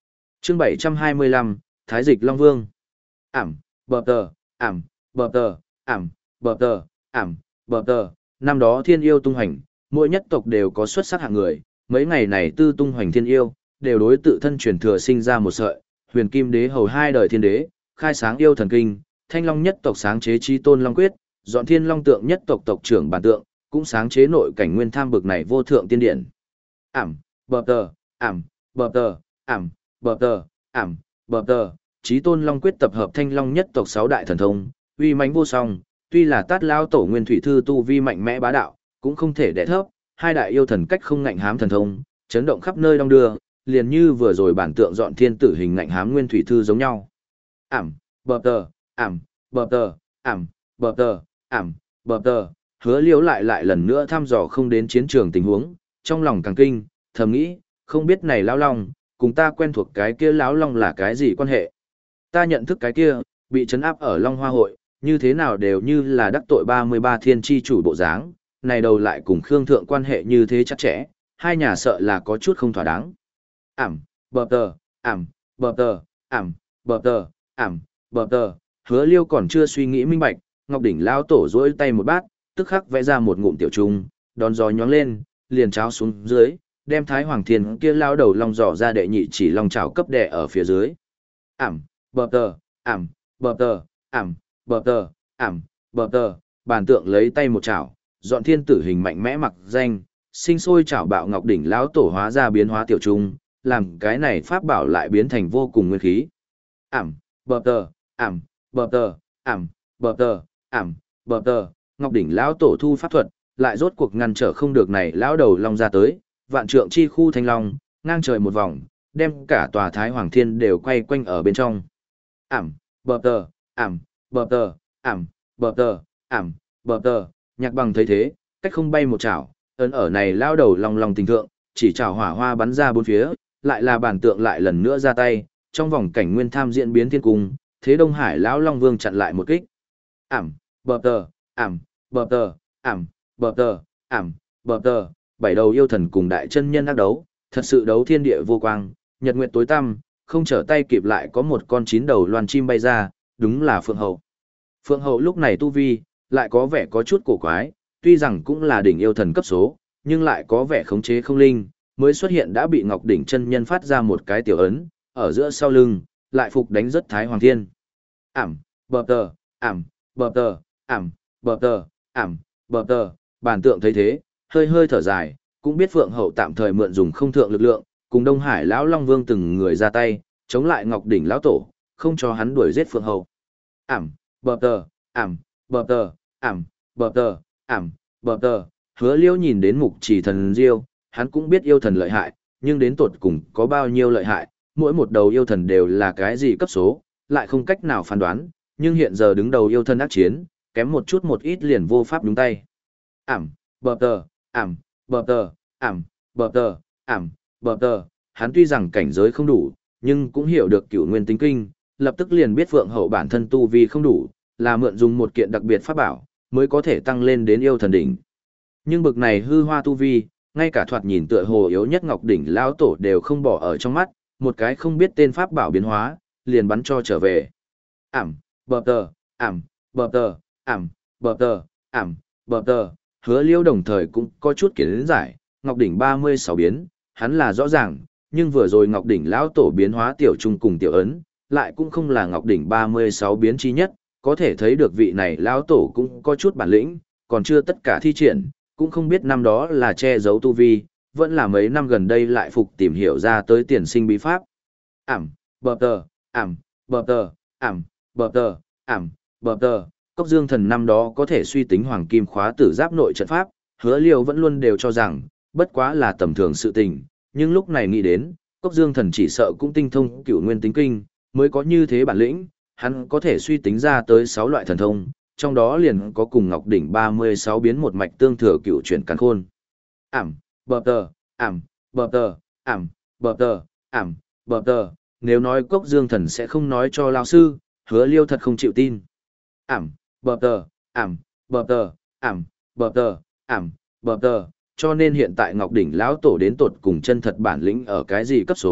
Chương bảy trăm hai mươi lăm, Thái dịch Long Vương. Ảm, bờ tờ, ảm, bờ tờ, ảm, bờ tờ, ảm, bờ tờ. Năm đó thiên yêu tung hoành, mỗi nhất tộc đều có xuất sắc hạng người, mấy ngày này tư tung hoành thiên yêu, đều đối tự thân truyền thừa sinh ra một sợi, huyền kim đế hầu hai đời thiên đế, khai sáng yêu thần kinh, thanh long nhất tộc sáng chế chi tôn long quyết, dọn thiên long tượng nhất tộc tộc trưởng bản tượng, cũng sáng chế nội cảnh nguyên tham bực này vô thượng tiên điển. Ảm, bờ tờ, ảm, bờ tờ, ảm, bờ tờ, ảm, bờ tờ, chí tôn long quyết tập hợp thanh long nhất tộc sáu đại thần thông, uy mãnh vô song, tuy là tát lao tổ nguyên thủy thư tu vi mạnh mẽ bá đạo, cũng không thể đè thấp, hai đại yêu thần cách không ngạnh hám thần thông, chấn động khắp nơi đông đưa, liền như vừa rồi bản tượng dọn thiên tử hình ngạnh hám nguyên thủy thư giống nhau. Ảm, bờ tờ, ảm, bờ tờ, ảm, bờ tờ, ảm, bờ tờ, hứa liếu lại lại lần nữa thăm dò không đến chiến trường tình huống, trong lòng càng kinh, thầm nghĩ, không biết này lão long, cùng ta quen thuộc cái kia lão long là cái gì quan hệ. Ta nhận thức cái kia, bị trấn áp ở Long Hoa Hội, như thế nào đều như là đắc tội ba mươi ba thiên tri chủ bộ dáng, này đầu lại cùng Khương Thượng quan hệ như thế chắc chẽ, hai nhà sợ là có chút không thỏa đáng. Ảm, bờ tờ, ảm, bờ tờ, ảm, bờ tờ, ảm, bờ tờ, hứa liêu còn chưa suy nghĩ minh bạch, Ngọc Đỉnh lao tổ dỗi tay một bát, tức khắc vẽ ra một ngụm tiểu trung, đón gió nhóng lên, liền cháo xuống dưới, đem Thái Hoàng Thiên kia lao đầu long giỏ ra đệ nhị chỉ long chảo cấp đè ở phía dưới. Ảm, bờ tờ, ảm, bờ tờ, ảm, bờ tờ, ảm, bờ tờ, bàn tượng lấy tay một chảo, dọn thiên tử hình mạnh mẽ mặc danh, sinh sôi chảo bạo Ngọc Đỉnh lão tổ hóa ra biến hóa tiểu trung, làm cái này pháp bảo lại biến thành vô cùng nguyên khí. Ảm, bờ tờ, ảm, bờ tờ, ảm, bờ tờ, ảm, bờ tờ, Ngọc Đỉnh lão tổ thu pháp thuật, lại rốt cuộc ngăn trở không được này lão đầu long ra tới, vạn trượng chi khu thanh long, ngang trời một vòng, đem cả tòa Thái Hoàng Thiên đều quay quanh ở bên trong. Ảm, bờ tờ, ảm, bờ tờ, ảm, bờ tờ, ảm, bờ tờ, Nhạc Bằng thấy thế, cách không bay một chảo, ấn ở này lão đầu long long tình thượng, chỉ chảo hỏa hoa bắn ra bốn phía, lại là bản tượng lại lần nữa ra tay, trong vòng cảnh nguyên tham diễn biến thiên cung, thế Đông Hải lão long vương chặn lại một kích. Ảm, bờ tờ, ảm, bờ tờ, ảm, bờ tờ, ảm, bờ tờ, bảy đầu yêu thần cùng đại chân nhân đắc đấu, thật sự đấu thiên địa vô quang, nhật nguyệt tối tăm, không trở tay kịp lại có một con chín đầu loan chim bay ra, đúng là Phượng Hậu. Phượng Hậu lúc này tu vi, lại có vẻ có chút cổ quái, tuy rằng cũng là đỉnh yêu thần cấp số, nhưng lại có vẻ khống chế không linh, mới xuất hiện đã bị Ngọc Đỉnh chân nhân phát ra một cái tiểu ấn, ở giữa sau lưng, lại phục đánh rất Thái Hoàng Thiên. Ảm, bờ tờ, ảm, bờ tờ, ảm, bờ tờ, ảm, bờ tờ, bản tượng thấy thế, hơi hơi thở dài, cũng biết Phượng Hậu tạm thời mượn dùng không thượng lực lượng, cùng Đông Hải lão Long Vương từng người ra tay, chống lại Ngọc Đỉnh lão tổ, không cho hắn đuổi giết Phượng Hậu. Ảm, bờ tờ, ảm, bờ tờ, ảm, bờ tờ, ảm, bờ tờ, hứa liêu nhìn đến mục chỉ thần diêu, hắn cũng biết yêu thần lợi hại, nhưng đến tột cùng có bao nhiêu lợi hại, mỗi một đầu yêu thần đều là cái gì cấp số, lại không cách nào phán đoán, nhưng hiện giờ đứng đầu yêu thần ác chiến, kém một chút một ít liền vô pháp đúng tay. Ảm, bờ tờ, ảm, bờ tờ, ảm, bờ tờ, ảm, bờ tờ, hắn tuy rằng cảnh giới không đủ, nhưng cũng hiểu được cửu nguyên tính kinh, lập tức liền biết Phượng Hậu bản thân tu vi không đủ, là mượn dùng một kiện đặc biệt pháp bảo, mới có thể tăng lên đến yêu thần đỉnh. Nhưng bực này hư hoa tu vi, ngay cả thoạt nhìn tựa hồ yếu nhất Ngọc Đỉnh lão tổ đều không bỏ ở trong mắt, một cái không biết tên pháp bảo biến hóa, liền bắn cho trở về. Ảm, bờ tờ, ảm, bờ tờ, ảm, bờ tờ, ảm, bờ tờ, hứa liêu đồng thời cũng có chút kiến giải, Ngọc Đỉnh ba mươi sáu biến, hắn là rõ ràng, nhưng vừa rồi Ngọc Đỉnh lão tổ biến hóa tiểu trung cùng tiểu ấn, lại cũng không là Ngọc Đỉnh ba mươi sáu biến chi nhất, có thể thấy được vị này lão tổ cũng có chút bản lĩnh, còn chưa tất cả thi triển, cũng không biết năm đó là che giấu tu vi, vẫn là mấy năm gần đây lại phục tìm hiểu ra tới tiền sinh bí pháp. Ảm, bờ tờ, ảm, bờ tờ, ảm, bờ tờ, ảm, bờ tờ, Cốc Dương Thần năm đó có thể suy tính hoàng kim khóa tử giáp nội trận pháp, hứa liêu vẫn luôn đều cho rằng, bất quá là tầm thường sự tình, nhưng lúc này nghĩ đến, Cốc Dương Thần chỉ sợ cũng tinh thông cửu nguyên tính kinh, mới có như thế bản lĩnh, hắn có thể suy tính ra tới sáu loại thần thông, trong đó liền có cùng Ngọc Đỉnh ba mươi sáu biến một mạch tương thừa cửu chuyển càn khôn. Ảm, bờ tờ, ảm, bờ tờ, ảm, bờ tờ, ảm, bờ tờ, nếu nói Cốc Dương Thần sẽ không nói cho lão sư, hứa liêu thật không chịu tin. Ảm, bờ tờ, ảm, bờ tờ, ảm, bờ tờ, ảm, bờ tờ, cho nên hiện tại Ngọc Đỉnh lão tổ đến tột cùng chân thật bản lĩnh ở cái gì cấp số,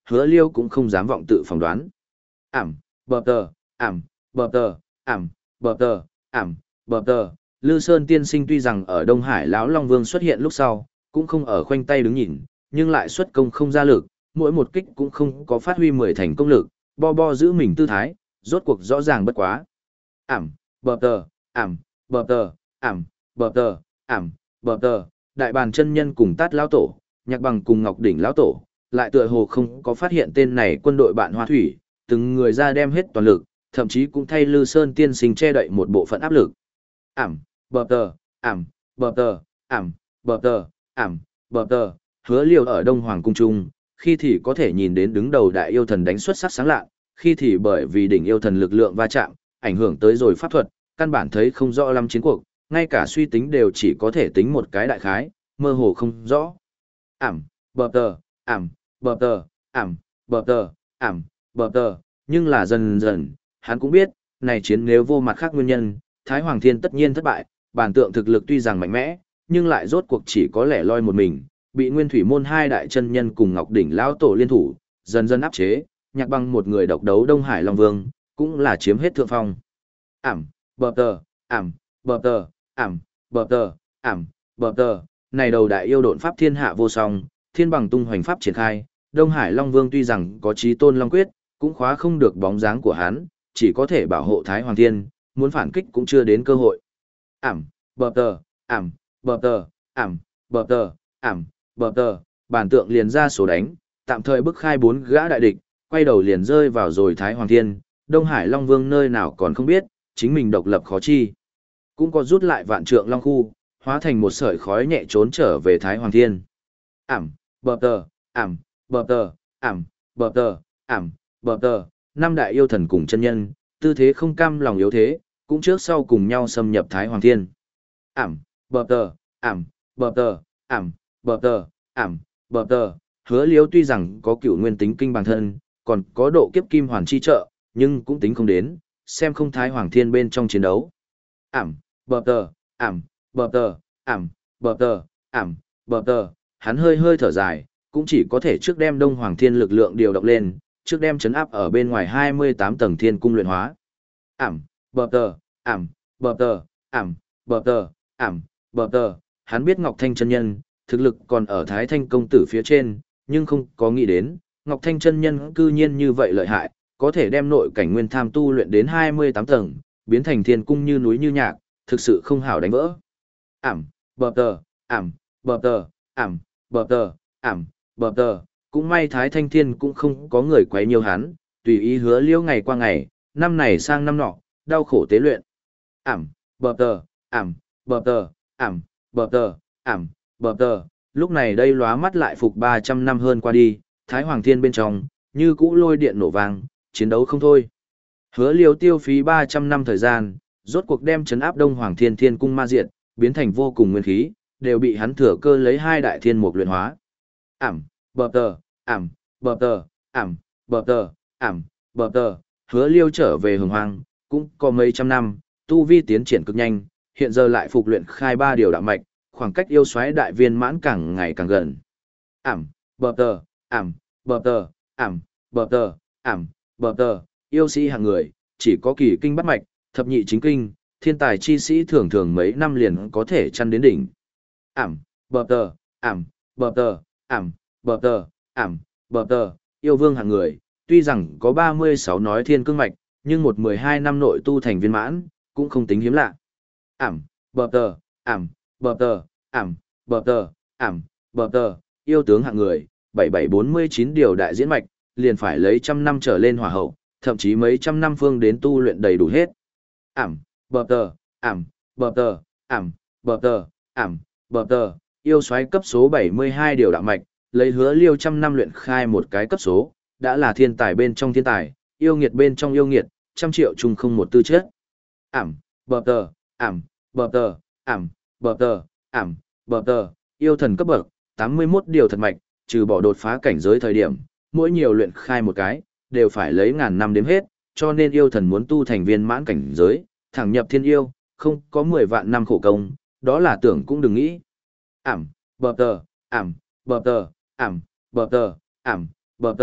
Hứa Liêu cũng không dám vọng tự phỏng đoán. Ảm, bờ tờ, ảm, bờ tờ, ảm, bờ tờ, ảm, bờ tờ. Lư Sơn tiên sinh tuy rằng ở Đông Hải lão Long Vương xuất hiện lúc sau, cũng không ở khoanh tay đứng nhìn, nhưng lại xuất công không ra lực, mỗi một kích cũng không có phát huy mười thành công lực, bo bo giữ mình tư thái, rốt cuộc rõ ràng bất quá. Ảm, bờ tờ, ảm, bờ tờ, ảm, bờ tờ, ảm, bờ tờ. Đại bàn chân nhân cùng Tát lão tổ, Nhạc Bằng cùng Ngọc Đỉnh lão tổ, lại tựa hồ không có phát hiện tên này quân đội bạn Hoa Thủy, từng người ra đem hết toàn lực, thậm chí cũng thay Lư Sơn tiên sinh che đậy một bộ phận áp lực. Ảm, bờ tờ, ảm, bờ tờ, ảm, bờ tờ, ảm, bờ tờ. Hứa Liêu ở Đông Hoàng cung trung, khi thì có thể nhìn đến đứng đầu đại yêu thần đánh xuất sắc sáng lạ, khi thì bởi vì đỉnh yêu thần lực lượng va chạm, ảnh hưởng tới rồi pháp thuật, căn bản thấy không rõ lắm chiến cuộc, ngay cả suy tính đều chỉ có thể tính một cái đại khái, mơ hồ không rõ. Ảm, bờ tờ, ảm, bờ tờ, ảm, bờ tờ, ảm, bờ tờ, nhưng là dần dần, hắn cũng biết, này chiến nếu vô mặt khác nguyên nhân, Thái Hoàng Thiên tất nhiên thất bại, bản tượng thực lực tuy rằng mạnh mẽ, nhưng lại rốt cuộc chỉ có lẻ loi một mình, bị Nguyên Thủy môn hai đại chân nhân cùng Ngọc Đỉnh lão tổ liên thủ, dần dần áp chế, Nhạc Bằng một người độc đấu Đông Hải Long Vương, cũng là chiếm hết thượng phong. Ảm, bờ tờ, ảm, bờ tờ, ảm, bờ tờ, ảm, bờ tờ, này đầu đại yêu độn pháp thiên hạ vô song, thiên bằng tung hoành pháp triển khai, Đông Hải Long Vương tuy rằng có chí tôn long quyết, cũng khóa không được bóng dáng của hắn, chỉ có thể bảo hộ Thái Hoàng Thiên, muốn phản kích cũng chưa đến cơ hội. Ảm, bờ tờ, ảm, bờ tờ, ảm, bờ tờ, ảm, bờ tờ, bản tượng liền ra số đánh, tạm thời bức khai bốn gã đại địch, quay đầu liền rơi vào rồi Thái Hoàng Thiên, Đông Hải Long Vương nơi nào còn không biết, chính mình độc lập khó chi. Cũng có rút lại vạn trượng long khu, hóa thành một sợi khói nhẹ trốn trở về Thái Hoàng Thiên. Ảm, bờ tờ, ảm, bờ tờ, ảm, bờ tờ, ảm, bờ tờ, năm đại yêu thần cùng chân nhân, tư thế không cam lòng yếu thế, cũng trước sau cùng nhau xâm nhập Thái Hoàng Thiên. Ảm, bờ tờ, ảm, bờ tờ, ảm, bờ tờ, ảm, bờ tờ. Hứa Liêu tuy rằng có cựu nguyên tính kinh bản thân, còn có độ kiếp kim hoàn chi trợ, nhưng cũng tính không đến, xem không Thái Hoàng Thiên bên trong chiến đấu. Ảm, bờ tờ, ảm, bờ tờ, ảm, bờ tờ, ảm, bờ tờ. Hắn hơi hơi thở dài, cũng chỉ có thể trước đem Đông Hoàng Thiên lực lượng điều động lên, trước đem chấn áp ở bên ngoài hai mươi tám tầng thiên cung luyện hóa. Ảm, bờ tờ, ảm, bờ tờ, ảm, bờ tờ, ảm, bờ tờ. Hắn biết Ngọc Thanh chân nhân, thực lực còn ở Thái Thanh công tử phía trên, nhưng không có nghĩ đến, Ngọc Thanh chân nhân cư nhiên như vậy lợi hại, có thể đem nội cảnh nguyên tham tu luyện đến hai mươi tám tầng, biến thành thiên cung như núi như nhạc, thực sự không hảo đánh vỡ. Ảm, bờ tờ, ảm, bờ tờ, ảm, bờ tờ, ảm, bờ tờ. Cũng may Thái Thanh Thiên cũng không có người quấy nhiều hắn, tùy ý Hứa Liêu ngày qua ngày, năm này sang năm nọ, đau khổ tế luyện. Ảm, bờ tờ, ảm, bờ tờ, ảm, bờ tờ, ảm, bờ tờ. Lúc này đây lóa mắt lại phục ba trăm năm hơn qua đi, Thái Hoàng Thiên bên trong, như cũ lôi điện nổ vang, chiến đấu không thôi. Hứa Liêu tiêu phí ba trăm năm thời gian, rốt cuộc đem trấn áp Đông Hoàng Thiên Thiên cung ma diệt, biến thành vô cùng nguyên khí, đều bị hắn thừa cơ lấy hai đại thiên mục luyện hóa. Ảm, bờ tờ, ảm, bờ tờ, ảm, bờ tờ, ảm, bờ tờ. Hứa Liêu trở về Hồng Hoang, cũng có mấy trăm năm, tu vi tiến triển cực nhanh, hiện giờ lại phục luyện khai ba điều đạo mạch, khoảng cách yêu xoáy đại viên mãn càng ngày càng gần. Ảm, bờ tờ, ảm, bờ tờ, ảm, bờ tờ, ảm, bờ tờ. Yêu sĩ hạng người, chỉ có kỳ kinh bắt mạch, thập nhị chính kinh, thiên tài chi sĩ thường thường mấy năm liền có thể chăn đến đỉnh. Ảm, bờ tờ, ảm, bờ tờ, ảm, bờ tờ, ảm, bờ tờ. Yêu vương hạng người, tuy rằng có ba mươi sáu nói thiên cương mạch, nhưng một mười hai năm nội tu thành viên mãn, cũng không tính hiếm lạ. Ảm, bờ tờ, ảm, bờ tờ, ảm, bờ tờ, ảm, bờ tờ. Yêu tướng hạng người, bảy bảy bốn mươi chín điều đại diễn mạch, liền phải lấy trăm năm trở lên hỏa hậu, thậm chí mấy trăm năm phương đến tu luyện đầy đủ hết. Ảm, bờ tờ, ảm, bờ tờ, ảm, bờ tờ, ảm, bờ tờ. Yêu xoáy cấp số bảy mươi hai điều đạo mạch, lấy Hứa Liêu trăm năm luyện khai một cái cấp số, đã là thiên tài bên trong thiên tài, yêu nghiệt bên trong yêu nghiệt, trăm triệu chung không một tư chất. Ảm, bờ tờ, ảm, bờ tờ, ảm, bờ tờ, ảm, bờ tờ. Yêu thần cấp bậc, tám mươi mốt điều thật mạch, trừ bỏ đột phá cảnh giới thời điểm, mỗi nhiều luyện khai một cái, đều phải lấy ngàn năm đếm hết, cho nên yêu thần muốn tu thành viên mãn cảnh giới, thẳng nhập thiên yêu, không có mười vạn năm khổ công, đó là tưởng cũng đừng nghĩ. Ảm, bờ tờ, ảm, bờ tờ, ảm, bờ tờ, ảm, bờ tờ.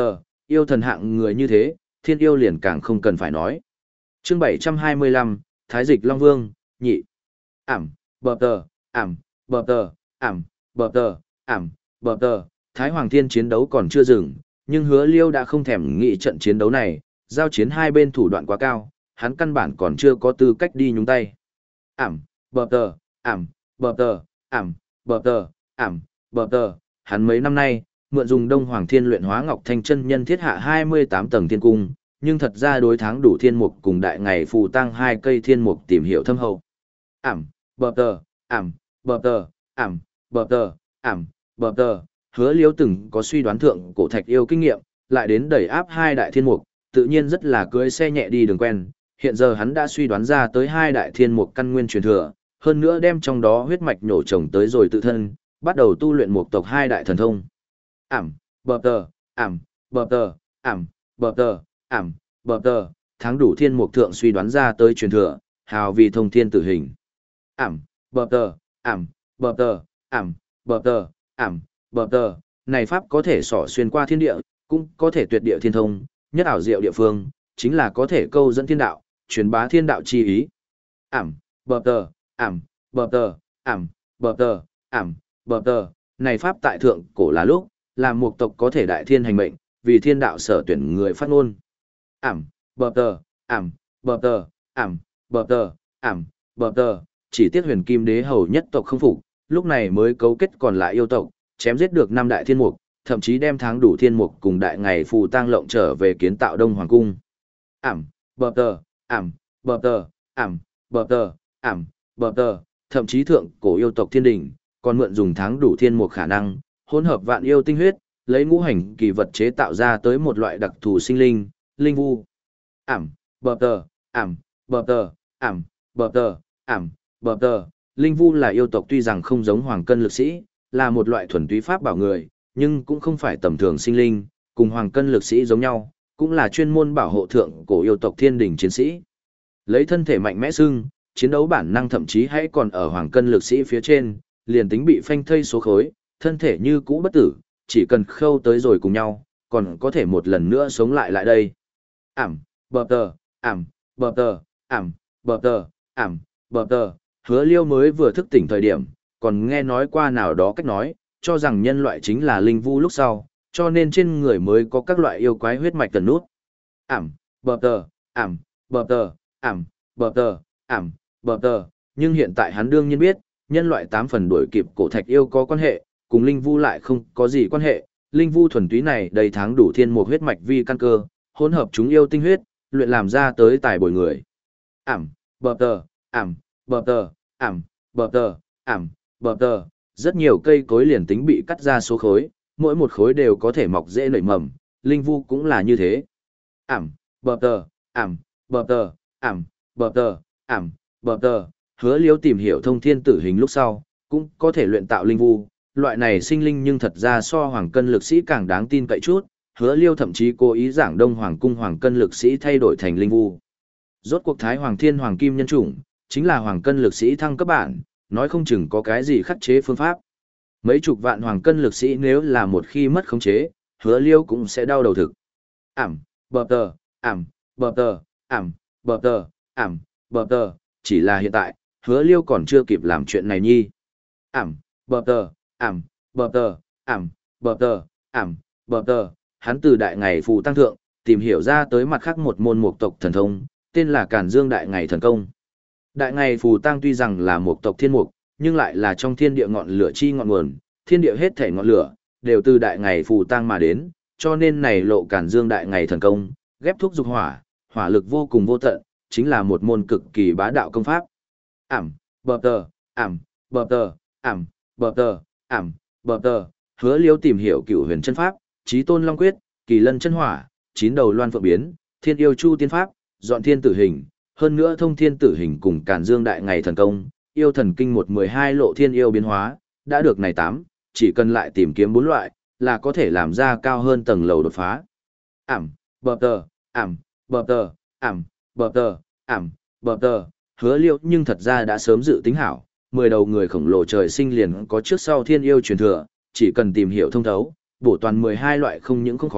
yêu thần hạng người như thế, thiên yêu liền càng không cần phải nói. Chương bảy trăm hai mươi lăm, Thái Dịch Long Vương, nhị. Ảm, bờ tờ, ảm, bờ tờ, ảm, bờ tờ, ảm, bờ tờ, Thái Hoàng Thiên chiến đấu còn chưa dừng, nhưng Hứa Liêu đã không thèm nghĩ trận chiến đấu này, giao chiến hai bên thủ đoạn quá cao, hắn căn bản còn chưa có tư cách đi nhúng tay. Ảm, bờ tờ, ảm, bờ tờ, ảm, bờ tờ, ảm, bờ tờ, hắn mấy năm nay, mượn dùng Đông Hoàng Thiên luyện hóa Ngọc Thanh chân nhân thiết hạ hai mươi tám tầng thiên cung, nhưng thật ra đối thắng đủ thiên mục cùng đại ngày phù tăng hai cây thiên mục tìm hiểu thâm hậu. Ảm, bờ tờ, ảm, bờ tờ, ảm, bờ tờ, ảm, bờ tờ, Hứa Liêu từng có suy đoán thượng cổ thạch yêu kinh nghiệm, lại đến đẩy áp hai đại thiên mục, tự nhiên rất là cưỡi xe nhẹ đi đường quen. Hiện giờ hắn đã suy đoán ra tới hai đại thiên mục căn nguyên truyền thừa, hơn nữa đem trong đó huyết mạch nhổ trồng tới rồi tự thân, bắt đầu tu luyện một tộc hai đại thần thông. Ảm, bờ tờ, ảm, bờ tờ, ảm, bờ tờ, ảm, bờ tờ, tháng đủ thiên mục thượng suy đoán ra tới truyền thừa, hào vì thông thiên tử hình. Ảm, bờ tờ, ảm, bờ tờ, ảm, bờ tờ, ảm, bờ tờ, này pháp có thể xỏ xuyên qua thiên địa, cũng có thể tuyệt địa thiên thông, nhất ảo diệu địa phương, chính là có thể câu dẫn thiên đạo, truyền bá thiên đạo chi ý. Ảm, bờ tờ, ảm, bờ tờ, ảm, bờ tờ, ảm, bờ tờ, này pháp tại thượng cổ là lúc, làm một tộc có thể đại thiên hành mệnh, vì thiên đạo sở tuyển người phát ngôn. Ảm, bờ tờ, ảm, bờ tờ, ảm, bờ tờ, ảm, bờ tờ, chỉ tiếc huyền kim đế hầu nhất tộc không phục, lúc này mới cấu kết còn lại yêu tộc, chém giết được năm đại thiên mục, thậm chí đem tháng đủ thiên mục cùng đại ngày phù tang lộng trở về kiến tạo Đông Hoàng Cung. Ảm, bờ tờ, ảm, bờ tờ, ảm, bờ tờ, ảm, bờ tờ, thậm chí thượng cổ yêu tộc thiên đình, còn mượn dùng tháng đủ thiên mục khả năng, hỗn hợp vạn yêu tinh huyết, lấy ngũ hành kỳ vật chế tạo ra tới một loại đặc thù sinh linh, linh vu. Ảm, bờ tờ, ảm, bờ tờ, ảm, bờ tờ, ảm, bờ tờ, linh vu là yêu tộc tuy rằng không giống hoàng cân lực sĩ, là một loại thuần túy pháp bảo người, nhưng cũng không phải tầm thường sinh linh, cùng hoàng cân lực sĩ giống nhau, cũng là chuyên môn bảo hộ thượng cổ yêu tộc thiên đình chiến sĩ. Lấy thân thể mạnh mẽ xưng, chiến đấu bản năng thậm chí hãy còn ở hoàng cân lực sĩ phía trên, liền tính bị phanh thây số khối, thân thể như cũ bất tử, chỉ cần khâu tới rồi cùng nhau, còn có thể một lần nữa sống lại lại đây. Ảm, bờ tờ, ảm, bờ tờ, ảm, bờ tờ, ảm, bờ tờ, Hứa Liêu mới vừa thức tỉnh thời điểm, còn nghe nói qua nào đó cách nói, cho rằng nhân loại chính là linh vu lúc sau, cho nên trên người mới có các loại yêu quái huyết mạch cần nút. Ảm, bờ tờ, ảm, bờ tờ, ảm, bờ tờ, ảm, bờ tờ, nhưng hiện tại hắn đương nhiên biết, nhân loại tám phần đuổi kịp cổ thạch yêu có quan hệ, cùng linh vu lại không có gì quan hệ, linh vu thuần túy này đầy tháng đủ thiên một huyết mạch vi căn cơ, hỗn hợp chúng yêu tinh huyết, luyện làm ra tới tài bồi người. Ảm, bờ tờ, ảm, bờ tờ, ảm, bờ tờ, ảm, bờ tờ, rất nhiều cây cối liền tính bị cắt ra số khối, mỗi một khối đều có thể mọc dễ nảy mầm, linh vu cũng là như thế. Ảm, bờ tờ, ảm, bờ tờ, ảm, bờ tờ, ảm, bờ tờ, Hứa Liêu tìm hiểu thông thiên tử hình lúc sau, cũng có thể luyện tạo linh vu, loại này sinh linh nhưng thật ra so hoàng cân lực sĩ càng đáng tin cậy chút, Hứa Liêu thậm chí cố ý giảng Đông Hoàng cung hoàng cân lực sĩ thay đổi thành linh vu. Rốt cuộc Thái Hoàng Thiên Hoàng Kim nhân chủng, chính là hoàng cân lực sĩ thăng cấp bản, nói không chừng có cái gì khắc chế phương pháp. Mấy chục vạn hoàng cân lực sĩ nếu là một khi mất khống chế, Hứa Liêu cũng sẽ đau đầu thực. Ảm, bờ tờ, ảm, bờ tờ, ảm, bờ tờ, ảm, bờ tờ, chỉ là hiện tại, Hứa Liêu còn chưa kịp làm chuyện này nhi. Ảm, bờ tờ, ảm, bờ tờ, ảm, bờ tờ, ảm, bờ tờ, hắn từ đại ngày phù tăng thượng, tìm hiểu ra tới mặt khác một môn mục tộc thần thông, tên là Càn Dương Đại Ngày Thần Công. Đại ngày phù tăng tuy rằng là một tộc thiên mục, nhưng lại là trong thiên địa ngọn lửa chi ngọn nguồn, thiên địa hết thể ngọn lửa, đều từ đại ngày phù tăng mà đến, cho nên này lộ Càn Dương Đại Ngày Thần Công, ghép thúc dục hỏa, hỏa lực vô cùng vô tận, chính là một môn cực kỳ bá đạo công pháp. Ảm, bờ tờ, ảm, bờ tờ, ảm, bờ tờ, ảm, bờ tờ, Hứa Liêu tìm hiểu cửu huyền chân pháp, Chí Tôn Long Quyết, Kỳ Lân chân hỏa, chín đầu loan phượng biến, Thiên yêu chu tiên pháp, dọn thiên tử hình, hơn nữa thông thiên tử hình cùng Càn Dương Đại Ngày Thần Công, yêu thần kinh một mười hai lộ thiên yêu biến hóa, đã được này tám, chỉ cần lại tìm kiếm bốn loại, là có thể làm ra cao hơn tầng lầu đột phá. Ảm, bờ tờ, ảm, bờ tờ, ảm, bờ tờ, ảm, bờ tờ, Hứa Liêu nhưng thật ra đã sớm dự tính hảo, mười đầu người khổng lồ trời sinh liền có trước sau thiên yêu truyền thừa, chỉ cần tìm hiểu thông thấu, bổ toàn mười hai loại không những không khó,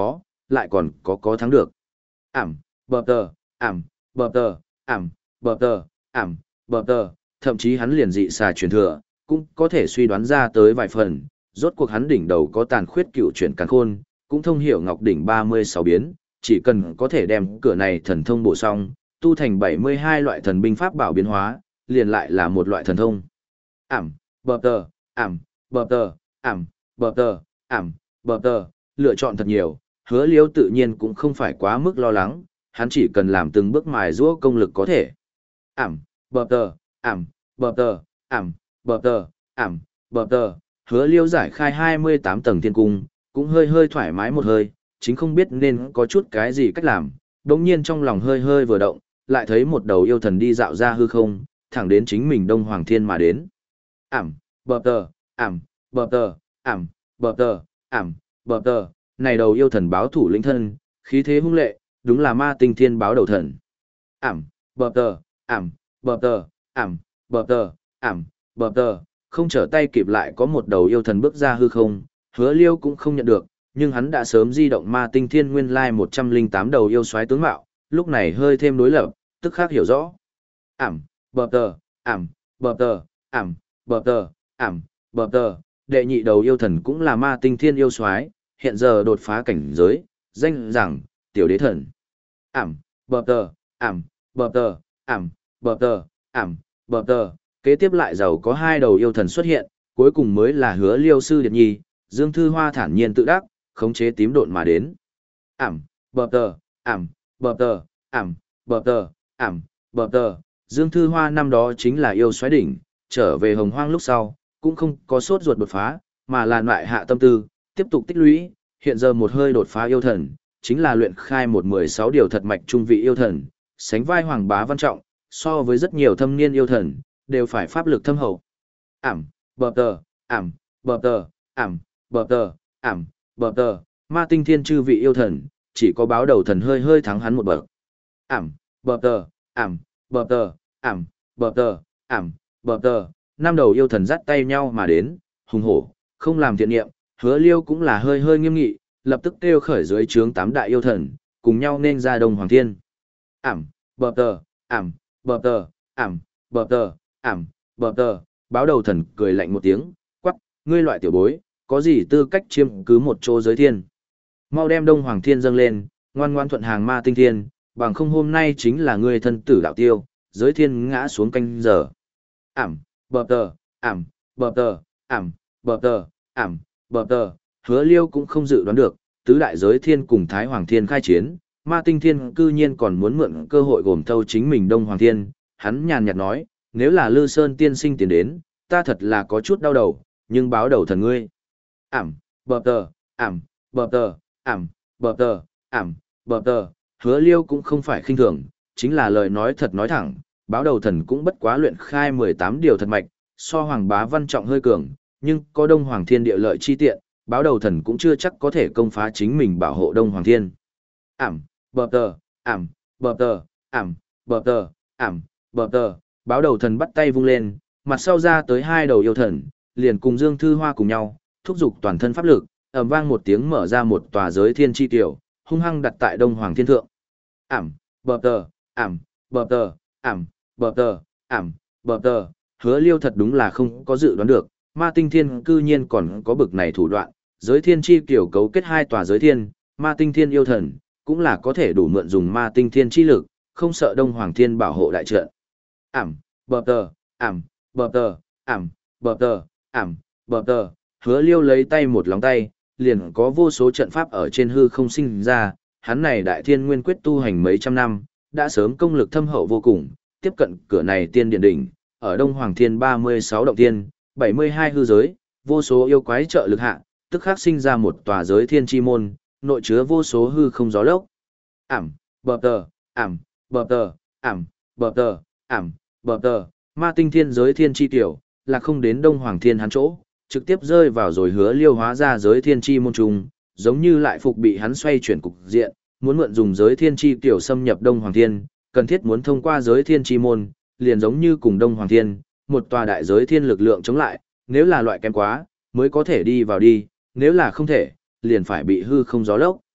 lại còn có có thắng được. Ảm, bờ tờ, ảm, bờ tờ, ảm, bờ tờ, ảm, bờ tờ, thậm chí hắn liền dị xà truyền thừa, cũng có thể suy đoán ra tới vài phần, rốt cuộc hắn đỉnh đầu có tàn khuyết cựu chuyển càn khôn, cũng thông hiểu ngọc đỉnh ba mươi sáu biến, chỉ cần có thể đem cửa này thần thông bổ xong, tu thành bảy mươi hai loại thần binh pháp bảo biến hóa, liền lại là một loại thần thông. Ảm, bờ tờ, ảm, bờ tờ, ảm, bờ tờ, ảm, bờ tờ, lựa chọn thật nhiều, Hứa Liêu tự nhiên cũng không phải quá mức lo lắng, hắn chỉ cần làm từng bước mài giũa công lực có thể. Ảm, bờ tờ, ảm, bờ tờ, ảm, bờ tờ, ảm, bờ tờ, Hứa Liêu giải khai hai mươi tám tầng thiên cung, cũng hơi hơi thoải mái một hơi, chính không biết nên có chút cái gì cách làm, đống nhiên trong lòng hơi hơi vừa động, lại thấy một đầu yêu thần đi dạo ra hư không, thẳng đến chính mình Đông Hoàng Thiên mà đến. Ảm, bờ tờ, ảm, bờ tờ, ảm, bờ tờ, ảm, bờ tờ, này đầu yêu thần báo thủ lĩnh thân, khí thế hung lệ, đúng là ma tinh thiên báo đầu thần. Ảm, bờ tờ, ảm, bờ tờ, ảm, bờ tờ, ảm, bờ tờ, không trở tay kịp lại có một đầu yêu thần bước ra hư không, Hứa Liêu cũng không nhận được, nhưng hắn đã sớm di động ma tinh thiên nguyên lai một trăm linh tám đầu yêu soái tướng mạo, lúc này hơi thêm đối lập, tức khác hiểu rõ. Ảm, bờ tờ, ảm, bờ tờ, ảm, bờ tờ, ảm, bờ tờ, đệ nhị đầu yêu thần cũng là ma tinh thiên yêu soái, hiện giờ đột phá cảnh giới, danh rằng tiểu đế thần. Ảm, bờ tờ, ảm, bờ tờ, ảm, bờ tờ, ảm, bờ tờ, kế tiếp lại giàu có hai đầu yêu thần xuất hiện, cuối cùng mới là Hứa Liêu sư điệt nhi, Dương Thư Hoa thản nhiên tự đắc, khống chế tím độn mà đến. Ảm, bờ tờ, ảm, bờ tờ, ảm, bờ tờ, ảm, bờ tờ, Dương Thư Hoa năm đó chính là yêu xoáy đỉnh, trở về Hồng Hoang lúc sau, cũng không có sốt ruột đột phá, mà là loại hạ tâm tư, tiếp tục tích lũy, hiện giờ một hơi đột phá yêu thần, chính là luyện khai một mười sáu điều thật mạch trung vị yêu thần, sánh vai Hoàng Bá Văn Trọng, so với rất nhiều thâm niên yêu thần, đều phải pháp lực thâm hậu. Ảm, bờ tờ, ảm, bờ tờ, ảm, bờ tờ, ảm, bờ tờ, ma tinh thiên chư vị yêu thần, chỉ có báo đầu thần hơi hơi thắng hắn một bậc. Ảm, bờ tờ, ảm, bờ tờ, ảm, bờ tờ, ảm, bờ tờ, năm đầu yêu thần dắt tay nhau mà đến, hùng hổ, không làm thiện niệm, Hứa Liêu cũng là hơi hơi nghiêm nghị, lập tức kêu khởi dưới trướng tám đại yêu thần, cùng nhau nên ra Đông Hoàng Thiên. Ảm, bờ tờ, ảm, bờ tờ, ảm, bờ tờ, ảm, bờ tờ, báo đầu thần cười lạnh một tiếng, quắc, ngươi loại tiểu bối, có gì tư cách chiếm cứ một chỗ giới thiên. Mau đem Đông Hoàng Thiên dâng lên, ngoan ngoan thuận hàng ma tinh thiên, bằng không hôm nay chính là ngươi thân tử đạo tiêu, giới thiên ngã xuống canh giờ. Ảm, bờ tờ, ảm, bờ tờ, ảm, bờ tờ, ảm, bờ tờ, Hứa Liêu cũng không dự đoán được, tứ đại giới thiên cùng Thái Hoàng Thiên khai chiến, ma tinh thiên cư nhiên còn muốn mượn cơ hội gồm thâu chính mình Đông Hoàng Thiên, hắn nhàn nhạt nói, nếu là Lư Sơn tiên sinh tiến đến, ta thật là có chút đau đầu, nhưng báo đầu thần ngươi. Ảm, bờ tờ, ảm, bờ tờ, ảm, bờ tờ, ảm, bờ tờ, Hứa Liêu cũng không phải khinh thường, chính là lời nói thật nói thẳng, báo đầu thần cũng bất quá luyện khai mười tám điều thật mạch, so Hoàng Bá Văn Trọng hơi cường, nhưng có Đông Hoàng Thiên địa lợi chi tiện, báo đầu thần cũng chưa chắc có thể công phá chính mình bảo hộ Đông Hoàng Thiên. Ảm, bờ tờ, ảm, bờ tờ, ảm, bờ tờ, ảm, bờ tờ, báo đầu thần bắt tay vung lên, mặt sau ra tới hai đầu yêu thần, liền cùng Dương Thư Hoa cùng nhau, thúc giục toàn thân pháp lực, ầm vang một tiếng mở ra một tòa giới thiên chi tiểu, hung hăng đặt tại Đông Hoàng Thiên thượng. Ảm, bờ tờ, ảm, bờ tờ, ảm, bờ tờ, ảm, bờ tờ, Hứa Liêu thật đúng là không có dự đoán được, ma tinh thiên cư nhiên còn có bực này thủ đoạn, giới thiên chi tiểu cấu kết hai tòa giới thiên, ma tinh thiên yêu thần, cũng là có thể đủ mượn dùng ma tinh thiên chi lực, không sợ Đông Hoàng Thiên bảo hộ đại trận. Ảm, bờ tờ, ảm, bờ tờ, ảm, bờ tờ, ảm, bờ tờ, Hứa Liêu lấy tay một lòng tay, liền có vô số trận pháp ở trên hư không sinh ra, hắn này đại thiên nguyên quyết tu hành mấy trăm năm, đã sớm công lực thâm hậu vô cùng, tiếp cận cửa này tiên điện đỉnh, ở Đông Hoàng Thiên ba mươi sáu động tiên, bảy mươi hai hư giới, vô số yêu quái trợ lực hạ, tức khắc sinh ra một tòa giới thiên chi môn, nội chứa vô số hư không gió lốc. Ảm, bờ tờ, ảm, bờ tờ, ảm, bờ tờ, ảm, bờ tờ, ma tinh thiên giới thiên chi tiểu, là không đến Đông Hoàng Thiên hắn chỗ, trực tiếp rơi vào rồi Hứa Liêu hóa ra giới thiên chi môn trùng, giống như lại phục bị hắn xoay chuyển cục diện, muốn mượn dùng giới thiên chi tiểu xâm nhập Đông Hoàng Thiên, cần thiết muốn thông qua giới thiên chi môn, liền giống như cùng Đông Hoàng Thiên, một tòa đại giới thiên lực lượng chống lại, nếu là loại kém quá, mới có thể đi vào đi, nếu là không thể, liền phải bị hư không gió lốc.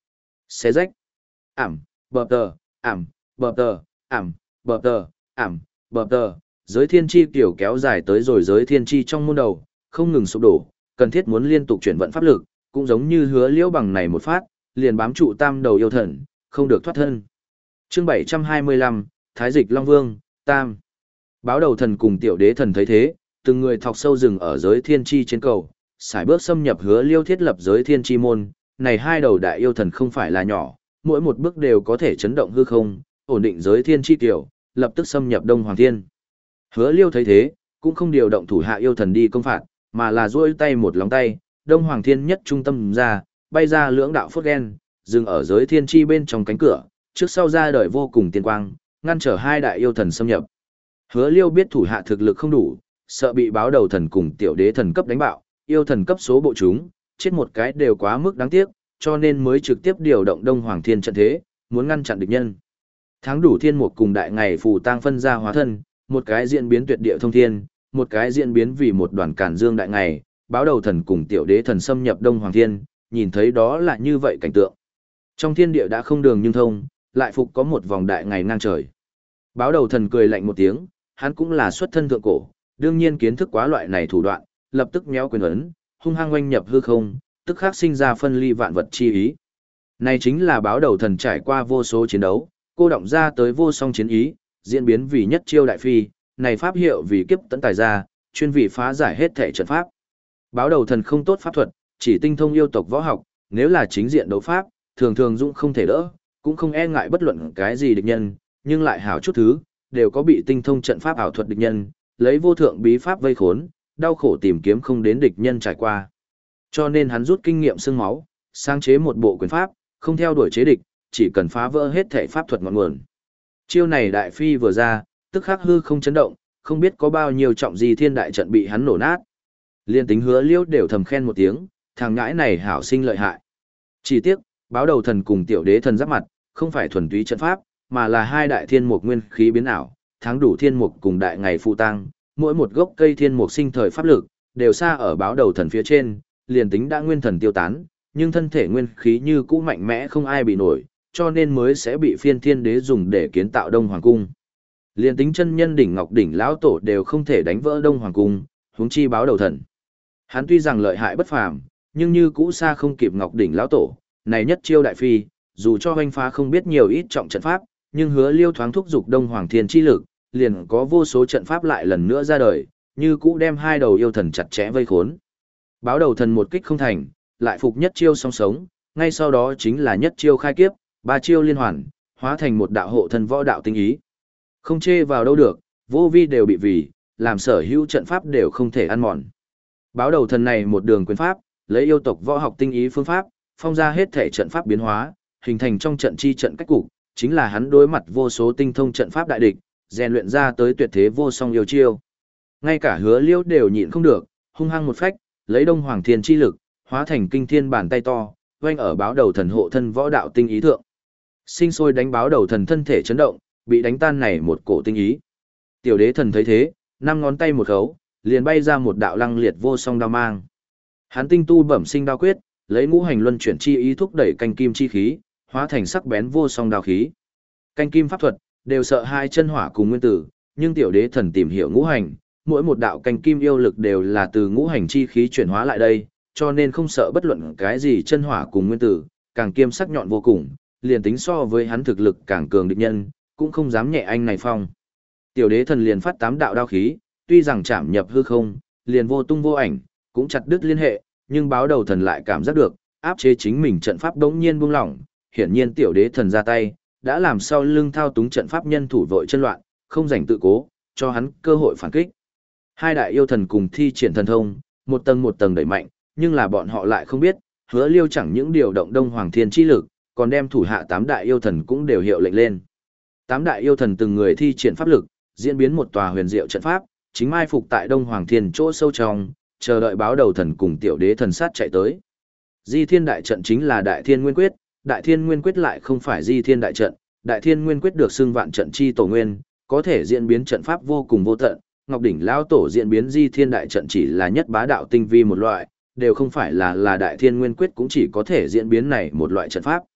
Xé rách. Ảm, bờ tờ, ảm, bờ tờ, ảm, bờ tờ, ảm, bờ tờ. Giới thiên chi kiểu kéo dài tới rồi giới thiên chi trong môn đầu, không ngừng sụp đổ, cần thiết muốn liên tục chuyển vận pháp lực, cũng giống như hứa liễu bằng này một phát, liền bám trụ tam đầu yêu thần, không được thoát thân. Chương bảy trăm hai mươi lăm, Thái Dịch Long Vương, Tam. Báo đầu thần cùng tiểu đế thần thấy thế, từng người thọc sâu rừng ở giới thiên chi trên cầu, sải bước xâm nhập hứa liêu thiết lập giới thiên chi môn, này hai đầu đại yêu thần không phải là nhỏ, mỗi một bước đều có thể chấn động hư không, ổn định giới thiên chi kiểu, lập tức xâm nhập Đông Hoàng Thiên. Hứa liêu thấy thế, cũng không điều động thủ hạ yêu thần đi công phạt, mà là duỗi tay một lòng tay, Đông Hoàng Thiên nhất trung tâm ra, bay ra lưỡng đạo phốt ghen, dừng ở giới thiên chi bên trong cánh cửa, trước sau ra đời vô cùng tiên quang, ngăn trở hai đại yêu thần xâm nhập. Hứa liêu biết thủ hạ thực lực không đủ, sợ bị báo đầu thần cùng tiểu đế thần cấp đánh bạo, yêu thần cấp số bộ chúng, chết một cái đều quá mức đáng tiếc, cho nên mới trực tiếp điều động Đông Hoàng Thiên trận thế, muốn ngăn chặn địch nhân. Tháng đủ thiên mục cùng đại ngày phù tang phân ra hóa thân, một cái diễn biến tuyệt địa thông thiên, một cái diễn biến vì một đoàn cản dương đại ngày, báo đầu thần cùng tiểu đế thần xâm nhập Đông Hoàng Thiên, nhìn thấy đó là như vậy cảnh tượng. Trong thiên địa đã không đường nhưng thông, lại phục có một vòng đại ngày ngang trời. Báo đầu thần cười lạnh một tiếng, hắn cũng là xuất thân thượng cổ, đương nhiên kiến thức quá loại này thủ đoạn, lập tức méo quyền ấn, hung hăng oanh nhập hư không, tức khắc sinh ra phân ly vạn vật chi ý. Này chính là báo đầu thần trải qua vô số chiến đấu, cô động ra tới vô song chiến ý, diễn biến vì nhất chiêu đại phi, này pháp hiệu vì kiếp tấn tài ra, chuyên vị phá giải hết thể trận pháp. Báo đầu thần không tốt pháp thuật, chỉ tinh thông yêu tộc võ học, nếu là chính diện đấu pháp, thường thường dũng không thể đỡ, cũng không e ngại bất luận cái gì địch nhân, nhưng lại hảo chút thứ, đều có bị tinh thông trận pháp ảo thuật địch nhân, lấy vô thượng bí pháp vây khốn, đau khổ tìm kiếm không đến địch nhân trải qua. Cho nên hắn rút kinh nghiệm xương máu, sáng chế một bộ quyền pháp, không theo đuổi chế địch, chỉ cần phá vỡ hết thể pháp thuật ngọn nguồn. Chiêu này đại phi vừa ra, tức khắc hư không chấn động, không biết có bao nhiêu trọng gì thiên đại trận bị hắn nổ nát. Liên tính hứa liêu đều thầm khen một tiếng, thằng ngãi này hảo sinh lợi hại. Chỉ tiếc, báo đầu thần cùng tiểu đế thần giáp mặt, không phải thuần túy trận pháp, mà là hai đại thiên mục nguyên khí biến ảo, tháng đủ thiên mục cùng đại ngày phụ tăng, mỗi một gốc cây thiên mục sinh thời pháp lực, đều xa ở báo đầu thần phía trên, liền tính đã nguyên thần tiêu tán, nhưng thân thể nguyên khí như cũ mạnh mẽ không ai bị nổi, cho nên mới sẽ bị phiên thiên đế dùng để kiến tạo Đông Hoàng Cung. Liền tính chân nhân đỉnh ngọc đỉnh lão tổ đều không thể đánh vỡ Đông Hoàng Cung, huống chi báo đầu thần. Hắn tuy rằng lợi hại bất phàm, nhưng như cũ xa không kịp ngọc đỉnh lão tổ, này nhất chiêu đại phi, dù cho hoanh phá không biết nhiều ít trọng trận pháp, nhưng hứa liêu thoáng thúc dục Đông Hoàng Thiên chi lực, liền có vô số trận pháp lại lần nữa ra đời, như cũ đem hai đầu yêu thần chặt chẽ vây khốn. Báo đầu thần một kích không thành, lại phục nhất chiêu song sống, ngay sau đó chính là nhất chiêu khai kiếp, ba chiêu liên hoàn, hóa thành một đạo hộ thần võ đạo tinh ý. Không chê vào đâu được, vô vi đều bị vì, làm sở hữu trận pháp đều không thể ăn mòn. Báo đầu thần này một đường quyền pháp, lấy yêu tộc võ học tinh ý phương pháp, phong ra hết thể trận pháp biến hóa, hình thành trong trận chi trận cách cục, chính là hắn đối mặt vô số tinh thông trận pháp đại địch, rèn luyện ra tới tuyệt thế vô song yêu chiêu. Ngay cả hứa liêu đều nhịn không được, hung hăng một phách, lấy Đông Hoàng Thiên chi lực, hóa thành kinh thiên bàn tay to, oanh ở báo đầu thần hộ thân võ đạo tinh ý thượng. Sinh sôi đánh báo đầu thần thân thể chấn động, bị đánh tan này một cổ tinh ý. Tiểu đế thần thấy thế, năm ngón tay một khấu, liền bay ra một đạo lăng liệt vô song đao mang. Hắn tinh tu bẩm sinh đao quyết, lấy ngũ hành luân chuyển chi ý thúc đẩy canh kim chi khí, hóa thành sắc bén vô song đao khí. Canh kim pháp thuật đều sợ hai chân hỏa cùng nguyên tử, nhưng tiểu đế thần tìm hiểu ngũ hành, mỗi một đạo canh kim yêu lực đều là từ ngũ hành chi khí chuyển hóa lại đây, cho nên không sợ bất luận cái gì chân hỏa cùng nguyên tử, càng kiêm sắc nhọn vô cùng, liền tính so với hắn thực lực càng cường địch nhân, cũng không dám nhẹ anh này phong. Tiểu đế thần liền phát tám đạo đao khí, tuy rằng chạm nhập hư không, liền vô tung vô ảnh, cũng chặt đứt liên hệ, nhưng báo đầu thần lại cảm giác được, áp chế chính mình trận pháp đống nhiên buông lỏng, hiển nhiên tiểu đế thần ra tay, đã làm sau lưng thao túng trận pháp nhân thủ vội chân loạn, không rảnh tự cố, cho hắn cơ hội phản kích. Hai đại yêu thần cùng thi triển thần thông, một tầng một tầng đẩy mạnh, nhưng là bọn họ lại không biết, hứa liêu chẳng những điều động Đông Hoàng Thiên chi lực, còn đem thủ hạ tám đại yêu thần cũng đều hiệu lệnh lên. Tám đại yêu thần từng người thi triển pháp lực, diễn biến một tòa huyền diệu trận pháp, chính mai phục tại Đông Hoàng Thiên chỗ sâu trong, chờ đợi báo đầu thần cùng tiểu đế thần sát chạy tới. Di Thiên đại trận chính là Đại Thiên Nguyên Quyết, Đại Thiên Nguyên Quyết lại không phải Di Thiên đại trận, Đại Thiên Nguyên Quyết được xưng vạn trận chi tổ nguyên, có thể diễn biến trận pháp vô cùng vô tận, Ngọc đỉnh lão tổ diễn biến Di Thiên đại trận chỉ là nhất bá đạo tinh vi một loại, đều không phải là là Đại Thiên Nguyên Quyết cũng chỉ có thể diễn biến này một loại trận pháp.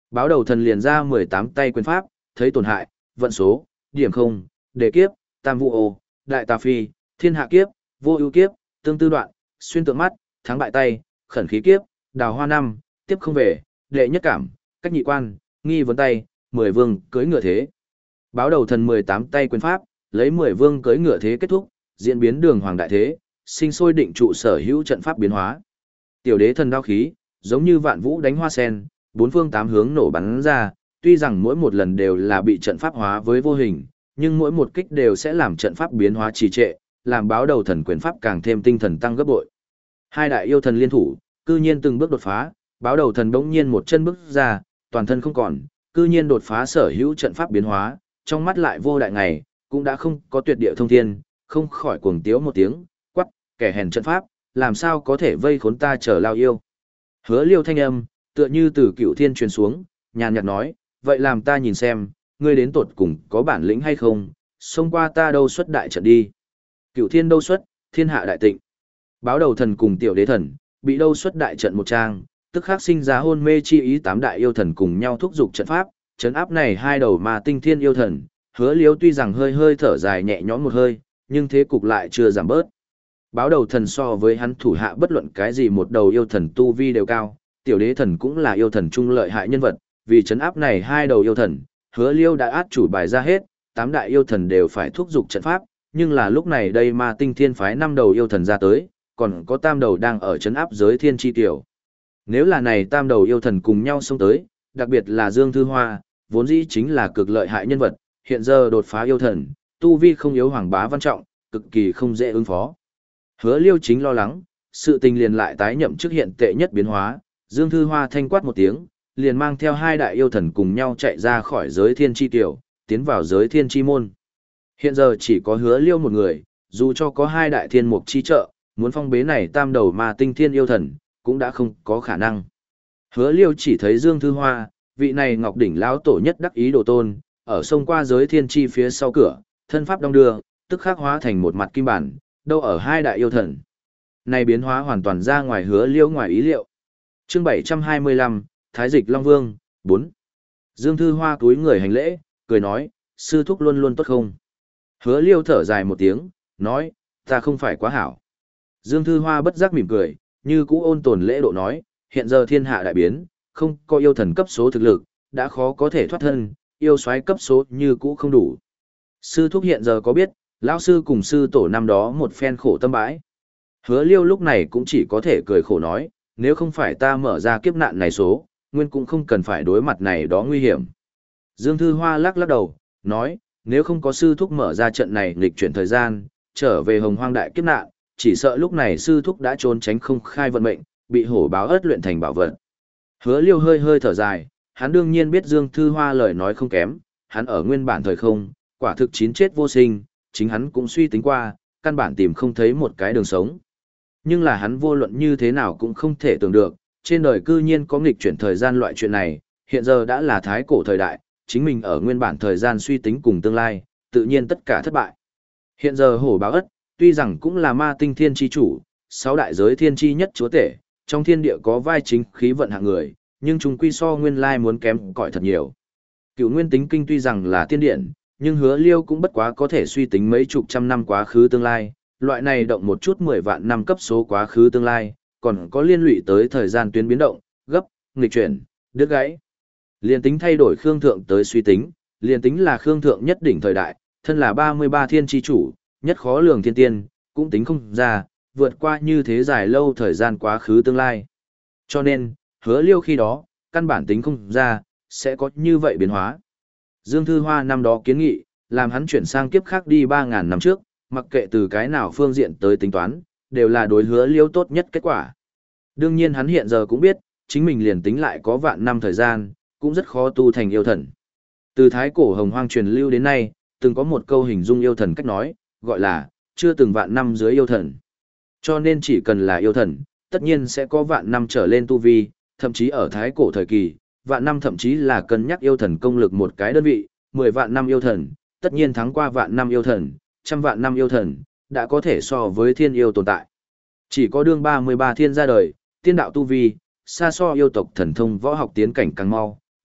Báo đầu thần liền ra mười tám tay quyền pháp, thấy tổn hại, vận số, điểm không, đề kiếp, tam vụ ô, đại tà phi, thiên hạ kiếp, vô ưu kiếp, tương tư đoạn, xuyên tượng mắt, thắng bại tay, khẩn khí kiếp, đào hoa năm, tiếp không về, đệ nhất cảm, cách nhị quan, nghi vấn tay, mười vương cưới ngựa thế. Báo đầu thần mười tám tay quyền pháp, lấy mười vương cưới ngựa thế kết thúc, diễn biến đường hoàng đại thế, sinh sôi định trụ sở hữu trận pháp biến hóa. Tiểu đế thần đao khí, giống như vạn vũ đánh hoa sen, bốn phương tám hướng nổ bắn ra, tuy rằng mỗi một lần đều là bị trận pháp hóa với vô hình, nhưng mỗi một kích đều sẽ làm trận pháp biến hóa trì trệ, làm báo đầu thần quyền pháp càng thêm tinh thần tăng gấp bội. Hai đại yêu thần liên thủ, cư nhiên từng bước đột phá, báo đầu thần bỗng nhiên một chân bước ra, toàn thân không còn, cư nhiên đột phá sở hữu trận pháp biến hóa, trong mắt lại vô đại ngày, cũng đã không có tuyệt địa thông thiên, không khỏi cuồng tiếu một tiếng, quắc, kẻ hèn trận pháp, làm sao có thể vây khốn ta chờ lao yêu. Hứa Liêu thanh âm, tựa như từ cựu thiên truyền xuống, nhàn nhạt nói, vậy làm ta nhìn xem, ngươi đến tột cùng có bản lĩnh hay không, xông qua ta đâu xuất đại trận đi. Cựu thiên đâu xuất, thiên hạ đại tịnh. Báo đầu thần cùng tiểu đế thần, bị đâu xuất đại trận một trang, tức khắc sinh ra hôn mê chi ý tám đại yêu thần cùng nhau thúc giục trận pháp, trấn áp này hai đầu mà tinh thiên yêu thần. Hứa Liêu tuy rằng hơi hơi thở dài nhẹ nhõm một hơi, nhưng thế cục lại chưa giảm bớt. Báo đầu thần so với hắn thủ hạ bất luận cái gì một đầu yêu thần tu vi đều cao, tiểu đế thần cũng là yêu thần trung lợi hại nhân vật, vì trấn áp này hai đầu yêu thần, Hứa Liêu đã át chủ bài ra hết, tám đại yêu thần đều phải thúc giục trận pháp, nhưng là lúc này đây ma tinh thiên phái năm đầu yêu thần ra tới, còn có tam đầu đang ở trấn áp giới thiên chi tiểu. Nếu là này tam đầu yêu thần cùng nhau xông tới, đặc biệt là Dương Thư Hoa, vốn dĩ chính là cực lợi hại nhân vật, hiện giờ đột phá yêu thần, tu vi không yếu Hoàng Bá Văn Trọng, cực kỳ không dễ ứng phó. Hứa Liêu chính lo lắng, sự tình liền lại tái nhậm chức hiện tệ nhất biến hóa, Dương Thư Hoa thanh quát một tiếng, liền mang theo hai đại yêu thần cùng nhau chạy ra khỏi giới thiên chi tiểu, tiến vào giới thiên chi môn. Hiện giờ chỉ có Hứa Liêu một người, dù cho có hai đại thiên mục chi trợ, muốn phong bế này tam đầu ma tinh thiên yêu thần, cũng đã không có khả năng. Hứa Liêu chỉ thấy Dương Thư Hoa, vị này Ngọc Đỉnh lão tổ nhất đắc ý đồ tôn, ở sông qua giới thiên chi phía sau cửa, thân pháp đong đưa, tức khắc hóa thành một mặt kim bản, đâu ở hai đại yêu thần. Này biến hóa hoàn toàn ra ngoài Hứa Liêu ngoài ý liệu. Chương bảy trăm hai mươi lăm, Thái Dịch Long Vương, bốn. Dương Thư Hoa cúi người hành lễ, cười nói, sư thúc luôn luôn tốt không? Hứa Liêu thở dài một tiếng, nói, ta không phải quá hảo. Dương Thư Hoa bất giác mỉm cười, như cũ ôn tồn lễ độ nói, hiện giờ thiên hạ đại biến, không có yêu thần cấp số thực lực, đã khó có thể thoát thân, yêu soái cấp số như cũ không đủ. Sư thúc hiện giờ có biết, lão sư cùng sư tổ năm đó một phen khổ tâm bãi. Hứa Liêu lúc này cũng chỉ có thể cười khổ nói, nếu không phải ta mở ra kiếp nạn này số, nguyên cũng không cần phải đối mặt này đó nguy hiểm. Dương Thư Hoa lắc lắc đầu, nói, nếu không có sư thúc mở ra trận này nghịch chuyển thời gian, trở về hồng hoang đại kiếp nạn, chỉ sợ lúc này sư thúc đã trốn tránh không khai vận mệnh, bị hổ báo ớt luyện thành bảo vật. Hứa Liêu hơi hơi thở dài, hắn đương nhiên biết Dương Thư Hoa lời nói không kém, hắn ở nguyên bản thời không, quả thực chín chết vô sinh, chính hắn cũng suy tính qua, căn bản tìm không thấy một cái đường sống. Nhưng là hắn vô luận như thế nào cũng không thể tưởng được, trên đời cư nhiên có nghịch chuyển thời gian loại chuyện này, hiện giờ đã là thái cổ thời đại, chính mình ở nguyên bản thời gian suy tính cùng tương lai, tự nhiên tất cả thất bại. Hiện giờ hổ báo ất, tuy rằng cũng là ma tinh thiên chi chủ, sáu đại giới thiên chi nhất chúa tể, trong thiên địa có vai chính khí vận hạng người, nhưng chúng quy so nguyên lai muốn kém cỏi thật nhiều. Cựu nguyên tính kinh tuy rằng là tiên điện, nhưng Hứa Liêu cũng bất quá có thể suy tính mấy chục trăm năm quá khứ tương lai, loại này động một chút mười vạn năm cấp số quá khứ tương lai, còn có liên lụy tới thời gian tuyến biến động, gấp, nghịch chuyển, đứt gãy. Liên tính thay đổi Khương Thượng tới suy tính, liên tính là Khương Thượng nhất đỉnh thời đại, thân là ba mươi ba thiên chi chủ, nhất khó lường thiên tiên, cũng tính không ra, vượt qua như thế dài lâu thời gian quá khứ tương lai. Cho nên, Hứa Liêu khi đó, căn bản tính không ra, sẽ có như vậy biến hóa. Dương Thư Hoa năm đó kiến nghị, làm hắn chuyển sang kiếp khác đi ba ngàn năm trước, mặc kệ từ cái nào phương diện tới tính toán, đều là đối Hứa Liêu tốt nhất kết quả. Đương nhiên hắn hiện giờ cũng biết, chính mình liền tính lại có vạn năm thời gian, cũng rất khó tu thành yêu thần. Từ thái cổ hồng hoang truyền lưu đến nay, từng có một câu hình dung yêu thần cách nói, gọi là, chưa từng vạn năm dưới yêu thần. Cho nên chỉ cần là yêu thần, tất nhiên sẽ có vạn năm trở lên tu vi, thậm chí ở thái cổ thời kỳ, vạn năm thậm chí là cân nhắc yêu thần công lực một cái đơn vị, mười vạn năm yêu thần, tất nhiên thắng qua vạn năm yêu thần, trăm vạn năm yêu thần, đã có thể so với thiên yêu tồn tại. Chỉ có đương ba mươi ba thiên ra đời, tiên đạo tu vi, xa so yêu tộc thần thông võ học tiến cảnh càng mau,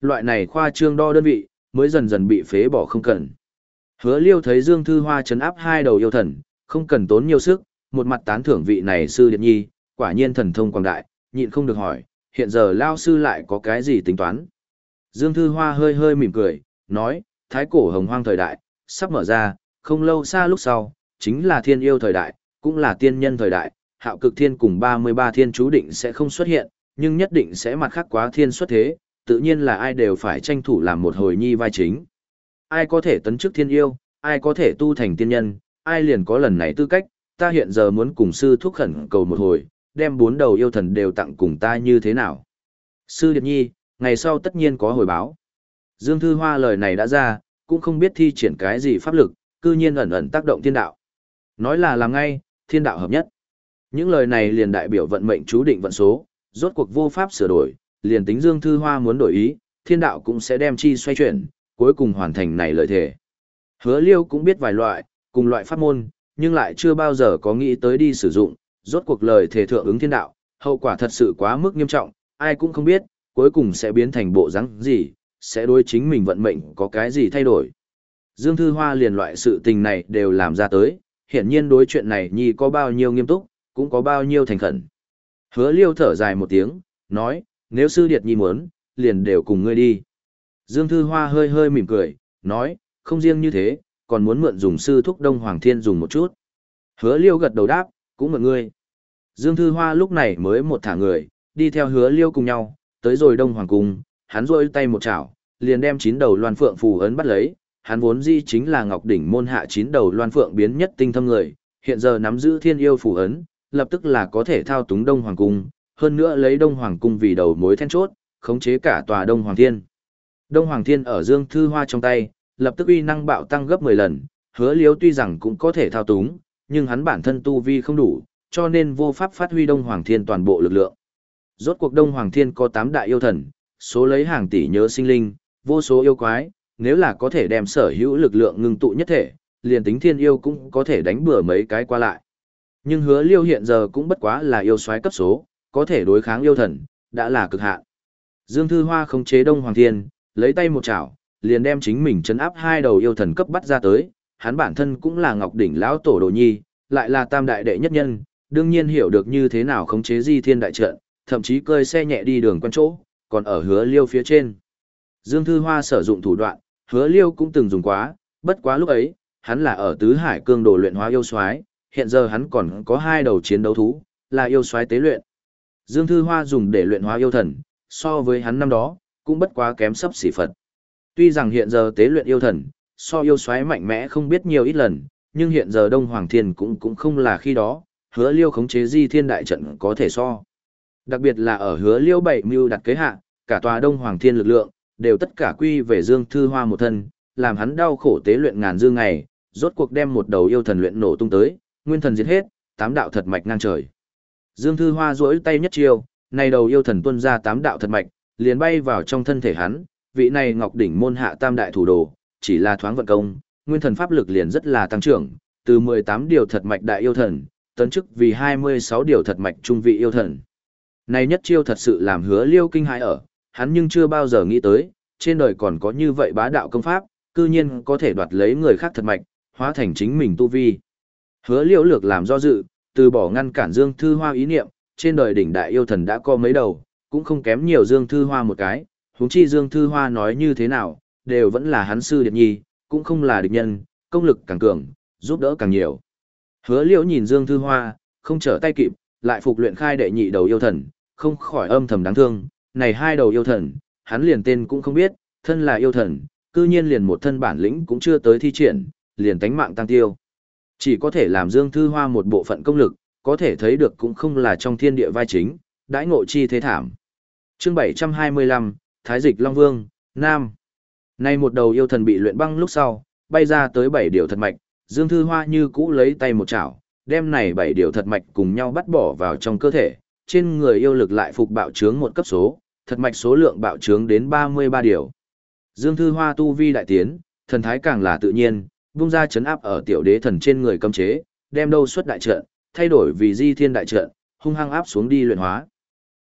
Loại này khoa trương đo đơn vị, mới dần dần bị phế bỏ không cần. Hứa Liêu thấy Dương Thư Hoa trấn áp hai đầu yêu thần, không cần tốn nhiều sức, một mặt tán thưởng vị này sư điệt nhi, quả nhiên thần thông quảng đại, nhịn không được hỏi, hiện giờ lao sư lại có cái gì tính toán. Dương Thư Hoa hơi hơi mỉm cười, nói, thái cổ hồng hoang thời đại, sắp mở ra, không lâu xa lúc sau, chính là thiên yêu thời đại, cũng là tiên nhân thời đại, hạo cực thiên cùng ba mươi ba thiên chú định sẽ không xuất hiện, nhưng nhất định sẽ mặt khác quá thiên xuất thế, tự nhiên là ai đều phải tranh thủ làm một hồi nhi vai chính. Ai có thể tấn chức thiên yêu, ai có thể tu thành tiên nhân, ai liền có lần này tư cách, ta hiện giờ muốn cùng sư thúc khẩn cầu một hồi, đem bốn đầu yêu thần đều tặng cùng ta như thế nào. Sư Điệp Nhi, ngày sau tất nhiên có hồi báo. Dương Thư Hoa lời này đã ra, cũng không biết thi triển cái gì pháp lực, cư nhiên ẩn ẩn tác động thiên đạo. Nói là làm ngay, thiên đạo hợp nhất. Những lời này liền đại biểu vận mệnh chú định vận số, rốt cuộc vô pháp sửa đổi, liền tính Dương Thư Hoa muốn đổi ý, thiên đạo cũng sẽ đem chi xoay chuyển, cuối cùng hoàn thành này lợi thể. Hứa Liêu cũng biết vài loại, cùng loại pháp môn, nhưng lại chưa bao giờ có nghĩ tới đi sử dụng, rốt cuộc lời thể thượng ứng thiên đạo, hậu quả thật sự quá mức nghiêm trọng, ai cũng không biết, cuối cùng sẽ biến thành bộ dáng gì, sẽ đối chính mình vận mệnh có cái gì thay đổi. Dương Thư Hoa liền loại sự tình này đều làm ra tới, hiển nhiên đối chuyện này nhi có bao nhiêu nghiêm túc, cũng có bao nhiêu thành khẩn. Hứa Liêu thở dài một tiếng, nói, nếu sư điệt nhi muốn, liền đều cùng ngươi đi. Dương Thư Hoa hơi hơi mỉm cười, nói, không riêng như thế, còn muốn mượn dùng sư thúc Đông Hoàng Thiên dùng một chút. Hứa Liêu gật đầu đáp, cũng mượn ngươi. Dương Thư Hoa lúc này mới một thả người, đi theo Hứa Liêu cùng nhau, tới rồi Đông Hoàng Cung, hắn rôi tay một chảo, liền đem chín đầu loan phượng phù ấn bắt lấy. Hắn vốn di chính là Ngọc Đỉnh môn hạ chín đầu loan phượng biến nhất tinh thâm người, hiện giờ nắm giữ thiên yêu phù ấn, lập tức là có thể thao túng Đông Hoàng Cung, hơn nữa lấy Đông Hoàng Cung vì đầu mối then chốt, khống chế cả tòa Đông Hoàng Thiên. Đông Hoàng Thiên ở Dương Thư Hoa trong tay, lập tức uy năng bạo tăng gấp mười lần, Hứa Liêu tuy rằng cũng có thể thao túng, nhưng hắn bản thân tu vi không đủ, cho nên vô pháp phát huy Đông Hoàng Thiên toàn bộ lực lượng. Rốt cuộc Đông Hoàng Thiên có tám đại yêu thần, số lấy hàng tỷ nhớ sinh linh, vô số yêu quái, nếu là có thể đem sở hữu lực lượng ngưng tụ nhất thể, liền tính thiên yêu cũng có thể đánh bừa mấy cái qua lại. Nhưng Hứa Liêu hiện giờ cũng bất quá là yêu soái cấp số, có thể đối kháng yêu thần, đã là cực hạn. Dương Thư Hoa khống chế Đông Hoàng Thiên, lấy tay một chảo, liền đem chính mình trấn áp hai đầu yêu thần cấp bắt ra tới, hắn bản thân cũng là Ngọc Đỉnh lão tổ đồ nhi, lại là tam đại đệ nhất nhân, đương nhiên hiểu được như thế nào khống chế Di Thiên đại trận, thậm chí cơi xe nhẹ đi đường quen chỗ, còn ở Hứa Liêu phía trên. Dương Thư Hoa sử dụng thủ đoạn, Hứa Liêu cũng từng dùng quá, bất quá lúc ấy, hắn là ở Tứ Hải Cương Đồ luyện hóa yêu soái, hiện giờ hắn còn có hai đầu chiến đấu thú, là yêu soái tế luyện. Dương Thư Hoa dùng để luyện hóa yêu thần, so với hắn năm đó, cũng bất quá kém sấp xỉ Phật. Tuy rằng hiện giờ tế luyện yêu thần, so yêu soái mạnh mẽ không biết nhiều ít lần, nhưng hiện giờ Đông Hoàng Thiên cũng cũng không là khi đó, Hứa Liêu khống chế Di Thiên đại trận có thể so. Đặc biệt là ở Hứa Liêu bảy mưu đặt kế hạ, cả tòa Đông Hoàng Thiên lực lượng đều tất cả quy về Dương Thư Hoa một thân, làm hắn đau khổ tế luyện ngàn dương ngày, rốt cuộc đem một đầu yêu thần luyện nổ tung tới, nguyên thần diệt hết, tám đạo thật mạch ngang trời. Dương Thư Hoa duỗi tay nhất chiêu, này đầu yêu thần tuôn ra tám đạo thật mạch, liền bay vào trong thân thể hắn, vị này Ngọc Đỉnh môn hạ tam đại thủ đồ, chỉ là thoáng vận công, nguyên thần pháp lực liền rất là tăng trưởng, từ mười tám điều thật mạch đại yêu thần, tấn chức vì hai mươi sáu điều thật mạch trung vị yêu thần. Này nhất chiêu thật sự làm Hứa Liêu kinh hãi ở, hắn nhưng chưa bao giờ nghĩ tới, trên đời còn có như vậy bá đạo công pháp, cư nhiên có thể đoạt lấy người khác thật mạch, hóa thành chính mình tu vi. Hứa Liêu lược làm do dự, từ bỏ ngăn cản Dương Thư Hoa ý niệm, trên đời đỉnh đại yêu thần đã có mấy đầu, cũng không kém nhiều Dương Thư Hoa một cái, huống chi Dương Thư Hoa nói như thế nào, đều vẫn là hắn sư điệp nhi, cũng không là địch nhân, công lực càng cường, giúp đỡ càng nhiều. Hứa Liêu nhìn Dương Thư Hoa, không trở tay kịp, lại phục luyện khai đệ nhị đầu yêu thần, không khỏi âm thầm đáng thương, này hai đầu yêu thần, hắn liền tên cũng không biết, thân là yêu thần, cư nhiên liền một thân bản lĩnh cũng chưa tới thi triển, liền tánh mạng tăng tiêu. Chỉ có thể làm Dương Thư Hoa một bộ phận công lực, có thể thấy được cũng không là trong thiên địa vai chính, đãi ngộ chi thế thảm. Chương bảy trăm hai mươi lăm, Thái Dịch Long Vương, Nam. Nay một đầu yêu thần bị luyện băng lúc sau, bay ra tới bảy điều thật mạch, Dương Thư Hoa như cũ lấy tay một chảo, đem này bảy điều thật mạch cùng nhau bắt bỏ vào trong cơ thể, trên người yêu lực lại phục bạo trướng một cấp số, thật mạch số lượng bạo trướng đến ba mươi ba điều. Dương Thư Hoa tu vi đại tiến, thần thái càng là tự nhiên, vung ra chấn áp ở tiểu đế thần trên người cấm chế, đem đâu xuất đại trận, thay đổi vì Di Thiên đại trận, hung hăng áp xuống đi luyện hóa.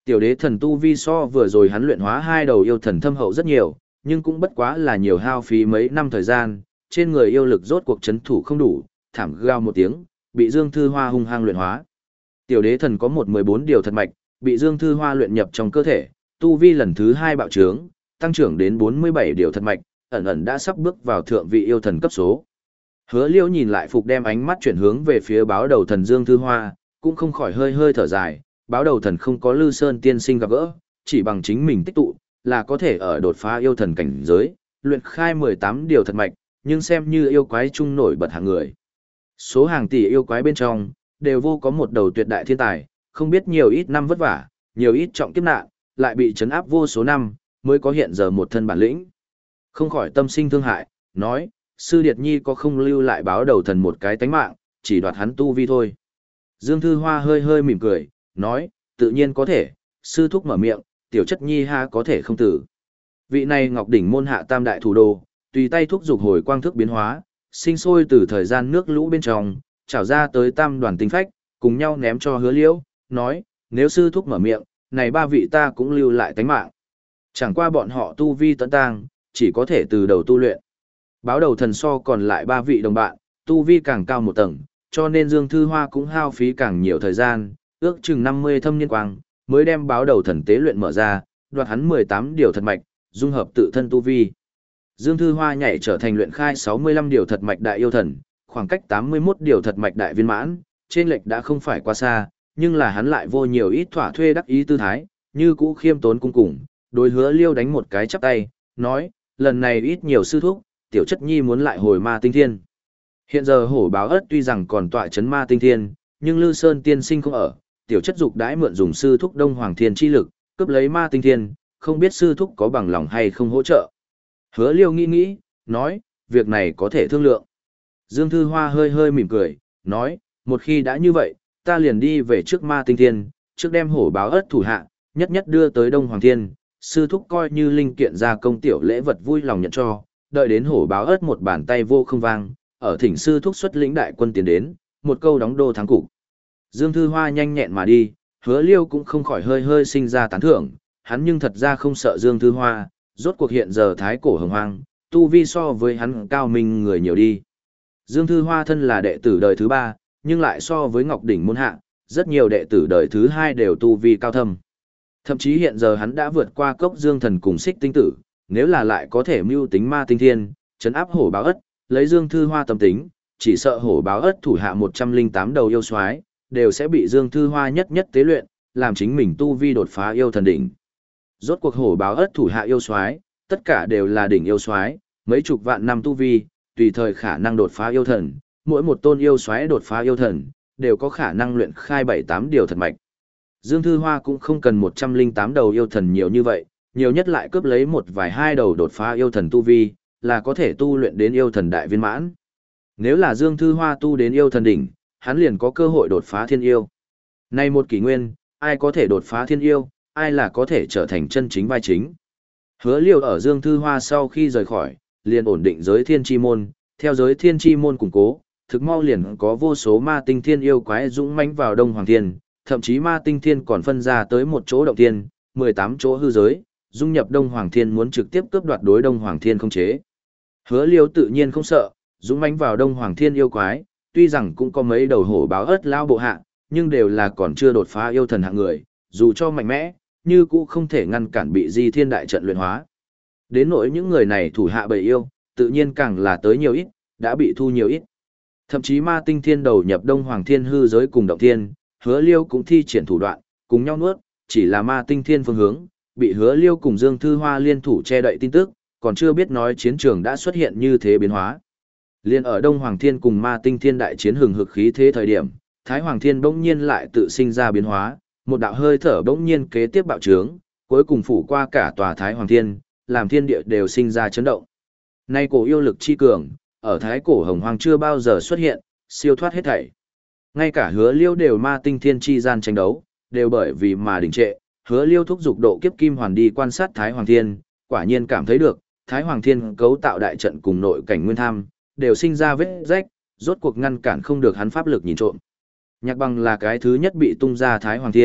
Tiểu đế thần tu vi so vừa rồi hắn luyện hóa hai đầu yêu thần thâm hậu rất nhiều, nhưng cũng bất quá là nhiều hao phí mấy năm thời gian, trên người yêu lực rốt cuộc chấn thủ không đủ, thảm gào một tiếng, bị Dương Thư Hoa hung hăng luyện hóa. Tiểu đế thần có một mười bốn điều thật mạch, bị Dương Thư Hoa luyện nhập trong cơ thể, tu vi lần thứ hai bạo trướng, tăng trưởng đến bốn mươi bảy điều thật mạch, ẩn ẩn đã sắp bước vào thượng vị yêu thần cấp số. Hứa Liêu nhìn lại phục đem ánh mắt chuyển hướng về phía báo đầu thần Dương Thư Hoa, cũng không khỏi hơi hơi thở dài, báo đầu thần không có Lư Sơn tiên sinh gặp gỡ, chỉ bằng chính mình tích tụ, là có thể ở đột phá yêu thần cảnh giới, luyện khai mười tám điều thật mạch, nhưng xem như yêu quái trung nổi bật hạng người. Số hàng tỷ yêu quái bên trong, đều vô có một đầu tuyệt đại thiên tài, không biết nhiều ít năm vất vả, nhiều ít trọng kiếp nạn, lại bị trấn áp vô số năm, mới có hiện giờ một thân bản lĩnh. Không khỏi tâm sinh thương hại, nói, sư điệt nhi có không lưu lại báo đầu thần một cái tánh mạng, chỉ đoạt hắn tu vi thôi. Dương Thư Hoa hơi hơi mỉm cười, nói, tự nhiên có thể, sư thúc mở miệng, tiểu chất nhi ha có thể không tử. Vị này ngọc đỉnh môn hạ tam đại thủ đô, tùy tay thúc dục hồi quang thức biến hóa, sinh sôi từ thời gian nước lũ bên trong, trảo ra tới tam đoàn tinh phách, cùng nhau ném cho Hứa Liễu, nói, nếu sư thúc mở miệng, này ba vị ta cũng lưu lại tánh mạng. Chẳng qua bọn họ tu vi tận tang, chỉ có thể từ đầu tu luyện. Báo đầu thần so còn lại ba vị đồng bạn, tu vi càng cao một tầng, cho nên Dương Thư Hoa cũng hao phí càng nhiều thời gian, ước chừng năm mươi thâm niên quang, mới đem báo đầu thần tế luyện mở ra, đoạt hắn mười tám điều thật mạch, dung hợp tự thân tu vi. Dương Thư Hoa nhảy trở thành luyện khai sáu mươi lăm điều thật mạch đại yêu thần, khoảng cách tám mươi mốt điều thật mạch đại viên mãn, trên lệch đã không phải quá xa, nhưng là hắn lại vô nhiều ít thỏa thuê đắc ý tư thái, như cũ khiêm tốn cung cùng, đối Hứa Liêu đánh một cái chắp tay, nói, lần này ít nhiều sư thúc, tiểu chất nhi muốn lại hồi ma tinh thiên. Hiện giờ hổ báo ất tuy rằng còn tọa chấn ma tinh thiên, nhưng Lư Sơn tiên sinh không ở, tiểu chất dục đãi mượn dùng sư thúc Đông Hoàng Thiên chi lực, cướp lấy ma tinh thiên, không biết sư thúc có bằng lòng hay không hỗ trợ. Hứa Liêu nghĩ nghĩ, nói, việc này có thể thương lượng. Dương Thư Hoa hơi hơi mỉm cười, nói, một khi đã như vậy, ta liền đi về trước ma tinh thiên, trước đem hổ báo ất thủ hạ, nhất nhất đưa tới Đông Hoàng Thiên, sư thúc coi như linh kiện gia công tiểu lễ vật vui lòng nhận cho, đợi đến hổ báo ất một bàn tay vô không vang, ở thỉnh sư thúc xuất lĩnh đại quân tiến đến, một câu đóng đô thắng cục. Dương Thư Hoa nhanh nhẹn mà đi, Hứa Liêu cũng không khỏi hơi hơi sinh ra tán thưởng, hắn nhưng thật ra không sợ Dương Thư Hoa, rốt cuộc hiện giờ thái cổ hồng hoang, tu vi so với hắn cao minh người nhiều đi. Dương Thư Hoa thân là đệ tử đời thứ ba, nhưng lại so với Ngọc Đỉnh môn hạ, rất nhiều đệ tử đời thứ hai đều tu vi cao thâm. Thậm chí hiện giờ hắn đã vượt qua cốc Dương Thần cùng Xích Tinh Tử, nếu là lại có thể mưu tính ma tinh thiên, trấn áp hổ báo ất, lấy Dương Thư Hoa tâm tính, chỉ sợ hổ báo ất thủ hạ một trăm lẻ tám đầu yêu soái đều sẽ bị Dương Thư Hoa nhất nhất tế luyện, làm chính mình tu vi đột phá yêu thần đỉnh. Rốt cuộc hổ báo ất thủ hạ yêu soái, tất cả đều là đỉnh yêu soái, mấy chục vạn năm tu vi, tùy thời khả năng đột phá yêu thần, mỗi một tôn yêu soái đột phá yêu thần, đều có khả năng luyện khai bảy tám điều thật mạch. Dương Thư Hoa cũng không cần một trăm lẻ tám đầu yêu thần nhiều như vậy, nhiều nhất lại cướp lấy một vài hai đầu đột phá yêu thần tu vi, là có thể tu luyện đến yêu thần đại viên mãn. Nếu là Dương Thư Hoa tu đến yêu thần đỉnh, hắn liền có cơ hội đột phá thiên yêu. Nay một kỷ nguyên, ai có thể đột phá thiên yêu, ai là có thể trở thành chân chính vai chính. Hứa Liêu ở Dương Thư Hoa sau khi rời khỏi, liền ổn định giới thiên chi môn, theo giới thiên chi môn củng cố, thực mau liền có vô số ma tinh thiên yêu quái dũng mãnh vào Đông Hoàng Thiên, thậm chí ma tinh thiên còn phân ra tới một chỗ động thiên, mười tám chỗ hư giới, dung nhập Đông Hoàng Thiên muốn trực tiếp cướp đoạt đối Đông Hoàng Thiên không chế. Hứa Liêu tự nhiên không sợ, dũng mãnh vào Đông Hoàng Thiên yêu quái, tuy rằng cũng có mấy đầu hổ báo ớt lao bộ hạ, nhưng đều là còn chưa đột phá yêu thần hạng người, dù cho mạnh mẽ, như cũng không thể ngăn cản bị Di Thiên đại trận luyện hóa. Đến nỗi những người này thủ hạ bầy yêu, tự nhiên càng là tới nhiều ít, đã bị thu nhiều ít. Thậm chí ma tinh thiên đầu nhập Đông Hoàng Thiên hư giới cùng động thiên, Hứa Liêu cũng thi triển thủ đoạn, cùng nhau nuốt, chỉ là ma tinh thiên phương hướng, bị Hứa Liêu cùng Dương Thư Hoa liên thủ che đậy tin tức, còn chưa biết nói chiến trường đã xuất hiện như thế biến hóa. Liên ở Đông Hoàng Thiên cùng ma tinh thiên đại chiến hừng hực khí thế thời điểm, Thái Hoàng Thiên bỗng nhiên lại tự sinh ra biến hóa, một đạo hơi thở bỗng nhiên kế tiếp bạo trướng, cuối cùng phủ qua cả tòa Thái Hoàng Thiên, làm thiên địa đều sinh ra chấn động. Nay cổ yêu lực chi cường, ở Thái cổ hồng hoang chưa bao giờ xuất hiện, siêu thoát hết thảy. Ngay cả Hứa Liêu đều ma tinh thiên chi gian tranh đấu, đều bởi vì mà đình trệ, Hứa Liêu thúc dục độ kiếp kim hoàn đi quan sát Thái Hoàng Thiên, quả nhiên cảm thấy được, Thái Hoàng Thiên cấu tạo đại trận cùng nội cảnh nguyên tham, đều sinh ra vết rách, rốt cuộc ngăn cản không được hắn pháp lực nhìn trộm. Nhạc Bằng là cái thứ nhất bị tung ra Thái Hoàng Thiên,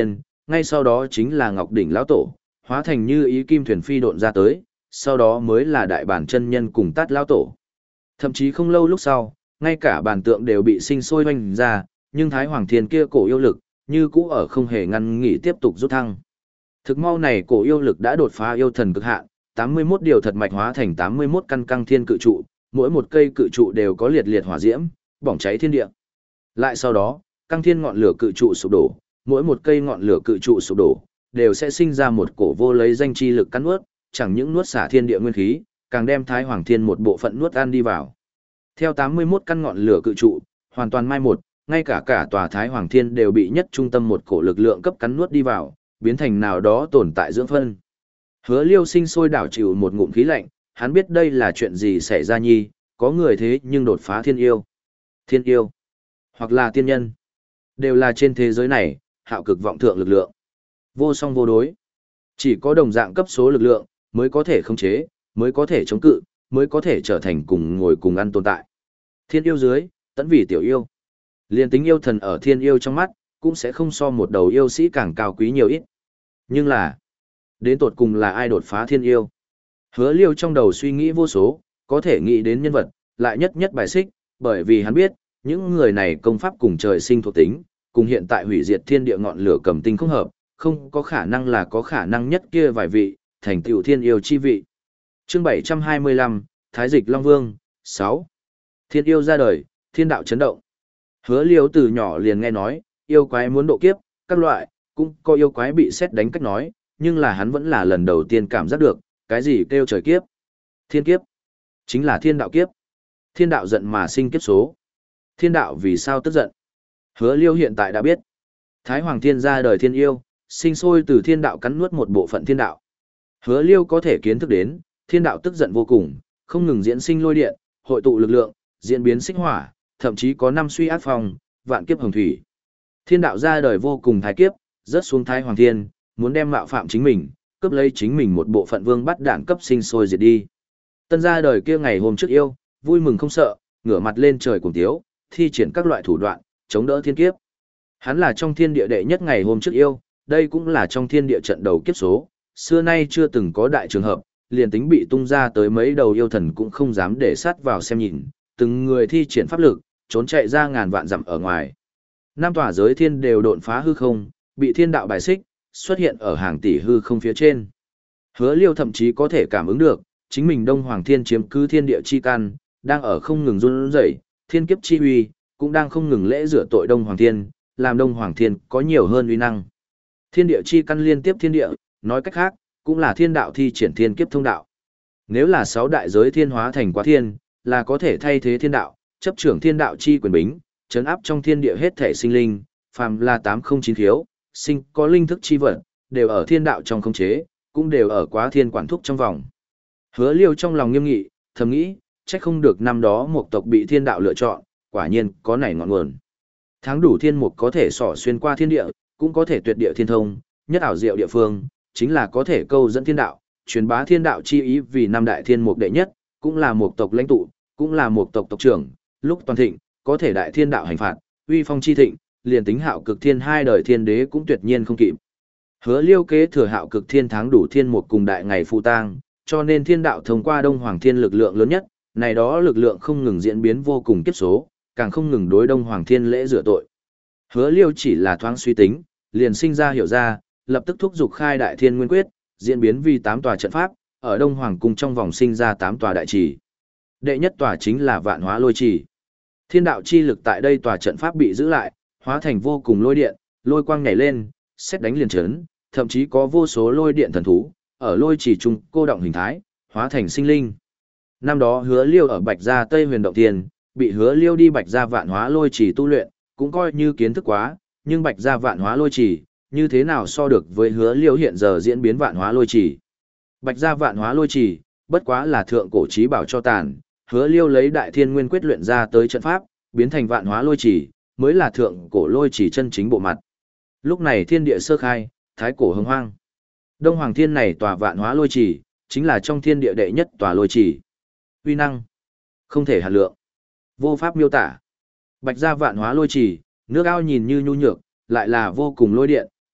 ngay sau đó chính là Ngọc Đỉnh lão tổ, hóa thành như ý kim thuyền phi độn ra tới, sau đó mới là đại bản chân nhân cùng Tát lão tổ. Thậm chí không lâu lúc sau, ngay cả bản tượng đều bị sinh sôi hoành ra, nhưng Thái Hoàng Thiên kia cổ yêu lực, như cũ ở không hề ngăn nghỉ tiếp tục rút thăng. Thực mau này cổ yêu lực đã đột phá yêu thần cực hạn, tám mươi mốt điều thật mạch hóa thành tám mươi mốt căn căng thiên cự trụ, mỗi một cây cự trụ đều có liệt liệt hỏa diễm, bỏng cháy thiên địa. Lại sau đó, căng thiên ngọn lửa cự trụ sụp đổ, mỗi một cây ngọn lửa cự trụ sụp đổ, đều sẽ sinh ra một cổ vô lấy danh chi lực cắn nuốt, chẳng những nuốt xả thiên địa nguyên khí, càng đem Thái Hoàng Thiên một bộ phận nuốt ăn đi vào. Theo tám mươi mốt căn ngọn lửa cự trụ, hoàn toàn mai một, ngay cả cả tòa Thái Hoàng Thiên đều bị nhất trung tâm một cổ lực lượng cấp cắn nuốt đi vào, biến thành nào đó tồn tại dưỡng phân. Hứa Liêu sinh sôi đảo chịu một ngụm khí lạnh, hắn biết đây là chuyện gì xảy ra nhi, có người thế nhưng đột phá thiên yêu. Thiên yêu, hoặc là tiên nhân, đều là trên thế giới này, hạo cực vọng thượng lực lượng. Vô song vô đối. Chỉ có đồng dạng cấp số lực lượng, mới có thể khống chế, mới có thể chống cự, mới có thể trở thành cùng ngồi cùng ăn tồn tại. Thiên yêu dưới, tẫn vì tiểu yêu. Liên tính yêu thần ở thiên yêu trong mắt, cũng sẽ không so một đầu yêu sĩ càng cao quý nhiều ít. Nhưng là, đến tột cùng là ai đột phá thiên yêu? Hứa Liêu trong đầu suy nghĩ vô số, có thể nghĩ đến nhân vật, lại nhất nhất bài xích, bởi vì hắn biết, những người này công pháp cùng trời sinh thuộc tính, cùng hiện tại hủy diệt thiên địa ngọn lửa cầm tinh không hợp, không có khả năng là có khả năng nhất kia vài vị, thành tựu thiên yêu chi vị. Chương bảy trăm hai mươi lăm, Thái Dịch Long Vương, sáu. Thiên yêu ra đời, thiên đạo chấn động. Hứa Liêu từ nhỏ liền nghe nói, yêu quái muốn độ kiếp, các loại, cũng có yêu quái bị xét đánh cách nói, nhưng là hắn vẫn là lần đầu tiên cảm giác được, cái gì kêu trời kiếp. Thiên kiếp, chính là thiên đạo kiếp. Thiên đạo giận mà sinh kiếp số. Thiên đạo vì sao tức giận? Hứa Liêu hiện tại đã biết. Thái Hoàng Thiên ra đời thiên yêu, sinh sôi từ thiên đạo cắn nuốt một bộ phận thiên đạo. Hứa Liêu có thể kiến thức đến, thiên đạo tức giận vô cùng, không ngừng diễn sinh lôi điện, hội tụ lực lượng, diễn biến xích hỏa, thậm chí có năm suy ác phong, vạn kiếp hồng thủy. Thiên đạo ra đời vô cùng thái kiếp, rớt xuống Thái Hoàng Thiên, muốn đem mạo phạm chính mình, cướp lấy chính mình một bộ phận vương bắt đạn cấp sinh sôi diệt đi. Tân ra đời kia ngày hôm trước yêu, vui mừng không sợ, ngửa mặt lên trời cùng tiếu, thi triển các loại thủ đoạn, chống đỡ thiên kiếp. Hắn là trong thiên địa đệ nhất ngày hôm trước yêu, đây cũng là trong thiên địa trận đầu kiếp số, xưa nay chưa từng có đại trường hợp, liền tính bị tung ra tới mấy đầu yêu thần cũng không dám để sát vào xem nhìn, từng người thi triển pháp lực, trốn chạy ra ngàn vạn dặm ở ngoài. Năm tòa giới thiên đều độn phá hư không, bị thiên đạo bài xích, xuất hiện ở hàng tỷ hư không phía trên. Hứa Liêu thậm chí có thể cảm ứng được, chính mình Đông Hoàng Thiên chiếm cứ thiên địa chi căn, đang ở không ngừng run rẩy, thiên kiếp chi uy cũng đang không ngừng lễ rửa tội Đông Hoàng Thiên, làm Đông Hoàng Thiên có nhiều hơn uy năng. Thiên địa chi căn liên tiếp thiên địa, nói cách khác, cũng là thiên đạo thi triển thiên kiếp thông đạo. Nếu là sáu đại giới thiên hóa thành quá thiên, là có thể thay thế thiên đạo, chấp trưởng thiên đạo chi quyền bính, trấn áp trong thiên địa hết thể sinh linh, phàm là tám không chín thiếu, sinh có linh thức chi vật, đều ở thiên đạo trong khống chế, cũng đều ở quá thiên quản thúc trong vòng. Hứa Liêu trong lòng nghiêm nghị, thầm nghĩ, trách không được năm đó một tộc bị thiên đạo lựa chọn, quả nhiên có nảy ngọn nguồn. Tháng đủ thiên mục có thể xỏ xuyên qua thiên địa, cũng có thể tuyệt địa thiên thông, nhất ảo diệu địa phương, chính là có thể câu dẫn thiên đạo, truyền bá thiên đạo chi ý vì năm đại thiên mục đệ nhất, cũng là một tộc lãnh tụ, cũng là một tộc tộc trưởng, lúc toàn thịnh, có thể đại thiên đạo hành phạt, uy phong chi thịnh, liền tính hạo cực thiên hai đời thiên đế cũng tuyệt nhiên không kịp. Hứa Liêu kế thừa hạo cực thiên tháng đủ thiên mục cùng đại ngày phụ tang, cho nên thiên đạo thông qua Đông Hoàng Thiên lực lượng lớn nhất, này đó lực lượng không ngừng diễn biến vô cùng kiếp số, càng không ngừng đối Đông Hoàng Thiên lễ rửa tội. Hứa Liêu chỉ là thoáng suy tính, liền sinh ra hiểu ra, lập tức thúc giục khai đại thiên nguyên quyết, diễn biến vì tám tòa trận pháp, ở Đông Hoàng cung trong vòng sinh ra tám tòa đại trì. Đệ nhất tòa chính là Vạn Hóa Lôi Trì. Thiên đạo chi lực tại đây tòa trận pháp bị giữ lại, hóa thành vô cùng lôi điện, lôi quang nhảy lên, xét đánh liền chấn, thậm chí có vô số lôi điện thần thú, ở lôi trì trung cô động hình thái, hóa thành sinh linh. Năm đó Hứa Liêu ở Bạch Gia Tây Huyền Động Tiền, bị Hứa Liêu đi Bạch Gia Vạn Hóa Lôi Trì tu luyện, cũng coi như kiến thức quá, nhưng Bạch Gia Vạn Hóa Lôi Trì, như thế nào so được với Hứa Liêu hiện giờ diễn biến Vạn Hóa Lôi Trì. Bạch Gia Vạn Hóa Lôi Trì, bất quá là thượng cổ chí bảo cho tàn, Hứa Liêu lấy Đại Thiên Nguyên quyết luyện ra tới trận pháp, biến thành Vạn Hóa Lôi Trì, mới là thượng cổ lôi trì chân chính bộ mặt. Lúc này thiên địa sơ khai, thái cổ hưng hoang. Đông Hoàng Thiên này tòa Vạn Hóa Lôi Trì, chính là trong thiên địa đệ nhất tòa lôi trì. Uy năng không thể hạt lượng, vô pháp miêu tả. Bạch Gia Vạn Hóa Lôi Trì, nước ao nhìn như nhu nhược, lại là vô cùng lôi điện,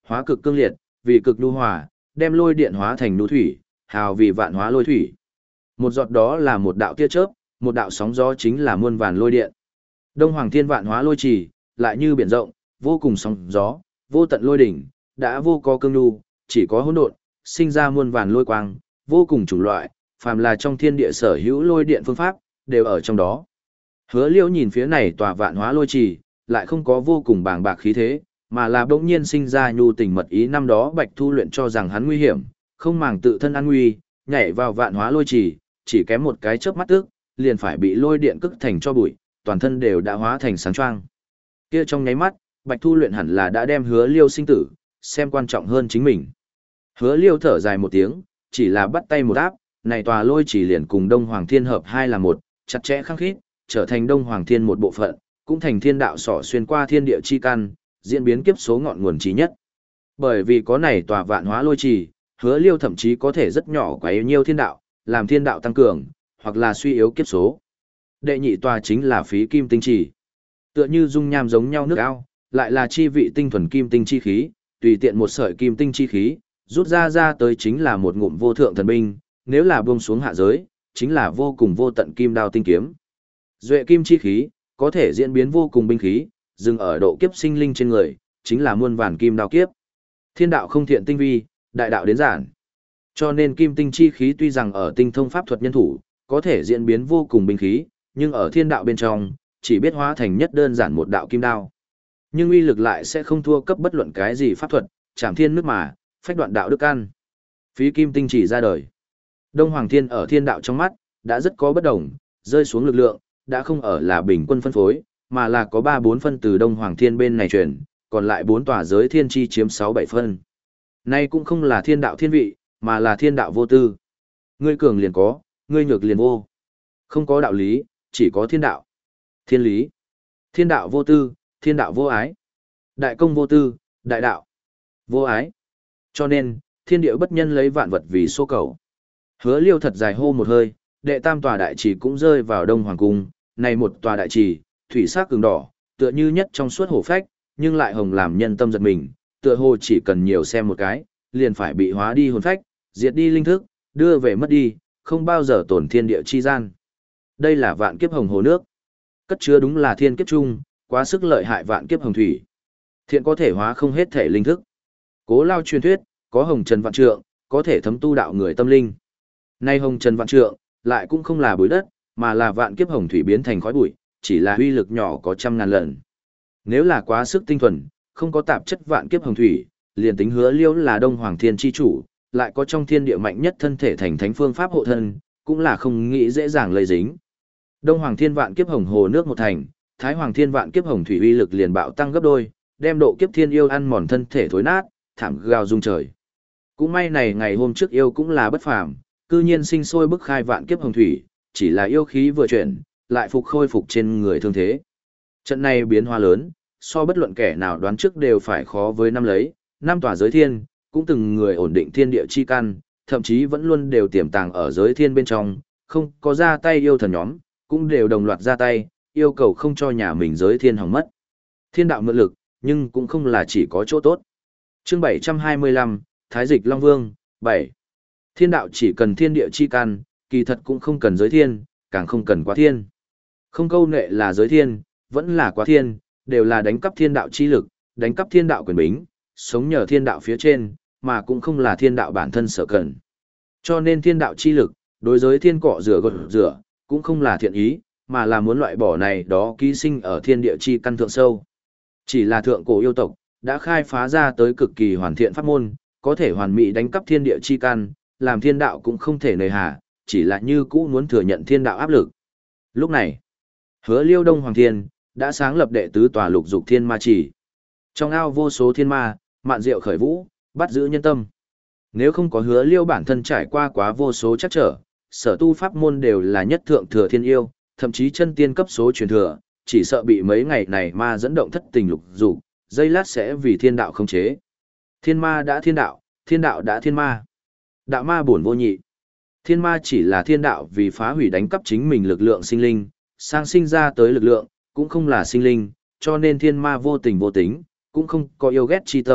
hóa cực cương liệt, vì cực nhu hòa, đem lôi điện hóa thành nhu thủy, hào vì vạn hóa lôi thủy. Một giọt đó là một đạo tia chớp, một đạo sóng gió chính là muôn vàn lôi điện. Đông Hoàng Thiên vạn hóa lôi trì, lại như biển rộng, vô cùng sóng gió, vô tận lôi đỉnh, đã vô có cương nhu, chỉ có hỗn độn, sinh ra muôn vàn lôi quang, vô cùng chủng loại, phàm là trong thiên địa sở hữu lôi điện phương pháp, đều ở trong đó. Hứa Liễu nhìn phía này tòa vạn hóa lôi trì, lại không có vô cùng bàng bạc khí thế, mà là bỗng nhiên sinh ra nhu tình mật ý. Năm đó Bạch Thu luyện cho rằng hắn nguy hiểm, không màng tự thân an nguy, nhảy vào vạn hóa lôi trì, chỉ kém một cái chớp mắt tức, liền phải bị lôi điện cức thành cho bụi, toàn thân đều đã hóa thành sáng choang. Kia trong nháy mắt, Bạch Thu luyện hẳn là đã đem Hứa Liêu sinh tử xem quan trọng hơn chính mình. Hứa Liêu thở dài một tiếng, chỉ là bắt tay một áp, này tòa lôi chỉ liền cùng Đông Hoàng Thiên hợp hai là một, chặt chẽ khăng khít, trở thành Đông Hoàng Thiên một bộ phận, cũng thành thiên đạo sỏ xuyên qua thiên địa chi căn, diễn biến kiếp số ngọn nguồn trí nhất. Bởi vì có này tòa vạn hóa lôi trì, Hứa Liêu thậm chí có thể rất nhỏ quá yêu nhiêu thiên đạo, làm thiên đạo tăng cường, hoặc là suy yếu kiếp số. Đệ nhị tòa chính là phí kim tinh trì. Tựa như dung nham giống nhau nước ao, lại là chi vị tinh thuần kim tinh chi khí, tùy tiện một sợi kim tinh chi khí, rút ra ra tới chính là một ngụm vô thượng thần binh, nếu là buông xuống hạ giới, chính là vô cùng vô tận kim đao tinh kiếm. Duệ kim chi khí, có thể diễn biến vô cùng binh khí, dừng ở độ kiếp sinh linh trên người, chính là muôn vàn kim đao kiếp. Thiên đạo không thiện tinh vi, đại đạo đến giản. Cho nên kim tinh chi khí tuy rằng ở tinh thông pháp thuật nhân thủ, có thể diễn biến vô cùng binh khí, nhưng ở thiên đạo bên trong, chỉ biết hóa thành nhất đơn giản một đạo kim đao. Nhưng uy lực lại sẽ không thua cấp bất luận cái gì pháp thuật, chạm thiên nước mà, phách đoạn đạo đức căn. Phí kim tinh chỉ ra đời. Đông Hoàng Thiên ở thiên đạo trong mắt, đã rất có bất đồng, rơi xuống lực lượng, đã không ở là bình quân phân phối, mà là có ba bốn phân từ Đông Hoàng Thiên bên này chuyển, còn lại bốn tòa giới thiên chi chiếm sáu bảy phân. Nay cũng không là thiên đạo thiên vị, mà là thiên đạo vô tư. Ngươi cường liền có, ngươi nhược liền vô. Không có đạo lý, chỉ có thiên đạo. Thiên lý. Thiên đạo vô tư, thiên đạo vô ái. Đại công vô tư, đại đạo vô ái. Cho nên, thiên điệu bất nhân lấy vạn vật vì số cầu. Hứa Liêu thật dài hô một hơi, đệ tam tòa đại trì cũng rơi vào Đông Hoàng cung, này một tòa đại trì, thủy sắc cường đỏ, tựa như nhất trong suốt hổ phách, nhưng lại hồng làm nhân tâm giật mình, tựa hồ chỉ cần nhiều xem một cái, liền phải bị hóa đi hồn phách, diệt đi linh thức, đưa về mất đi, không bao giờ tổn thiên địa chi gian. Đây là vạn kiếp hồng hồ nước. Cất chứa đúng là thiên kiếp chung, quá sức lợi hại vạn kiếp hồng thủy. Thiện có thể hóa không hết thể linh thức. Cố Lao truyền thuyết, có hồng trần vạn trượng, có thể thấm tu đạo người tâm linh. Nay hồng trần vạn trượng, lại cũng không là bụi đất, mà là vạn kiếp hồng thủy biến thành khói bụi, chỉ là uy lực nhỏ có trăm ngàn lần. Nếu là quá sức tinh thuần, không có tạp chất vạn kiếp hồng thủy, liền tính Hứa Liêu là Đông Hoàng Thiên chi chủ, lại có trong thiên địa mạnh nhất thân thể thành thánh phương pháp hộ thân, cũng là không nghĩ dễ dàng lây dính. Đông Hoàng Thiên vạn kiếp hồng hồ nước một thành, Thái Hoàng Thiên vạn kiếp hồng thủy uy lực liền bạo tăng gấp đôi, đem độ kiếp thiên yêu ăn mòn thân thể thối nát, thảm gào rung trời. Cũng may này ngày hôm trước yêu cũng là bất phàm, cư nhiên sinh sôi bức khai vạn kiếp hồng thủy, chỉ là yêu khí vừa chuyển, lại phục khôi phục trên người thương thế. Trận này biến hóa lớn, so bất luận kẻ nào đoán trước đều phải khó với năm lấy, năm tòa giới thiên, cũng từng người ổn định thiên địa chi căn, thậm chí vẫn luôn đều tiềm tàng ở giới thiên bên trong, không có ra tay yêu thần nhóm, cũng đều đồng loạt ra tay, yêu cầu không cho nhà mình giới thiên hỏng mất. Thiên đạo mượn lực, nhưng cũng không là chỉ có chỗ tốt. Chương bảy trăm hai mươi lăm, Thái Dịch Long Vương, bảy. Thiên đạo chỉ cần thiên địa chi căn, kỳ thật cũng không cần giới thiên, càng không cần quá thiên. Không câu nệ là giới thiên, vẫn là quá thiên, đều là đánh cắp thiên đạo chi lực, đánh cắp thiên đạo quyền bính, sống nhờ thiên đạo phía trên, mà cũng không là thiên đạo bản thân sở cần. Cho nên thiên đạo chi lực, đối giới thiên cọ rửa gột rửa, cũng không là thiện ý, mà là muốn loại bỏ này đó ký sinh ở thiên địa chi căn thượng sâu. Chỉ là thượng cổ yêu tộc, đã khai phá ra tới cực kỳ hoàn thiện pháp môn, có thể hoàn mỹ đánh cắp thiên địa chi căn, làm thiên đạo cũng không thể nề hà, chỉ là như cũ muốn thừa nhận thiên đạo áp lực. Lúc này, Hứa Liêu Đông Hoàng Thiên, đã sáng lập đệ tứ tòa lục dục thiên ma chỉ. Trong ao vô số thiên ma, mạn diệu khởi vũ, bắt giữ nhân tâm. Nếu không có Hứa Liêu bản thân trải qua quá vô số chắc trở, sở tu pháp môn đều là nhất thượng thừa thiên yêu, thậm chí chân tiên cấp số truyền thừa, chỉ sợ bị mấy ngày này ma dẫn động thất tình lục dục, dây lát sẽ vì thiên đạo không chế. Thiên ma đã thiên đạo, thiên đạo đã thiên ma. Đạo ma bổn vô nhị. Thiên ma chỉ là thiên đạo vì phá hủy đánh cắp chính mình lực lượng sinh linh, sang sinh ra tới lực lượng, cũng không là sinh linh, cho nên thiên ma vô tình vô tính, cũng không có yêu ghét chi tâm,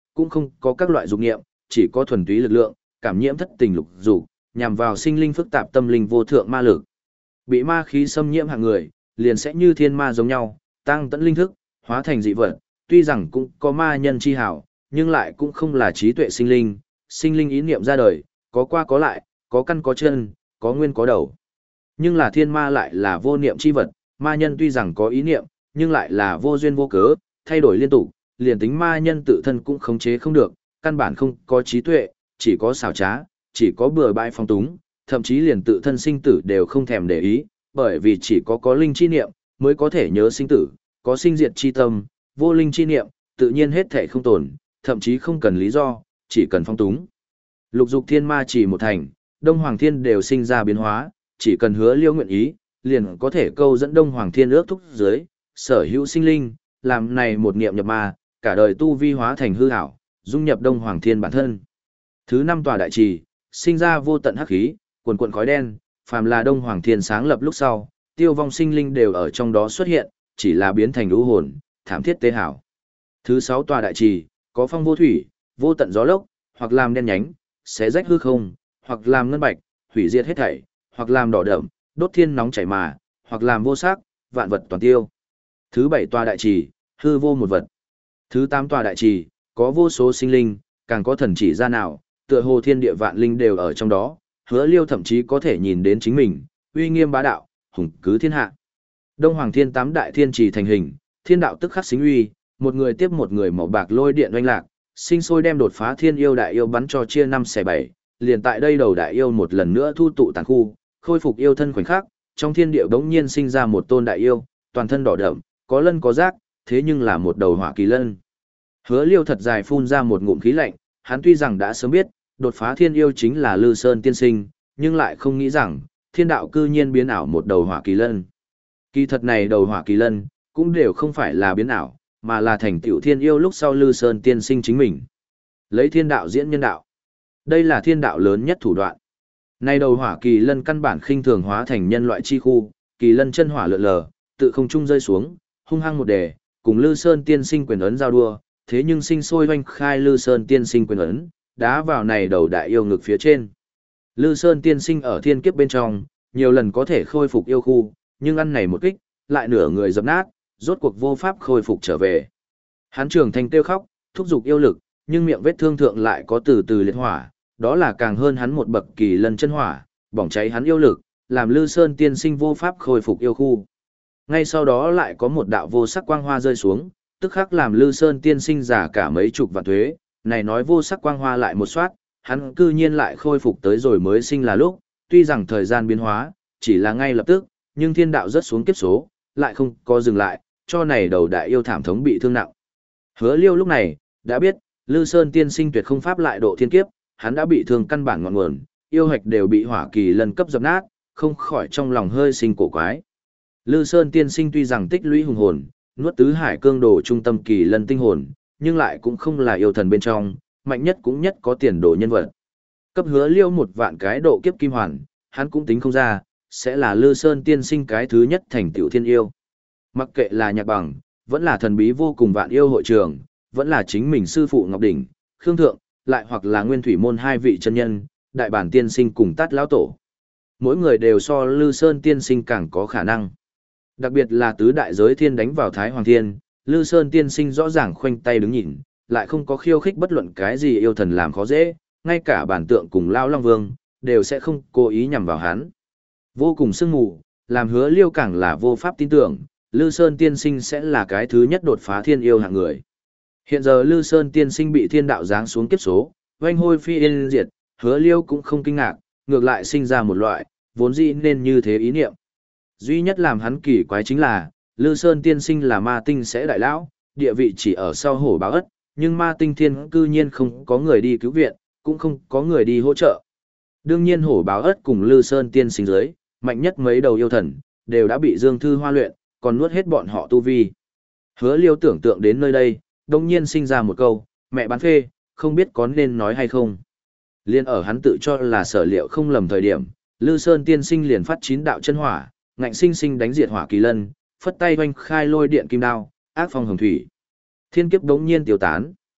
cũng không có các loại dục nghiệm, chỉ có thuần túy lực lượng, cảm nhiễm thất tình lục dục, nhằm vào sinh linh phức tạp tâm linh vô thượng ma lực. Bị ma khí xâm nhiễm hạng người, liền sẽ như thiên ma giống nhau, tăng tận linh thức, hóa thành dị vật, tuy rằng cũng có ma nhân chi hảo, nhưng lại cũng không là trí tuệ sinh linh, sinh linh ý niệm ra đời, có qua có lại, có căn có chân, có nguyên có đầu. Nhưng là thiên ma lại là vô niệm chi vật, ma nhân tuy rằng có ý niệm, nhưng lại là vô duyên vô cớ, thay đổi liên tục, liền tính ma nhân tự thân cũng khống chế không được, căn bản không có trí tuệ, chỉ có xảo trá, chỉ có bừa bãi phong túng, thậm chí liền tự thân sinh tử đều không thèm để ý, bởi vì chỉ có có linh chi niệm, mới có thể nhớ sinh tử, có sinh diệt chi tâm, vô linh chi niệm, tự nhiên hết thể không tồn, thậm chí không cần lý do, chỉ cần phong túng. Lục dục thiên ma chỉ một thành, Đông Hoàng Thiên đều sinh ra biến hóa, chỉ cần hứa liêu nguyện ý, liền có thể câu dẫn Đông Hoàng Thiên ước thúc dưới, sở hữu sinh linh, làm này một niệm nhập ma, cả đời tu vi hóa thành hư ảo, dung nhập Đông Hoàng Thiên bản thân. Thứ năm tòa đại trì, sinh ra vô tận hắc khí, quần quần khói đen, phàm là Đông Hoàng Thiên sáng lập lúc sau, tiêu vong sinh linh đều ở trong đó xuất hiện, chỉ là biến thành lũ hồn, thảm thiết tê hảo. Thứ sáu tòa đại trì, có phong vô thủy, vô tận gió lốc, hoặc làm đen nhánh, xé rách hư không, hoặc làm ngân bạch, hủy diệt hết thảy, hoặc làm đỏ đậm, đốt thiên nóng chảy mà, hoặc làm vô sắc, vạn vật toàn tiêu. Thứ bảy tòa đại trì, hư vô một vật. Thứ tám tòa đại trì, có vô số sinh linh, càng có thần chỉ ra nào, tựa hồ thiên địa vạn linh đều ở trong đó, Hứa Liêu thậm chí có thể nhìn đến chính mình, uy nghiêm bá đạo, hùng cứ thiên hạ. Đông Hoàng Thiên tám đại thiên trì thành hình, thiên đạo tức khắc xính uy, một người tiếp một người màu bạc lôi điện oanh lạc, sinh sôi đem đột phá thiên yêu đại yêu bắn cho chia năm xẻ bảy, liền tại đây đầu đại yêu một lần nữa thu tụ tàn khu, khôi phục yêu thân khoảnh khắc, trong thiên địa bỗng nhiên sinh ra một tôn đại yêu, toàn thân đỏ đậm, có lân có rác, thế nhưng là một đầu hỏa kỳ lân. Hứa Liêu thật dài phun ra một ngụm khí lạnh, hắn tuy rằng đã sớm biết, đột phá thiên yêu chính là Lư Sơn tiên sinh, nhưng lại không nghĩ rằng, thiên đạo cư nhiên biến ảo một đầu hỏa kỳ lân. Kỳ thật này đầu hỏa kỳ lân, cũng đều không phải là biến ảo, mà là thành tựu thiên yêu lúc sau Lư Sơn tiên sinh chính mình. Lấy thiên đạo diễn nhân đạo. Đây là thiên đạo lớn nhất thủ đoạn. Này đầu hỏa kỳ lân căn bản khinh thường hóa thành nhân loại chi khu, kỳ lân chân hỏa lượn lờ, tự không trung rơi xuống, hung hăng một đề, cùng Lư Sơn tiên sinh quyền ấn giao đua, thế nhưng sinh sôi hoanh khai Lư Sơn tiên sinh quyền ấn, đá vào này đầu đại yêu ngực phía trên. Lư Sơn tiên sinh ở thiên kiếp bên trong, nhiều lần có thể khôi phục yêu khu, nhưng ăn này một kích, lại nửa người dập nát, rốt cuộc vô pháp khôi phục trở về. Hắn trưởng thành kêu khóc, thúc giục yêu lực, nhưng miệng vết thương thượng lại có từ từ liệt hỏa, đó là càng hơn hắn một bậc kỳ lân chân hỏa, bỏng cháy hắn yêu lực, làm Lư Sơn tiên sinh vô pháp khôi phục yêu khu. Ngay sau đó lại có một đạo vô sắc quang hoa rơi xuống, tức khắc làm Lư Sơn tiên sinh giả cả mấy chục vạn thuế, này nói vô sắc quang hoa lại một soát, hắn cư nhiên lại khôi phục tới rồi mới sinh là lúc, tuy rằng thời gian biến hóa, chỉ là ngay lập tức, nhưng thiên đạo rất xuống kiếp số, lại không có dừng lại, cho này đầu đại yêu thảm thống bị thương nặng. Hứa Liêu lúc này, đã biết, Lư Sơn tiên sinh tuyệt không pháp lại độ thiên kiếp, hắn đã bị thương căn bản ngọn nguồn, yêu hạch đều bị hỏa kỳ lân cấp dập nát, không khỏi trong lòng hơi sinh cổ quái. Lư Sơn tiên sinh tuy rằng tích lũy hùng hồn, nuốt tứ hải cương đồ trung tâm kỳ lân tinh hồn, nhưng lại cũng không là yêu thần bên trong, mạnh nhất cũng nhất có tiền đồ nhân vật. Cấp Hứa Liêu một vạn cái độ kiếp kim hoàn, hắn cũng tính không ra, sẽ là Lư Sơn tiên sinh cái thứ nhất thành tiểu thiên yêu. Mặc kệ là Nhạc Bằng, vẫn là thần bí vô cùng vạn yêu hội trường, vẫn là chính mình sư phụ Ngọc Đỉnh, Khương Thượng, lại hoặc là Nguyên Thủy môn hai vị chân nhân, đại bản tiên sinh cùng Tát lão tổ. Mỗi người đều so Lư Sơn tiên sinh càng có khả năng. Đặc biệt là tứ đại giới thiên đánh vào Thái Hoàng Thiên, Lư Sơn tiên sinh rõ ràng khoanh tay đứng nhìn, lại không có khiêu khích bất luận cái gì yêu thần làm khó dễ, ngay cả bản tượng cùng Lao Long Vương, đều sẽ không cố ý nhằm vào hắn. Vô cùng sương mù, làm Hứa Liêu càng là vô pháp tin tưởng, Lư Sơn tiên sinh sẽ là cái thứ nhất đột phá thiên yêu hạng người. Hiện giờ Lư Sơn tiên sinh bị thiên đạo giáng xuống kiếp số, oanh hôi phi yên diệt, Hứa Liêu cũng không kinh ngạc, ngược lại sinh ra một loại, vốn dĩ nên như thế ý niệm. Duy nhất làm hắn kỳ quái chính là, Lư Sơn tiên sinh là ma tinh sẽ đại lão, địa vị chỉ ở sau hổ báo ất, nhưng ma tinh thiên cư nhiên không có người đi cứu viện, cũng không có người đi hỗ trợ. Đương nhiên hổ báo ất cùng Lư Sơn tiên sinh dưới, mạnh nhất mấy đầu yêu thần, đều đã bị Dương Thư Hoa luyện, còn nuốt hết bọn họ tu vi. Hứa Liêu tưởng tượng đến nơi đây, đồng nhiên sinh ra một câu, mẹ bán phê, không biết có nên nói hay không. Liên ở hắn tự cho là sở liệu không lầm thời điểm, Lư Sơn tiên sinh liền phát chín đạo chân hỏa, ngạnh sinh sinh đánh diệt hỏa kỳ lân, phất tay hoanh khai lôi điện kim đao, ác phong hồng thủy. Thiên kiếp đống nhiên tiêu tán.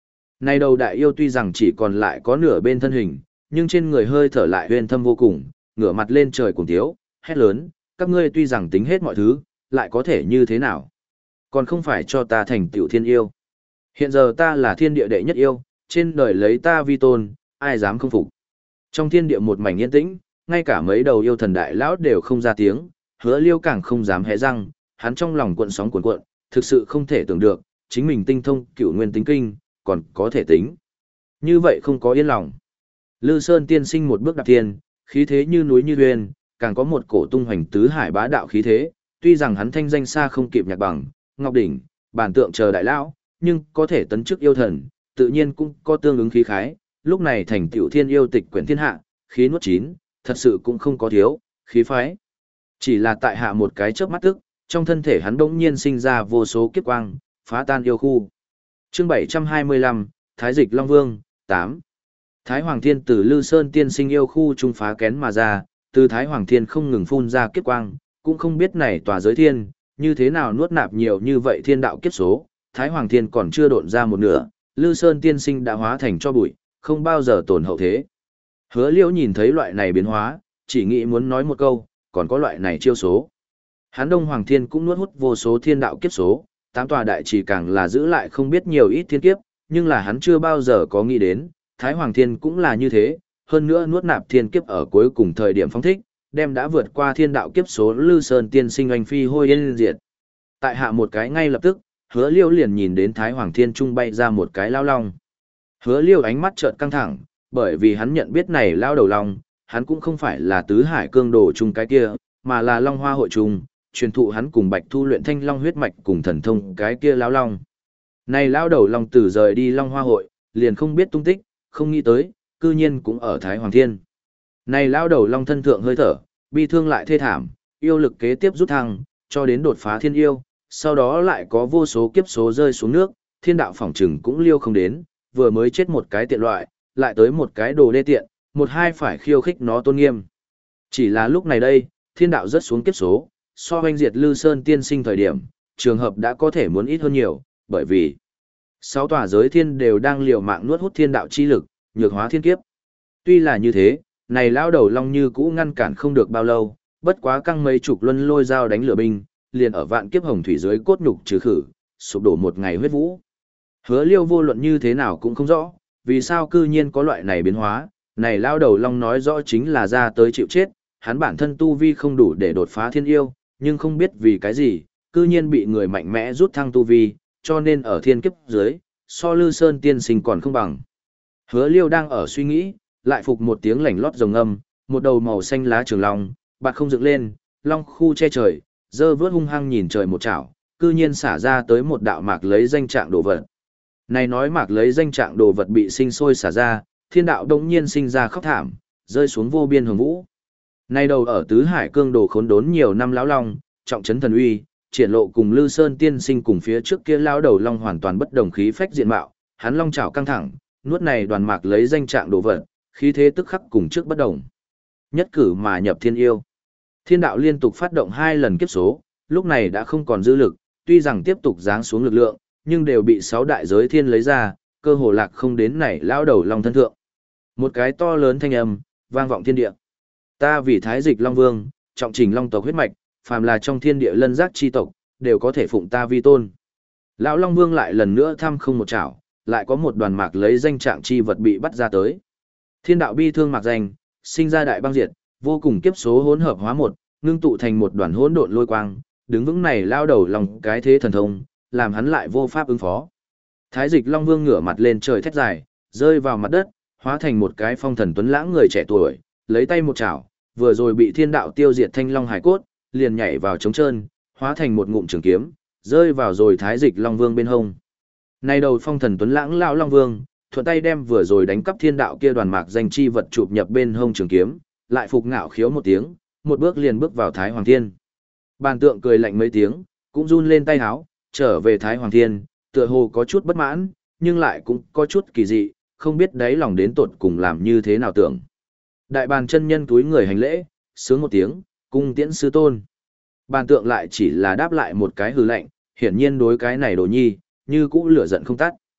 Này đầu đại yêu tuy rằng chỉ còn lại có nửa bên thân hình, nhưng trên người hơi thở lại huyền thâm vô cùng, ngửa mặt lên trời cùng tiếu, hét lớn, các ngươi tuy rằng tính hết mọi thứ, lại có thể như thế nào? Còn không phải cho ta thành tiểu thiên yêu. Hiện giờ ta là thiên địa đệ nhất yêu, trên đời lấy ta vi tôn, ai dám không phục. Trong thiên địa một mảnh yên tĩnh, ngay cả mấy đầu yêu thần đại lão đều không ra tiếng, Hứa Liêu càng không dám hé răng, hắn trong lòng cuộn sóng cuộn cuộn, thực sự không thể tưởng được, chính mình tinh thông cửu nguyên tính kinh, còn có thể tính. Như vậy không có yên lòng. Lư Sơn tiên sinh một bước đạp thiên, khí thế như núi như huyền, càng có một cổ tung hoành tứ hải bá đạo khí thế, tuy rằng hắn thanh danh xa không kịp Nhạc Bằng, Ngọc Đỉnh, Bản Tượng chờ đại lão, nhưng có thể tấn chức yêu thần, tự nhiên cũng có tương ứng khí khái, lúc này thành tiểu thiên yêu tịch quyển thiên hạ, khí nuốt chín, thật sự cũng không có thiếu, khí phái. Chỉ là tại hạ một cái chớp mắt tức, trong thân thể hắn bỗng nhiên sinh ra vô số kiếp quang, phá tan yêu khu. Chương bảy trăm hai mươi lăm, Thái Dịch Long Vương, tám. Thái Hoàng Thiên từ Lư Sơn tiên sinh yêu khu trung phá kén mà ra, từ Thái Hoàng Thiên không ngừng phun ra kiếp quang, cũng không biết này tòa giới thiên, như thế nào nuốt nạp nhiều như vậy thiên đạo kiếp số, Thái Hoàng Thiên còn chưa độn ra một nửa, Lư Sơn tiên sinh đã hóa thành cho bụi, không bao giờ tổn hậu thế. Hứa Liễu nhìn thấy loại này biến hóa, chỉ nghĩ muốn nói một câu, còn có loại này chiêu số. Hán Đông Hoàng Thiên cũng nuốt hút vô số thiên đạo kiếp số, tám tòa đại chỉ càng là giữ lại không biết nhiều ít thiên kiếp, nhưng là hắn chưa bao giờ có nghĩ đến, Thái Hoàng Thiên cũng là như thế, hơn nữa nuốt nạp thiên kiếp ở cuối cùng thời điểm phóng thích, đem đã vượt qua thiên đạo kiếp số Lư Sơn tiên sinh oanh phi hôi yên diệt. Tại hạ một cái ngay lập tức, Hứa Liêu liền nhìn đến Thái Hoàng Thiên trung bay ra một cái lao long. Hứa Liêu ánh mắt chợt căng thẳng, bởi vì hắn nhận biết này lao đầu long, hắn cũng không phải là tứ hải cương đồ chung cái kia, mà là long hoa hội trùng, truyền thụ hắn cùng Bạch Thu luyện thanh long huyết mạch cùng thần thông cái kia lao long. Này lao đầu long từ rời đi long hoa hội, liền không biết tung tích, không nghĩ tới, cư nhiên cũng ở Thái Hoàng Thiên. Này lao đầu long thân thượng hơi thở, bi thương lại thê thảm, yêu lực kế tiếp rút thăng, cho đến đột phá thiên yêu, sau đó lại có vô số kiếp số rơi xuống nước, thiên đạo phỏng trừng cũng liêu không đến, vừa mới chết một cái tiện loại, lại tới một cái đồ đê tiện, một hai phải khiêu khích nó tôn nghiêm. Chỉ là lúc này đây, thiên đạo rớt xuống kiếp số, so hoanh diệt Lư Sơn tiên sinh thời điểm, trường hợp đã có thể muốn ít hơn nhiều, bởi vì sáu tòa giới thiên đều đang liều mạng nuốt hút thiên đạo chi lực, nhược hóa thiên kiếp. Tuy là như thế, này lão đầu long như cũ ngăn cản không được bao lâu, bất quá căng mấy chục luân lôi dao đánh lửa binh, liền ở vạn kiếp hồng thủy dưới cốt nhục trừ khử, sụp đổ một ngày huyết vũ. Hứa Liêu vô luận như thế nào cũng không rõ, vì sao cư nhiên có loại này biến hóa, này lão đầu long nói rõ chính là ra tới chịu chết, hắn bản thân tu vi không đủ để đột phá thiên yêu, nhưng không biết vì cái gì, cư nhiên bị người mạnh mẽ rút thăng tu vi, cho nên ở thiên kiếp dưới, so Lư Sơn tiên sinh còn không bằng. Hứa Liêu đang ở suy nghĩ, lại phục một tiếng lảnh lót rồng âm, một đầu màu xanh lá trường long, bạt không dựng lên, long khu che trời, dơ vớt hung hăng nhìn trời một chảo, cư nhiên xả ra tới một đạo mạc lấy danh trạng đồ vật. Này nói mạc lấy danh trạng đồ vật bị sinh sôi xả ra, thiên đạo đống nhiên sinh ra khóc thảm, rơi xuống vô biên hồng vũ. Này đầu ở tứ hải cương đồ khốn đốn nhiều năm lão long, trọng trấn thần uy, triển lộ cùng Lư Sơn tiên sinh cùng phía trước kia lão đầu long hoàn toàn bất đồng khí phách diện mạo, hắn long chảo căng thẳng, nuốt này đoàn mạc lấy danh trạng đồ vật, khí thế tức khắc cùng trước bất đồng. Nhất cử mà nhập thiên yêu. Thiên đạo liên tục phát động hai lần kiếp số, lúc này đã không còn dư lực, tuy rằng tiếp tục giáng xuống lực lượng, nhưng đều bị sáu đại giới thiên lấy ra, cơ hồ lạc không đến này lão đầu long thân thượng. Một cái to lớn thanh âm vang vọng thiên địa. Ta vì Thái Dịch Long Vương, trọng trình long tộc huyết mạch, phàm là trong thiên địa lân giác chi tộc, đều có thể phụng ta vi tôn. Lão Long Vương lại lần nữa thăm không một chảo, lại có một đoàn mạc lấy danh trạng chi vật bị bắt ra tới. Thiên đạo bi thương mạc danh, sinh ra đại băng diệt, vô cùng kiếp số hỗn hợp hóa một, ngưng tụ thành một đoàn hỗn độn lôi quang, đứng vững này lao đầu lòng cái thế thần thông, làm hắn lại vô pháp ứng phó. Thái Dịch Long Vương ngửa mặt lên trời thét dài, rơi vào mặt đất, hóa thành một cái phong thần tuấn lãng người trẻ tuổi, lấy tay một chảo, vừa rồi bị thiên đạo tiêu diệt thanh long hải cốt, liền nhảy vào trống trơn, hóa thành một ngụm trường kiếm, rơi vào rồi Thái Dịch Long Vương bên hông. Này đầu phong thần tuấn lãng lão Long Vương, thuận tay đem vừa rồi đánh cắp thiên đạo kia đoàn mạc danh chi vật chụp nhập bên hông trường kiếm, lại phục ngạo khiếu một tiếng, một bước liền bước vào Thái Hoàng Thiên. Bàn tượng cười lạnh mấy tiếng, cũng run lên tay háo, trở về Thái Hoàng Thiên, tựa hồ có chút bất mãn, nhưng lại cũng có chút kỳ dị, không biết đáy lòng đến tột cùng làm như thế nào tưởng. Đại bàn chân nhân túi người hành lễ, sướng một tiếng, cung tiễn sư tôn. Bàn tượng lại chỉ là đáp lại một cái hừ lạnh, hiển nhiên đối cái này đồ nhi, như cũ lửa giận không tắt.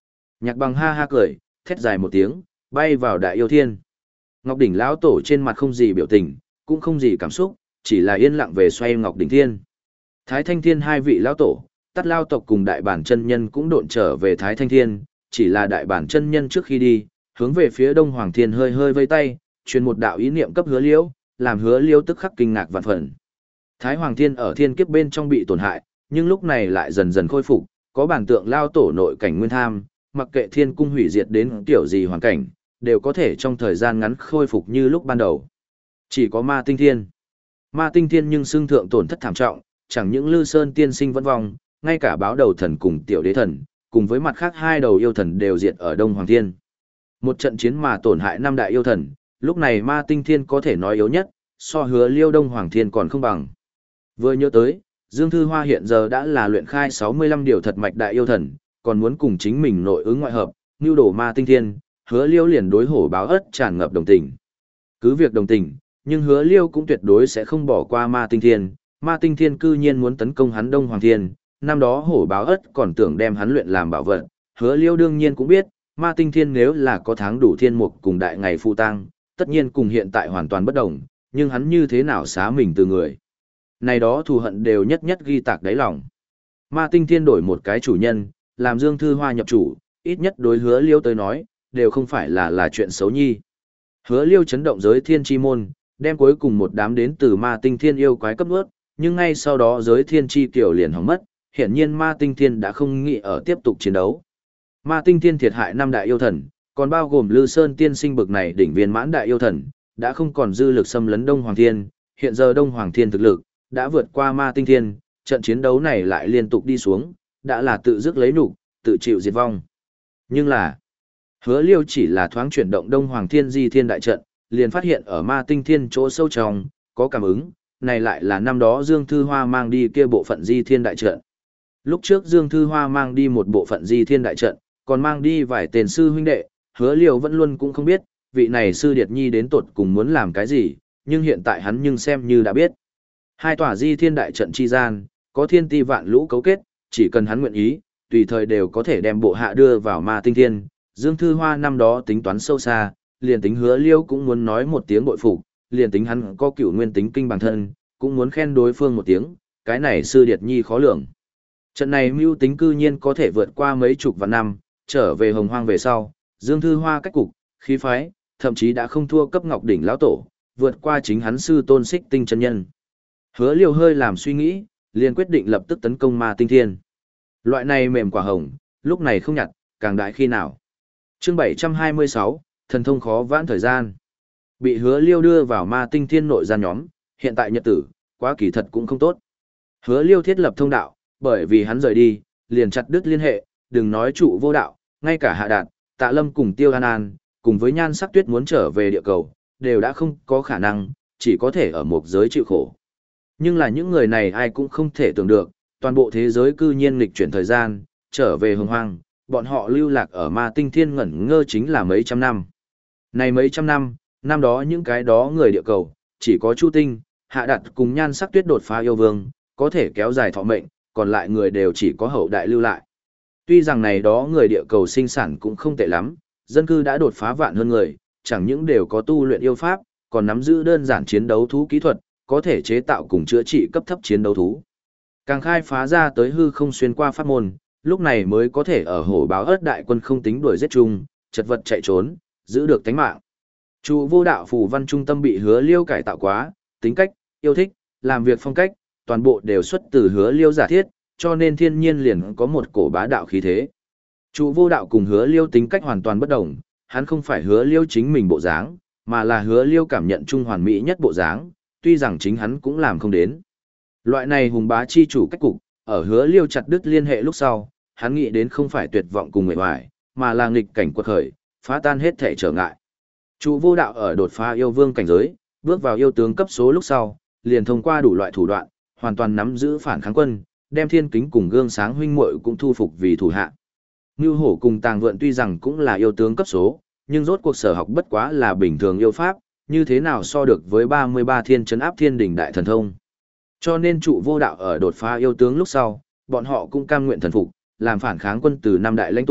Nhạc Bằng ha ha cười, thét dài một tiếng, bay vào Đại Yêu Thiên. Ngọc Đỉnh lão tổ trên mặt không gì biểu tình, cũng không gì cảm xúc, chỉ là yên lặng về xoay Ngọc Đỉnh Thiên. Thái Thanh Thiên hai vị lão tổ, Tát Lao tộc cùng Đại Bản chân nhân cũng độn trở về Thái Thanh Thiên, chỉ là Đại Bản chân nhân trước khi đi, hướng về phía Đông Hoàng Thiên hơi hơi vây tay, truyền một đạo ý niệm cấp Hứa Liễu, làm Hứa Liễu tức khắc kinh ngạc vạn phần. Thái Hoàng Thiên ở thiên kiếp bên trong bị tổn hại, nhưng lúc này lại dần dần khôi phục, có bản tượng lao tổ nội cảnh nguyên tham, mặc kệ thiên cung hủy diệt đến kiểu gì hoàn cảnh, đều có thể trong thời gian ngắn khôi phục như lúc ban đầu. Chỉ có Ma Tinh Thiên. Ma Tinh Thiên nhưng xương thượng tổn thất thảm trọng, chẳng những Lư Sơn tiên sinh vẫn vong, ngay cả Báo Đầu thần cùng Tiểu Đế thần, cùng với mặt khác hai đầu yêu thần đều diệt ở Đông Hoàng Thiên. Một trận chiến mà tổn hại năm đại yêu thần, lúc này Ma Tinh Thiên có thể nói yếu nhất, so Hứa Liêu Đông Hoàng Thiên còn không bằng. Vừa nhớ tới, Dương Thư Hoa hiện giờ đã là luyện khai sáu mươi lăm điều thật mạch đại yêu thần, còn muốn cùng chính mình nội ứng ngoại hợp, nưu đổ Ma Tinh Thiên, Hứa Liêu liền đối hổ báo ất tràn ngập đồng tình. Cứ việc đồng tình, nhưng Hứa Liêu cũng tuyệt đối sẽ không bỏ qua Ma Tinh Thiên, Ma Tinh Thiên cư nhiên muốn tấn công hắn Đông Hoàng Thiên, năm đó hổ báo ất còn tưởng đem hắn luyện làm bảo vật, Hứa Liêu đương nhiên cũng biết, Ma Tinh Thiên nếu là có tháng đủ thiên mục cùng đại ngày phụ tăng, tất nhiên cùng hiện tại hoàn toàn bất đồng, nhưng hắn như thế nào xá mình từ người. Này đó thù hận đều nhất nhất ghi tạc đáy lòng. Ma Tinh Thiên đổi một cái chủ nhân, làm Dương Thư Hoa nhập chủ, ít nhất đối Hứa Liêu tới nói, đều không phải là là chuyện xấu nhi. Hứa Liêu chấn động giới thiên chi môn, đem cuối cùng một đám đến từ Ma Tinh Thiên yêu quái cấp nuốt, nhưng ngay sau đó giới thiên chi kiểu liền hỏng mất, hiển nhiên Ma Tinh Thiên đã không nghĩ ở tiếp tục chiến đấu. Ma Tinh Thiên thiệt hại năm đại yêu thần, còn bao gồm Lư Sơn tiên sinh bực này đỉnh viên mãn đại yêu thần, đã không còn dư lực xâm lấn Đông Hoàng Thiên, hiện giờ Đông Hoàng Thiên thực lực đã vượt qua Ma Tinh Thiên, trận chiến đấu này lại liên tục đi xuống, đã là tự dứt lấy nhục, tự chịu diệt vong. Nhưng là, Hứa Liêu chỉ là thoáng chuyển động Đông Hoàng Thiên Di Thiên đại trận, liền phát hiện ở Ma Tinh Thiên chỗ sâu trong, có cảm ứng, này lại là năm đó Dương Thư Hoa mang đi kia bộ phận Di Thiên đại trận. Lúc trước Dương Thư Hoa mang đi một bộ phận Di Thiên đại trận, còn mang đi vài tên sư huynh đệ, Hứa Liêu vẫn luôn cũng không biết, vị này sư điệt nhi đến tột cùng muốn làm cái gì, nhưng hiện tại hắn nhưng xem như đã biết. Hai tòa Di Thiên đại trận chi gian, có thiên ti vạn lũ cấu kết, chỉ cần hắn nguyện ý, tùy thời đều có thể đem bộ hạ đưa vào Ma Tinh Thiên. Dương Thư Hoa năm đó tính toán sâu xa, liền tính Hứa Liêu cũng muốn nói một tiếng bội phục, liền tính hắn có cửu nguyên tính kinh bản thân, cũng muốn khen đối phương một tiếng, cái này sư điệt nhi khó lường. Trận này mưu tính cư nhiên có thể vượt qua mấy chục vạn năm, trở về Hồng Hoang về sau, Dương Thư Hoa cách cục, khí phái, thậm chí đã không thua cấp Ngọc Đỉnh lão tổ, vượt qua chính hắn sư Tôn Xích Tinh chân nhân. Hứa Liêu hơi làm suy nghĩ, liền quyết định lập tức tấn công Ma Tinh Thiên. Loại này mềm quả hồng, lúc này không nhặt, càng đại khi nào. Chương bảy trăm hai mươi sáu, thần thông khó vãn thời gian. Bị Hứa Liêu đưa vào Ma Tinh Thiên nội gian nhóm, hiện tại nhật tử, quá kỳ thật cũng không tốt. Hứa Liêu thiết lập thông đạo, bởi vì hắn rời đi, liền chặt đứt liên hệ, đừng nói trụ vô đạo, ngay cả Hạ Đạt, Tạ Lâm cùng Tiêu An An, cùng với Nhan Sắc Tuyết muốn trở về địa cầu, đều đã không có khả năng, chỉ có thể ở một giới chịu khổ. Nhưng là những người này ai cũng không thể tưởng được, toàn bộ thế giới cư nhiên nghịch chuyển thời gian, trở về Hồng Hoang, bọn họ lưu lạc ở Ma Tinh Thiên ngẩn ngơ chính là mấy trăm năm. Này mấy trăm năm, năm đó những cái đó người địa cầu, chỉ có Chu Tinh, Hạ Đạt cùng Nhan Sắc Tuyết đột phá yêu vương, có thể kéo dài thọ mệnh, còn lại người đều chỉ có hậu đại lưu lại. Tuy rằng này đó người địa cầu sinh sản cũng không tệ lắm, dân cư đã đột phá vạn hơn người, chẳng những đều có tu luyện yêu pháp, còn nắm giữ đơn giản chiến đấu thú kỹ thuật, có thể chế tạo cùng chữa trị cấp thấp chiến đấu thú. Càng khai phá ra tới hư không xuyên qua pháp môn, lúc này mới có thể ở hổ báo ớt đại quân không tính đuổi giết chung, chật vật chạy trốn, giữ được tánh mạng. Trụ vô đạo phù văn trung tâm bị Hứa Liêu cải tạo quá, tính cách, yêu thích, làm việc phong cách, toàn bộ đều xuất từ Hứa Liêu giả thiết, cho nên thiên nhiên liền có một cổ bá đạo khí thế. Trụ vô đạo cùng Hứa Liêu tính cách hoàn toàn bất đồng, hắn không phải Hứa Liêu chính mình bộ dáng, mà là Hứa Liêu cảm nhận trung hoàn mỹ nhất bộ dáng, tuy rằng chính hắn cũng làm không đến. Loại này hùng bá chi chủ cách cục, ở Hứa Liêu chặt đứt liên hệ lúc sau, hắn nghĩ đến không phải tuyệt vọng cùng mệt mỏi, mà là nghịch cảnh quật khởi, phá tan hết thể trở ngại. Trụ vô đạo ở đột phá yêu vương cảnh giới, bước vào yêu tướng cấp số lúc sau, liền thông qua đủ loại thủ đoạn, hoàn toàn nắm giữ phản kháng quân, đem Thiên Kính cùng Gương Sáng huynh muội cũng thu phục vì thủ hạ. Nưu Hổ cùng Tàng Vượn tuy rằng cũng là yêu tướng cấp số, nhưng rốt cuộc sở học bất quá là bình thường yêu pháp, như thế nào so được với ba mươi ba thiên trấn áp thiên đỉnh đại thần thông. Cho nên trụ vô đạo ở đột phá yêu tướng lúc sau, bọn họ cũng cam nguyện thần phục, làm phản kháng quân từ năm đại lãnh tụ,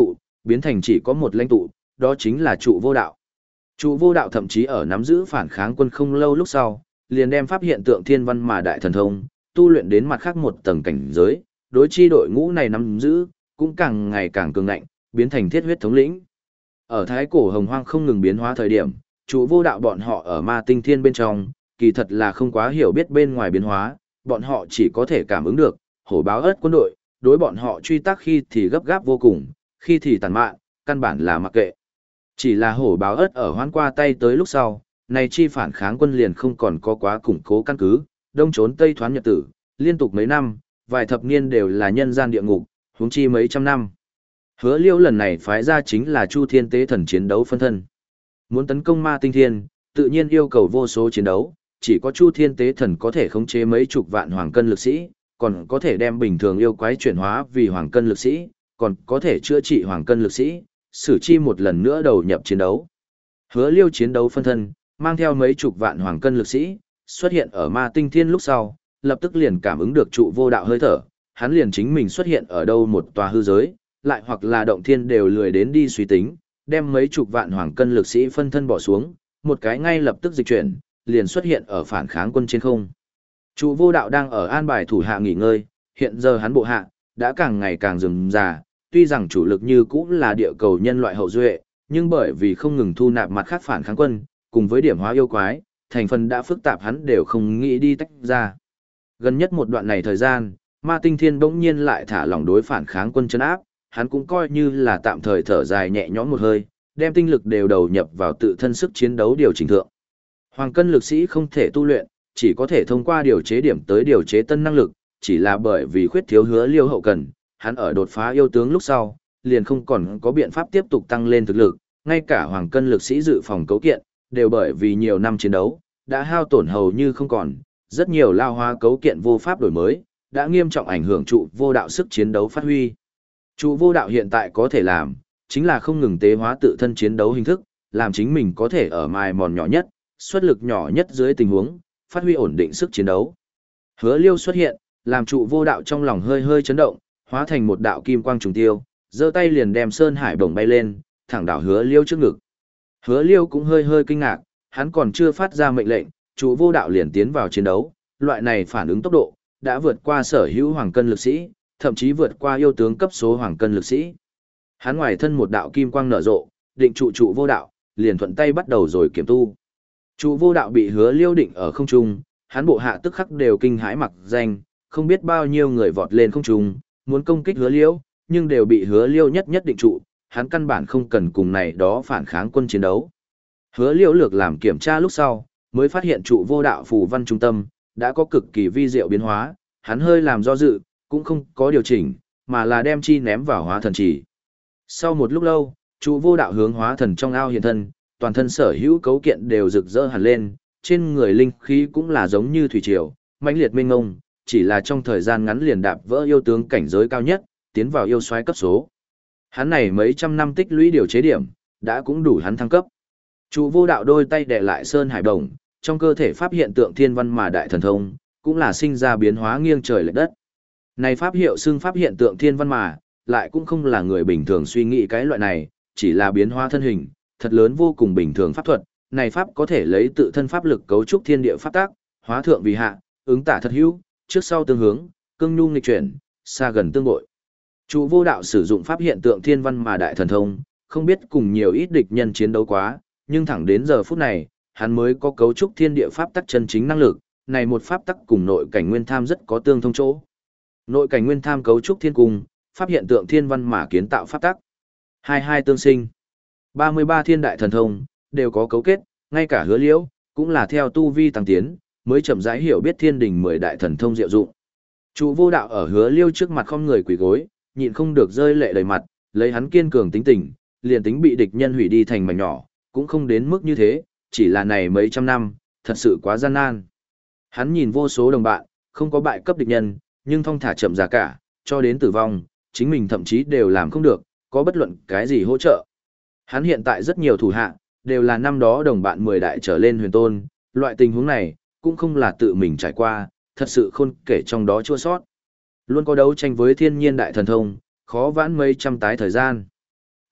biến thành chỉ có một lãnh tụ, đó chính là trụ vô đạo. Trụ vô đạo thậm chí ở nắm giữ phản kháng quân không lâu lúc sau, liền đem pháp hiện tượng thiên văn mà đại thần thông, tu luyện đến mặt khác một tầng cảnh giới, đối chi đội ngũ này nắm giữ, cũng càng ngày càng cường ngạnh, biến thành thiết huyết thống lĩnh. Ở thái cổ hồng hoang không ngừng biến hóa thời điểm, trụ vô đạo bọn họ ở ma tinh thiên bên trong, kỳ thật là không quá hiểu biết bên ngoài biến hóa, bọn họ chỉ có thể cảm ứng được, hổ báo ớt quân đội, đối bọn họ truy tác khi thì gấp gáp vô cùng, khi thì tàn mạn, căn bản là mặc kệ. Chỉ là hổ báo ớt ở hoán qua tay tới lúc sau, này chi phản kháng quân liền không còn có quá củng cố căn cứ, đông trốn tây thoán nhật tử, liên tục mấy năm, vài thập niên đều là nhân gian địa ngục, huống chi mấy trăm năm. Hứa Liêu lần này phái ra chính là Chu Thiên Tế Thần chiến đấu phân thân. Muốn tấn công ma tinh thiên, tự nhiên yêu cầu vô số chiến đấu, chỉ có Chu Thiên Tế Thần có thể khống chế mấy chục vạn hoàng cân lực sĩ, còn có thể đem bình thường yêu quái chuyển hóa vì hoàng cân lực sĩ, còn có thể chữa trị hoàng cân lực sĩ, xử chi một lần nữa đầu nhập chiến đấu. Hứa Liêu chiến đấu phân thân, mang theo mấy chục vạn hoàng cân lực sĩ, xuất hiện ở ma tinh thiên lúc sau, lập tức liền cảm ứng được trụ vô đạo hơi thở, hắn liền chính mình xuất hiện ở đâu một tòa hư giới, lại hoặc là động thiên đều lười đến đi suy tính, đem mấy chục vạn hoàng cân lực sĩ phân thân bỏ xuống, một cái ngay lập tức dịch chuyển, liền xuất hiện ở phản kháng quân trên không. Trụ vô đạo đang ở an bài thủ hạ nghỉ ngơi, hiện giờ hắn bộ hạ, đã càng ngày càng rườm rà, tuy rằng chủ lực như cũng là địa cầu nhân loại hậu duệ, nhưng bởi vì không ngừng thu nạp mặt khác phản kháng quân, cùng với điểm hóa yêu quái, thành phần đã phức tạp hắn đều không nghĩ đi tách ra. Gần nhất một đoạn này thời gian, ma tinh thiên bỗng nhiên lại thả lỏng đối phản kháng quân chân áp, hắn cũng coi như là tạm thời thở dài nhẹ nhõm một hơi, đem tinh lực đều đầu nhập vào tự thân sức chiến đấu điều chỉnh thượng. Hoàng cân lực sĩ không thể tu luyện, chỉ có thể thông qua điều chế điểm tới điều chế tân năng lực, chỉ là bởi vì khuyết thiếu Hứa Liêu hậu cần, hắn ở đột phá yêu tướng lúc sau, liền không còn có biện pháp tiếp tục tăng lên thực lực, ngay cả hoàng cân lực sĩ dự phòng cấu kiện, đều bởi vì nhiều năm chiến đấu, đã hao tổn hầu như không còn, rất nhiều lao hóa cấu kiện vô pháp đổi mới, đã nghiêm trọng ảnh hưởng trụ vô đạo sức chiến đấu phát huy. Trụ vô đạo hiện tại có thể làm, chính là không ngừng tế hóa tự thân chiến đấu hình thức, làm chính mình có thể ở mài mòn nhỏ nhất, xuất lực nhỏ nhất dưới tình huống, phát huy ổn định sức chiến đấu. Hứa Liêu xuất hiện, làm trụ vô đạo trong lòng hơi hơi chấn động, hóa thành một đạo kim quang trùng tiêu, giơ tay liền đem Sơn Hải bổng bay lên, thẳng đảo Hứa Liêu trước ngực. Hứa Liêu cũng hơi hơi kinh ngạc, hắn còn chưa phát ra mệnh lệnh, trụ vô đạo liền tiến vào chiến đấu, loại này phản ứng tốc độ, đã vượt qua sở hữu hoàng cân lực sĩ, thậm chí vượt qua yêu tướng cấp số hoàng cân lực sĩ. Hắn ngoài thân một đạo kim quang nở rộ, định trụ trụ vô đạo, liền thuận tay bắt đầu rồi kiểm tu. Trụ vô đạo bị Hứa Liêu định ở không trung, hắn bộ hạ tức khắc đều kinh hãi mặc danh, không biết bao nhiêu người vọt lên không trung, muốn công kích Hứa Liêu, nhưng đều bị Hứa Liêu nhất nhất định trụ, hắn căn bản không cần cùng này đó phản kháng quân chiến đấu. Hứa Liêu lược làm kiểm tra lúc sau, mới phát hiện trụ vô đạo phù văn trung tâm, đã có cực kỳ vi diệu biến hóa, hắn hơi làm do dự, cũng không có điều chỉnh, mà là đem chi ném vào hóa thần chỉ. Sau một lúc lâu, trụ vô đạo hướng hóa thần trong ao hiện thân, toàn thân sở hữu cấu kiện đều rực rỡ hẳn lên, trên người linh khí cũng là giống như thủy triều, mãnh liệt mênh mông, chỉ là trong thời gian ngắn liền đạp vỡ yêu tướng cảnh giới cao nhất, tiến vào yêu soái cấp số. Hắn này mấy trăm năm tích lũy điều chế điểm, đã cũng đủ hắn thăng cấp. Trụ vô đạo đôi tay đè lại Sơn Hải Đồng, trong cơ thể pháp hiện tượng thiên văn mà đại thần thông, cũng là sinh ra biến hóa nghiêng trời lệch đất. Này pháp hiệu xưng pháp hiện tượng thiên văn mà, lại cũng không là người bình thường suy nghĩ cái loại này, chỉ là biến hóa thân hình, thật lớn vô cùng bình thường pháp thuật, này pháp có thể lấy tự thân pháp lực cấu trúc thiên địa pháp tác, hóa thượng vì hạ, ứng tả thật hữu, trước sau tương hướng, cương nhu nghịch chuyển, xa gần tương bội. Trụ vô đạo sử dụng pháp hiện tượng thiên văn mà đại thần thông, không biết cùng nhiều ít địch nhân chiến đấu quá, nhưng thẳng đến giờ phút này, hắn mới có cấu trúc thiên địa pháp tắc chân chính năng lực, này một pháp tắc cùng nội cảnh nguyên tham rất có tương thông chỗ. Nội cảnh nguyên tham cấu trúc thiên cung, pháp hiện tượng thiên văn mà kiến tạo pháp tắc. Hai hai tương sinh. ba mươi ba thiên đại thần thông đều có cấu kết, ngay cả Hứa Liễu cũng là theo tu vi tăng tiến, mới chậm rãi hiểu biết thiên đình mười đại thần thông diệu dụng. Trụ vô đạo ở Hứa Liêu trước mặt không người quỳ gối, nhịn không được rơi lệ đầy mặt, lấy hắn kiên cường tính tình, liền tính bị địch nhân hủy đi thành mảnh nhỏ, cũng không đến mức như thế, chỉ là này mấy trăm năm, thật sự quá gian nan. Hắn nhìn vô số đồng bạn, không có bại cấp địch nhân, nhưng thong thả chậm giá cả, cho đến tử vong, chính mình thậm chí đều làm không được, có bất luận cái gì hỗ trợ. Hắn hiện tại rất nhiều thủ hạ, đều là năm đó đồng bạn mười đại trở lên huyền tôn, loại tình huống này, cũng không là tự mình trải qua, thật sự khôn kể trong đó chua sót. Luôn có đấu tranh với thiên nhiên đại thần thông, khó vãn mấy trăm tái thời gian.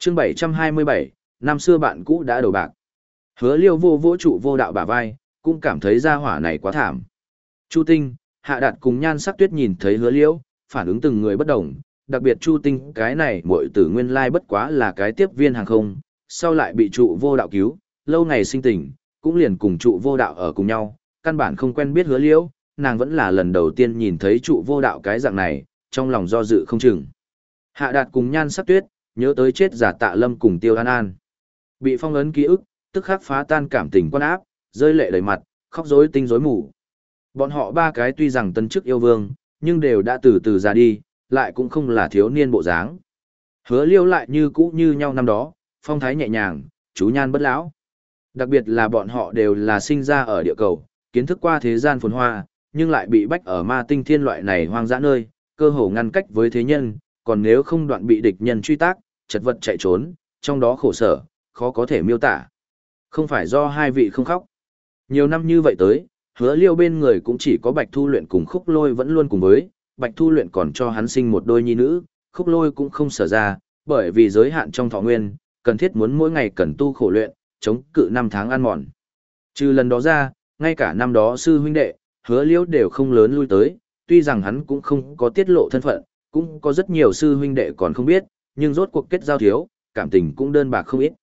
Chương bảy trăm hai mươi bảy, năm xưa bạn cũ đã đầu bạc. Hứa Liêu vô vỗ trụ vô đạo bả vai, cũng cảm thấy gia hỏa này quá thảm. Chu Tinh, Hạ Đạt cùng Nhan Sắc Tuyết nhìn thấy Hứa Liêu, phản ứng từng người bất đồng, đặc biệt Chu Tinh cái này muội tử nguyên lai bất quá là cái tiếp viên hàng không, sau lại bị trụ vô đạo cứu, lâu ngày sinh tình, cũng liền cùng trụ vô đạo ở cùng nhau, căn bản không quen biết Hứa Liêu, nàng vẫn là lần đầu tiên nhìn thấy trụ vô đạo cái dạng này, trong lòng do dự không chừng. Hạ Đạt cùng Nhan Sắc Tuyết, nhớ tới chết giả Tạ Lâm cùng Tiêu An An. Bị phong ấn ký ức, tức khắc phá tan cảm tình quan áp, rơi lệ đầy mặt, khóc rối tinh rối mù. Bọn họ ba cái tuy rằng tân chức yêu vương, nhưng đều đã từ từ ra đi, lại cũng không là thiếu niên bộ dáng. Hứa Liêu lại như cũ như nhau năm đó, phong thái nhẹ nhàng, chú nhan bất lão. Đặc biệt là bọn họ đều là sinh ra ở địa cầu, kiến thức qua thế gian phồn hoa, nhưng lại bị bách ở ma tinh thiên loại này hoang dã nơi, cơ hồ ngăn cách với thế nhân, còn nếu không đoạn bị địch nhân truy tác, chật vật chạy trốn, trong đó khổ sở, khó có thể miêu tả. Không phải do hai vị không khóc. Nhiều năm như vậy tới, Hứa Liêu bên người cũng chỉ có Bạch Thu Luyện cùng Khúc Lôi vẫn luôn cùng với, Bạch Thu Luyện còn cho hắn sinh một đôi nhi nữ, Khúc Lôi cũng không sở ra, bởi vì giới hạn trong thọ nguyên, cần thiết muốn mỗi ngày cần tu khổ luyện, chống cự năm tháng ăn mòn. Trừ lần đó ra, ngay cả năm đó sư huynh đệ, Hứa Liêu đều không lớn lui tới, tuy rằng hắn cũng không có tiết lộ thân phận, cũng có rất nhiều sư huynh đệ còn không biết, nhưng rốt cuộc kết giao thiếu, cảm tình cũng đơn bạc không ít.